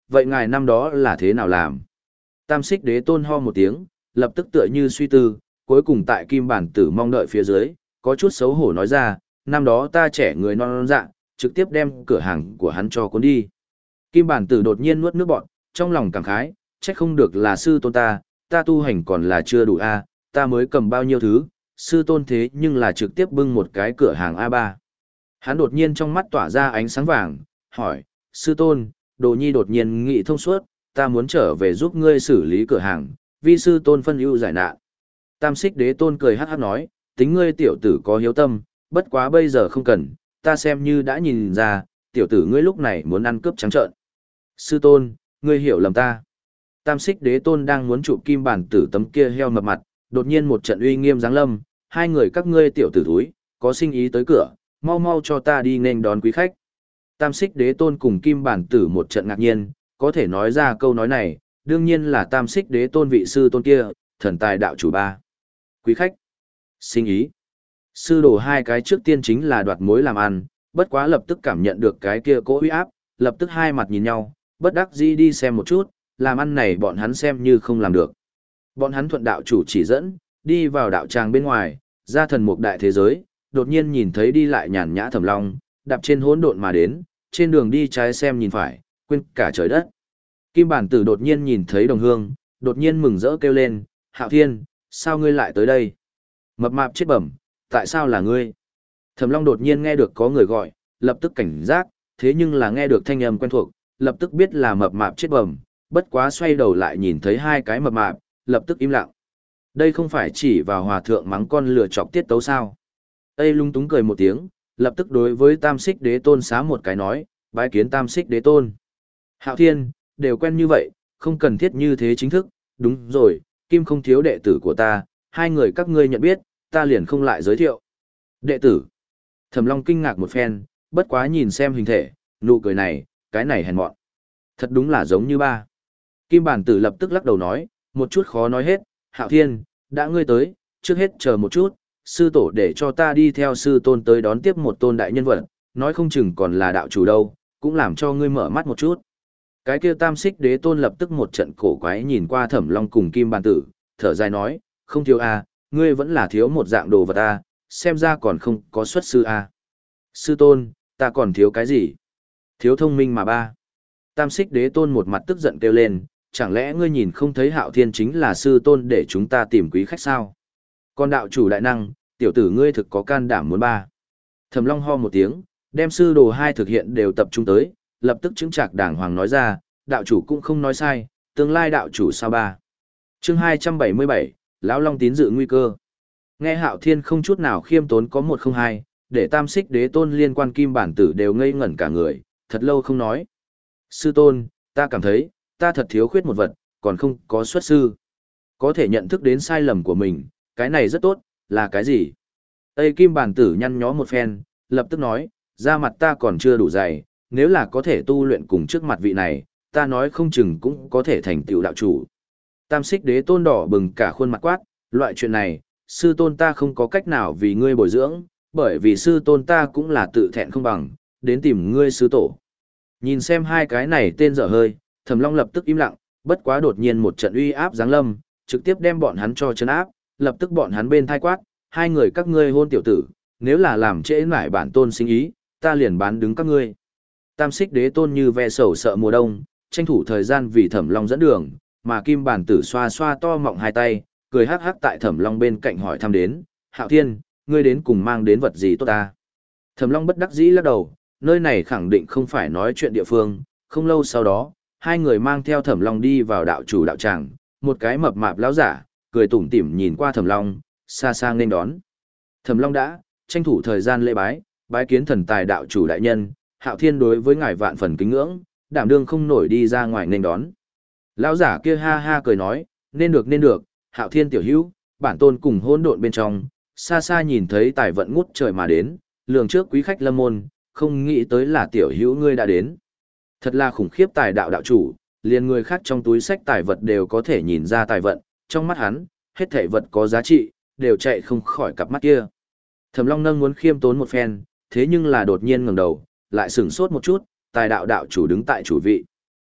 A: vậy ngài năm đó là thế nào làm? Tam Xích Đế Tôn ho một tiếng, lập tức tựa như suy tư, cuối cùng tại kim bản tử mong đợi phía dưới, có chút xấu hổ nói ra, năm đó ta trẻ người non non dạ, trực tiếp đem cửa hàng của hắn cho cuốn đi. Kim bản tử đột nhiên nuốt nước bọt, trong lòng cảm khái, trách không được là sư tôn ta, ta tu hành còn là chưa đủ a, ta mới cầm bao nhiêu thứ, sư tôn thế nhưng là trực tiếp bưng một cái cửa hàng a ba. Hắn đột nhiên trong mắt tỏa ra ánh sáng vàng, hỏi, sư tôn, đồ nhi đột nhiên nghĩ thông suốt, ta muốn trở về giúp ngươi xử lý cửa hàng, vi sư tôn phân ưu giải nạn. Tam Xích Đế Tôn cười hát hát nói, tính ngươi tiểu tử có hiếu tâm, bất quá bây giờ không cần, ta xem như đã nhìn ra, tiểu tử ngươi lúc này muốn ăn cướp trắng trợn. Sư tôn, ngươi hiểu lầm ta. Tam Xích Đế Tôn đang muốn chụp kim bản tử tấm kia heo mập mặt, đột nhiên một trận uy nghiêm giáng lâm, hai người các ngươi tiểu tử thúi, có sinh ý tới cửa, mau mau cho ta đi nên đón quý khách. Tam Xích Đế Tôn cùng kim bản tử một trận ngạc nhiên, có thể nói ra câu nói này, đương nhiên là Tam Xích Đế Tôn vị sư tôn kia, thần tài đạo chủ ba. Quý khách, sinh ý. Sư đồ hai cái trước tiên chính là đoạt mối làm ăn, bất quá lập tức cảm nhận được cái kia cỗ uy áp, lập tức hai mặt nhìn nhau, bất đắc dĩ đi xem một chút, làm ăn này bọn hắn xem như không làm được. Bọn hắn thuận đạo chủ chỉ dẫn, đi vào đạo tràng bên ngoài, ra thần mục đại thế giới, đột nhiên nhìn thấy đi lại nhàn nhã Thẩm Long, đạp trên hỗn độn mà đến, trên đường đi trái xem nhìn phải, quên cả trời đất. Kim bản tử đột nhiên nhìn thấy đồng hương, đột nhiên mừng rỡ kêu lên, Hạo Thiên, sao ngươi lại tới đây? Mập mạp chết bẩm, tại sao là ngươi? Thẩm Long đột nhiên nghe được có người gọi, lập tức cảnh giác, thế nhưng là nghe được thanh âm quen thuộc, lập tức biết là mập mạp chết bẩm, bất quá xoay đầu lại nhìn thấy hai cái mập mạp, lập tức im lặng. Đây không phải chỉ vào hòa thượng mắng con lừa chọc tiết tấu sao? Tây lung túng cười một tiếng, lập tức đối với Tam Xích Đế Tôn xá một cái nói, bái kiến Tam Xích Đế Tôn. Hạo Thiên, đều quen như vậy, không cần thiết như thế chính thức, đúng rồi, Kim không thiếu đệ tử của ta, hai người các ngươi nhận biết, ta liền không lại giới thiệu. Đệ tử. Thẩm Long kinh ngạc một phen, bất quá nhìn xem hình thể, nụ cười này, cái này hèn mọn. Thật đúng là giống như ba. Kim bản tử lập tức lắc đầu nói, một chút khó nói hết, Hạo Thiên, đã ngươi tới, trước hết chờ một chút, sư tổ để cho ta đi theo sư tôn tới đón tiếp một tôn đại nhân vật, nói không chừng còn là đạo chủ đâu, cũng làm cho ngươi mở mắt một chút. Cái kia Tam Xích Đế Tôn lập tức một trận cổ quái nhìn qua Thẩm Long cùng Kim bản tử, thở dài nói, không thiếu a, ngươi vẫn là thiếu một dạng đồ vật a, xem ra còn không có xuất sư a. Sư tôn, ta còn thiếu cái gì? Thiếu thông minh mà ba. Tam Xích Đế Tôn một mặt tức giận kêu lên, chẳng lẽ ngươi nhìn không thấy Hạo Thiên chính là sư tôn để chúng ta tìm quý khách sao? Còn đạo chủ đại năng, tiểu tử ngươi thực có can đảm muốn ba. Thẩm Long ho một tiếng, đem sư đồ hai thực hiện đều tập trung tới, lập tức chứng trạc đàng hoàng nói ra, đạo chủ cũng không nói sai, tương lai đạo chủ sao ba. Chương hai trăm bảy mươi bảy, Lão Long tín dự nguy cơ. Nghe Hạo Thiên không chút nào khiêm tốn có một không hai, để Tam Xích Đế Tôn liên quan kim bản tử đều ngây ngẩn cả người, thật lâu không nói. Sư tôn, ta cảm thấy, ta thật thiếu khuyết một vật, còn không có xuất sư. Có thể nhận thức đến sai lầm của mình, cái này rất tốt, là cái gì? Tây kim bản tử nhăn nhó một phen, lập tức nói, da mặt ta còn chưa đủ dày, nếu là có thể tu luyện cùng trước mặt vị này, ta nói không chừng cũng có thể thành tựu đạo chủ. Tam Xích Đế Tôn đỏ bừng cả khuôn mặt quát, loại chuyện này, sư tôn ta không có cách nào vì ngươi bồi dưỡng, bởi vì sư tôn ta cũng là tự thẹn không bằng, đến tìm ngươi sư tổ. Nhìn xem hai cái này tên dở hơi, Thẩm Long lập tức im lặng, bất quá đột nhiên một trận uy áp giáng lâm, trực tiếp đem bọn hắn cho trấn áp, lập tức bọn hắn bên thai quát, hai người các ngươi hôn tiểu tử, nếu là làm trễ nải bản tôn sinh ý, ta liền bán đứng các ngươi. Tam Xích Đế Tôn như ve sầu sợ mùa đông, tranh thủ thời gian vì Thẩm Long dẫn đường, mà Kim bản tử xoa xoa to mọng hai tay, cười hắc hắc tại Thẩm Long bên cạnh hỏi thăm đến, Hạo Thiên, ngươi đến cùng mang đến vật gì tốt ta? Thẩm Long bất đắc dĩ lắc đầu, nơi này khẳng định không phải nói chuyện địa phương, không lâu sau đó, hai người mang theo Thẩm Long đi vào đạo chủ đạo tràng, một cái mập mạp lão giả, cười tủm tỉm nhìn qua Thẩm Long, xa xa nên đón. Thẩm Long đã tranh thủ thời gian lễ bái, bái kiến thần tài đạo chủ đại nhân, Hạo Thiên đối với ngài vạn phần kính ngưỡng, đảm đương không nổi đi ra ngoài nên đón. Lão giả kia ha ha cười nói, nên được nên được, Hạo Thiên tiểu hữu, bản tôn cùng hỗn độn bên trong, xa xa nhìn thấy tài vận ngút trời mà đến, lường trước quý khách lâm môn, không nghĩ tới là tiểu hữu ngươi đã đến. Thật là khủng khiếp tài đạo đạo chủ, liền người khác trong túi sách tài vật đều có thể nhìn ra tài vận, trong mắt hắn, hết thảy vật có giá trị, đều chạy không khỏi cặp mắt kia. Thẩm Long nâng muốn khiêm tốn một phen, thế nhưng là đột nhiên ngẩng đầu, lại sửng sốt một chút, tài đạo đạo chủ đứng tại chủ vị.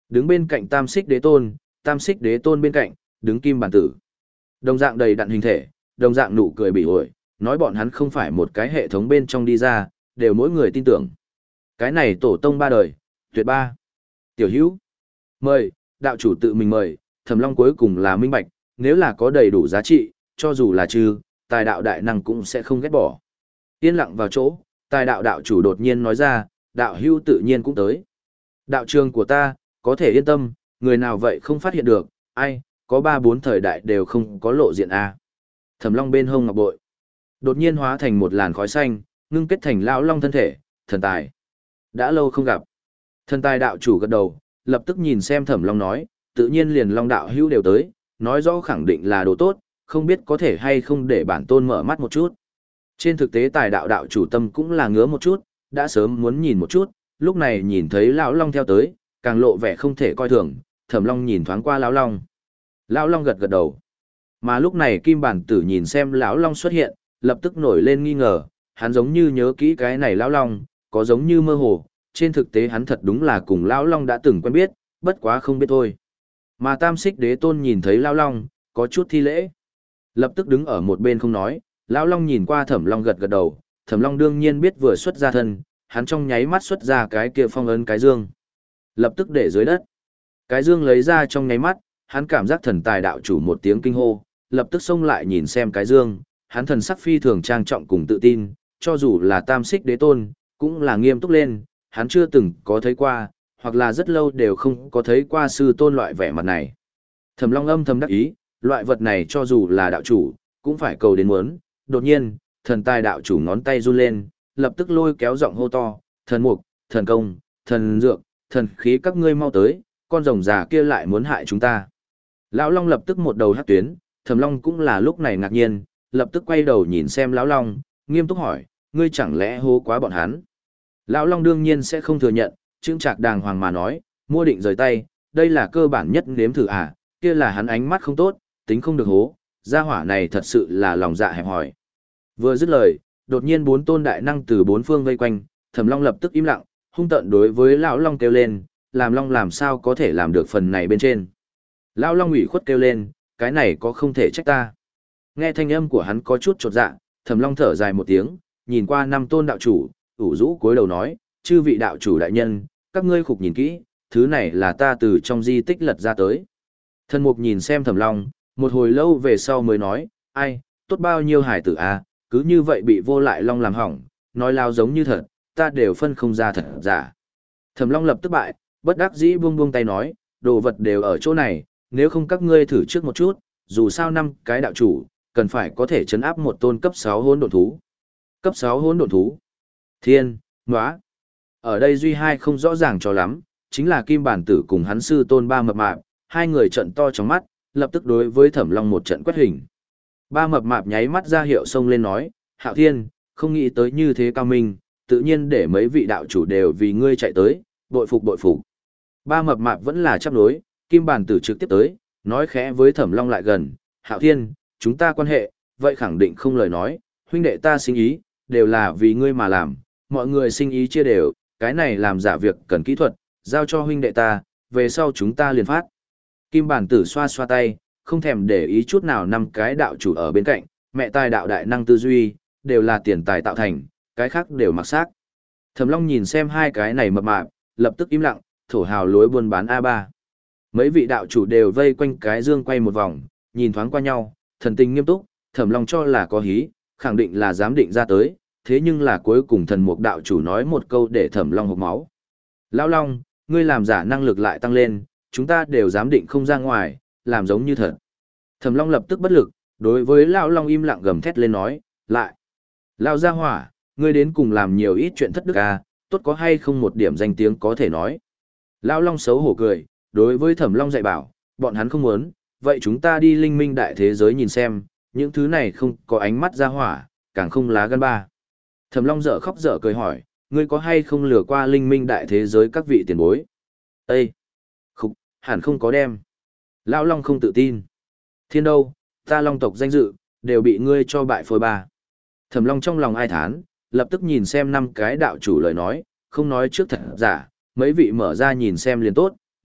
A: Đứng bên cạnh tam xích đế tôn, tam xích đế tôn bên cạnh, đứng kim bản tử. Đồng dạng đầy đặn hình thể, đồng dạng nụ cười bị ổi, nói bọn hắn không phải một cái hệ thống bên trong đi ra, đều mỗi người tin tưởng. Cái này tổ tông ba đời, tuyệt ba. Tiểu hữu, mời, đạo chủ tự mình mời, Thẩm Long cuối cùng là minh bạch, nếu là có đầy đủ giá trị, cho dù là trừ, tài đạo đại năng cũng sẽ không ghét bỏ. Yên lặng vào chỗ, tài đạo đạo chủ đột nhiên nói ra, đạo hữu tự nhiên cũng tới. Đạo trường của ta, có thể yên tâm, người nào vậy không phát hiện được, ai, có ba bốn thời đại đều không có lộ diện a. Thẩm Long bên hông ngọc bội, đột nhiên hóa thành một làn khói xanh, ngưng kết thành lão long thân thể, thần tài. Đã lâu không gặp. Thần tài đạo chủ gật đầu, lập tức nhìn xem Thẩm Long nói, tự nhiên liền Long đạo hữu đều tới, nói rõ khẳng định là đồ tốt, không biết có thể hay không để bản tôn mở mắt một chút. Trên thực tế tài đạo đạo chủ tâm cũng là ngứa một chút, đã sớm muốn nhìn một chút, lúc này nhìn thấy lão long theo tới, càng lộ vẻ không thể coi thường. Thẩm Long nhìn thoáng qua lão long. Lão long gật gật đầu. Mà lúc này Kim Bản Tử nhìn xem lão long xuất hiện, lập tức nổi lên nghi ngờ, hắn giống như nhớ kỹ cái này lão long, có giống như mơ hồ, trên thực tế hắn thật đúng là cùng lão long đã từng quen biết, bất quá không biết thôi. Mà Tam Xích Đế Tôn nhìn thấy lão long, có chút thi lễ, lập tức đứng ở một bên không nói. Lão long nhìn qua Thẩm Long gật gật đầu, Thẩm Long đương nhiên biết vừa xuất ra thân, hắn trong nháy mắt xuất ra cái kia phong ấn cái dương, lập tức để dưới đất. Cái dương lấy ra trong nháy mắt, hắn cảm giác thần tài đạo chủ một tiếng kinh hô, lập tức xông lại nhìn xem cái dương, hắn thần sắc phi thường trang trọng cùng tự tin, cho dù là Tam Xích Đế Tôn, cũng là nghiêm túc lên, hắn chưa từng có thấy qua, hoặc là rất lâu đều không có thấy qua sư tôn loại vẻ mặt này. Thẩm Long âm thầm đắc ý, loại vật này cho dù là đạo chủ, cũng phải cầu đến muốn. Đột nhiên, thần tài đạo chủ ngón tay run lên, lập tức lôi kéo giọng hô to, thần mục, thần công, thần dược, thần khí các ngươi mau tới, con rồng già kia lại muốn hại chúng ta. Lão Long lập tức một đầu hắc tuyến, Thẩm Long cũng là lúc này ngạc nhiên, lập tức quay đầu nhìn xem Lão Long, nghiêm túc hỏi, ngươi chẳng lẽ hô quá bọn hắn? Lão Long đương nhiên sẽ không thừa nhận, chững chạc đàng hoàng mà nói, mua định rời tay, đây là cơ bản nhất nếm thử à, kia là hắn ánh mắt không tốt, tính không được hố, gia hỏa này thật sự là lòng dạ hẹp hòi. Vừa dứt lời, đột nhiên bốn tôn đại năng từ bốn phương vây quanh, Thẩm Long lập tức im lặng, hung tợn đối với lão Long kêu lên, làm Long làm sao có thể làm được phần này bên trên. Lão Long ủy khuất kêu lên, cái này có không thể trách ta. Nghe thanh âm của hắn có chút chột dạ, Thẩm Long thở dài một tiếng, nhìn qua năm tôn đạo chủ, ủ rũ cúi đầu nói, chư vị đạo chủ đại nhân, các ngươi khục nhìn kỹ, thứ này là ta từ trong di tích lật ra tới. Thần mục nhìn xem Thẩm Long, một hồi lâu về sau mới nói, ai, tốt bao nhiêu hải tử à, cứ như vậy bị vô lại Long làm hỏng, nói lao giống như thật, ta đều phân không ra thật giả. Thẩm Long lập tức bại, bất đắc dĩ buông buông tay nói, đồ vật đều ở chỗ này, nếu không các ngươi thử trước một chút, dù sao năm cái đạo chủ, cần phải có thể chấn áp một tôn cấp sáu hỗn độn thú. Cấp sáu hỗn độn thú. Thiên, Nóa. Ở đây duy hai không rõ ràng cho lắm, chính là Kim Bản Tử cùng hắn sư tôn ba mập mạp, hai người trận to trong mắt, lập tức đối với Thẩm Long một trận quét hình. Ba mập mạp nháy mắt ra hiệu xông lên nói, Hạo Thiên, không nghĩ tới như thế cao minh, tự nhiên để mấy vị đạo chủ đều vì ngươi chạy tới, bội phục bội phục. Ba mập mạp vẫn là chấp đối, Kim Bản Tử trực tiếp tới, nói khẽ với Thẩm Long lại gần, Hạo Thiên, chúng ta quan hệ, vậy khẳng định không lời nói, huynh đệ ta sinh ý, đều là vì ngươi mà làm, mọi người sinh ý chia đều, cái này làm giả việc cần kỹ thuật, giao cho huynh đệ ta, về sau chúng ta liền phát. Kim Bản Tử xoa xoa tay, không thèm để ý chút nào năm cái đạo chủ ở bên cạnh, mẹ tài đạo đại năng tư duy, đều là tiền tài tạo thành, cái khác đều mặc xác. Thẩm Long nhìn xem hai cái này mập mạp, lập tức im lặng, thổ hào lối buôn bán a ba. Mấy vị đạo chủ đều vây quanh cái dương quay một vòng, nhìn thoáng qua nhau, thần tình nghiêm túc, Thẩm Long cho là có hí, khẳng định là dám định ra tới, thế nhưng là cuối cùng thần mục đạo chủ nói một câu để Thẩm Long hộc máu. Lão Long, ngươi làm giả năng lực lại tăng lên, chúng ta đều dám định không ra ngoài, làm giống như thật. Thẩm Long lập tức bất lực, đối với Lão Long im lặng gầm thét lên nói, lại. Lão gia hỏa, ngươi đến cùng làm nhiều ít chuyện thất đức à, tốt có hay không một điểm danh tiếng có thể nói. Lão Long xấu hổ cười, đối với Thẩm Long dạy bảo, bọn hắn không muốn, vậy chúng ta đi linh minh đại thế giới nhìn xem, những thứ này không có ánh mắt gia hỏa, càng không lá gan ba. Thẩm Long dở khóc dở cười hỏi, ngươi có hay không lừa qua linh minh đại thế giới các vị tiền bối? Ê! Khục, hẳn không có đem. Lão Long không tự tin. Thiên đâu, ta Long tộc danh dự, đều bị ngươi cho bại phôi ba. Thẩm Long trong lòng ai thán, lập tức nhìn xem năm cái đạo chủ lời nói, không nói trước thật giả, mấy vị mở ra nhìn xem liền tốt,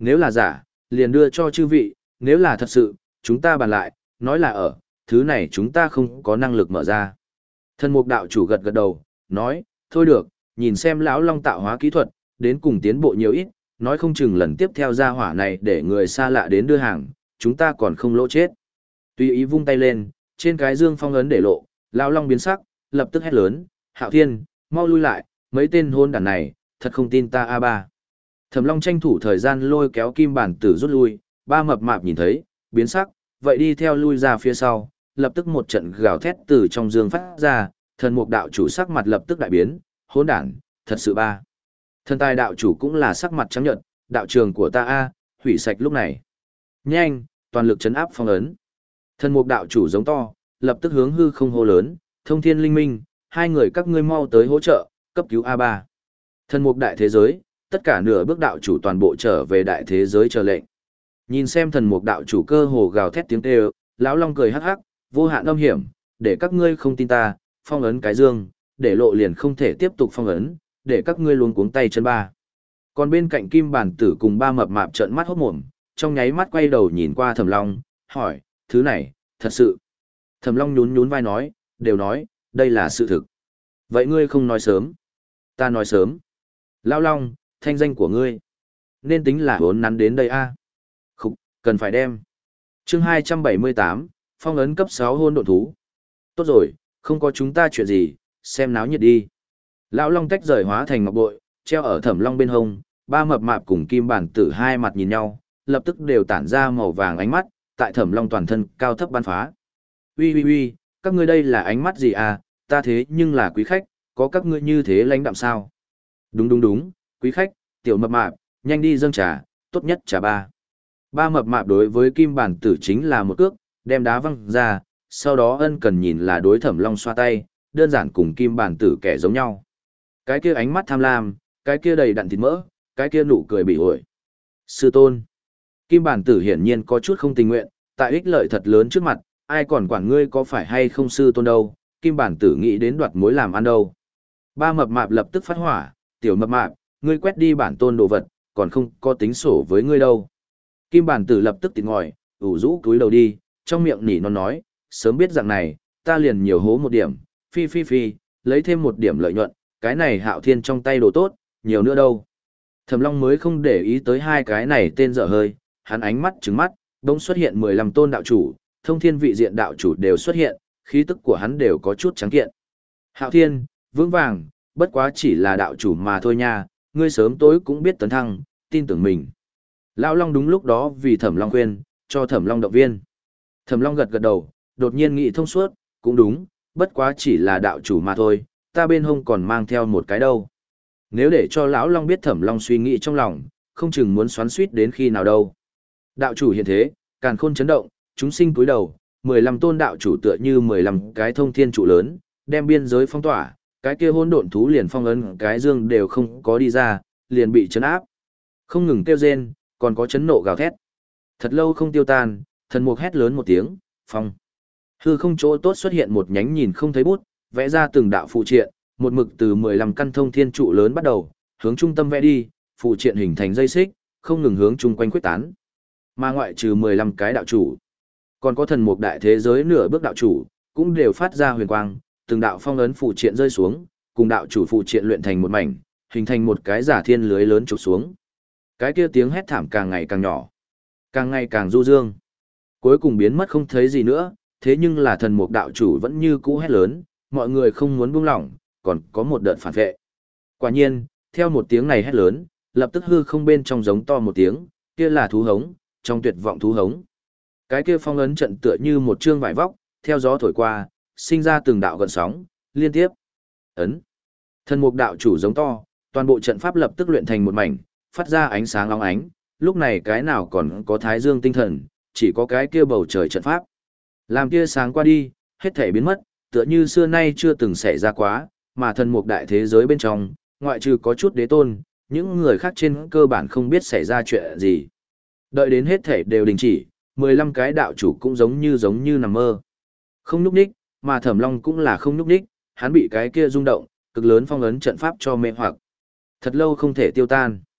A: nếu là giả, liền đưa cho chư vị, nếu là thật sự, chúng ta bàn lại, nói là ở, thứ này chúng ta không có năng lực mở ra. Thần mục đạo chủ gật gật đầu, nói, thôi được, nhìn xem lão long tạo hóa kỹ thuật, đến cùng tiến bộ nhiều ít, nói không chừng lần tiếp theo ra hỏa này để người xa lạ đến đưa hàng, chúng ta còn không lỗ chết. Tùy ý vung tay lên, trên cái dương phong ấn để lộ, lão long biến sắc, lập tức hét lớn, Hạo Thiên, mau lui lại, mấy tên hôn đản này, thật không tin ta a ba. Thẩm Long tranh thủ thời gian lôi kéo kim bản tử rút lui, ba mập mạp nhìn thấy, biến sắc, vậy đi theo lui ra phía sau, lập tức một trận gào thét từ trong dương phát ra, thần mục đạo chủ sắc mặt lập tức đại biến, hỗn đản, thật sự ba. Thần tài đạo chủ cũng là sắc mặt trắng nhợt, đạo trường của ta a, hủy sạch lúc này. Nhanh, toàn lực chấn áp phong ấn. Thần mục đạo chủ giống to, lập tức hướng hư không hô lớn, thông thiên linh minh, hai người các ngươi mau tới hỗ trợ, cấp cứu a ba. Thần mục đại thế giới, tất cả nửa bước đạo chủ toàn bộ trở về đại thế giới chờ lệnh. Nhìn xem thần mục đạo chủ cơ hồ gào thét tiếng kêu, lão long cười hắc hắc, vô hạn âm hiểm, để các ngươi không tin ta, phong ấn cái dương, để lộ liền không thể tiếp tục phong ấn, để các ngươi luống cuống tay chân ba. Còn bên cạnh kim bản tử cùng ba mập mạp trợn mắt hốt mồm, trong nháy mắt quay đầu nhìn qua Thẩm Long, hỏi, thứ này, thật sự. Thẩm Long nhún nhún vai nói, đều nói, đây là sự thực. Vậy ngươi không nói sớm. Ta nói sớm. Lão Long, thanh danh của ngươi, nên tính là vốn nắn đến đây a. À? Khục, cần phải đem. Chương hai trăm bảy mươi tám, phong ấn cấp sáu hôn độn thú. Tốt rồi, không có chúng ta chuyện gì, xem náo nhiệt đi. Lão Long tách rời hóa thành ngọc bội, treo ở Thẩm Long bên hông, ba mập mạp cùng kim bản tử hai mặt nhìn nhau, lập tức đều tản ra màu vàng ánh mắt, tại Thẩm Long toàn thân cao thấp ban phá. Ui ui ui, các ngươi đây là ánh mắt gì à, ta thế nhưng là quý khách, có các ngươi như thế lãnh đạm sao? Đúng đúng đúng, quý khách, tiểu mập mạp, nhanh đi dâng trà, tốt nhất trà ba. Ba mập mạp đối với kim bản tử chính là một cước, đem đá văng ra, sau đó ân cần nhìn là đối Thẩm Long xoa tay, đơn giản cùng kim bản tử kẻ giống nhau. Cái kia ánh mắt tham lam, cái kia đầy đặn thịt mỡ, cái kia nụ cười bị ổi. Sư tôn. Kim bản tử hiển nhiên có chút không tình nguyện, tại ích lợi thật lớn trước mặt, ai còn quản ngươi có phải hay không sư tôn đâu, kim bản tử nghĩ đến đoạt mối làm ăn đâu. Ba mập mạp lập tức phát hỏa, tiểu mập mạp, ngươi quét đi bản tôn đồ vật, còn không có tính sổ với ngươi đâu. Kim bản tử lập tức tỉnh ngòi, ủ rũ cúi đầu đi, trong miệng nỉ non nói, sớm biết dạng này, ta liền nhiều hố một điểm, phi phi phi, lấy thêm một điểm lợi nhuận, cái này Hạo Thiên trong tay đồ tốt, nhiều nữa đâu. Thẩm Long mới không để ý tới hai cái này tên dở hơi, hắn ánh mắt trừng mắt, đống xuất hiện mười lăm tôn đạo chủ, thông thiên vị diện đạo chủ đều xuất hiện, khí tức của hắn đều có chút trắng kiện. Hạo Thiên, vững vàng, bất quá chỉ là đạo chủ mà thôi nha, ngươi sớm tối cũng biết tấn thăng, tin tưởng mình. Lão Long đúng lúc đó vì Thẩm Long khuyên, cho Thẩm Long động viên. Thẩm Long gật gật đầu, đột nhiên nghĩ thông suốt, cũng đúng, bất quá chỉ là đạo chủ mà thôi, ta bên hông còn mang theo một cái đâu. Nếu để cho lão Long biết Thẩm Long suy nghĩ trong lòng, không chừng muốn xoắn xuýt đến khi nào đâu. Đạo chủ hiện thế, càn khôn chấn động, chúng sinh cúi đầu, mười lăm tôn đạo chủ tựa như mười lăm cái thông thiên trụ lớn, đem biên giới phong tỏa, cái kia hỗn độn thú liền phong ấn cái dương đều không có đi ra, liền bị chấn áp. Không ngừng kêu rên, còn có chấn nộ gào thét. Thật lâu không tiêu tan, thần mục hét lớn một tiếng, phong. Hư không chỗ tốt xuất hiện một nhánh nhìn không thấy bút, vẽ ra từng đạo phụ triện, một mực từ mười lăm căn thông thiên trụ lớn bắt đầu, hướng trung tâm vẽ đi, phụ triện hình thành dây xích, không ngừng hướng chung quanh quyết tán. Mà ngoại trừ mười lăm cái đạo chủ, còn có thần mục đại thế giới nửa bước đạo chủ, cũng đều phát ra huyền quang, từng đạo phong ấn phụ triện rơi xuống, cùng đạo chủ phụ triện luyện thành một mảnh, hình thành một cái giả thiên lưới lớn chụp xuống. Cái kia tiếng hét thảm càng ngày càng nhỏ, càng ngày càng du dương, cuối cùng biến mất không thấy gì nữa, thế nhưng là thần mục đạo chủ vẫn như cũ hét lớn, mọi người không muốn buông lỏng, còn có một đợt phản vệ. Quả nhiên, theo một tiếng này hét lớn, lập tức hư không bên trong giống to một tiếng, kia là thú hống, trong tuyệt vọng thú hống. Cái kia phong ấn trận tựa như một trương vải vóc, theo gió thổi qua, sinh ra từng đạo gợn sóng, liên tiếp. Ấn. Thần mục đạo chủ giống to, toàn bộ trận pháp lập tức luyện thành một mảnh, phát ra ánh sáng óng ánh, lúc này cái nào còn có thái dương tinh thần, chỉ có cái kia bầu trời trận pháp. Làm kia sáng qua đi, hết thể biến mất, tựa như xưa nay chưa từng xảy ra quá, mà thần mục đại thế giới bên trong, ngoại trừ có chút đế tôn, những người khác trên cơ bản không biết xảy ra chuyện gì. Đợi đến hết thể đều đình chỉ, mười lăm cái đạo chủ cũng giống như giống như nằm mơ. Không nhúc nhích, mà Thẩm Long cũng là không nhúc nhích, hắn bị cái kia rung động, cực lớn phong ấn trận pháp cho mê hoặc. Thật lâu không thể tiêu tan.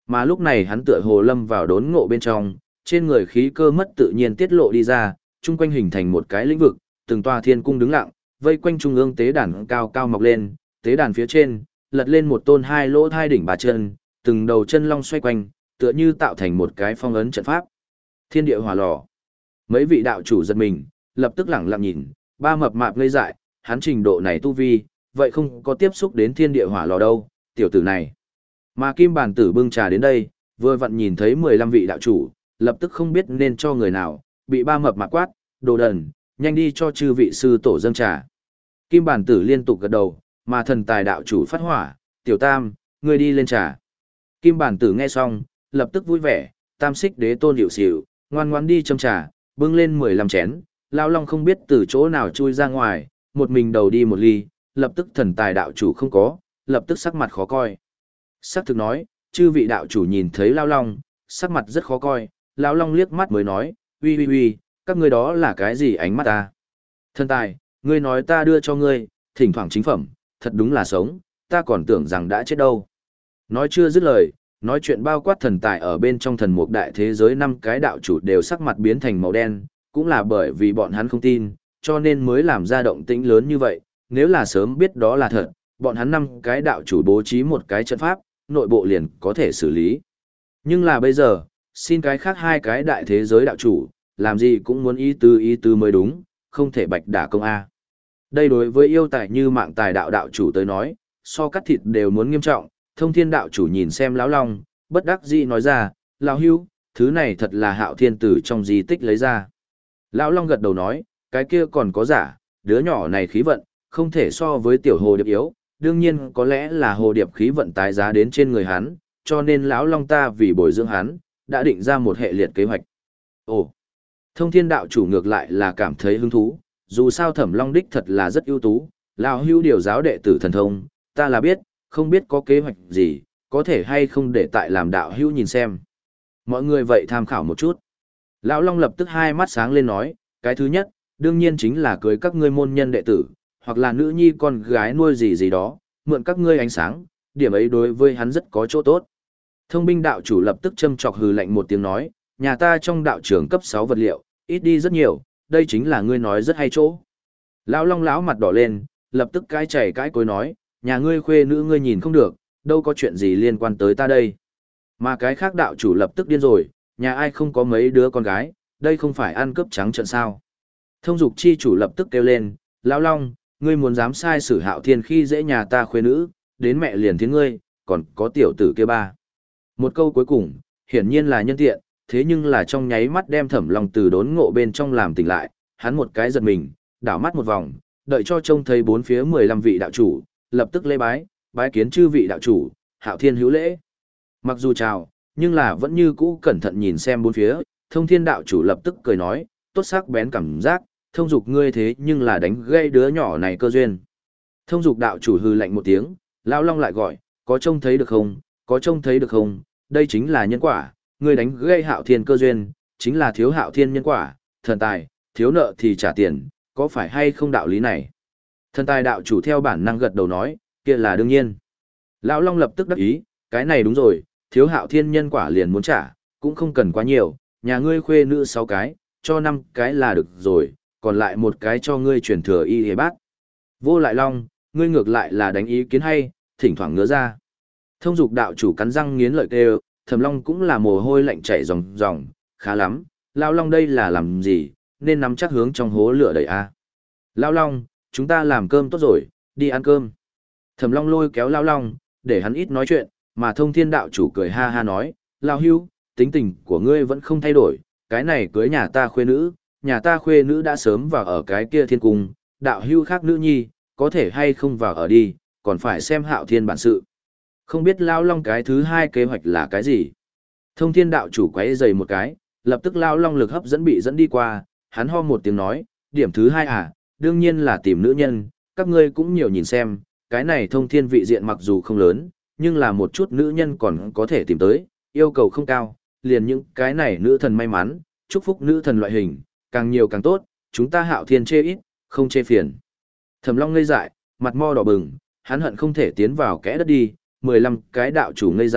A: Mà lúc này hắn tựa hồ lâm vào đốn ngộ bên trong, trên người khí cơ mất tự nhiên tiết lộ đi ra, chung quanh hình thành một cái lĩnh vực, từng tòa thiên cung đứng lặng, vây quanh trung ương tế đàn cao cao mọc lên, tế đàn phía trên, lật lên một tôn hai lỗ hai đỉnh bà chân, từng đầu chân long xoay quanh, tựa như tạo thành một cái phong ấn trận pháp. Thiên địa hỏa lò. Mấy vị đạo chủ giật mình, lập tức lẳng lặng nhìn, ba mập mạp ngây dại, hắn trình độ này tu vi, vậy không có tiếp xúc đến thiên địa hỏa lò đâu, tiểu tử này. Mà Kim Bàn Tử bưng trà đến đây, vừa vặn nhìn thấy mười lăm vị đạo chủ, lập tức không biết nên cho người nào, bị ba mập mạp quát, đồ đần, nhanh đi cho chư vị sư tổ dâng trà. Kim Bàn Tử liên tục gật đầu, mà thần tài đạo chủ phát hỏa, tiểu tam, ngươi đi lên trà. Kim Bàn Tử nghe xong, lập tức vui vẻ, tam xích đế tôn hiệu xỉu, ngoan ngoan đi châm trà, bưng lên mười lăm chén, Lão Long không biết từ chỗ nào chui ra ngoài, một mình đầu đi một ly, lập tức thần tài đạo chủ không có, lập tức sắc mặt khó coi. Sắc thực nói, chư vị đạo chủ nhìn thấy Lão Long, sắc mặt rất khó coi, Lão Long liếc mắt mới nói, uy uy uy, các ngươi đó là cái gì ánh mắt ta? Thần tài, ngươi nói ta đưa cho ngươi, thỉnh thoảng chính phẩm, thật đúng là sống, ta còn tưởng rằng đã chết đâu. Nói chưa dứt lời, nói chuyện bao quát thần tài ở bên trong thần mục đại thế giới năm cái đạo chủ đều sắc mặt biến thành màu đen, cũng là bởi vì bọn hắn không tin, cho nên mới làm ra động tĩnh lớn như vậy, nếu là sớm biết đó là thật, bọn hắn năm cái đạo chủ bố trí một cái trận pháp, nội bộ liền có thể xử lý. Nhưng là bây giờ, xin cái khác hai cái đại thế giới đạo chủ, làm gì cũng muốn ý tứ ý tứ mới đúng, không thể bạch đả công A. Đây đối với yêu tài như mạng tài đạo đạo chủ tới nói, so cắt thịt đều muốn nghiêm trọng, thông thiên đạo chủ nhìn xem lão long, bất đắc dĩ nói ra, lão hưu, thứ này thật là hạo thiên tử trong di tích lấy ra. Lão long gật đầu nói, cái kia còn có giả, đứa nhỏ này khí vận, không thể so với tiểu hồ điệp yếu, đương nhiên có lẽ là hồ điệp khí vận tái giá đến trên người hắn, cho nên lão long ta vì bồi dưỡng hắn, đã định ra một hệ liệt kế hoạch. Ồ, thông thiên đạo chủ ngược lại là cảm thấy hứng thú, dù sao thẩm long đích thật là rất ưu tú, lão hưu điều giáo đệ tử thần thông, ta là biết, không biết có kế hoạch gì, có thể hay không để tại làm đạo hưu nhìn xem. Mọi người vậy tham khảo một chút. Lão Long lập tức hai mắt sáng lên nói, cái thứ nhất, đương nhiên chính là cưới các ngươi môn nhân đệ tử, hoặc là nữ nhi con gái nuôi gì gì đó, mượn các ngươi ánh sáng, điểm ấy đối với hắn rất có chỗ tốt. Thông binh đạo chủ lập tức châm chọc hừ lạnh một tiếng nói, nhà ta trong đạo trường cấp sáu vật liệu, ít đi rất nhiều, đây chính là ngươi nói rất hay chỗ. Lão Long lão mặt đỏ lên, lập tức cái chảy cái cối nói, nhà ngươi khuê nữ ngươi nhìn không được, đâu có chuyện gì liên quan tới ta đây. Mà cái khác đạo chủ lập tức điên rồi, nhà ai không có mấy đứa con gái, đây không phải ăn cướp trắng trợn sao. Thông dục chi chủ lập tức kêu lên, Lão Long, ngươi muốn dám sai sử hạo thiên khi dễ nhà ta khuê nữ, đến mẹ liền thiến ngươi, còn có tiểu tử kia ba. Một câu cuối cùng, hiển nhiên là nhân tiện, thế nhưng là trong nháy mắt đem thẩm long từ đốn ngộ bên trong làm tỉnh lại, hắn một cái giật mình, đảo mắt một vòng, đợi cho trông thấy bốn phía mười lăm vị đạo chủ, lập tức lễ bái, bái kiến chư vị đạo chủ, hạo thiên hữu lễ. Mặc dù chào, nhưng là vẫn như cũ cẩn thận nhìn xem bốn phía, thông thiên đạo chủ lập tức cười nói, tốt sắc bén cảm giác, thông dục ngươi thế nhưng là đánh gây đứa nhỏ này cơ duyên. Thông dục đạo chủ hư lạnh một tiếng, lão long lại gọi, có trông thấy được không, có trông thấy được không, đây chính là nhân quả, ngươi đánh gây hạo thiên cơ duyên, chính là thiếu hạo thiên nhân quả, thần tài, thiếu nợ thì trả tiền, có phải hay không đạo lý này? Thần tài đạo chủ theo bản năng gật đầu nói, kia là đương nhiên. Lão long lập tức đắc ý, cái này đúng rồi, thiếu hạo thiên nhân quả liền muốn trả, cũng không cần quá nhiều, nhà ngươi khuê nữ sáu cái, cho năm cái là được rồi, còn lại một cái cho ngươi chuyển thừa y hề bát. Vô lại long, ngươi ngược lại là đánh ý kiến hay, thỉnh thoảng ngứa ra. Thông dục đạo chủ cắn răng nghiến lợi kêu, thẩm long cũng là mồ hôi lạnh chảy ròng ròng, khá lắm, lão long đây là làm gì, nên nắm chắc hướng trong hố lửa đầy a. Lão long, chúng ta làm cơm tốt rồi, đi ăn cơm. Thẩm long lôi kéo lão long, để hắn ít nói chuyện, mà thông thiên đạo chủ cười ha ha nói, lão hưu, tính tình của ngươi vẫn không thay đổi, cái này cưới nhà ta khuê nữ, nhà ta khuê nữ đã sớm vào ở cái kia thiên cung, đạo hưu khác nữ nhi, có thể hay không vào ở đi, còn phải xem hạo thiên bản sự. Không biết lão long cái thứ hai kế hoạch là cái gì? Thông thiên đạo chủ quấy giày một cái, lập tức lão long lực hấp dẫn bị dẫn đi qua, hắn ho một tiếng nói, điểm thứ hai à, đương nhiên là tìm nữ nhân, các ngươi cũng nhiều nhìn xem, cái này thông thiên vị diện mặc dù không lớn, nhưng là một chút nữ nhân còn có thể tìm tới, yêu cầu không cao, liền những cái này nữ thần may mắn, chúc phúc nữ thần loại hình, càng nhiều càng tốt, chúng ta hạo thiên chê ít, không chê phiền. Thẩm long ngây dại, mặt mo đỏ bừng, hắn hận không thể tiến vào kẽ đất đi, mười lăm cái đạo chủ ngây dại,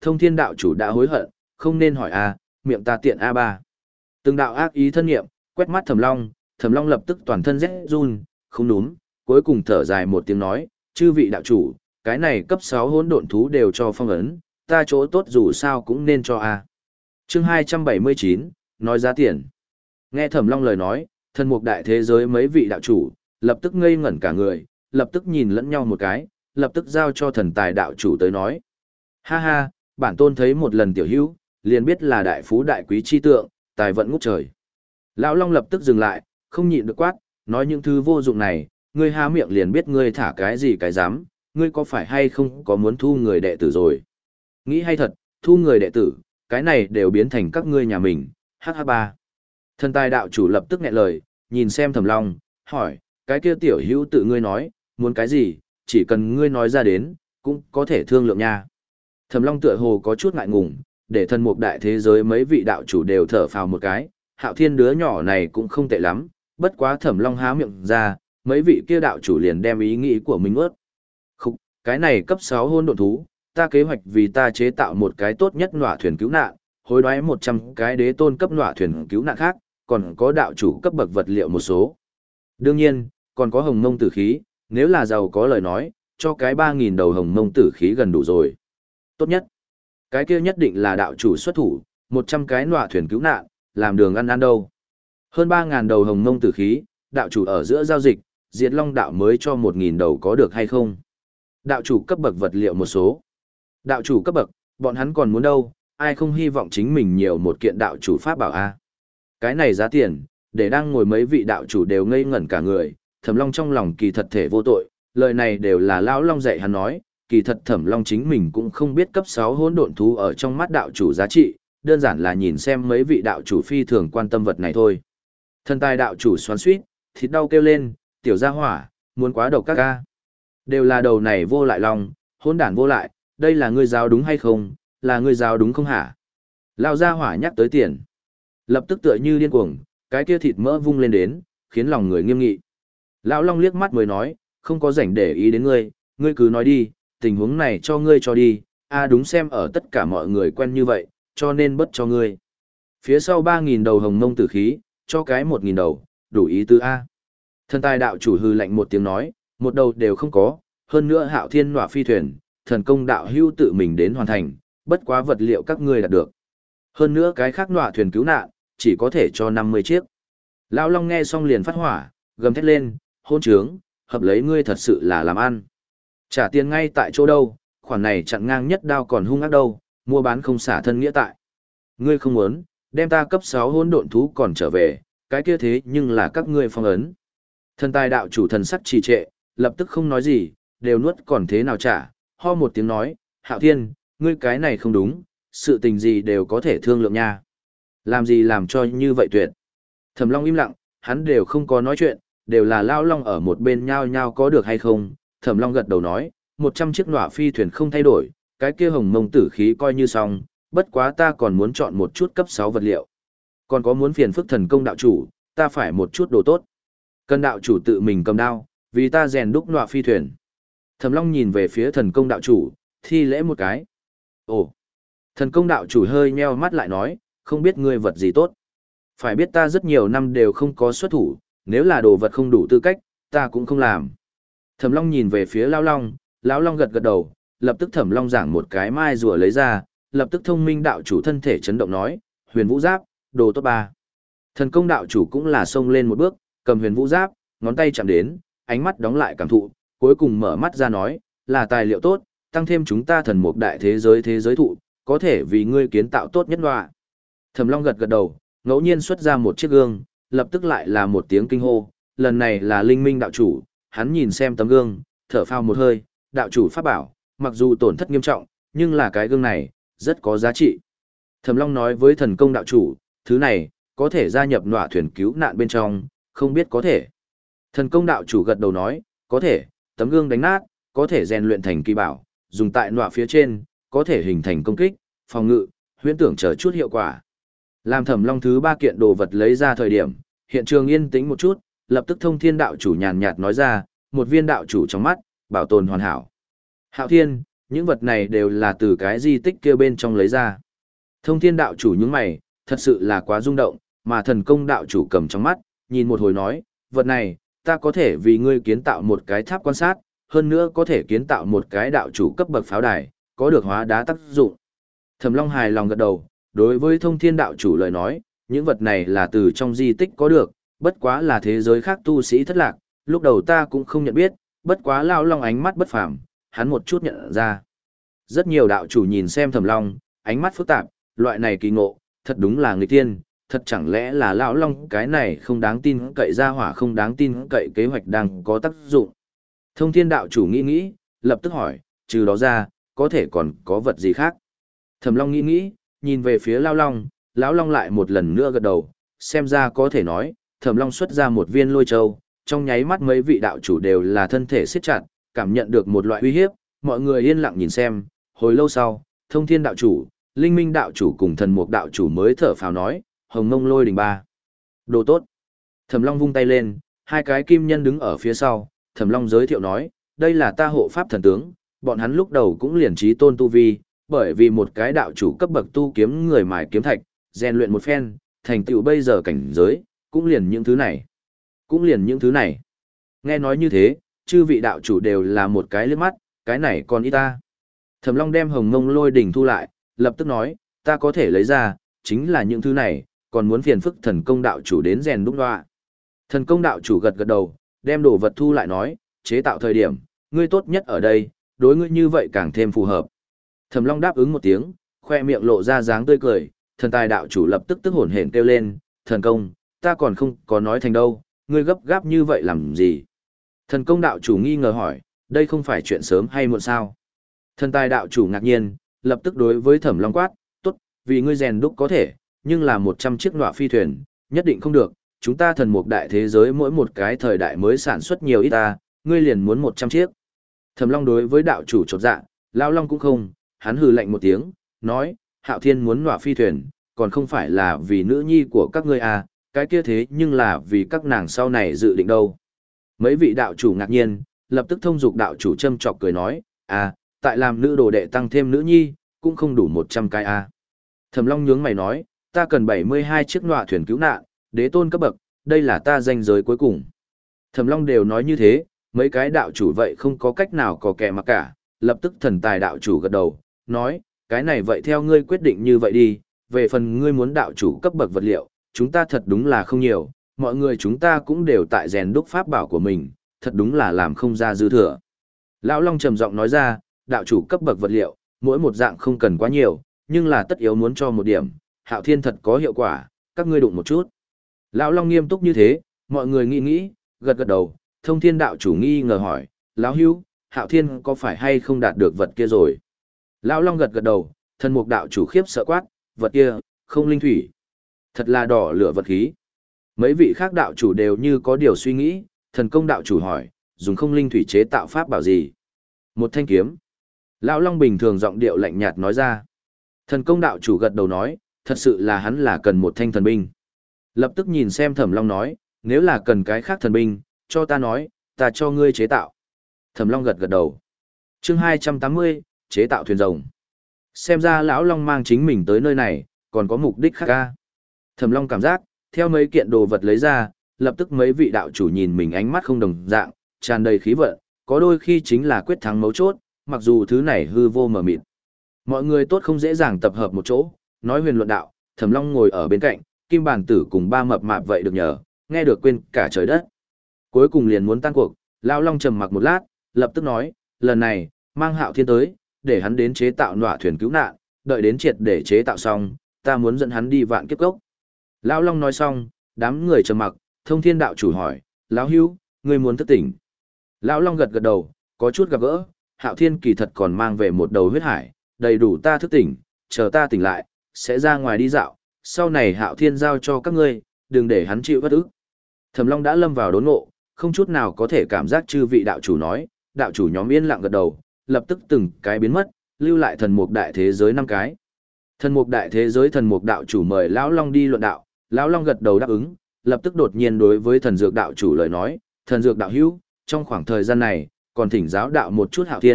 A: thông thiên đạo chủ đã hối hận, không nên hỏi a, miệng ta tiện a ba. Từng đạo ác ý thân nghiệm, quét mắt Thẩm Long, Thẩm Long lập tức toàn thân rét run, không đúng, cuối cùng thở dài một tiếng nói, chư vị đạo chủ, cái này cấp sáu hỗn độn thú đều cho phong ấn, ta chỗ tốt dù sao cũng nên cho a. Chương hai trăm bảy mươi chín, nói giá tiền. Nghe Thẩm Long lời nói, thần mục đại thế giới mấy vị đạo chủ, lập tức ngây ngẩn cả người, lập tức nhìn lẫn nhau một cái, lập tức giao cho thần tài đạo chủ tới nói. Ha ha, bản tôn thấy một lần tiểu hữu, liền biết là đại phú đại quý chi tượng, tài vận ngút trời. Lão Long lập tức dừng lại, không nhịn được quát, nói những thứ vô dụng này, ngươi há miệng liền biết ngươi thả cái gì cái dám, ngươi có phải hay không có muốn thu người đệ tử rồi. Nghĩ hay thật, thu người đệ tử, cái này đều biến thành các ngươi nhà mình, hh ba. Thần tài đạo chủ lập tức nghẹn lời, nhìn xem Thẩm Long, hỏi, cái kia tiểu hữu tự ngươi nói, muốn cái gì, chỉ cần ngươi nói ra đến, cũng có thể thương lượng nha. Thẩm Long tựa hồ có chút ngại ngùng, để thần mục đại thế giới mấy vị đạo chủ đều thở phào một cái, Hạo Thiên đứa nhỏ này cũng không tệ lắm, bất quá Thẩm Long há miệng ra, mấy vị kia đạo chủ liền đem ý nghĩ của mình ướt. Khúc, cái này cấp sáu hôn độn thú, ta kế hoạch vì ta chế tạo một cái tốt nhất nọa thuyền cứu nạn, hối đoái một trăm cái đế tôn cấp nọa thuyền cứu nạn khác, còn có đạo chủ cấp bậc vật liệu một số. Đương nhiên, còn có hồng mông tử khí, nếu là giàu có lời nói, cho cái ba nghìn đầu hồng mông tử khí gần đủ rồi. Tốt nhất, cái kia nhất định là đạo chủ xuất thủ, một trăm cái nọa thuyền cứu nạn, làm đường ăn ăn đâu. Hơn ba nghìn đầu hồng mông tử khí, đạo chủ ở giữa giao dịch, Diệt Long đạo mới cho một nghìn đầu có được hay không? Đạo chủ cấp bậc vật liệu một số. Đạo chủ cấp bậc, bọn hắn còn muốn đâu, ai không hy vọng chính mình nhiều một kiện đạo chủ pháp bảo a. Cái này giá tiền, để đang ngồi mấy vị đạo chủ đều ngây ngẩn cả người, Thẩm Long trong lòng kỳ thật thể vô tội, lời này đều là lão Long dạy hắn nói, kỳ thật Thẩm Long chính mình cũng không biết cấp sáu hỗn độn thú ở trong mắt đạo chủ giá trị, đơn giản là nhìn xem mấy vị đạo chủ phi thường quan tâm vật này thôi. Thần tài đạo chủ xoắn xuýt, thịt đau kêu lên, tiểu gia hỏa, muốn quá độc các ca. Đều là đầu này vô lại long, hỗn đản vô lại, đây là ngươi giáo đúng hay không, là ngươi giáo đúng không hả? Lão gia hỏa nhắc tới tiền. Lập tức tựa như điên cuồng, cái kia thịt mỡ vung lên đến, khiến lòng người nghiêm nghị. Lão Long liếc mắt mới nói, không có rảnh để ý đến ngươi, ngươi cứ nói đi, tình huống này cho ngươi cho đi, a đúng xem ở tất cả mọi người quen như vậy, cho nên bất cho ngươi. Phía sau ba nghìn đầu hồng mông tử khí, cho cái một nghìn đầu, đủ ý tứ a. Thần tài đạo chủ hư lạnh một tiếng nói, một đầu đều không có, hơn nữa Hạo Thiên Nọa phi thuyền, thần công đạo hưu tự mình đến hoàn thành, bất quá vật liệu các ngươi đạt được. Hơn nữa cái khác nọa thuyền cứu nạn, chỉ có thể cho năm mươi chiếc. Lão Long nghe xong liền phát hỏa, gầm thét lên, hôn trướng, hợp lấy ngươi thật sự là làm ăn. Trả tiền ngay tại chỗ đâu, khoản này chặn ngang nhất đao còn hung ác đâu, mua bán không xả thân nghĩa tại. Ngươi không muốn, đem ta cấp sáu hỗn độn thú còn trở về, cái kia thế nhưng là các ngươi phong ấn. Thần tài đạo chủ thần sắc trì trệ, lập tức không nói gì, đều nuốt còn thế nào trả, ho một tiếng nói, Hạo Thiên, ngươi cái này không đúng, sự tình gì đều có thể thương lượng nha. Làm gì làm cho như vậy tuyệt. Thẩm Long im lặng, hắn đều không có nói chuyện, đều là Lao Long ở một bên nhao nhao có được hay không. Thẩm Long gật đầu nói, một trăm chiếc nọa phi thuyền không thay đổi, cái kia hồng mông tử khí coi như xong, bất quá ta còn muốn chọn một chút cấp sáu vật liệu. Còn có muốn phiền phức thần công đạo chủ, ta phải một chút đồ tốt. Cần đạo chủ tự mình cầm đao, vì ta rèn đúc nọa phi thuyền. Thẩm Long nhìn về phía thần công đạo chủ, thi lễ một cái. Ồ! Thần công đạo chủ hơi nheo mắt lại nói, không biết ngươi vật gì tốt. Phải biết ta rất nhiều năm đều không có xuất thủ, nếu là đồ vật không đủ tư cách, ta cũng không làm. Thẩm Long nhìn về phía Lão Long, Lão Long gật gật đầu, lập tức Thẩm Long giảng một cái mai rùa lấy ra, lập tức thông minh đạo chủ thân thể chấn động nói, huyền vũ giáp, đồ tốt ba. Thần công đạo chủ cũng là xông lên một bước, cầm huyền vũ giáp, ngón tay chạm đến, ánh mắt đóng lại cảm thụ, cuối cùng mở mắt ra nói, là tài liệu tốt, tăng thêm chúng ta thần mục đại thế giới thế giới thụ, có thể vì ngươi kiến tạo tốt nhất loa. Thẩm Long gật gật đầu, ngẫu nhiên xuất ra một chiếc gương, lập tức lại là một tiếng kinh hô, lần này là linh minh đạo chủ, hắn nhìn xem tấm gương, thở phào một hơi, đạo chủ pháp bảo, mặc dù tổn thất nghiêm trọng, nhưng là cái gương này, rất có giá trị. Thẩm Long nói với thần công đạo chủ, thứ này, có thể gia nhập nọa thuyền cứu nạn bên trong, không biết có thể. Thần công đạo chủ gật đầu nói, có thể, tấm gương đánh nát, có thể rèn luyện thành kỳ bảo, dùng tại nọa phía trên, có thể hình thành công kích, phòng ngự, huyễn tưởng chờ chút hiệu quả. Làm Thẩm Long thứ ba kiện đồ vật lấy ra thời điểm, hiện trường yên tĩnh một chút, lập tức thông thiên đạo chủ nhàn nhạt nói ra, một viên đạo chủ trong mắt, bảo tồn hoàn hảo. Hạo Thiên, Những vật này đều là từ cái di tích kia bên trong lấy ra. Thông thiên đạo chủ nhướng mày, thật sự là quá rung động, mà thần công đạo chủ cầm trong mắt, nhìn một hồi nói, vật này, ta có thể vì ngươi kiến tạo một cái tháp quan sát, hơn nữa có thể kiến tạo một cái đạo chủ cấp bậc pháo đài, có được hóa đá tác dụng. Thẩm Long hài lòng gật đầu, đối với thông thiên đạo chủ lời nói, những vật này là từ trong di tích có được, bất quá là thế giới khác tu sĩ thất lạc, lúc đầu ta cũng không nhận biết, bất quá Lão Long ánh mắt bất phàm, hắn một chút nhận ra. Rất nhiều đạo chủ nhìn xem Thẩm Long, ánh mắt phức tạp, loại này kỳ ngộ, thật đúng là nghịch thiên, thật chẳng lẽ là Lão Long cái này không đáng tin cậy ra hỏa không đáng tin cậy kế hoạch đang có tác dụng. Thông thiên đạo chủ nghĩ nghĩ, lập tức hỏi, trừ đó ra, có thể còn có vật gì khác? Thẩm Long nghĩ nghĩ, nhìn về phía Lão Long, Lão Long lại một lần nữa gật đầu, xem ra có thể nói, Thẩm Long xuất ra một viên lôi châu, trong nháy mắt mấy vị đạo chủ đều là thân thể siết chặt, cảm nhận được một loại uy hiếp, mọi người yên lặng nhìn xem, hồi lâu sau, Thông Thiên đạo chủ, Linh Minh đạo chủ cùng Thần Mục đạo chủ mới thở phào nói, Hồng Mông Lôi Đình ba. Đồ tốt. Thẩm Long vung tay lên, hai cái kim nhân đứng ở phía sau, Thẩm Long giới thiệu nói, đây là ta hộ pháp thần tướng, bọn hắn lúc đầu cũng liền trí tôn tu vi, bởi vì một cái đạo chủ cấp bậc tu kiếm người mài kiếm thạch, rèn luyện một phen, thành tựu bây giờ cảnh giới, cũng liền những thứ này. Cũng liền những thứ này. Nghe nói như thế, chư vị đạo chủ đều là một cái liếc mắt, cái này còn ít ta. Thẩm Long đem Hồng Mông Lôi Đỉnh thu lại, lập tức nói, ta có thể lấy ra, chính là những thứ này, còn muốn phiền phức thần công đạo chủ đến rèn đúc đoạ. Thần công đạo chủ gật gật đầu, đem đồ vật thu lại nói, chế tạo thời điểm, ngươi tốt nhất ở đây, đối ngươi như vậy càng thêm phù hợp. Thẩm Long đáp ứng một tiếng, khoe miệng lộ ra dáng tươi cười, thần tài đạo chủ lập tức tức hổn hển kêu lên, thần công, ta còn không có nói thành đâu, ngươi gấp gáp như vậy làm gì? Thần công đạo chủ nghi ngờ hỏi, đây không phải chuyện sớm hay muộn sao? Thần tài đạo chủ ngạc nhiên, lập tức đối với Thẩm Long quát, tốt, vì ngươi rèn đúc có thể, nhưng là một trăm chiếc nọa phi thuyền, nhất định không được, chúng ta thần mục đại thế giới mỗi một cái thời đại mới sản xuất nhiều ít ta, ngươi liền muốn một trăm chiếc. Thẩm Long đối với đạo chủ chột dạ, Lão Long cũng không, hắn hừ lạnh một tiếng, nói, Hạo Thiên muốn nọa phi thuyền, còn không phải là vì nữ nhi của các ngươi à, cái kia thế nhưng là vì các nàng sau này dự định đâu. Mấy vị đạo chủ ngạc nhiên, lập tức thông dục đạo chủ châm chọc cười nói, à, tại làm nữ đồ đệ tăng thêm nữ nhi, cũng không đủ một trăm cái à. Thẩm Long nhướng mày nói, ta cần bảy mươi hai chiếc nọa thuyền cứu nạn, đế tôn cấp bậc, đây là ta danh giới cuối cùng. Thẩm Long đều nói như thế, mấy cái đạo chủ vậy không có cách nào có kẻ mà cả, lập tức thần tài đạo chủ gật đầu, nói, cái này vậy theo ngươi quyết định như vậy đi, về phần ngươi muốn đạo chủ cấp bậc vật liệu, chúng ta thật đúng là không nhiều, mọi người chúng ta cũng đều tại rèn đúc pháp bảo của mình, thật đúng là làm không ra dư thừa. Lão Long trầm giọng nói ra, đạo chủ cấp bậc vật liệu, mỗi một dạng không cần quá nhiều, nhưng là tất yếu muốn cho một điểm, Hạo Thiên thật có hiệu quả, các ngươi đụng một chút. Lão Long nghiêm túc như thế, mọi người nghĩ nghĩ, gật gật đầu, Thông Thiên đạo chủ nghi ngờ hỏi, Lão Hữu, Hạo Thiên có phải hay không đạt được vật kia rồi? Lão Long gật gật đầu, thần mục đạo chủ khiếp sợ quát, vật kia, không linh thủy. Thật là đỏ lửa vật khí. Mấy vị khác đạo chủ đều như có điều suy nghĩ, thần công đạo chủ hỏi, dùng không linh thủy chế tạo pháp bảo gì? Một thanh kiếm. Lão Long bình thường giọng điệu lạnh nhạt nói ra. Thần công đạo chủ gật đầu nói, thật sự là hắn là cần một thanh thần binh. Lập tức nhìn xem Thẩm Long nói, nếu là cần cái khác thần binh, cho ta nói, ta cho ngươi chế tạo. Thẩm Long gật gật đầu. Chương hai trăm tám mươi, chế tạo thuyền rồng. Xem ra lão Long mang chính mình tới nơi này, còn có mục đích khác ca. Thẩm Long cảm giác, theo mấy kiện đồ vật lấy ra, lập tức mấy vị đạo chủ nhìn mình ánh mắt không đồng dạng, tràn đầy khí vận, có đôi khi chính là quyết thắng mấu chốt, mặc dù thứ này hư vô mờ mịt. Mọi người tốt không dễ dàng tập hợp một chỗ, nói huyền luận đạo, Thẩm Long ngồi ở bên cạnh, Kim Bàn Tử cùng ba mập mạp vậy được nhờ, nghe được quên cả trời đất. Cuối cùng liền muốn tan cuộc, lão Long trầm mặc một lát, lập tức nói, lần này, mang Hạo Thiên tới, để hắn đến chế tạo nọa thuyền cứu nạn, đợi đến triệt để chế tạo xong, ta muốn dẫn hắn đi vạn kiếp cốc. Lão Long nói xong, đám người trầm mặc, Thông Thiên đạo chủ hỏi, Lão Hữu, ngươi muốn thức tỉnh. Lão Long gật gật đầu, có chút gặp gỡ, Hạo Thiên kỳ thật còn mang về một đầu huyết hải, đầy đủ ta thức tỉnh, chờ ta tỉnh lại, sẽ ra ngoài đi dạo, sau này Hạo Thiên giao cho các ngươi, đừng để hắn chịu bất ức. Thẩm Long đã lâm vào đốn ngộ, không chút nào có thể cảm giác chư vị đạo chủ nói, đạo chủ nhóm yên lặng gật đầu, lập tức từng cái biến mất, lưu lại thần mục đại thế giới năm cái. Thần mục đại thế giới thần mục đạo chủ mời Lão Long đi luận đạo, Lão Long gật đầu đáp ứng, lập tức đột nhiên đối với thần dược đạo chủ lời nói, thần dược đạo hữu, trong khoảng thời gian này, còn thỉnh giáo đạo một chút Hạo Thiên,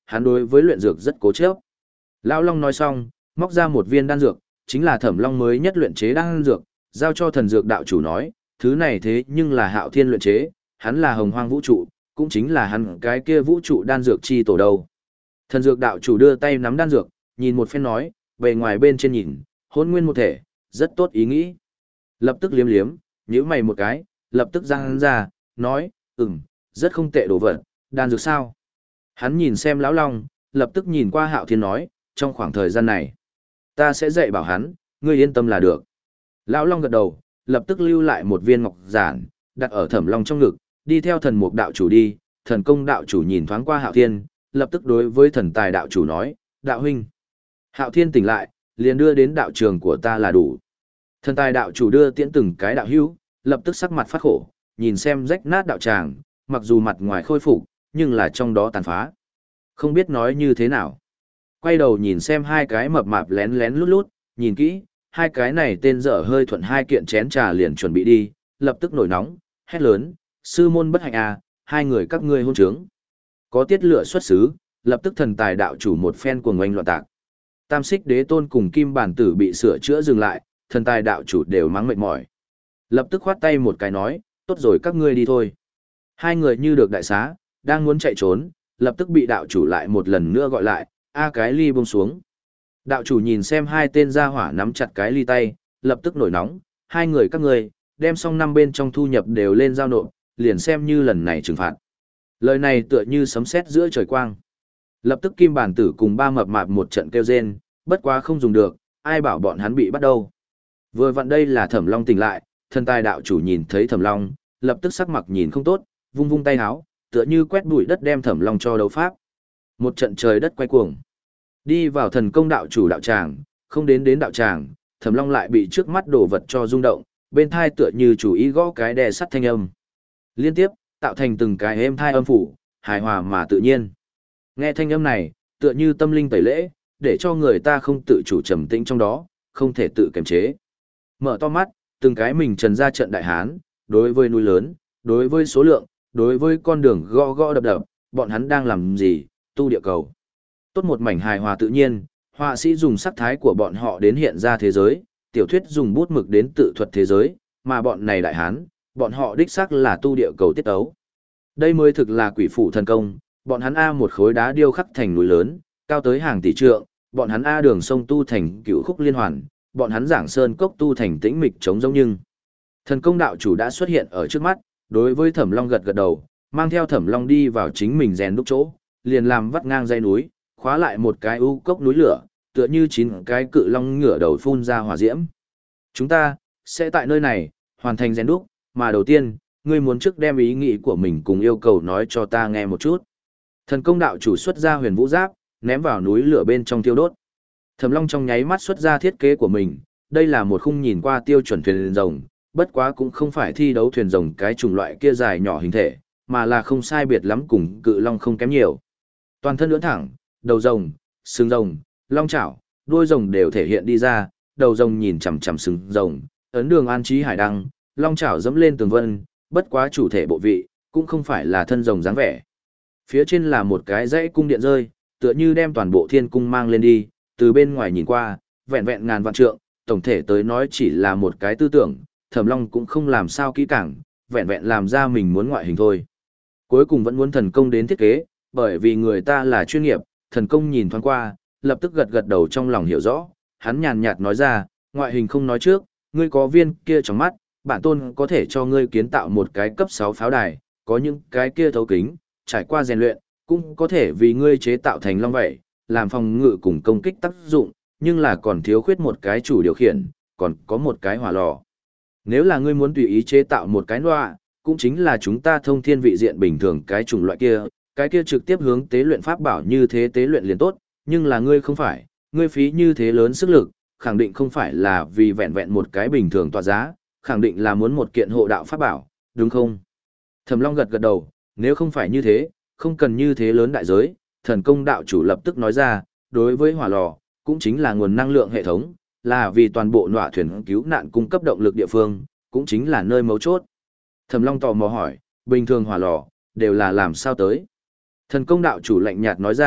A: hắn đối với luyện dược rất cố chấp. Lão Long nói xong, móc ra một viên đan dược, chính là Thẩm Long mới nhất luyện chế đan dược, giao cho thần dược đạo chủ nói, thứ này thế nhưng là Hạo Thiên luyện chế, hắn là Hồng Hoang vũ trụ, cũng chính là hắn cái kia vũ trụ đan dược chi tổ đầu. Thần dược đạo chủ đưa tay nắm đan dược, nhìn một phen nói, bề ngoài bên trên nhìn, hỗn nguyên một thể, rất tốt ý nghĩ. Lập tức liếm liếm, nhíu mày một cái, lập tức giang hắn ra, nói, ừm, rất không tệ đồ vật, đan dược sao? Hắn nhìn xem lão Long, lập tức nhìn qua Hạo Thiên nói, trong khoảng thời gian này, ta sẽ dạy bảo hắn, ngươi yên tâm là được. Lão Long gật đầu, lập tức lưu lại một viên ngọc giản, đặt ở Thẩm Long trong ngực, đi theo thần mục đạo chủ đi, thần công đạo chủ nhìn thoáng qua Hạo Thiên, lập tức đối với thần tài đạo chủ nói, đạo huynh. Hạo Thiên tỉnh lại, liền đưa đến đạo trường của ta là đủ. Thần tài đạo chủ đưa tiễn từng cái đạo hữu, lập tức sắc mặt phát khổ, nhìn xem rách nát đạo tràng, mặc dù mặt ngoài khôi phục, nhưng là trong đó tàn phá. Không biết nói như thế nào. Quay đầu nhìn xem hai cái mập mạp lén lén lút lút, nhìn kỹ, hai cái này tên dở hơi thuận hai kiện chén trà liền chuẩn bị đi, lập tức nổi nóng, hét lớn, sư môn bất hạnh à, hai người các ngươi hôn trướng. Có tiết lửa xuất xứ, lập tức thần tài đạo chủ một phen cuồng oanh loạn tạc. Tam xích đế tôn cùng kim bản tử bị sửa chữa dừng lại, thần tài đạo chủ đều mắng mệt mỏi. Lập tức khoát tay một cái nói, tốt rồi các ngươi đi thôi. Hai người như được đại xá, đang muốn chạy trốn, lập tức bị đạo chủ lại một lần nữa gọi lại, a cái ly buông xuống. Đạo chủ nhìn xem hai tên gia hỏa nắm chặt cái ly tay, lập tức nổi nóng, hai người các ngươi, đem xong năm bên trong thu nhập đều lên giao nộp, liền xem như lần này trừng phạt. Lời này tựa như sấm sét giữa trời quang. Lập tức kim bản tử cùng ba mập mạp một trận kêu rên, bất quá không dùng được, ai bảo bọn hắn bị bắt đâu. Vừa vặn đây là Thẩm Long tỉnh lại, thần tài đạo chủ nhìn thấy Thẩm Long, lập tức sắc mặt nhìn không tốt, vung vung tay háo, tựa như quét bụi đất đem Thẩm Long cho đấu pháp. Một trận trời đất quay cuồng. Đi vào thần công đạo chủ đạo tràng, không đến đến đạo tràng, Thẩm Long lại bị trước mắt đổ vật cho rung động, bên thai tựa như chủ ý gõ cái đè sắt thanh âm. Liên tiếp, tạo thành từng cái êm thai âm phủ, hài hòa mà tự nhiên. Nghe thanh âm này, tựa như tâm linh tẩy lễ, để cho người ta không tự chủ trầm tĩnh trong đó, không thể tự kiềm chế. Mở to mắt, từng cái mình trần ra trận đại hán, đối với núi lớn, đối với số lượng, đối với con đường gõ gõ đập đập, bọn hắn đang làm gì, tu địa cầu. Tốt một mảnh hài hòa tự nhiên, họa sĩ dùng sắc thái của bọn họ đến hiện ra thế giới, tiểu thuyết dùng bút mực đến tự thuật thế giới, mà bọn này đại hán, bọn họ đích xác là tu địa cầu tiết ấu. Đây mới thực là quỷ phủ thần công, bọn hắn A một khối đá điêu khắc thành núi lớn, cao tới hàng tỷ trượng, bọn hắn A đường sông tu thành cựu khúc liên hoàn, bọn hắn giảng sơn cốc tu thành tĩnh mịch trống rỗng nhưng. Thần công đạo chủ đã xuất hiện ở trước mắt, đối với Thẩm Long gật gật đầu, mang theo Thẩm Long đi vào chính mình rèn đúc chỗ, liền làm vắt ngang dây núi, khóa lại một cái u cốc núi lửa, tựa như chín cái cự long ngửa đầu phun ra hỏa diễm. Chúng ta sẽ tại nơi này hoàn thành rèn đúc, mà đầu tiên, ngươi muốn trước đem ý nghĩ của mình cùng yêu cầu nói cho ta nghe một chút. Thần công đạo chủ xuất ra huyền vũ giáp, ném vào núi lửa bên trong tiêu đốt. Thẩm Long trong nháy mắt xuất ra thiết kế của mình, đây là một khung nhìn qua tiêu chuẩn thuyền rồng, bất quá cũng không phải thi đấu thuyền rồng cái chủng loại kia dài nhỏ hình thể, mà là không sai biệt lắm cùng cự long không kém nhiều. Toàn thân lưỡn thẳng, đầu rồng, sừng rồng, long chảo, đuôi rồng đều thể hiện đi ra, đầu rồng nhìn chằm chằm sừng rồng, ấn đường an trí hải đăng, long chảo dẫm lên tường vân, bất quá chủ thể bộ vị, cũng không phải là thân rồng dáng vẻ. Phía trên là một cái dãy cung điện rơi, tựa như đem toàn bộ thiên cung mang lên đi, từ bên ngoài nhìn qua, vẹn vẹn ngàn vạn trượng, tổng thể tới nói chỉ là một cái tư tưởng, Thẩm Long cũng không làm sao kỹ càng, vẹn vẹn làm ra mình muốn ngoại hình thôi. Cuối cùng vẫn muốn thần công đến thiết kế, bởi vì người ta là chuyên nghiệp, thần công nhìn thoáng qua, lập tức gật gật đầu trong lòng hiểu rõ, hắn nhàn nhạt nói ra, ngoại hình không nói trước, ngươi có viên kia trong mắt, bản tôn có thể cho ngươi kiến tạo một cái cấp sáu pháo đài, có những cái kia thấu kính, trải qua rèn luyện, cũng có thể vì ngươi chế tạo thành long vậy, làm phòng ngự cùng công kích tác dụng, nhưng là còn thiếu khuyết một cái chủ điều khiển, còn có một cái hỏa lò. Nếu là ngươi muốn tùy ý chế tạo một cái nọa, cũng chính là chúng ta thông thiên vị diện bình thường cái chủng loại kia, cái kia trực tiếp hướng tế luyện pháp bảo như thế tế luyện liền tốt, nhưng là ngươi không phải, ngươi phí như thế lớn sức lực, khẳng định không phải là vì vẹn vẹn một cái bình thường tọa giá, khẳng định là muốn một kiện hộ đạo pháp bảo, đúng không? Thẩm Long gật gật đầu, nếu không phải như thế, không cần như thế lớn đại giới, thần công đạo chủ lập tức nói ra, đối với hỏa lò, cũng chính là nguồn năng lượng hệ thống, là vì toàn bộ nọa thuyền cứu nạn cung cấp động lực địa phương, cũng chính là nơi mấu chốt. Thẩm Long tò mò hỏi, bình thường hỏa lò, đều là làm sao tới? Thần công đạo chủ lạnh nhạt nói ra,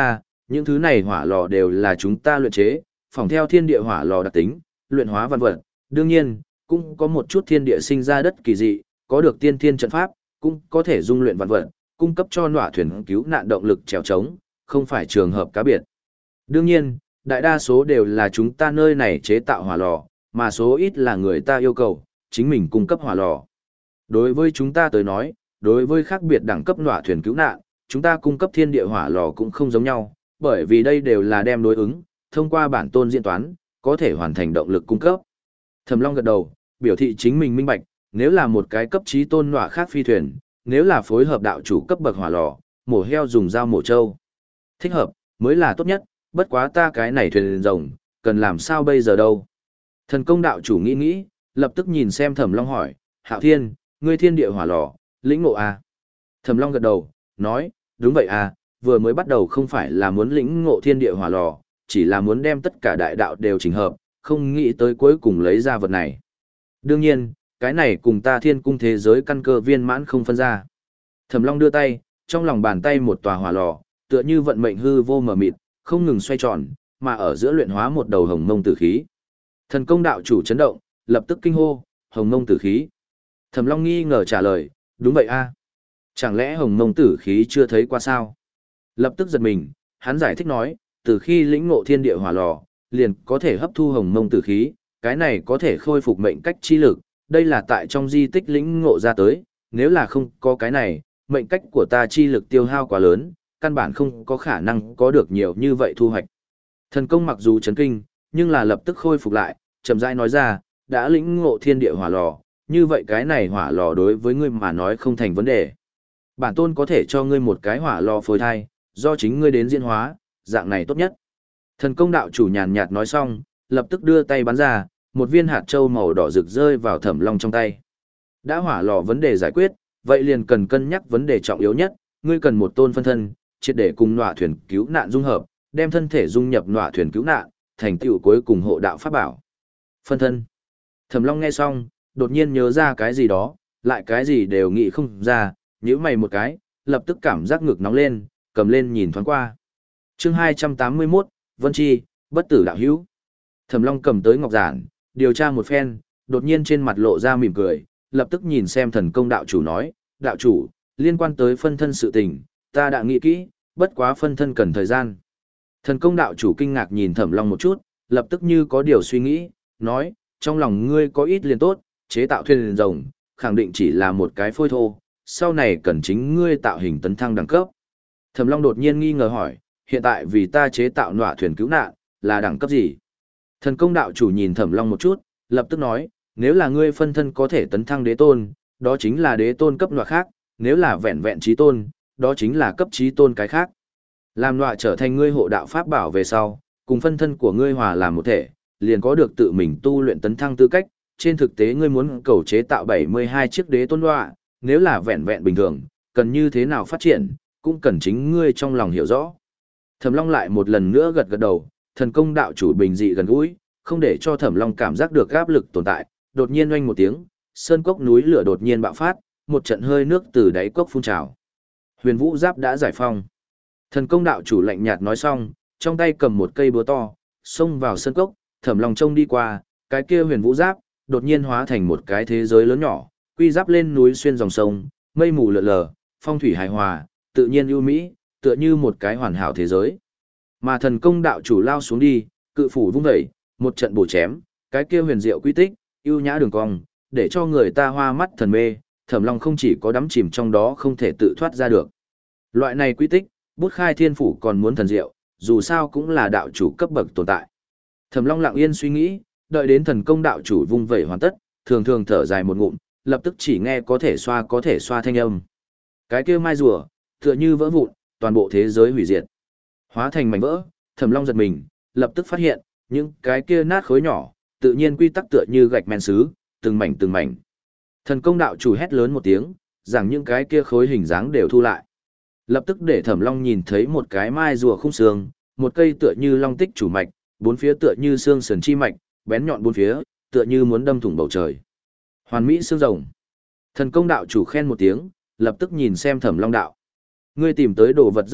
A: những thứ này hỏa lò đều là chúng ta luyện chế, phỏng theo thiên địa hỏa lò đặc tính, luyện hóa văn vật. Đương nhiên, cũng có một chút thiên địa sinh ra đất kỳ dị, có được tiên thiên trận pháp, cũng có thể dung luyện văn vật, cung cấp cho nọa thuyền cứu nạn động lực trèo trống, không phải trường hợp cá biệt. Đương nhiên, đại đa số đều là chúng ta nơi này chế tạo hỏa lò, mà số ít là người ta yêu cầu, chính mình cung cấp hỏa lò. Đối với chúng ta tới nói, đối với khác biệt đẳng cấp nọa thuyền cứu nạn, chúng ta cung cấp thiên địa hỏa lò cũng không giống nhau, bởi vì đây đều là đem đối ứng, thông qua bản tôn diễn toán, có thể hoàn thành động lực cung cấp. Thẩm Long gật đầu, biểu thị chính mình minh bạch, nếu là một cái cấp trí tôn nọa khác phi thuyền, nếu là phối hợp đạo chủ cấp bậc hỏa lò, mổ heo dùng dao mổ trâu. Thích hợp, mới là tốt nhất, bất quá ta cái này thuyền rồng, cần làm sao bây giờ đâu. Thần công đạo chủ nghĩ nghĩ, lập tức nhìn xem Thẩm Long hỏi, Hạo Thiên, ngươi thiên địa hỏa lò, lĩnh ngộ à? Thẩm Long gật đầu, nói, đúng vậy à, vừa mới bắt đầu không phải là muốn lĩnh ngộ thiên địa hỏa lò, chỉ là muốn đem tất cả đại đạo đều chỉnh hợp, không nghĩ tới cuối cùng lấy ra vật này. Đương nhiên, cái này cùng ta thiên cung thế giới căn cơ viên mãn không phân ra. Thẩm Long đưa tay, trong lòng bàn tay một tòa hỏa lò, tựa như vận mệnh hư vô mờ mịt, không ngừng xoay tròn, mà ở giữa luyện hóa một đầu hồng mông tử khí. Thần công đạo chủ chấn động, lập tức kinh hô, hồng mông tử khí. Thẩm Long nghi ngờ trả lời, đúng vậy a. Chẳng lẽ hồng mông tử khí chưa thấy qua sao? Lập tức giật mình, hắn giải thích nói, từ khi lĩnh ngộ thiên địa hỏa lò, liền có thể hấp thu hồng mông tử khí, cái này có thể khôi phục mệnh cách chi lực, đây là tại trong di tích lĩnh ngộ ra tới, nếu là không có cái này, mệnh cách của ta chi lực tiêu hao quá lớn, căn bản không có khả năng có được nhiều như vậy thu hoạch. Thần công mặc dù chấn kinh, nhưng là lập tức khôi phục lại, chậm rãi nói ra, đã lĩnh ngộ thiên địa hỏa lò, như vậy cái này hỏa lò đối với ngươi mà nói không thành vấn đề. Bản tôn có thể cho ngươi một cái hỏa lò phôi thai, do chính ngươi đến diễn hóa, dạng này tốt nhất. Thần công đạo chủ nhàn nhạt nói xong, lập tức đưa tay bắn ra, một viên hạt châu màu đỏ rực rơi vào Thẩm Long trong tay. Đã hỏa lò vấn đề giải quyết, vậy liền cần cân nhắc vấn đề trọng yếu nhất, ngươi cần một tôn phân thân, triệt để cùng nọa thuyền cứu nạn dung hợp, đem thân thể dung nhập nọa thuyền cứu nạn, thành tựu cuối cùng hộ đạo pháp bảo. Phân thân. Thẩm Long nghe xong, đột nhiên nhớ ra cái gì đó, lại cái gì đều nghĩ không ra, nhíu mày một cái, lập tức cảm giác ngực nóng lên, cầm lên nhìn thoáng qua. Chương hai trăm tám mươi mốt, Vân Chi, bất tử đạo hữu. Thẩm Long cầm tới ngọc giản, điều tra một phen, đột nhiên trên mặt lộ ra mỉm cười, lập tức nhìn xem thần công đạo chủ nói, đạo chủ, liên quan tới phân thân sự tình, ta đã nghĩ kỹ, bất quá phân thân cần thời gian. Thần công đạo chủ kinh ngạc nhìn Thẩm Long một chút, lập tức như có điều suy nghĩ, nói, trong lòng ngươi có ít liền tốt, chế tạo thuyền rồng, khẳng định chỉ là một cái phôi thô, sau này cần chính ngươi tạo hình tấn thăng đẳng cấp. Thẩm Long đột nhiên nghi ngờ hỏi, hiện tại vì ta chế tạo nọa thuyền cứu nạn, là đẳng cấp gì? Thần công đạo chủ nhìn Thẩm Long một chút, lập tức nói, nếu là ngươi phân thân có thể tấn thăng đế tôn, đó chính là đế tôn cấp nọa khác, nếu là vẹn vẹn trí tôn, đó chính là cấp trí tôn cái khác. Làm nọa trở thành ngươi hộ đạo pháp bảo về sau, cùng phân thân của ngươi hòa làm một thể, liền có được tự mình tu luyện tấn thăng tư cách, trên thực tế ngươi muốn cầu chế tạo bảy mươi hai chiếc đế tôn nọa, nếu là vẹn vẹn bình thường, cần như thế nào phát triển, cũng cần chính ngươi trong lòng hiểu rõ. Thẩm Long lại một lần nữa gật gật đầu, thần công đạo chủ bình dị gần gũi, không để cho Thẩm Long cảm giác được áp lực tồn tại, đột nhiên oanh một tiếng, sơn cốc núi lửa đột nhiên bạo phát, một trận hơi nước từ đáy cốc phun trào. Huyền Vũ Giáp đã giải phong. Thần công đạo chủ lạnh nhạt nói xong, trong tay cầm một cây búa to, xông vào sơn cốc, Thẩm Long trông đi qua, cái kia Huyền Vũ Giáp đột nhiên hóa thành một cái thế giới lớn nhỏ, quy giáp lên núi xuyên dòng sông, mây mù lượn lờ, phong thủy hài hòa, tự nhiên ưu mỹ, tựa như một cái hoàn hảo thế giới. Mà thần công đạo chủ lao xuống đi, cự phủ vung dậy, một trận bổ chém, cái kia huyền diệu quy tích, ưu nhã đường cong, để cho người ta hoa mắt thần mê, Thẩm Long không chỉ có đắm chìm trong đó không thể tự thoát ra được. Loại này quy tích, bút khai thiên phủ còn muốn thần diệu, dù sao cũng là đạo chủ cấp bậc tồn tại. Thẩm Long lặng yên suy nghĩ, đợi đến thần công đạo chủ vung vẩy hoàn tất, thường thường thở dài một ngụm, lập tức chỉ nghe có thể xoa có thể xoa thanh âm. Cái kia mai rùa, tựa như vỡ vụn, toàn bộ thế giới hủy diệt. Hóa thành mảnh vỡ, Thẩm Long giật mình, lập tức phát hiện, những cái kia nát khối nhỏ, tự nhiên quy tắc tựa như gạch men sứ, từng mảnh từng mảnh. Thần công đạo chủ hét lớn một tiếng, rằng những cái kia khối hình dáng đều thu lại. Lập tức để Thẩm Long nhìn thấy một cái mai rùa khung xương, một cây tựa như long tích chủ mạch, bốn phía tựa như xương sườn chi mạch, bén nhọn bốn phía, tựa như muốn đâm thủng bầu trời. Hoàn mỹ xương rồng. Thần công đạo chủ khen một tiếng, lập tức nhìn xem Thẩm Long đạo. Ngươi tìm tới đồ vật rất tốt,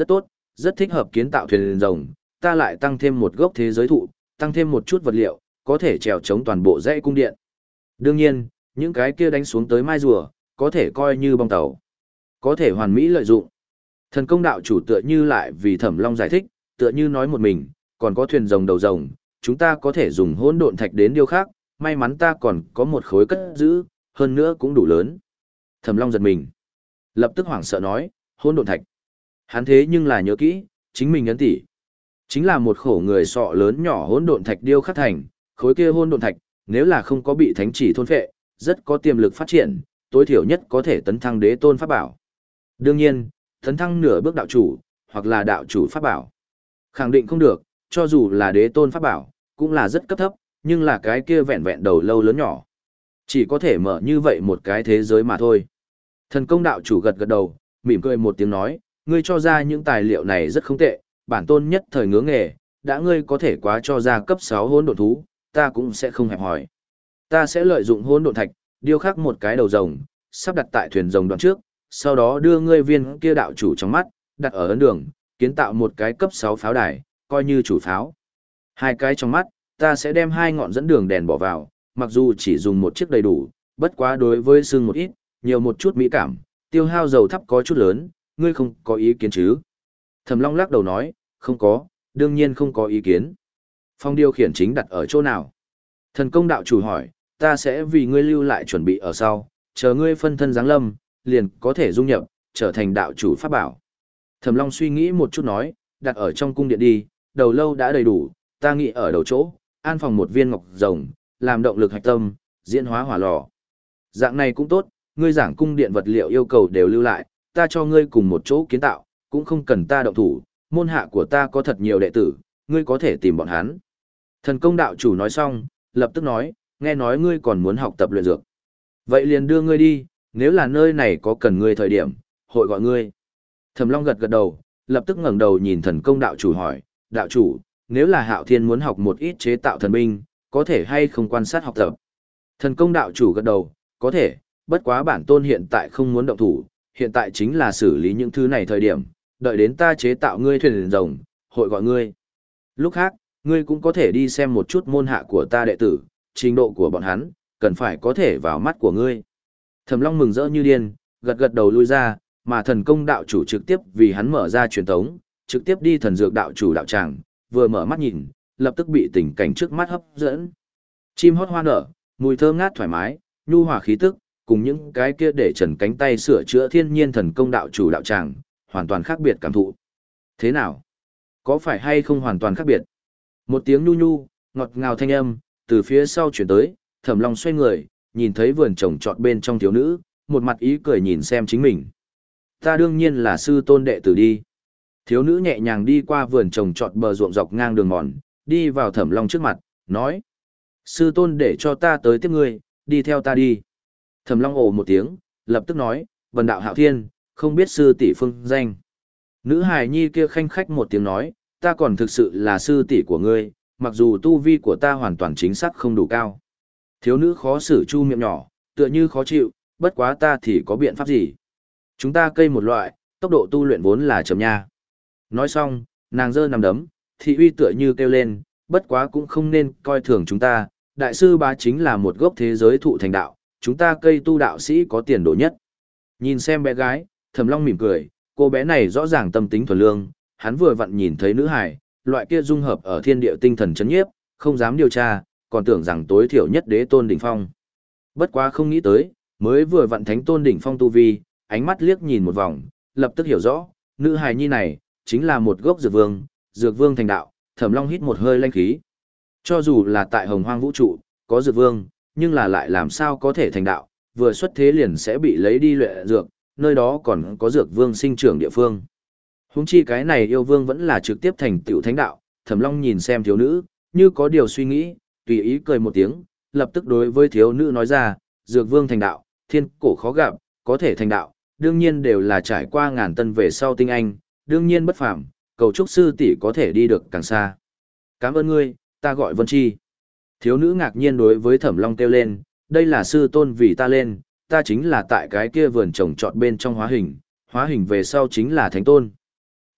A: rất thích hợp kiến tạo thuyền rồng, ta lại tăng thêm một gốc thế giới thụ, tăng thêm một chút vật liệu, có thể trèo chống toàn bộ dãy cung điện. Đương nhiên, những cái kia đánh xuống tới mai rùa, có thể coi như bong tàu, có thể hoàn mỹ lợi dụng. Thần công đạo chủ tựa như lại vì Thẩm Long giải thích, tựa như nói một mình, còn có thuyền rồng đầu rồng, chúng ta có thể dùng hỗn độn thạch đến điêu khắc, may mắn ta còn có một khối cất giữ, hơn nữa cũng đủ lớn. Thẩm Long giật mình, lập tức hoảng sợ nói, hỗn độn thạch. Hắn thế nhưng là nhớ kỹ, chính mình ấn tỷ, chính là một khổ người sọ lớn nhỏ hỗn độn thạch điêu khắc thành, khối kia hỗn độn thạch, nếu là không có bị thánh chỉ thôn phệ, rất có tiềm lực phát triển, tối thiểu nhất có thể tấn thăng đế tôn pháp bảo. Đương nhiên, tấn thăng nửa bước đạo chủ, hoặc là đạo chủ pháp bảo. Khẳng định không được, cho dù là đế tôn pháp bảo, cũng là rất cấp thấp, nhưng là cái kia vẹn vẹn đầu lâu lớn nhỏ. Chỉ có thể mở như vậy một cái thế giới mà thôi. Thần công đạo chủ gật gật đầu, mỉm cười một tiếng nói, ngươi cho ra những tài liệu này rất không tệ, bản tôn nhất thời ngưỡng nghề, đã ngươi có thể quá cho ra cấp sáu hỗn độn thú, ta cũng sẽ không hẹp hỏi. Ta sẽ lợi dụng hỗn độn thạch, điêu khắc một cái đầu rồng, sắp đặt tại thuyền rồng đoạn trước, sau đó đưa ngươi viên kia đạo chủ trong mắt, đặt ở ấn đường, kiến tạo một cái cấp sáu pháo đài, coi như chủ pháo. Hai cái trong mắt, ta sẽ đem hai ngọn dẫn đường đèn bỏ vào, mặc dù chỉ dùng một chiếc đầy đủ, bất quá đối với xương một ít, nhiều một chút mỹ cảm, tiêu hao dầu thấp có chút lớn, ngươi không có ý kiến chứ? Thẩm Long lắc đầu nói, không có, đương nhiên không có ý kiến. Phong điều khiển chính đặt ở chỗ nào? Thần công đạo chủ hỏi, ta sẽ vì ngươi lưu lại chuẩn bị ở sau, chờ ngươi phân thân giáng lâm, liền có thể dung nhập, trở thành đạo chủ pháp bảo. Thẩm Long suy nghĩ một chút nói, đặt ở trong cung điện đi, đầu lâu đã đầy đủ, ta nghĩ ở đầu chỗ, an phòng một viên ngọc rồng, làm động lực hạch tâm, diễn hóa hỏa lò. Dạng này cũng tốt, ngươi giảng cung điện vật liệu yêu cầu đều lưu lại, ta cho ngươi cùng một chỗ kiến tạo, cũng không cần ta động thủ, môn hạ của ta có thật nhiều đệ tử, ngươi có thể tìm bọn hắn. Thần công đạo chủ nói xong, lập tức nói, nghe nói ngươi còn muốn học tập luyện dược. Vậy liền đưa ngươi đi, nếu là nơi này có cần ngươi thời điểm, hội gọi ngươi. Thẩm Long gật gật đầu, lập tức ngẩng đầu nhìn thần công đạo chủ hỏi, đạo chủ, nếu là Hạo Thiên muốn học một ít chế tạo thần binh, có thể hay không quan sát học tập? Thần công đạo chủ gật đầu, có thể, bất quá bản tôn hiện tại không muốn động thủ, hiện tại chính là xử lý những thứ này thời điểm, đợi đến ta chế tạo ngươi thuyền rồng, hội gọi ngươi. Lúc khác, ngươi cũng có thể đi xem một chút môn hạ của ta đệ tử, trình độ của bọn hắn, cần phải có thể vào mắt của ngươi. Thẩm Long mừng rỡ như điên, gật gật đầu lui ra, mà thần công đạo chủ trực tiếp vì hắn mở ra truyền tống, trực tiếp đi thần dược đạo chủ đạo tràng, vừa mở mắt nhìn, lập tức bị tình cảnh trước mắt hấp dẫn. Chim hót hoa nở, mùi thơm ngát thoải mái, nhu hòa khí tức, cùng những cái kia để trần cánh tay sửa chữa thiên nhiên thần công đạo chủ đạo tràng, hoàn toàn khác biệt cảm thụ. Thế nào? Có phải hay không hoàn toàn khác biệt? Một tiếng nhu nhu, ngọt ngào thanh âm, từ phía sau chuyển tới, Thẩm Long xoay người, nhìn thấy vườn trồng trọt bên trong thiếu nữ, một mặt ý cười nhìn xem chính mình. Ta đương nhiên là sư tôn đệ tử đi. Thiếu nữ nhẹ nhàng đi qua vườn trồng trọt bờ ruộng dọc ngang đường mòn, đi vào Thẩm Long trước mặt, nói. Sư tôn để cho ta tới tiếp ngươi, đi theo ta đi. Thẩm Long ồ một tiếng, lập tức nói, vần đạo Hạo Thiên, không biết sư tỷ phương danh. Nữ hài nhi kia khanh khách một tiếng nói, ta còn thực sự là sư tỷ của ngươi, mặc dù tu vi của ta hoàn toàn chính xác không đủ cao. Thiếu nữ khó xử chu miệng nhỏ, tựa như khó chịu, bất quá ta thì có biện pháp gì? Chúng ta cây một loại, tốc độ tu luyện vốn là chậm nha. Nói xong, nàng giơ nằm đấm, thị uy tựa như kêu lên, bất quá cũng không nên coi thường chúng ta, đại sư bá chính là một gốc thế giới thụ thành đạo, chúng ta cây tu đạo sĩ có tiền đồ nhất. Nhìn xem bé gái, Thẩm Long mỉm cười, cô bé này rõ ràng tâm tính thuần lương, hắn vừa vặn nhìn thấy nữ hải, loại kia dung hợp ở thiên địa tinh thần chấn nhiếp, không dám điều tra, còn tưởng rằng tối thiểu nhất đế tôn đỉnh phong. Bất quá không nghĩ tới, mới vừa vặn thánh tôn đỉnh phong tu vi, ánh mắt liếc nhìn một vòng, lập tức hiểu rõ, nữ hài nhi này, chính là một gốc dược vương, dược vương thành đạo, Thẩm Long hít một hơi lanh khí. Cho dù là tại hồng hoang vũ trụ, có dược vương, nhưng là lại làm sao có thể thành đạo, vừa xuất thế liền sẽ bị lấy đi luyện dược, nơi đó còn có dược vương sinh trưởng địa phương. Huống chi cái này yêu vương vẫn là trực tiếp thành tựu thánh đạo, Thẩm Long nhìn xem thiếu nữ, như có điều suy nghĩ, tùy ý cười một tiếng, lập tức đối với thiếu nữ nói ra, dược vương thành đạo, thiên cổ khó gặp, có thể thành đạo, đương nhiên đều là trải qua ngàn tân về sau tinh anh, đương nhiên bất phàm, cầu chúc sư tỷ có thể đi được càng xa. Cảm ơn ngươi, ta gọi Vân Chi. Thiếu nữ ngạc nhiên đối với Thẩm Long kêu lên, đây là sư tôn vì ta lên, ta chính là tại cái kia vườn trồng trọt bên trong hóa hình, hóa hình về sau chính là thánh tôn.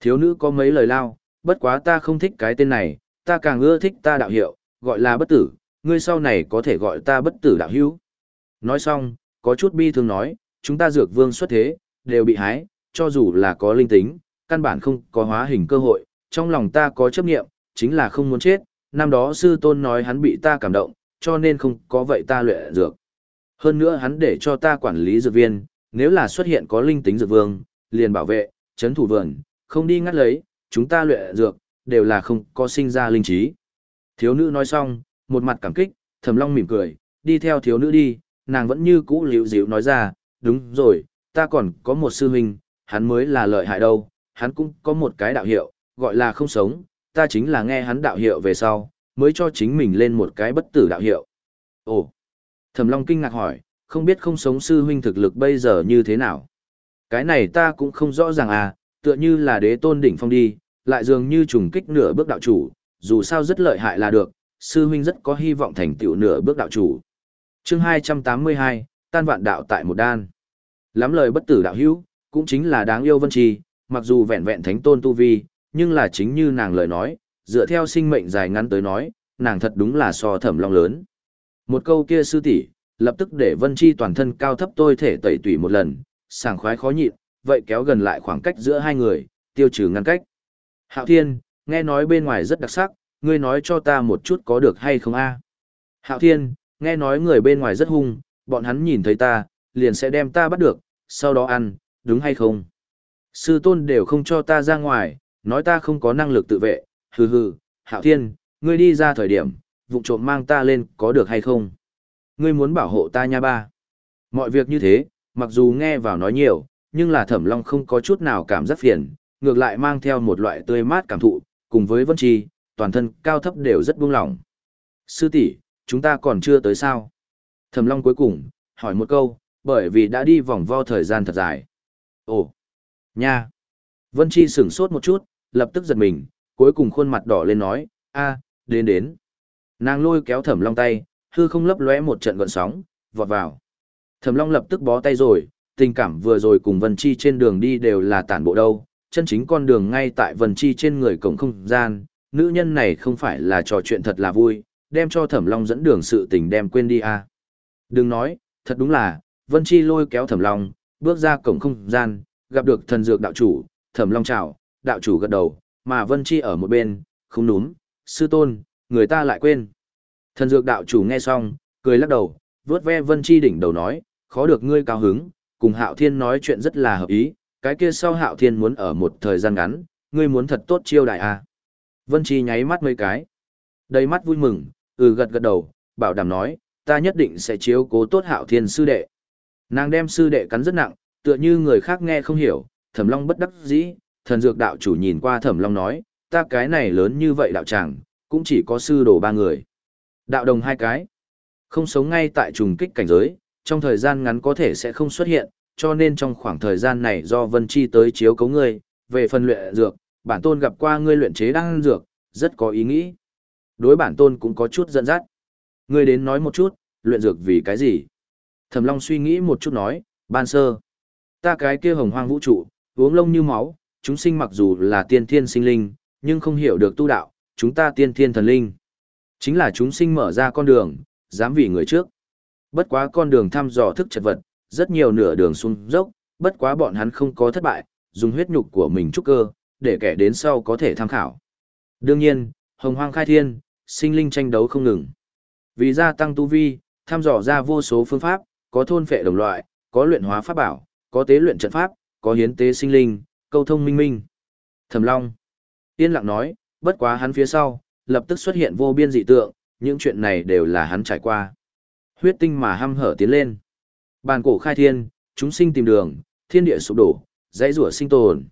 A: Thiếu nữ có mấy lời lao, bất quá ta không thích cái tên này, ta càng ưa thích ta đạo hiệu, gọi là bất tử, ngươi sau này có thể gọi ta bất tử đạo hữu. Nói xong, có chút bi thương nói, chúng ta dược vương xuất thế, đều bị hái, cho dù là có linh tính, căn bản không có hóa hình cơ hội, trong lòng ta có chấp nghiệm, chính là không muốn chết, năm đó sư tôn nói hắn bị ta cảm động, cho nên không có vậy ta luyện dược. Hơn nữa hắn để cho ta quản lý dược viên, nếu là xuất hiện có linh tính dược vương, liền bảo vệ, chấn thủ vườn, không đi ngắt lấy, chúng ta luyện dược, đều là không có sinh ra linh trí. Thiếu nữ nói xong, một mặt cảm kích, Thẩm Long mỉm cười, đi theo thiếu nữ đi, nàng vẫn như cũ liễu díu nói ra, đúng rồi, ta còn có một sư huynh, hắn mới là lợi hại đâu, hắn cũng có một cái đạo hiệu, gọi là không sống, ta chính là nghe hắn đạo hiệu về sau, mới cho chính mình lên một cái bất tử đạo hiệu. Ồ! Thẩm Long kinh ngạc hỏi, không biết không sống sư huynh thực lực bây giờ như thế nào? Cái này ta cũng không rõ ràng à, tựa như là đế tôn đỉnh phong đi, lại dường như trùng kích nửa bước đạo chủ, dù sao rất lợi hại là được, sư huynh rất có hy vọng thành tựu nửa bước đạo chủ. Chương hai trăm tám mươi hai, tan vạn đạo tại một đan. Lắm lời bất tử đạo hữu, cũng chính là đáng yêu Vân Trì, mặc dù vẹn vẹn thánh tôn tu vi, nhưng là chính như nàng lời nói, dựa theo sinh mệnh dài ngắn tới nói, nàng thật đúng là so Thẩm Long lớn. Một câu kia sư tỷ, lập tức để Vân Chi toàn thân cao thấp tôi thể tẩy tủy một lần, sảng khoái khó nhịn, vậy kéo gần lại khoảng cách giữa hai người, tiêu trừ ngăn cách. Hạo Thiên, nghe nói bên ngoài rất đặc sắc, ngươi nói cho ta một chút có được hay không a? Hạo Thiên, nghe nói người bên ngoài rất hung, bọn hắn nhìn thấy ta, liền sẽ đem ta bắt được, sau đó ăn, đúng hay không? Sư tôn đều không cho ta ra ngoài, nói ta không có năng lực tự vệ, hừ hừ, Hạo Thiên, ngươi đi ra thời điểm, vụng trộm mang ta lên, có được hay không? Ngươi muốn bảo hộ ta nha ba. Mọi việc như thế, mặc dù nghe vào nói nhiều, nhưng là Thẩm Long không có chút nào cảm giác phiền, ngược lại mang theo một loại tươi mát cảm thụ, cùng với Vân Chi, toàn thân cao thấp đều rất buông lỏng. Sư tỷ, chúng ta còn chưa tới sao? Thẩm Long cuối cùng, hỏi một câu, bởi vì đã đi vòng vo thời gian thật dài. Ồ, nha. Vân Chi sửng sốt một chút, lập tức giật mình, cuối cùng khuôn mặt đỏ lên nói, a, đến đến. Nàng lôi kéo Thẩm Long tay, hư không lấp lóe một trận gợn sóng, vọt vào. Thẩm Long lập tức bó tay rồi, tình cảm vừa rồi cùng Vân Chi trên đường đi đều là tản bộ đâu, chân chính con đường ngay tại Vân Chi trên người cổng không gian, nữ nhân này không phải là trò chuyện thật là vui, đem cho Thẩm Long dẫn đường sự tình đem quên đi à. Đừng nói, thật đúng là, Vân Chi lôi kéo Thẩm Long, bước ra cổng không gian, gặp được thần dược đạo chủ, Thẩm Long chào, đạo chủ gật đầu, mà Vân Chi ở một bên, không núm, sư tôn, người ta lại quên. Thần dược đạo chủ nghe xong, cười lắc đầu, vớt ve Vân Chi đỉnh đầu nói, khó được ngươi cao hứng, cùng Hạo Thiên nói chuyện rất là hợp ý, cái kia sau Hạo Thiên muốn ở một thời gian ngắn, ngươi muốn thật tốt chiêu đại à. Vân Chi nháy mắt mấy cái, đầy mắt vui mừng, ừ gật gật đầu, bảo đảm nói, ta nhất định sẽ chiếu cố tốt Hạo Thiên sư đệ. Nàng đem sư đệ cắn rất nặng, tựa như người khác nghe không hiểu, Thẩm Long bất đắc dĩ, thần dược đạo chủ nhìn qua Thẩm Long nói, ta cái này lớn như vậy đạo tràng, cũng chỉ có sư đồ ba người. Đạo đồng hai cái, không sống ngay tại trùng kích cảnh giới, trong thời gian ngắn có thể sẽ không xuất hiện, cho nên trong khoảng thời gian này do Vân Chi tới chiếu cấu ngươi, về phần luyện dược, bản tôn gặp qua ngươi luyện chế đan dược, rất có ý nghĩ. Đối bản tôn cũng có chút dẫn dắt. Ngươi đến nói một chút, luyện dược vì cái gì? Thẩm Long suy nghĩ một chút nói, ban sơ, ta cái kia hồng hoang vũ trụ, uống lông như máu, chúng sinh mặc dù là tiên thiên sinh linh, nhưng không hiểu được tu đạo, chúng ta tiên thiên thần linh. Chính là chúng sinh mở ra con đường, dám vì người trước. Bất quá con đường thăm dò thức chật vật, rất nhiều nửa đường xuống dốc, bất quá bọn hắn không có thất bại, dùng huyết nhục của mình trúc cơ, để kẻ đến sau có thể tham khảo. Đương nhiên, hồng hoang khai thiên, sinh linh tranh đấu không ngừng. Vì gia tăng tu vi, thăm dò ra vô số phương pháp, có thôn phệ đồng loại, có luyện hóa pháp bảo, có tế luyện trận pháp, có hiến tế sinh linh, câu thông minh minh. Thẩm Long yên lặng nói, bất quá hắn phía sau, lập tức xuất hiện vô biên dị tượng, những chuyện này đều là hắn trải qua. Huyết tinh mà hăm hở tiến lên. Bàn cổ khai thiên, chúng sinh tìm đường, thiên địa sụp đổ, dãy rủa sinh tồn.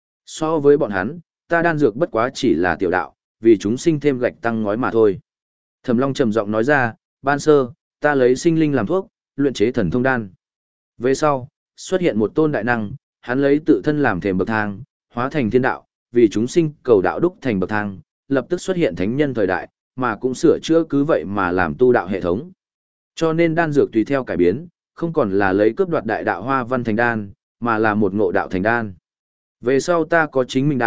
A: So với bọn hắn, ta đan dược bất quá chỉ là tiểu đạo, vì chúng sinh thêm gạch tăng ngói mà thôi. Thẩm Long trầm giọng nói ra, ban sơ, ta lấy sinh linh làm thuốc, luyện chế thần thông đan. Về sau, xuất hiện một tôn đại năng, hắn lấy tự thân làm thềm bậc thang, hóa thành thiên đạo, vì chúng sinh cầu đạo đúc thành bậc thang, lập tức xuất hiện thánh nhân thời đại, mà cũng sửa chữa cứ vậy mà làm tu đạo hệ thống. Cho nên đan dược tùy theo cải biến, không còn là lấy cướp đoạt đại đạo hoa văn thành đan, mà là một ngộ đạo thành đan. Về sau ta có chính mình đạo,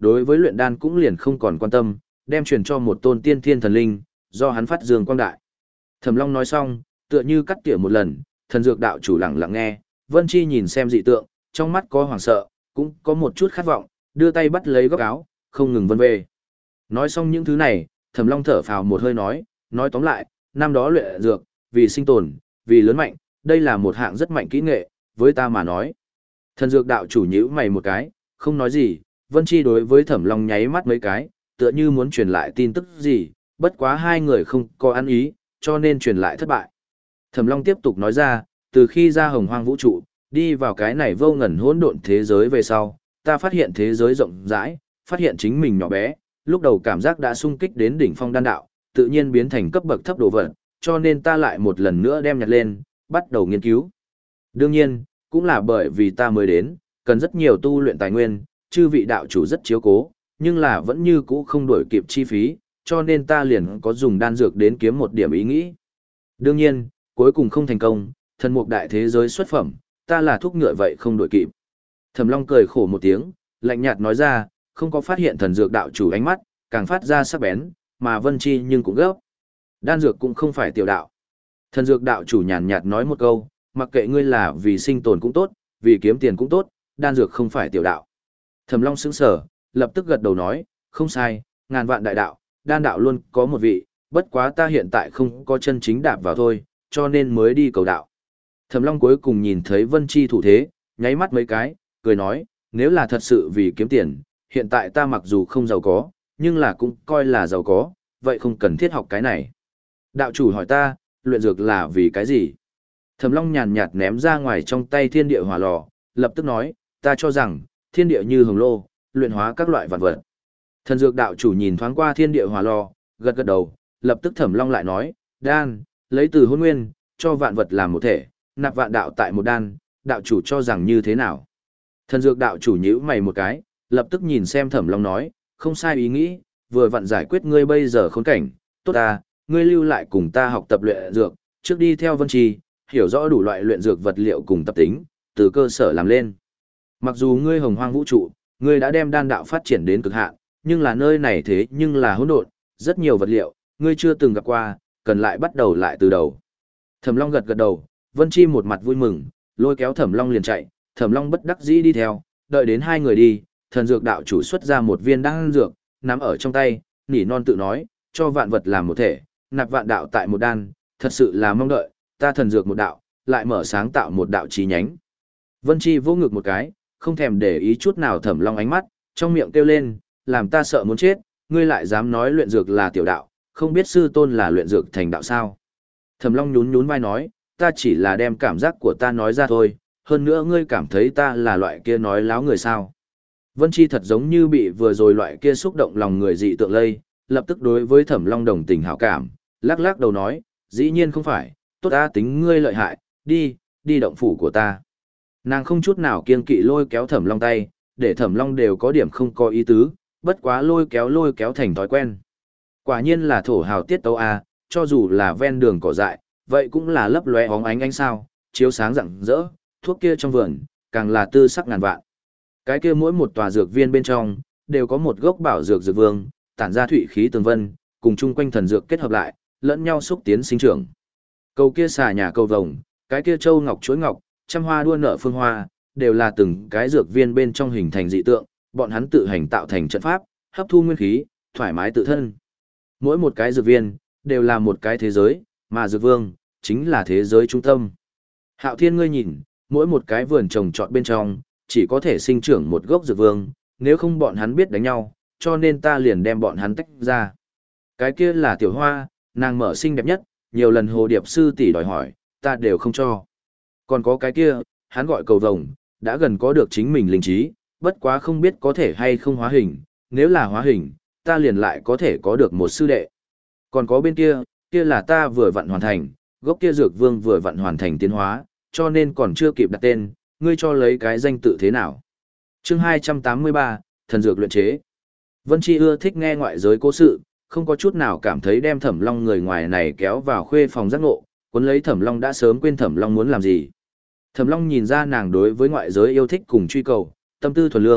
A: đối với luyện đan cũng liền không còn quan tâm, đem truyền cho một tôn tiên thiên thần linh, do hắn phát dương quang đại. Thẩm Long nói xong, tựa như cắt tỉa một lần, thần dược đạo chủ lặng lặng nghe, Vân Chi nhìn xem dị tượng, trong mắt có hoảng sợ, cũng có một chút khát vọng, đưa tay bắt lấy góc áo, không ngừng vân về. Nói xong những thứ này, Thẩm Long thở phào một hơi nói, nói tóm lại, năm đó luyện dược, vì sinh tồn, vì lớn mạnh, đây là một hạng rất mạnh kỹ nghệ, với ta mà nói. Thần dược đạo chủ nhíu mày một cái, không nói gì, Vân Chi đối với Thẩm Long nháy mắt mấy cái, tựa như muốn truyền lại tin tức gì, bất quá hai người không có ăn ý, cho nên truyền lại thất bại. Thẩm Long tiếp tục nói ra, từ khi ra hồng hoang vũ trụ, đi vào cái này vô ngần hỗn độn thế giới về sau, ta phát hiện thế giới rộng rãi, phát hiện chính mình nhỏ bé, lúc đầu cảm giác đã sung kích đến đỉnh phong đan đạo, tự nhiên biến thành cấp bậc thấp đồ vật, cho nên ta lại một lần nữa đem nhặt lên, bắt đầu nghiên cứu. Đương nhiên, cũng là bởi vì ta mới đến, cần rất nhiều tu luyện tài nguyên, chư vị đạo chủ rất chiếu cố, nhưng là vẫn như cũ không đổi kịp chi phí, cho nên ta liền có dùng đan dược đến kiếm một điểm ý nghĩ. Đương nhiên, cuối cùng không thành công, thần mục đại thế giới xuất phẩm, ta là thuốc ngựa vậy không đổi kịp. Thẩm Long cười khổ một tiếng, lạnh nhạt nói ra, không có phát hiện thần dược đạo chủ ánh mắt, càng phát ra sắc bén, mà Vân Chi nhưng cũng gấp. Đan dược cũng không phải tiểu đạo. Thần dược đạo chủ nhàn nhạt nói một câu, mặc kệ ngươi là vì sinh tồn cũng tốt, vì kiếm tiền cũng tốt, đan dược không phải tiểu đạo. Thẩm Long sững sờ, lập tức gật đầu nói, không sai, ngàn vạn đại đạo, đan đạo luôn có một vị, bất quá ta hiện tại không có chân chính đạp vào thôi, cho nên mới đi cầu đạo. Thẩm Long cuối cùng nhìn thấy Vân Chi thủ thế, nháy mắt mấy cái, cười nói, nếu là thật sự vì kiếm tiền, hiện tại ta mặc dù không giàu có, nhưng là cũng coi là giàu có, vậy không cần thiết học cái này. Đạo chủ hỏi ta, luyện dược là vì cái gì? Thẩm Long nhàn nhạt ném ra ngoài trong tay thiên địa hỏa lò, lập tức nói, ta cho rằng, thiên địa như hồng lô, luyện hóa các loại vật vật. Thần dược đạo chủ nhìn thoáng qua thiên địa hỏa lò, gật gật đầu, lập tức Thẩm Long lại nói, đan, lấy từ hôn nguyên, cho vạn vật làm một thể, nạp vạn đạo tại một đan, đạo chủ cho rằng như thế nào? Thần dược đạo chủ nhíu mày một cái, lập tức nhìn xem Thẩm Long nói, không sai ý nghĩ, vừa vặn giải quyết ngươi bây giờ khốn cảnh, tốt ta, ngươi lưu lại cùng ta học tập luyện dược, trước đi theo Vân Chi, hiểu rõ đủ loại luyện dược vật liệu cùng tập tính, từ cơ sở làm lên. Mặc dù ngươi hồng hoang vũ trụ, ngươi đã đem đan đạo phát triển đến cực hạn, nhưng là nơi này thế nhưng là hỗn độn, rất nhiều vật liệu, ngươi chưa từng gặp qua, cần lại bắt đầu lại từ đầu. Thẩm Long gật gật đầu, Vân Chi một mặt vui mừng, lôi kéo Thẩm Long liền chạy, Thẩm Long bất đắc dĩ đi theo, đợi đến hai người đi, thần dược đạo chủ xuất ra một viên đan dược, nắm ở trong tay, nỉ non tự nói, cho vạn vật làm một thể, nạp vạn đạo tại một đan, thật sự là mong đợi, ta thần dược một đạo, lại mở sáng tạo một đạo chí nhánh. Vân Chi vô ngực một cái, không thèm để ý chút nào Thẩm Long ánh mắt, trong miệng kêu lên, làm ta sợ muốn chết, ngươi lại dám nói luyện dược là tiểu đạo, không biết sư tôn là luyện dược thành đạo sao? Thẩm Long nhún nhún vai nói, ta chỉ là đem cảm giác của ta nói ra thôi, hơn nữa ngươi cảm thấy ta là loại kia nói láo người sao? Vân Chi thật giống như bị vừa rồi loại kia xúc động lòng người dị tượng lây, lập tức đối với Thẩm Long đồng tình hảo cảm, lắc lắc đầu nói, dĩ nhiên không phải, tốt ta tính ngươi lợi hại, đi, đi động phủ của ta. Nàng không chút nào kiên kỵ lôi kéo Thẩm Long tay, để Thẩm Long đều có điểm không có ý tứ, bất quá lôi kéo lôi kéo thành thói quen. Quả nhiên là thổ hào tiết tấu a, cho dù là ven đường cỏ dại, vậy cũng là lấp lóe óng ánh ánh sao, chiếu sáng rạng rỡ, thuốc kia trong vườn, càng là tư sắc ngàn vạn. Cái kia mỗi một tòa dược viên bên trong, đều có một gốc bảo dược dược vương, tản ra thủy khí tường vân, cùng chung quanh thần dược kết hợp lại, lẫn nhau xúc tiến sinh trưởng. Cầu kia xà nhà cầu vồng, cái kia châu ngọc chuỗi ngọc, trăm hoa đua nở phương hoa, đều là từng cái dược viên bên trong hình thành dị tượng, bọn hắn tự hành tạo thành trận pháp, hấp thu nguyên khí, thoải mái tự thân. Mỗi một cái dược viên, đều là một cái thế giới, mà dược vương, chính là thế giới trung tâm. Hạo Thiên ngươi nhìn, mỗi một cái vườn trồng trọt bên trong, chỉ có thể sinh trưởng một gốc dược vương, nếu không bọn hắn biết đánh nhau, cho nên ta liền đem bọn hắn tách ra. Cái kia là tiểu hoa, nàng mở xinh đẹp nhất, nhiều lần hồ điệp sư tỷ đòi hỏi, ta đều không cho. Còn có cái kia, hắn gọi cầu vồng, đã gần có được chính mình linh trí, bất quá không biết có thể hay không hóa hình, nếu là hóa hình, ta liền lại có thể có được một sư đệ. Còn có bên kia, kia là ta vừa vặn hoàn thành, gốc kia dược vương vừa vặn hoàn thành tiến hóa, cho nên còn chưa kịp đặt tên, ngươi cho lấy cái danh tự thế nào. Chương hai trăm tám mươi ba, thần dược luyện chế. Vân Chi ưa thích nghe ngoại giới cố sự, không có chút nào cảm thấy đem Thẩm Long người ngoài này kéo vào khuê phòng giác ngộ, cuốn lấy Thẩm Long đã sớm quên Thẩm Long muốn làm gì. Thẩm Long nhìn ra nàng đối với ngoại giới yêu thích cùng truy cầu, tâm tư thuần lương,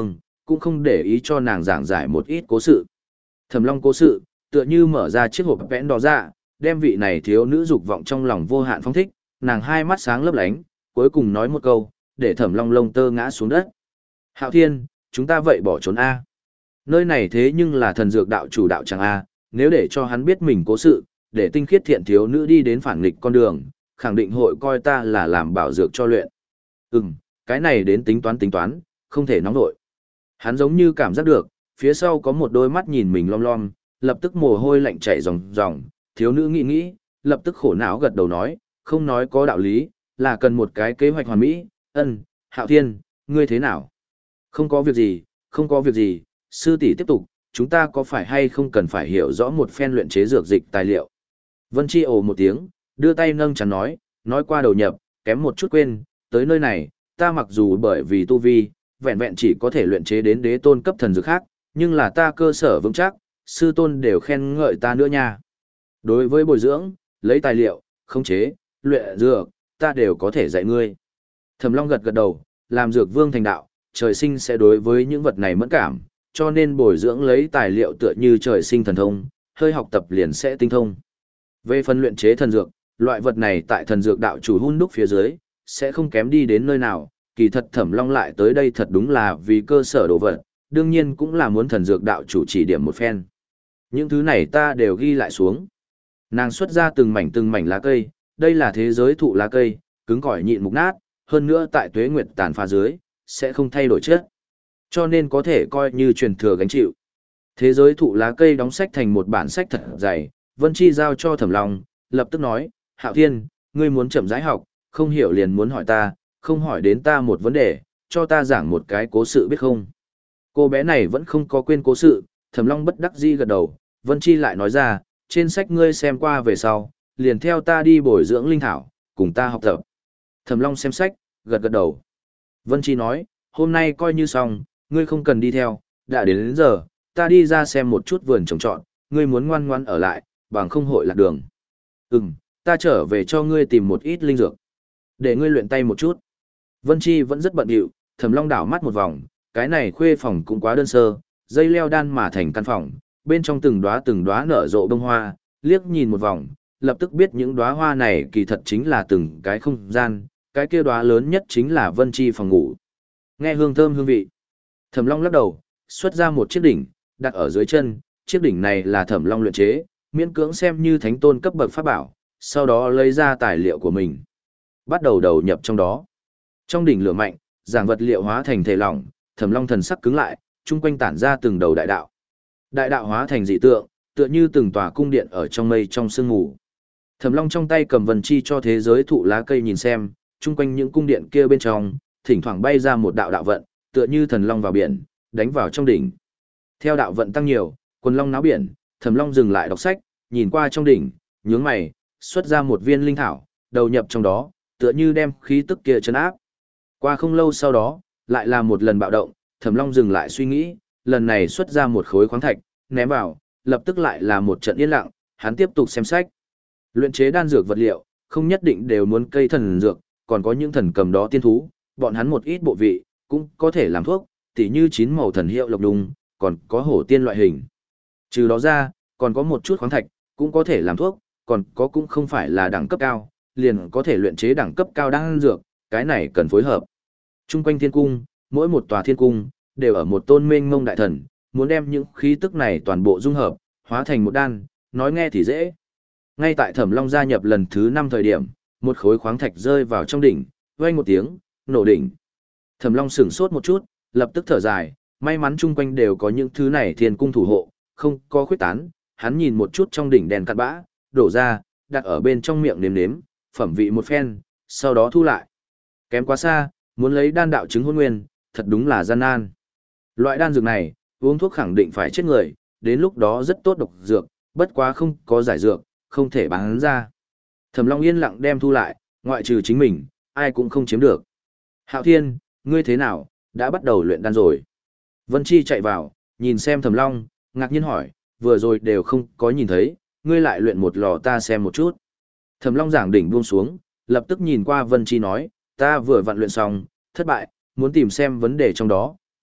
A: cũng không để ý cho nàng giảng giải một ít cố sự. Thẩm Long cố sự, tựa như mở ra chiếc hộp vẽn đỏ ra, đem vị này thiếu nữ dục vọng trong lòng vô hạn phong thích, nàng hai mắt sáng lấp lánh, cuối cùng nói một câu, để Thẩm Long lông tơ ngã xuống đất. Hạo Thiên, chúng ta vậy bỏ trốn A. Nơi này thế nhưng là thần dược đạo chủ đạo chẳng A, nếu để cho hắn biết mình cố sự, để tinh khiết thiện thiếu nữ đi đến phản nghịch con đường, khẳng định hội coi ta là làm bảo dược cho luyện. Ừm, cái này đến tính toán tính toán, không thể nóng nổi. Hắn giống như cảm giác được, phía sau có một đôi mắt nhìn mình lom lom, lập tức mồ hôi lạnh chảy ròng ròng, thiếu nữ nghĩ nghĩ, lập tức khổ não gật đầu nói, không nói có đạo lý, là cần một cái kế hoạch hoàn mỹ, ân, Hạo Thiên, ngươi thế nào? Không có việc gì, không có việc gì, sư tỷ tiếp tục, chúng ta có phải hay không cần phải hiểu rõ một phen luyện chế dược dịch tài liệu. Vân Chi ồ một tiếng, đưa tay nâng chắn nói, nói qua đầu nhập, kém một chút quên, tới nơi này, ta mặc dù bởi vì tu vi, vẹn vẹn chỉ có thể luyện chế đến đế tôn cấp thần dược khác, nhưng là ta cơ sở vững chắc, sư tôn đều khen ngợi ta nữa nha. Đối với bồi dưỡng, lấy tài liệu, khống chế, luyện dược, ta đều có thể dạy ngươi. Thẩm Long gật gật đầu, làm dược vương thành đạo, trời sinh sẽ đối với những vật này mẫn cảm, cho nên bồi dưỡng lấy tài liệu tựa như trời sinh thần thông, hơi học tập liền sẽ tinh thông. Về phần luyện chế thần dược, loại vật này tại thần dược đạo chủ hun đúc phía dưới, sẽ không kém đi đến nơi nào, kỳ thật Thẩm Long lại tới đây thật đúng là vì cơ sở đồ vật, đương nhiên cũng là muốn thần dược đạo chủ chỉ điểm một phen. Những thứ này ta đều ghi lại xuống. Nàng xuất ra từng mảnh từng mảnh lá cây, đây là thế giới thụ lá cây, cứng cỏi nhịn mục nát, hơn nữa tại tuế nguyệt tàn phá dưới, sẽ không thay đổi chất. Cho nên có thể coi như truyền thừa gánh chịu. Thế giới thụ lá cây đóng sách thành một bản sách thật dày, Vân Chi giao cho Thẩm Long, lập tức nói, Hạo Thiên, ngươi muốn chậm rãi học, không hiểu liền muốn hỏi ta, không hỏi đến ta một vấn đề, cho ta giảng một cái cố sự biết không. Cô bé này vẫn không có quên cố sự, Thẩm Long bất đắc dĩ gật đầu, Vân Chi lại nói ra, trên sách ngươi xem qua về sau, liền theo ta đi bồi dưỡng linh thảo, cùng ta học tập. Thẩm Long xem sách, gật gật đầu. Vân Chi nói, hôm nay coi như xong, ngươi không cần đi theo, đã đến đến giờ, ta đi ra xem một chút vườn trồng trọt, ngươi muốn ngoan ngoan ở lại, bằng không hội lạc đường. Ừm, ta trở về cho ngươi tìm một ít linh dược, để ngươi luyện tay một chút. Vân Chi vẫn rất bận rộn, Thẩm Long đảo mắt một vòng, cái này khuê phòng cũng quá đơn sơ, dây leo đan mà thành căn phòng, bên trong từng đóa từng đóa nở rộ bông hoa, liếc nhìn một vòng, lập tức biết những đóa hoa này kỳ thật chính là từng cái không gian, cái kia đóa lớn nhất chính là Vân Chi phòng ngủ. Nghe hương thơm hương vị, Thẩm Long lắc đầu, xuất ra một chiếc đỉnh, đặt ở dưới chân, chiếc đỉnh này là Thẩm Long luyện chế, miễn cưỡng xem như thánh tôn cấp bậc pháp bảo, sau đó lấy ra tài liệu của mình, bắt đầu đầu nhập trong đó. Trong đỉnh lửa mạnh, giảng vật liệu hóa thành thể lỏng, Thẩm Long thần sắc cứng lại, chung quanh tản ra từng đầu đại đạo. Đại đạo hóa thành dị tượng, tựa như từng tòa cung điện ở trong mây trong sương mù. Thẩm Long trong tay cầm Vân Chi cho thế giới thụ lá cây nhìn xem, chung quanh những cung điện kia bên trong, thỉnh thoảng bay ra một đạo đạo vận, tựa như thần long vào biển, đánh vào trong đỉnh. Theo đạo vận tăng nhiều, quần long náo biển, Thẩm Long dừng lại đọc sách, nhìn qua trong đỉnh, nhướng mày, xuất ra một viên linh thảo, đầu nhập trong đó, tựa như đem khí tức kia trấn áp. Qua không lâu sau đó, lại là một lần bạo động, Thẩm Long dừng lại suy nghĩ, lần này xuất ra một khối khoáng thạch, ném vào, lập tức lại là một trận yên lặng, hắn tiếp tục xem sách. Luyện chế đan dược vật liệu, không nhất định đều muốn cây thần dược, còn có những thần cầm đó tiên thú, bọn hắn một ít bộ vị, cũng có thể làm thuốc, tỉ như chín màu thần hiệu lộc đùng, còn có hổ tiên loại hình. Trừ đó ra, còn có một chút khoáng thạch, cũng có thể làm thuốc, còn có cũng không phải là đẳng cấp cao, liền có thể luyện chế đẳng cấp cao đan dược, cái này cần phối hợp. Trung quanh thiên cung, mỗi một tòa thiên cung, đều ở một tôn mênh mông đại thần, muốn đem những khí tức này toàn bộ dung hợp, hóa thành một đan, nói nghe thì dễ. Ngay tại Thẩm Long gia nhập lần thứ năm thời điểm, một khối khoáng thạch rơi vào trong đỉnh, vang một tiếng, nổ đỉnh. Thẩm Long sửng sốt một chút, lập tức thở dài, may mắn chung quanh đều có những thứ này thiên cung thủ hộ, không có khuyết tán, hắn nhìn một chút trong đỉnh đèn cặn bã, đổ ra, đặt ở bên trong miệng nếm nếm, phẩm vị một phen, sau đó thu lại. Kém quá xa, muốn lấy đan đạo chứng hôn nguyên, thật đúng là gian nan. Loại đan dược này, uống thuốc khẳng định phải chết người, đến lúc đó rất tốt độc dược, bất quá không có giải dược, không thể bán ra. Thẩm Long yên lặng đem thu lại, ngoại trừ chính mình, ai cũng không chiếm được. Hạo Thiên, ngươi thế nào, đã bắt đầu luyện đan rồi. Vân Chi chạy vào, nhìn xem Thẩm Long, ngạc nhiên hỏi, vừa rồi đều không có nhìn thấy, ngươi lại luyện một lò ta xem một chút. Thẩm Long giảng đỉnh buông xuống, lập tức nhìn qua Vân Chi nói, ta vừa vặn luyện xong, thất bại, muốn tìm xem vấn đề trong đó,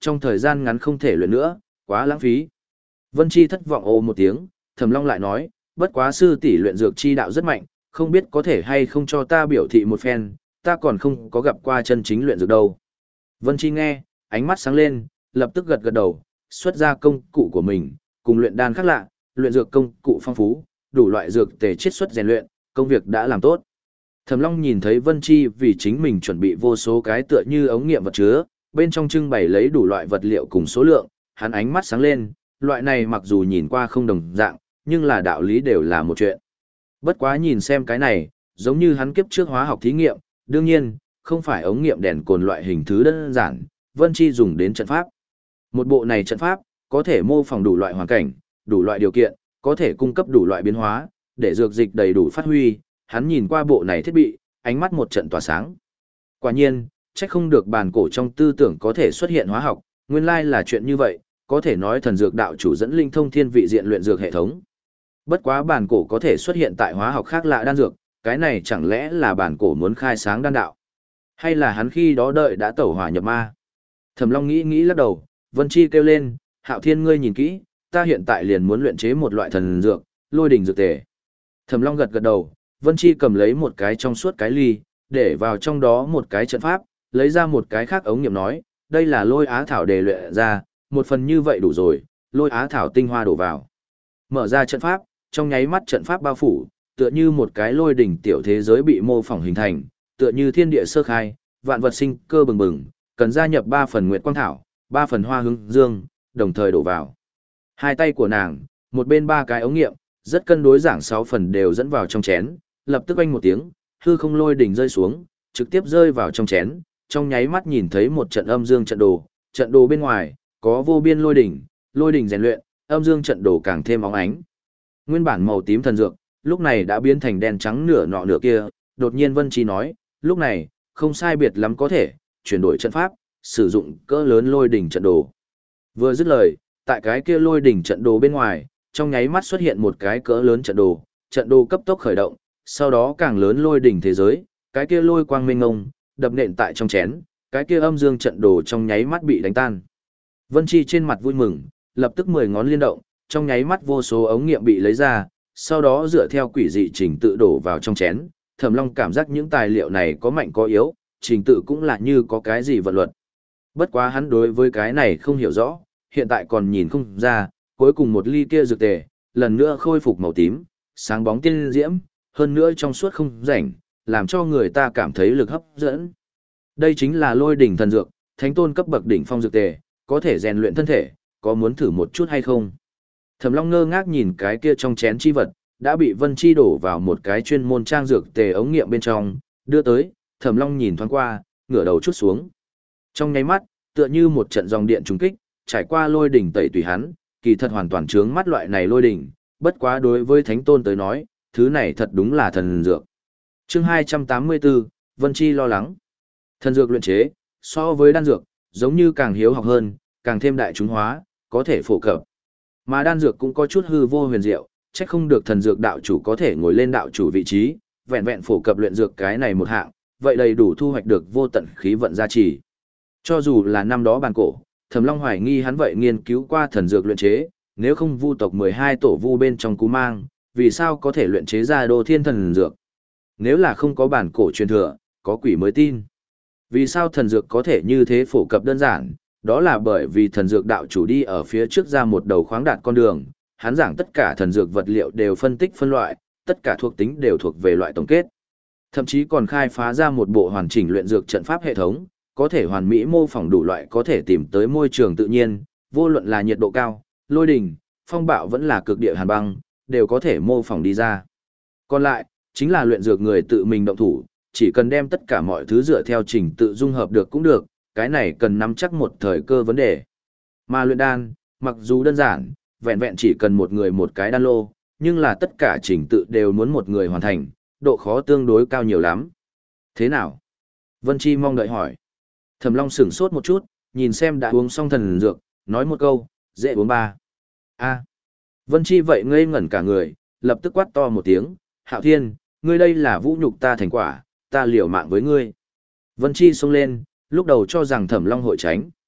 A: trong thời gian ngắn không thể luyện nữa, quá lãng phí. Vân Chi thất vọng ồ một tiếng, Thẩm Long lại nói, bất quá sư tỷ luyện dược chi đạo rất mạnh, không biết có thể hay không cho ta biểu thị một phen, ta còn không có gặp qua chân chính luyện dược đâu. Vân Chi nghe, ánh mắt sáng lên, lập tức gật gật đầu, xuất ra công cụ của mình, cùng luyện đan khác lạ, luyện dược công cụ phong phú, đủ loại dược tề chiết xuất rèn luyện, công việc đã làm tốt. Thẩm Long nhìn thấy Vân Chi vì chính mình chuẩn bị vô số cái tựa như ống nghiệm vật chứa, bên trong trưng bày lấy đủ loại vật liệu cùng số lượng, hắn ánh mắt sáng lên, loại này mặc dù nhìn qua không đồng dạng, nhưng là đạo lý đều là một chuyện. Bất quá nhìn xem cái này, giống như hắn kiếp trước hóa học thí nghiệm, đương nhiên, không phải ống nghiệm đèn cồn loại hình thứ đơn giản, Vân Chi dùng đến trận pháp. Một bộ này trận pháp, có thể mô phỏng đủ loại hoàn cảnh, đủ loại điều kiện, có thể cung cấp đủ loại biến hóa, để dược dịch đầy đủ phát huy, hắn nhìn qua bộ này thiết bị, ánh mắt một trận tỏa sáng. Quả nhiên, chắc không được bản cổ trong tư tưởng có thể xuất hiện hóa học, nguyên lai là chuyện như vậy, có thể nói thần dược đạo chủ dẫn linh thông thiên vị diện luyện dược hệ thống. Bất quá bản cổ có thể xuất hiện tại hóa học khác lạ đan dược, cái này chẳng lẽ là bản cổ muốn khai sáng đan đạo? Hay là hắn khi đó đợi đã tẩu hỏa nhập ma? Thẩm Long nghĩ nghĩ lắc đầu, Vân Chi kêu lên, Hạo Thiên ngươi nhìn kỹ, ta hiện tại liền muốn luyện chế một loại thần dược, lôi đỉnh dược tề. Thẩm Long gật gật đầu, Vân Chi cầm lấy một cái trong suốt cái ly, để vào trong đó một cái trận pháp, lấy ra một cái khác ống nghiệm nói, đây là lôi á thảo để luyện ra, một phần như vậy đủ rồi, lôi á thảo tinh hoa đổ vào. Mở ra trận pháp, trong nháy mắt trận pháp bao phủ, tựa như một cái lôi đỉnh tiểu thế giới bị mô phỏng hình thành, tựa như thiên địa sơ khai, vạn vật sinh cơ bừng bừng, cần gia nhập ba phần nguyệt quang thảo, ba phần hoa hướng dương, đồng thời đổ vào. Hai tay của nàng, một bên ba cái ống nghiệm, rất cân đối giảng sáu phần đều dẫn vào trong chén, lập tức oanh một tiếng, hư không lôi đỉnh rơi xuống, trực tiếp rơi vào trong chén, trong nháy mắt nhìn thấy một trận âm dương trận đồ, trận đồ bên ngoài có vô biên lôi đỉnh, lôi đỉnh rèn luyện, âm dương trận đồ càng thêm óng ánh. Nguyên bản màu tím thần dược, lúc này đã biến thành đen trắng nửa nọ nửa kia, đột nhiên Vân Chi nói, lúc này, không sai biệt lắm có thể, chuyển đổi trận pháp, sử dụng cỡ lớn lôi đỉnh trận đồ. Vừa dứt lời, tại cái kia lôi đỉnh trận đồ bên ngoài, trong nháy mắt xuất hiện một cái cỡ lớn trận đồ, trận đồ cấp tốc khởi động, sau đó càng lớn lôi đỉnh thế giới, cái kia lôi quang mênh ngông, đập nện tại trong chén, cái kia âm dương trận đồ trong nháy mắt bị đánh tan. Vân Chi trên mặt vui mừng, lập tức mười ngón liên động, trong nháy mắt vô số ống nghiệm bị lấy ra, sau đó dựa theo quỷ dị trình tự đổ vào trong chén. Thẩm Long cảm giác những tài liệu này có mạnh có yếu, trình tự cũng là như có cái gì vận luật. Bất quá hắn đối với cái này không hiểu rõ, hiện tại còn nhìn không ra, cuối cùng một ly kia dược tề, lần nữa khôi phục màu tím, sáng bóng tiên diễm, hơn nữa trong suốt không rảnh, làm cho người ta cảm thấy lực hấp dẫn. Đây chính là lôi đỉnh thần dược, thánh tôn cấp bậc đỉnh phong dược tề, có thể rèn luyện thân thể, có muốn thử một chút hay không? Thẩm Long ngơ ngác nhìn cái kia trong chén chi vật, đã bị Vân Chi đổ vào một cái chuyên môn trang dược tề ống nghiệm bên trong, đưa tới, Thẩm Long nhìn thoáng qua, ngửa đầu chút xuống. Trong nháy mắt, tựa như một trận dòng điện trùng kích, trải qua lôi đỉnh tẩy tùy hắn, kỳ thật hoàn toàn chướng mắt loại này lôi đỉnh, bất quá đối với thánh tôn tới nói, thứ này thật đúng là thần dược. Chương hai trăm tám mươi tư, Vân Chi lo lắng. Thần dược luyện chế, so với đan dược, giống như càng hiếu học hơn, càng thêm đại chúng hóa, có thể phổ cập. Mà đan dược cũng có chút hư vô huyền diệu, chắc không được thần dược đạo chủ có thể ngồi lên đạo chủ vị trí, vẹn vẹn phổ cập luyện dược cái này một hạng, vậy đầy đủ thu hoạch được vô tận khí vận gia trì. Cho dù là năm đó bàn cổ, Thẩm Long hoài nghi hắn vậy nghiên cứu qua thần dược luyện chế, nếu không vu tộc mười hai tổ vu bên trong cú mang, vì sao có thể luyện chế ra đô thiên thần dược? Nếu là không có bản cổ truyền thừa, có quỷ mới tin. Vì sao thần dược có thể như thế phổ cập đơn giản? Đó là bởi vì thần dược đạo chủ đi ở phía trước ra một đầu khoáng đạt con đường, hắn giảng tất cả thần dược vật liệu đều phân tích phân loại, tất cả thuộc tính đều thuộc về loại tổng kết. Thậm chí còn khai phá ra một bộ hoàn chỉnh luyện dược trận pháp hệ thống, có thể hoàn mỹ mô phỏng đủ loại có thể tìm tới môi trường tự nhiên, vô luận là nhiệt độ cao, lôi đình, phong bạo vẫn là cực địa hàn băng, đều có thể mô phỏng đi ra. Còn lại, chính là luyện dược người tự mình động thủ, chỉ cần đem tất cả mọi thứ dựa theo trình tự dung hợp được cũng được, cái này cần nắm chắc một thời cơ vấn đề. Mà luyện đan, mặc dù đơn giản, vẹn vẹn chỉ cần một người một cái đan lô, nhưng là tất cả trình tự đều muốn một người hoàn thành, độ khó tương đối cao nhiều lắm. Thế nào? Vân Chi mong đợi hỏi. Thẩm Long sửng sốt một chút, nhìn xem đã uống xong thần dược, nói một câu, dễ uống ba. A. Vân Chi vậy ngây ngẩn cả người, lập tức quát to một tiếng, Hạo Thiên, ngươi đây là vũ nhục ta thành quả, ta liều mạng với ngươi. Vân Chi xông lên, lúc đầu cho rằng Thẩm Long hội tránh,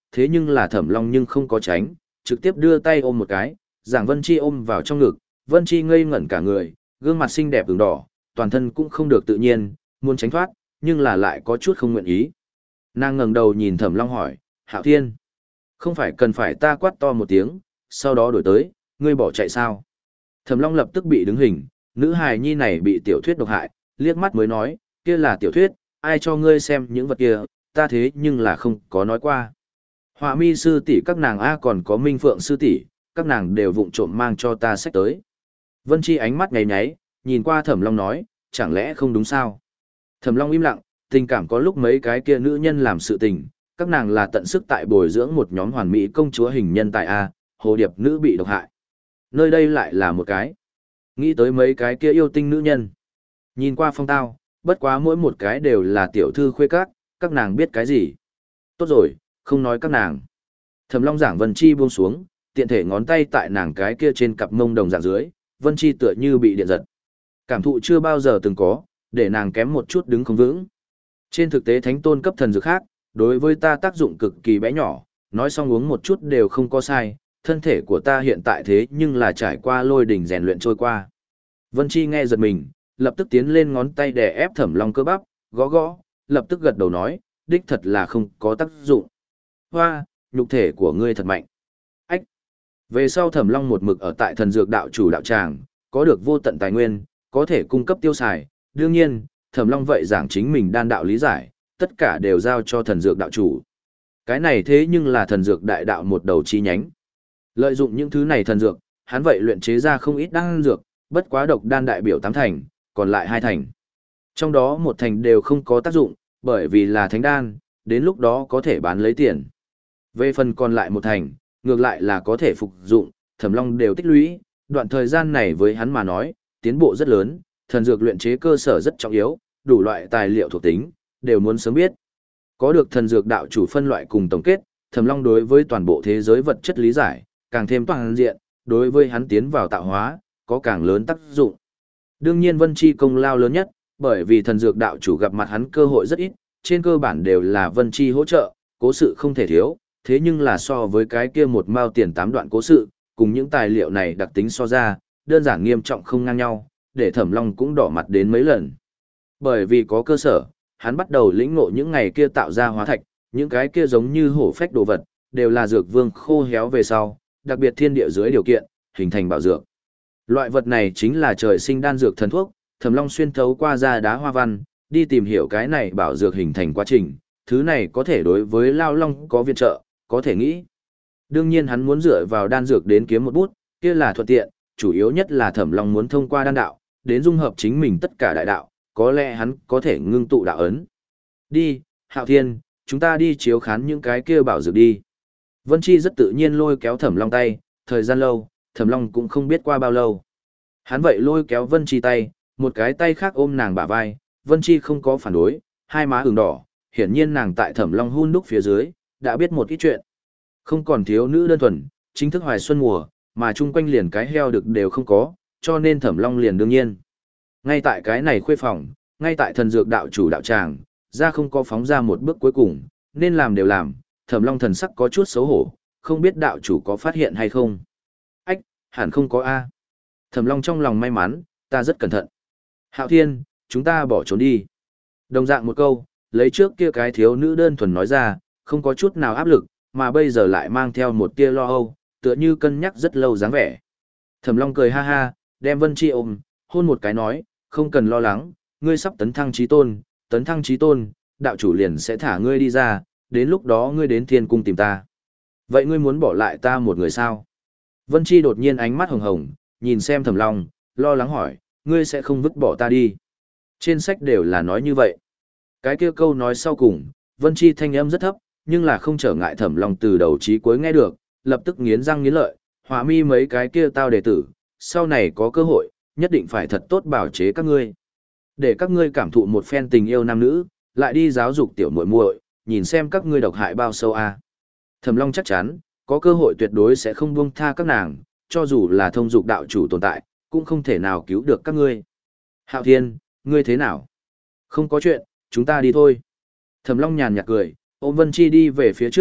A: thế nhưng là Thẩm Long nhưng không có tránh, trực tiếp đưa tay ôm một cái, Giảng Vân Chi ôm vào trong ngực, Vân Chi ngây ngẩn cả người, gương mặt xinh đẹp ửng đỏ, toàn thân cũng không được tự nhiên, muốn tránh thoát, nhưng là lại có chút không nguyện ý. Nàng ngẩng đầu nhìn Thẩm Long hỏi, Hạo Thiên, không phải cần phải ta quát to một tiếng, sau đó đổi tới, ngươi bỏ chạy sao? Thẩm Long lập tức bị đứng hình, nữ hài nhi này bị tiểu thuyết độc hại, liếc mắt mới nói, kia là tiểu thuyết, ai cho ngươi xem những vật kia, ta thế nhưng là không có nói qua. Họa mi sư tỷ các nàng A còn có Minh Phượng sư tỷ, các nàng đều vụng trộm mang cho ta sách tới. Vân Chi ánh mắt nháy nháy, nhìn qua Thẩm Long nói, chẳng lẽ không đúng sao? Thẩm Long im lặng, tình cảm có lúc mấy cái kia nữ nhân làm sự tình, các nàng là tận sức tại bồi dưỡng một nhóm hoàn mỹ công chúa hình nhân tại A, hồ điệp nữ bị độc hại. Nơi đây lại là một cái. Nghĩ tới mấy cái kia yêu tinh nữ nhân. Nhìn qua phong tao, bất quá mỗi một cái đều là tiểu thư khuê các, các nàng biết cái gì. Tốt rồi, không nói các nàng. Thẩm Long giảng Vân Chi buông xuống, tiện thể ngón tay tại nàng cái kia trên cặp mông đồng dạng dưới, Vân Chi tựa như bị điện giật. Cảm thụ chưa bao giờ từng có, để nàng kém một chút đứng không vững. Trên thực tế thánh tôn cấp thần dược khác, đối với ta tác dụng cực kỳ bé nhỏ, nói xong uống một chút đều không có sai, thân thể của ta hiện tại thế nhưng là trải qua lôi đỉnh rèn luyện trôi qua. Vân Chi nghe giật mình, lập tức tiến lên ngón tay đè ép Thẩm Long cơ bắp, gõ gõ, lập tức gật đầu nói, đích thật là không có tác dụng. Hoa, nhục thể của ngươi thật mạnh. Ách. Về sau Thẩm Long một mực ở tại thần dược đạo chủ đạo tràng, có được vô tận tài nguyên, có thể cung cấp tiêu xài. Đương nhiên, Thẩm Long vậy giảng chính mình đan đạo lý giải, tất cả đều giao cho thần dược đạo chủ. Cái này thế nhưng là thần dược đại đạo một đầu chi nhánh. Lợi dụng những thứ này thần dược, hắn vậy luyện chế ra không ít đan dược, bất quá độc đan đại biểu tám thành, còn lại hai thành. Trong đó một thành đều không có tác dụng, bởi vì là thánh đan, đến lúc đó có thể bán lấy tiền. Về phần còn lại một thành, ngược lại là có thể phục dụng, Thẩm Long đều tích lũy, đoạn thời gian này với hắn mà nói, tiến bộ rất lớn, thần dược luyện chế cơ sở rất trọng yếu, đủ loại tài liệu thuộc tính, đều muốn sớm biết. Có được thần dược đạo chủ phân loại cùng tổng kết, Thẩm Long đối với toàn bộ thế giới vật chất lý giải, càng thêm toàn diện, đối với hắn tiến vào tạo hóa, có càng lớn tác dụng. Đương nhiên Vân Chi công lao lớn nhất, bởi vì thần dược đạo chủ gặp mặt hắn cơ hội rất ít, trên cơ bản đều là Vân Chi hỗ trợ, cố sự không thể thiếu, thế nhưng là so với cái kia một mao tiền tám đoạn cố sự, cùng những tài liệu này đặc tính so ra, đơn giản nghiêm trọng không ngang nhau, để Thẩm Long cũng đỏ mặt đến mấy lần. Bởi vì có cơ sở, hắn bắt đầu lĩnh ngộ những ngày kia tạo ra hóa thạch, những cái kia giống như hổ phách đồ vật, đều là dược vương khô héo về sau, đặc biệt thiên địa dưới điều kiện, hình thành bảo dược. Loại vật này chính là trời sinh đan dược thần thuốc, Thẩm Long xuyên thấu qua da đá hoa văn, đi tìm hiểu cái này bảo dược hình thành quá trình, thứ này có thể đối với Lao Long có viện trợ, có thể nghĩ. Đương nhiên hắn muốn dựa vào đan dược đến kiếm một bút, kia là thuận tiện, chủ yếu nhất là Thẩm Long muốn thông qua đan đạo, đến dung hợp chính mình tất cả đại đạo, có lẽ hắn có thể ngưng tụ đạo ấn. Đi, Hạo Thiên, chúng ta đi chiếu khán những cái kia bảo dược đi. Vân Chi rất tự nhiên lôi kéo Thẩm Long tay, thời gian lâu, Thẩm Long cũng không biết qua bao lâu. Hắn vậy lôi kéo Vân Chi tay, một cái tay khác ôm nàng bả vai, Vân Chi không có phản đối, hai má ửng đỏ, hiển nhiên nàng tại Thẩm Long hun đúc phía dưới, đã biết một ít chuyện. Không còn thiếu nữ đơn thuần, chính thức hoài xuân mùa, mà chung quanh liền cái heo được đều không có, cho nên Thẩm Long liền đương nhiên. Ngay tại cái này khuê phòng, ngay tại thần dược đạo chủ đạo tràng, ra không có phóng ra một bước cuối cùng, nên làm đều làm, Thẩm Long thần sắc có chút xấu hổ, không biết đạo chủ có phát hiện hay không. Ách, hẳn không có A. Thẩm Long trong lòng may mắn, ta rất cẩn thận. Hạo Thiên, chúng ta bỏ trốn đi. Đồng dạng một câu, lấy trước kia cái thiếu nữ đơn thuần nói ra, không có chút nào áp lực, mà bây giờ lại mang theo một tia lo âu, tựa như cân nhắc rất lâu dáng vẻ. Thẩm Long cười ha ha, đem Vân Chi ôm, hôn một cái nói, không cần lo lắng, ngươi sắp tấn thăng chí tôn, tấn thăng chí tôn, đạo chủ liền sẽ thả ngươi đi ra, đến lúc đó ngươi đến thiên cung tìm ta. Vậy ngươi muốn bỏ lại ta một người sao? Vân Chi đột nhiên ánh mắt hồng hồng, nhìn xem Thẩm Long, lo lắng hỏi, ngươi sẽ không vứt bỏ ta đi. Trên sách đều là nói như vậy. Cái kia câu nói sau cùng, Vân Chi thanh âm rất thấp, nhưng là không trở ngại Thẩm Long từ đầu chí cuối nghe được, lập tức nghiến răng nghiến lợi, hỏa mi mấy cái kia tao đệ tử, sau này có cơ hội, nhất định phải thật tốt bảo chế các ngươi. Để các ngươi cảm thụ một phen tình yêu nam nữ, lại đi giáo dục tiểu muội muội, nhìn xem các ngươi độc hại bao sâu a. À. Thẩm Long chắc chắn, có cơ hội tuyệt đối sẽ không buông tha các nàng, cho dù là thông dục đạo chủ tồn tại, cũng không thể nào cứu được các ngươi. Hạo Thiên, ngươi thế nào? Không có chuyện, chúng ta đi thôi. Thẩm Long nhàn nhạt cười, ôm Vân Chi đi về phía trước,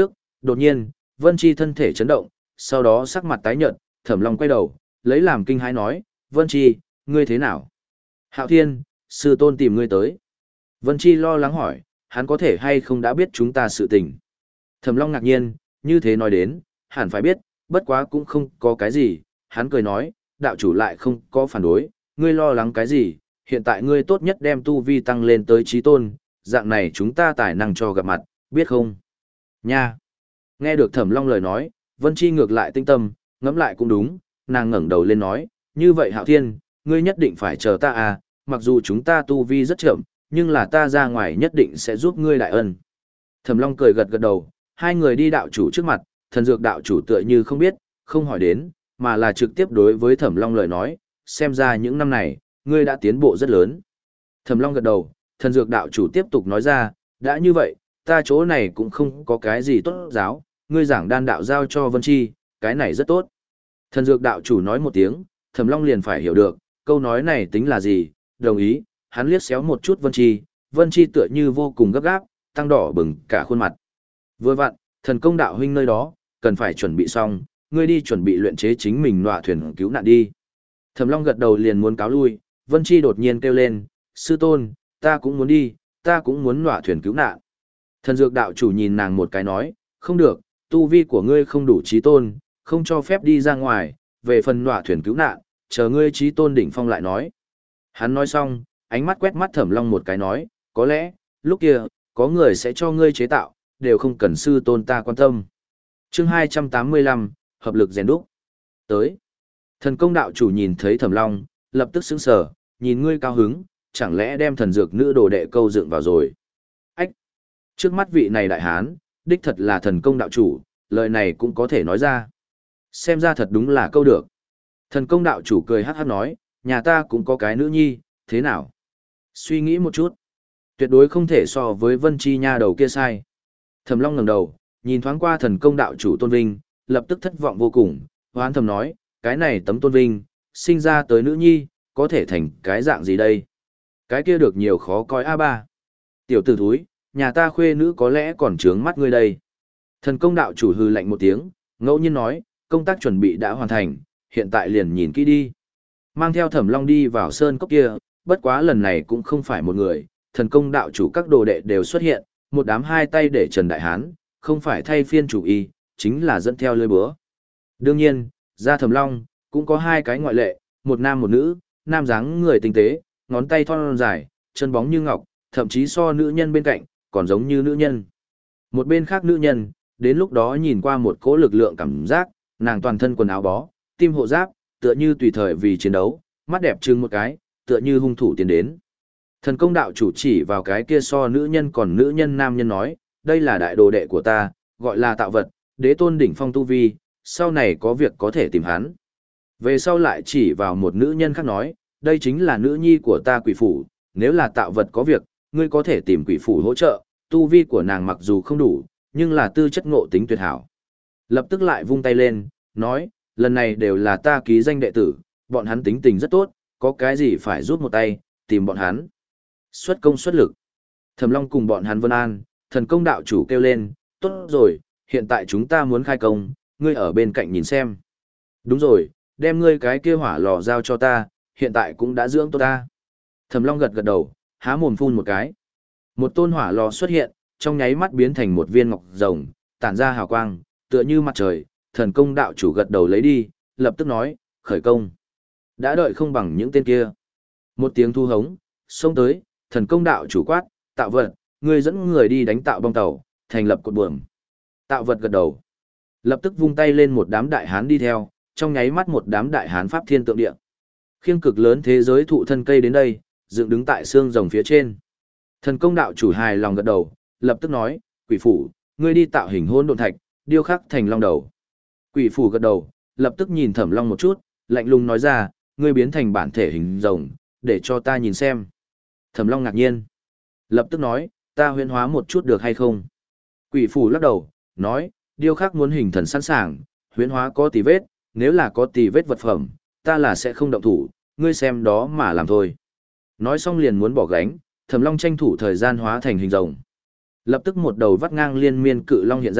A: Đột nhiên, Vân Chi thân thể chấn động, sau đó sắc mặt tái nhợt, Thẩm Long quay đầu, lấy làm kinh hãi nói, Vân Chi, ngươi thế nào? Hạo Thiên, sư tôn tìm ngươi tới. Vân Chi lo lắng hỏi, hắn có thể hay không đã biết chúng ta sự tình. Thẩm Long ngạc nhiên, như thế nói đến, hẳn phải biết, bất quá cũng không có cái gì, hắn cười nói, đạo chủ lại không có phản đối, ngươi lo lắng cái gì, hiện tại ngươi tốt nhất đem tu vi tăng lên tới trí tôn, dạng này chúng ta tài năng cho gặp mặt, biết không? Nha! Nghe được Thẩm Long lời nói, Vân Chi ngược lại tinh tâm, ngẫm lại cũng đúng, nàng ngẩng đầu lên nói, như vậy Hạo Thiên, ngươi nhất định phải chờ ta à, mặc dù chúng ta tu vi rất chậm, nhưng là ta ra ngoài nhất định sẽ giúp ngươi đại ân. Thẩm Long cười gật gật đầu, hai người đi đạo chủ trước mặt, thần dược đạo chủ tựa như không biết, không hỏi đến, mà là trực tiếp đối với Thẩm Long lời nói, xem ra những năm này, ngươi đã tiến bộ rất lớn. Thẩm Long gật đầu, thần dược đạo chủ tiếp tục nói ra, đã như vậy, ta chỗ này cũng không có cái gì tốt giáo, ngươi giảng đan đạo giao cho Vân Chi, cái này rất tốt. Thần dược đạo chủ nói một tiếng, Thẩm Long liền phải hiểu được, câu nói này tính là gì, đồng ý, hắn liếc xéo một chút Vân Chi, Vân Chi tựa như vô cùng gấp gáp, tăng đỏ bừng cả khuôn mặt. Vừa vặn, thần công đạo huynh nơi đó, cần phải chuẩn bị xong, ngươi đi chuẩn bị luyện chế chính mình nọa thuyền cứu nạn đi. Thẩm Long gật đầu liền muốn cáo lui, Vân Chi đột nhiên kêu lên, sư tôn, ta cũng muốn đi, ta cũng muốn nọa thuyền cứu nạn. Thần dược đạo chủ nhìn nàng một cái nói, không được, tu vi của ngươi không đủ trí tôn, không cho phép đi ra ngoài, về phần nọa thuyền cứu nạn, chờ ngươi trí tôn đỉnh phong lại nói. Hắn nói xong, ánh mắt quét mắt Thẩm Long một cái nói, có lẽ, lúc kia, có người sẽ cho ngươi chế tạo, đều không cần sư tôn ta quan tâm. Chương hai trăm tám mươi lăm, hợp lực rèn đúc. Tới. Thần công đạo chủ nhìn thấy Thẩm Long, lập tức sững sờ, nhìn ngươi cao hứng, chẳng lẽ đem thần dược nữ đồ đệ câu dựng vào rồi. Ách. Trước mắt vị này đại hán, đích thật là thần công đạo chủ, lời này cũng có thể nói ra. Xem ra thật đúng là câu được. Thần công đạo chủ cười hát hát nói, nhà ta cũng có cái nữ nhi, thế nào? Suy nghĩ một chút. Tuyệt đối không thể so với Vân Chi nha đầu kia sai. Thẩm Long ngẩng đầu, nhìn thoáng qua thần công đạo chủ Tôn Vinh, lập tức thất vọng vô cùng, hoán thầm nói, cái này tấm Tôn Vinh, sinh ra tới nữ nhi, có thể thành cái dạng gì đây? Cái kia được nhiều khó coi a ba. Tiểu tử thúi, nhà ta khuê nữ có lẽ còn trướng mắt ngươi đây. Thần công đạo chủ hừ lạnh một tiếng, ngẫu nhiên nói, công tác chuẩn bị đã hoàn thành, hiện tại liền nhìn kỹ đi. Mang theo Thẩm Long đi vào sơn cốc kia, bất quá lần này cũng không phải một người, thần công đạo chủ các đồ đệ đều xuất hiện, một đám hai tay để Trần Đại Hán, không phải thay phiên chủ y, chính là dẫn theo lưới búa. Đương nhiên, ra Thẩm Long, cũng có hai cái ngoại lệ, một nam một nữ, nam dáng người tinh tế, ngón tay thon dài, chân bóng như ngọc, thậm chí so nữ nhân bên cạnh, còn giống như nữ nhân. Một bên khác nữ nhân, đến lúc đó nhìn qua một cỗ lực lượng cảm giác, nàng toàn thân quần áo bó, tim hộ giáp, tựa như tùy thời vì chiến đấu, mắt đẹp trưng một cái, tựa như hung thủ tiến đến. Thần công đạo chủ chỉ vào cái kia so nữ nhân còn nữ nhân nam nhân nói, đây là đại đồ đệ của ta, gọi là tạo vật, đế tôn đỉnh phong tu vi, sau này có việc có thể tìm hắn. Về sau lại chỉ vào một nữ nhân khác nói, đây chính là nữ nhi của ta quỷ phủ, nếu là tạo vật có việc, ngươi có thể tìm quỷ phủ hỗ trợ, tu vi của nàng mặc dù không đủ, nhưng là tư chất ngộ tính tuyệt hảo. Lập tức lại vung tay lên, nói, lần này đều là ta ký danh đệ tử, bọn hắn tính tình rất tốt, có cái gì phải giúp một tay, tìm bọn hắn. Xuất công xuất lực. Thẩm Long cùng bọn hắn vân an, thần công đạo chủ kêu lên, tốt rồi, hiện tại chúng ta muốn khai công, ngươi ở bên cạnh nhìn xem. Đúng rồi, đem ngươi cái kia hỏa lò giao cho ta, hiện tại cũng đã dưỡng tốt ta. Thẩm Long gật gật đầu, há mồm phun một cái. Một tôn hỏa lò xuất hiện, trong nháy mắt biến thành một viên ngọc rồng, tản ra hào quang, tựa như mặt trời, thần công đạo chủ gật đầu lấy đi, lập tức nói, khởi công. Đã đợi không bằng những tên kia. Một tiếng thu hống, xông tới, thần công đạo chủ quát, tạo vật, ngươi dẫn người đi đánh tạo bong tàu, thành lập cột buồm. Tạo vật gật đầu. Lập tức vung tay lên một đám đại hán đi theo, trong nháy mắt một đám đại hán pháp thiên tượng địa. Khiêng cực lớn thế giới thụ thân cây đến đây, dựng đứng tại xương rồng phía trên. Thần công đạo chủ hài lòng gật đầu, lập tức nói, quỷ phủ, ngươi đi tạo hình hôn độn thạch, điêu khắc thành long đầu. Quỷ phủ gật đầu, lập tức nhìn Thẩm Long một chút, lạnh lùng nói ra, ngươi biến thành bản thể hình rồng, để cho ta nhìn xem. Thẩm Long ngạc nhiên. Lập tức nói, ta huyễn hóa một chút được hay không? Quỷ phủ lắc đầu, nói, điêu khắc muốn hình thần sẵn sàng, huyễn hóa có tì vết, nếu là có tì vết vật phẩm, ta là sẽ không động thủ, ngươi xem đó mà làm thôi. Nói xong liền muốn bỏ gánh, Thẩm Long tranh thủ thời gian hóa thành hình rồng. Lập tức một đầu vắt ngang liên miên cự long hiện ra,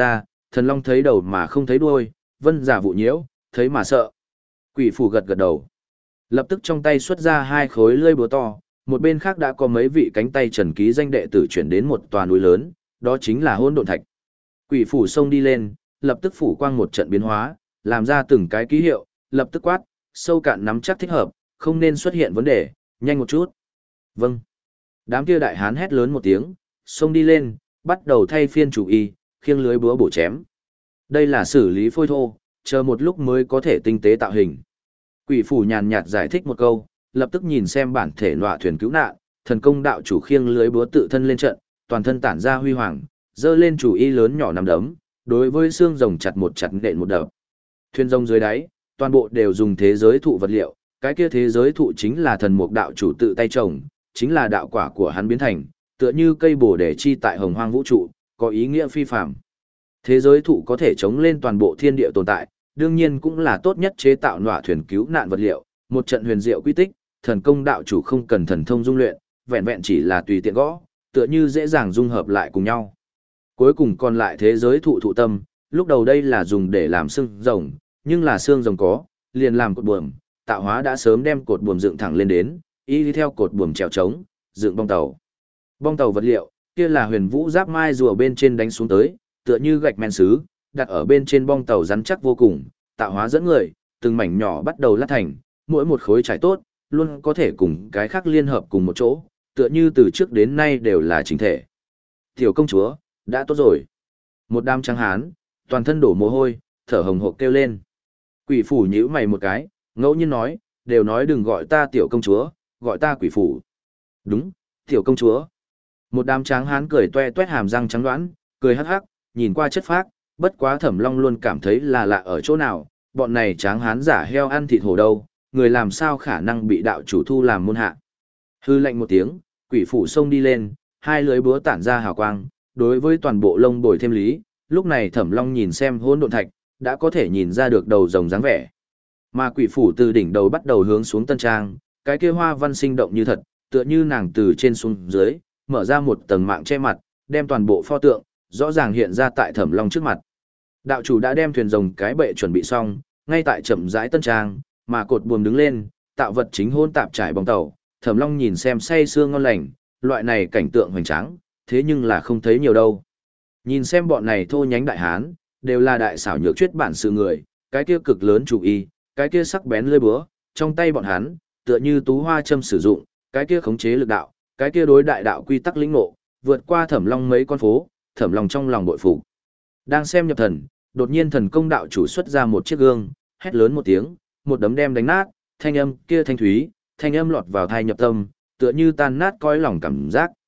A: thần long thấy đầu mà không thấy đuôi, vân giả vụ nhiễu, thấy mà sợ. Quỷ phủ gật gật đầu. Lập tức trong tay xuất ra hai khối lưỡi búa to, một bên khác đã có mấy vị cánh tay trần ký danh đệ tử chuyển đến một tòa núi lớn, đó chính là hỗn độn thạch. Quỷ phủ xông đi lên, lập tức phủ quang một trận biến hóa, làm ra từng cái ký hiệu, lập tức quát, sâu cạn nắm chắc thích hợp, không nên xuất hiện vấn đề, nhanh một chút. Vâng. Đám kia đại hán hét lớn một tiếng, xông đi lên, bắt đầu thay phiên chủ y, khiêng lưới búa bổ chém. Đây là xử lý phôi thô, chờ một lúc mới có thể tinh tế tạo hình. Quỷ phủ nhàn nhạt giải thích một câu, lập tức nhìn xem bản thể nọa thuyền cứu nạn, thần công đạo chủ khiêng lưới búa tự thân lên trận, toàn thân tản ra huy hoàng, dơ lên chủ y lớn nhỏ nằm đấm, đối với xương rồng chặt một chặt nện một đập. Thuyền rồng dưới đáy, toàn bộ đều dùng thế giới thụ vật liệu, cái kia thế giới thụ chính là thần mục đạo chủ tự tay trồng, chính là đạo quả của hắn biến thành, tựa như cây bồ đề chi tại hồng hoang vũ trụ, có ý nghĩa phi phàm. Thế giới thụ có thể chống lên toàn bộ thiên địa tồn tại, đương nhiên cũng là tốt nhất chế tạo nọa thuyền cứu nạn vật liệu, một trận huyền diệu quy tích, thần công đạo chủ không cần thần thông dung luyện, vẹn vẹn chỉ là tùy tiện gõ, tựa như dễ dàng dung hợp lại cùng nhau. Cuối cùng còn lại thế giới thụ thụ tâm, lúc đầu đây là dùng để làm xương rồng, nhưng là xương rồng có, liền làm cột buồm, tạo hóa đã sớm đem cột buồm dựng thẳng lên đến, y đi theo cột buồm trèo trống, dựng bong tàu. Bong tàu vật liệu, kia là huyền vũ giáp mai rùa bên trên đánh xuống tới, tựa như gạch men sứ, đặt ở bên trên bong tàu rắn chắc vô cùng, tạo hóa dẫn người, từng mảnh nhỏ bắt đầu lát thành, mỗi một khối trải tốt, luôn có thể cùng cái khác liên hợp cùng một chỗ, tựa như từ trước đến nay đều là chính thể. Tiểu công chúa, đã tốt rồi. Một đám trắng hán, toàn thân đổ mồ hôi, thở hồng hộc kêu lên. Quỷ phủ nhíu mày một cái, ngẫu nhiên nói, đều nói đừng gọi ta tiểu công chúa, gọi ta quỷ phủ. Đúng, tiểu công chúa. Một đám tráng hán cười toe toét hàm răng trắng đoán, cười hắc hắc, nhìn qua chất phác, bất quá Thẩm Long luôn cảm thấy là lạ ở chỗ nào, bọn này tráng hán giả heo ăn thịt hổ đâu, người làm sao khả năng bị đạo chủ thu làm môn hạ. Hư lạnh một tiếng, quỷ phủ xông đi lên, hai lưới búa tản ra hào quang, đối với toàn bộ lông bồi thêm lý, lúc này Thẩm Long nhìn xem hỗn độn thạch, đã có thể nhìn ra được đầu rồng dáng vẻ. Mà quỷ phủ từ đỉnh đầu bắt đầu hướng xuống tân trang, cái kia hoa văn sinh động như thật, tựa như nàng từ trên xuống dưới, mở ra một tầng mạng che mặt, đem toàn bộ pho tượng, rõ ràng hiện ra tại Thẩm Long trước mặt. Đạo chủ đã đem thuyền rồng cái bệ chuẩn bị xong, ngay tại chậm rãi tân trang, mà cột buồm đứng lên, tạo vật chính hôn tạp trải bóng tàu, Thẩm Long nhìn xem say sưa ngon lành, loại này cảnh tượng hoành tráng, thế nhưng là không thấy nhiều đâu. Nhìn xem bọn này thô nhánh đại hán, đều là đại xảo nhược chuyết bản sự người, cái kia cực lớn chủ y, cái kia sắc bén lưỡi búa, trong tay bọn hắn, tựa như tú hoa châm sử dụng, cái kia khống chế lực đạo, cái kia đối đại đạo quy tắc lĩnh ngộ, vượt qua Thẩm Long mấy con phố, Thẩm Long trong lòng bội phục. Đang xem nhập thần, đột nhiên thần công đạo chủ xuất ra một chiếc gương, hét lớn một tiếng, một đấm đem đánh nát, thanh âm kia thanh thúy, thanh âm lọt vào thai nhập tâm, tựa như tan nát cõi lòng cảm giác,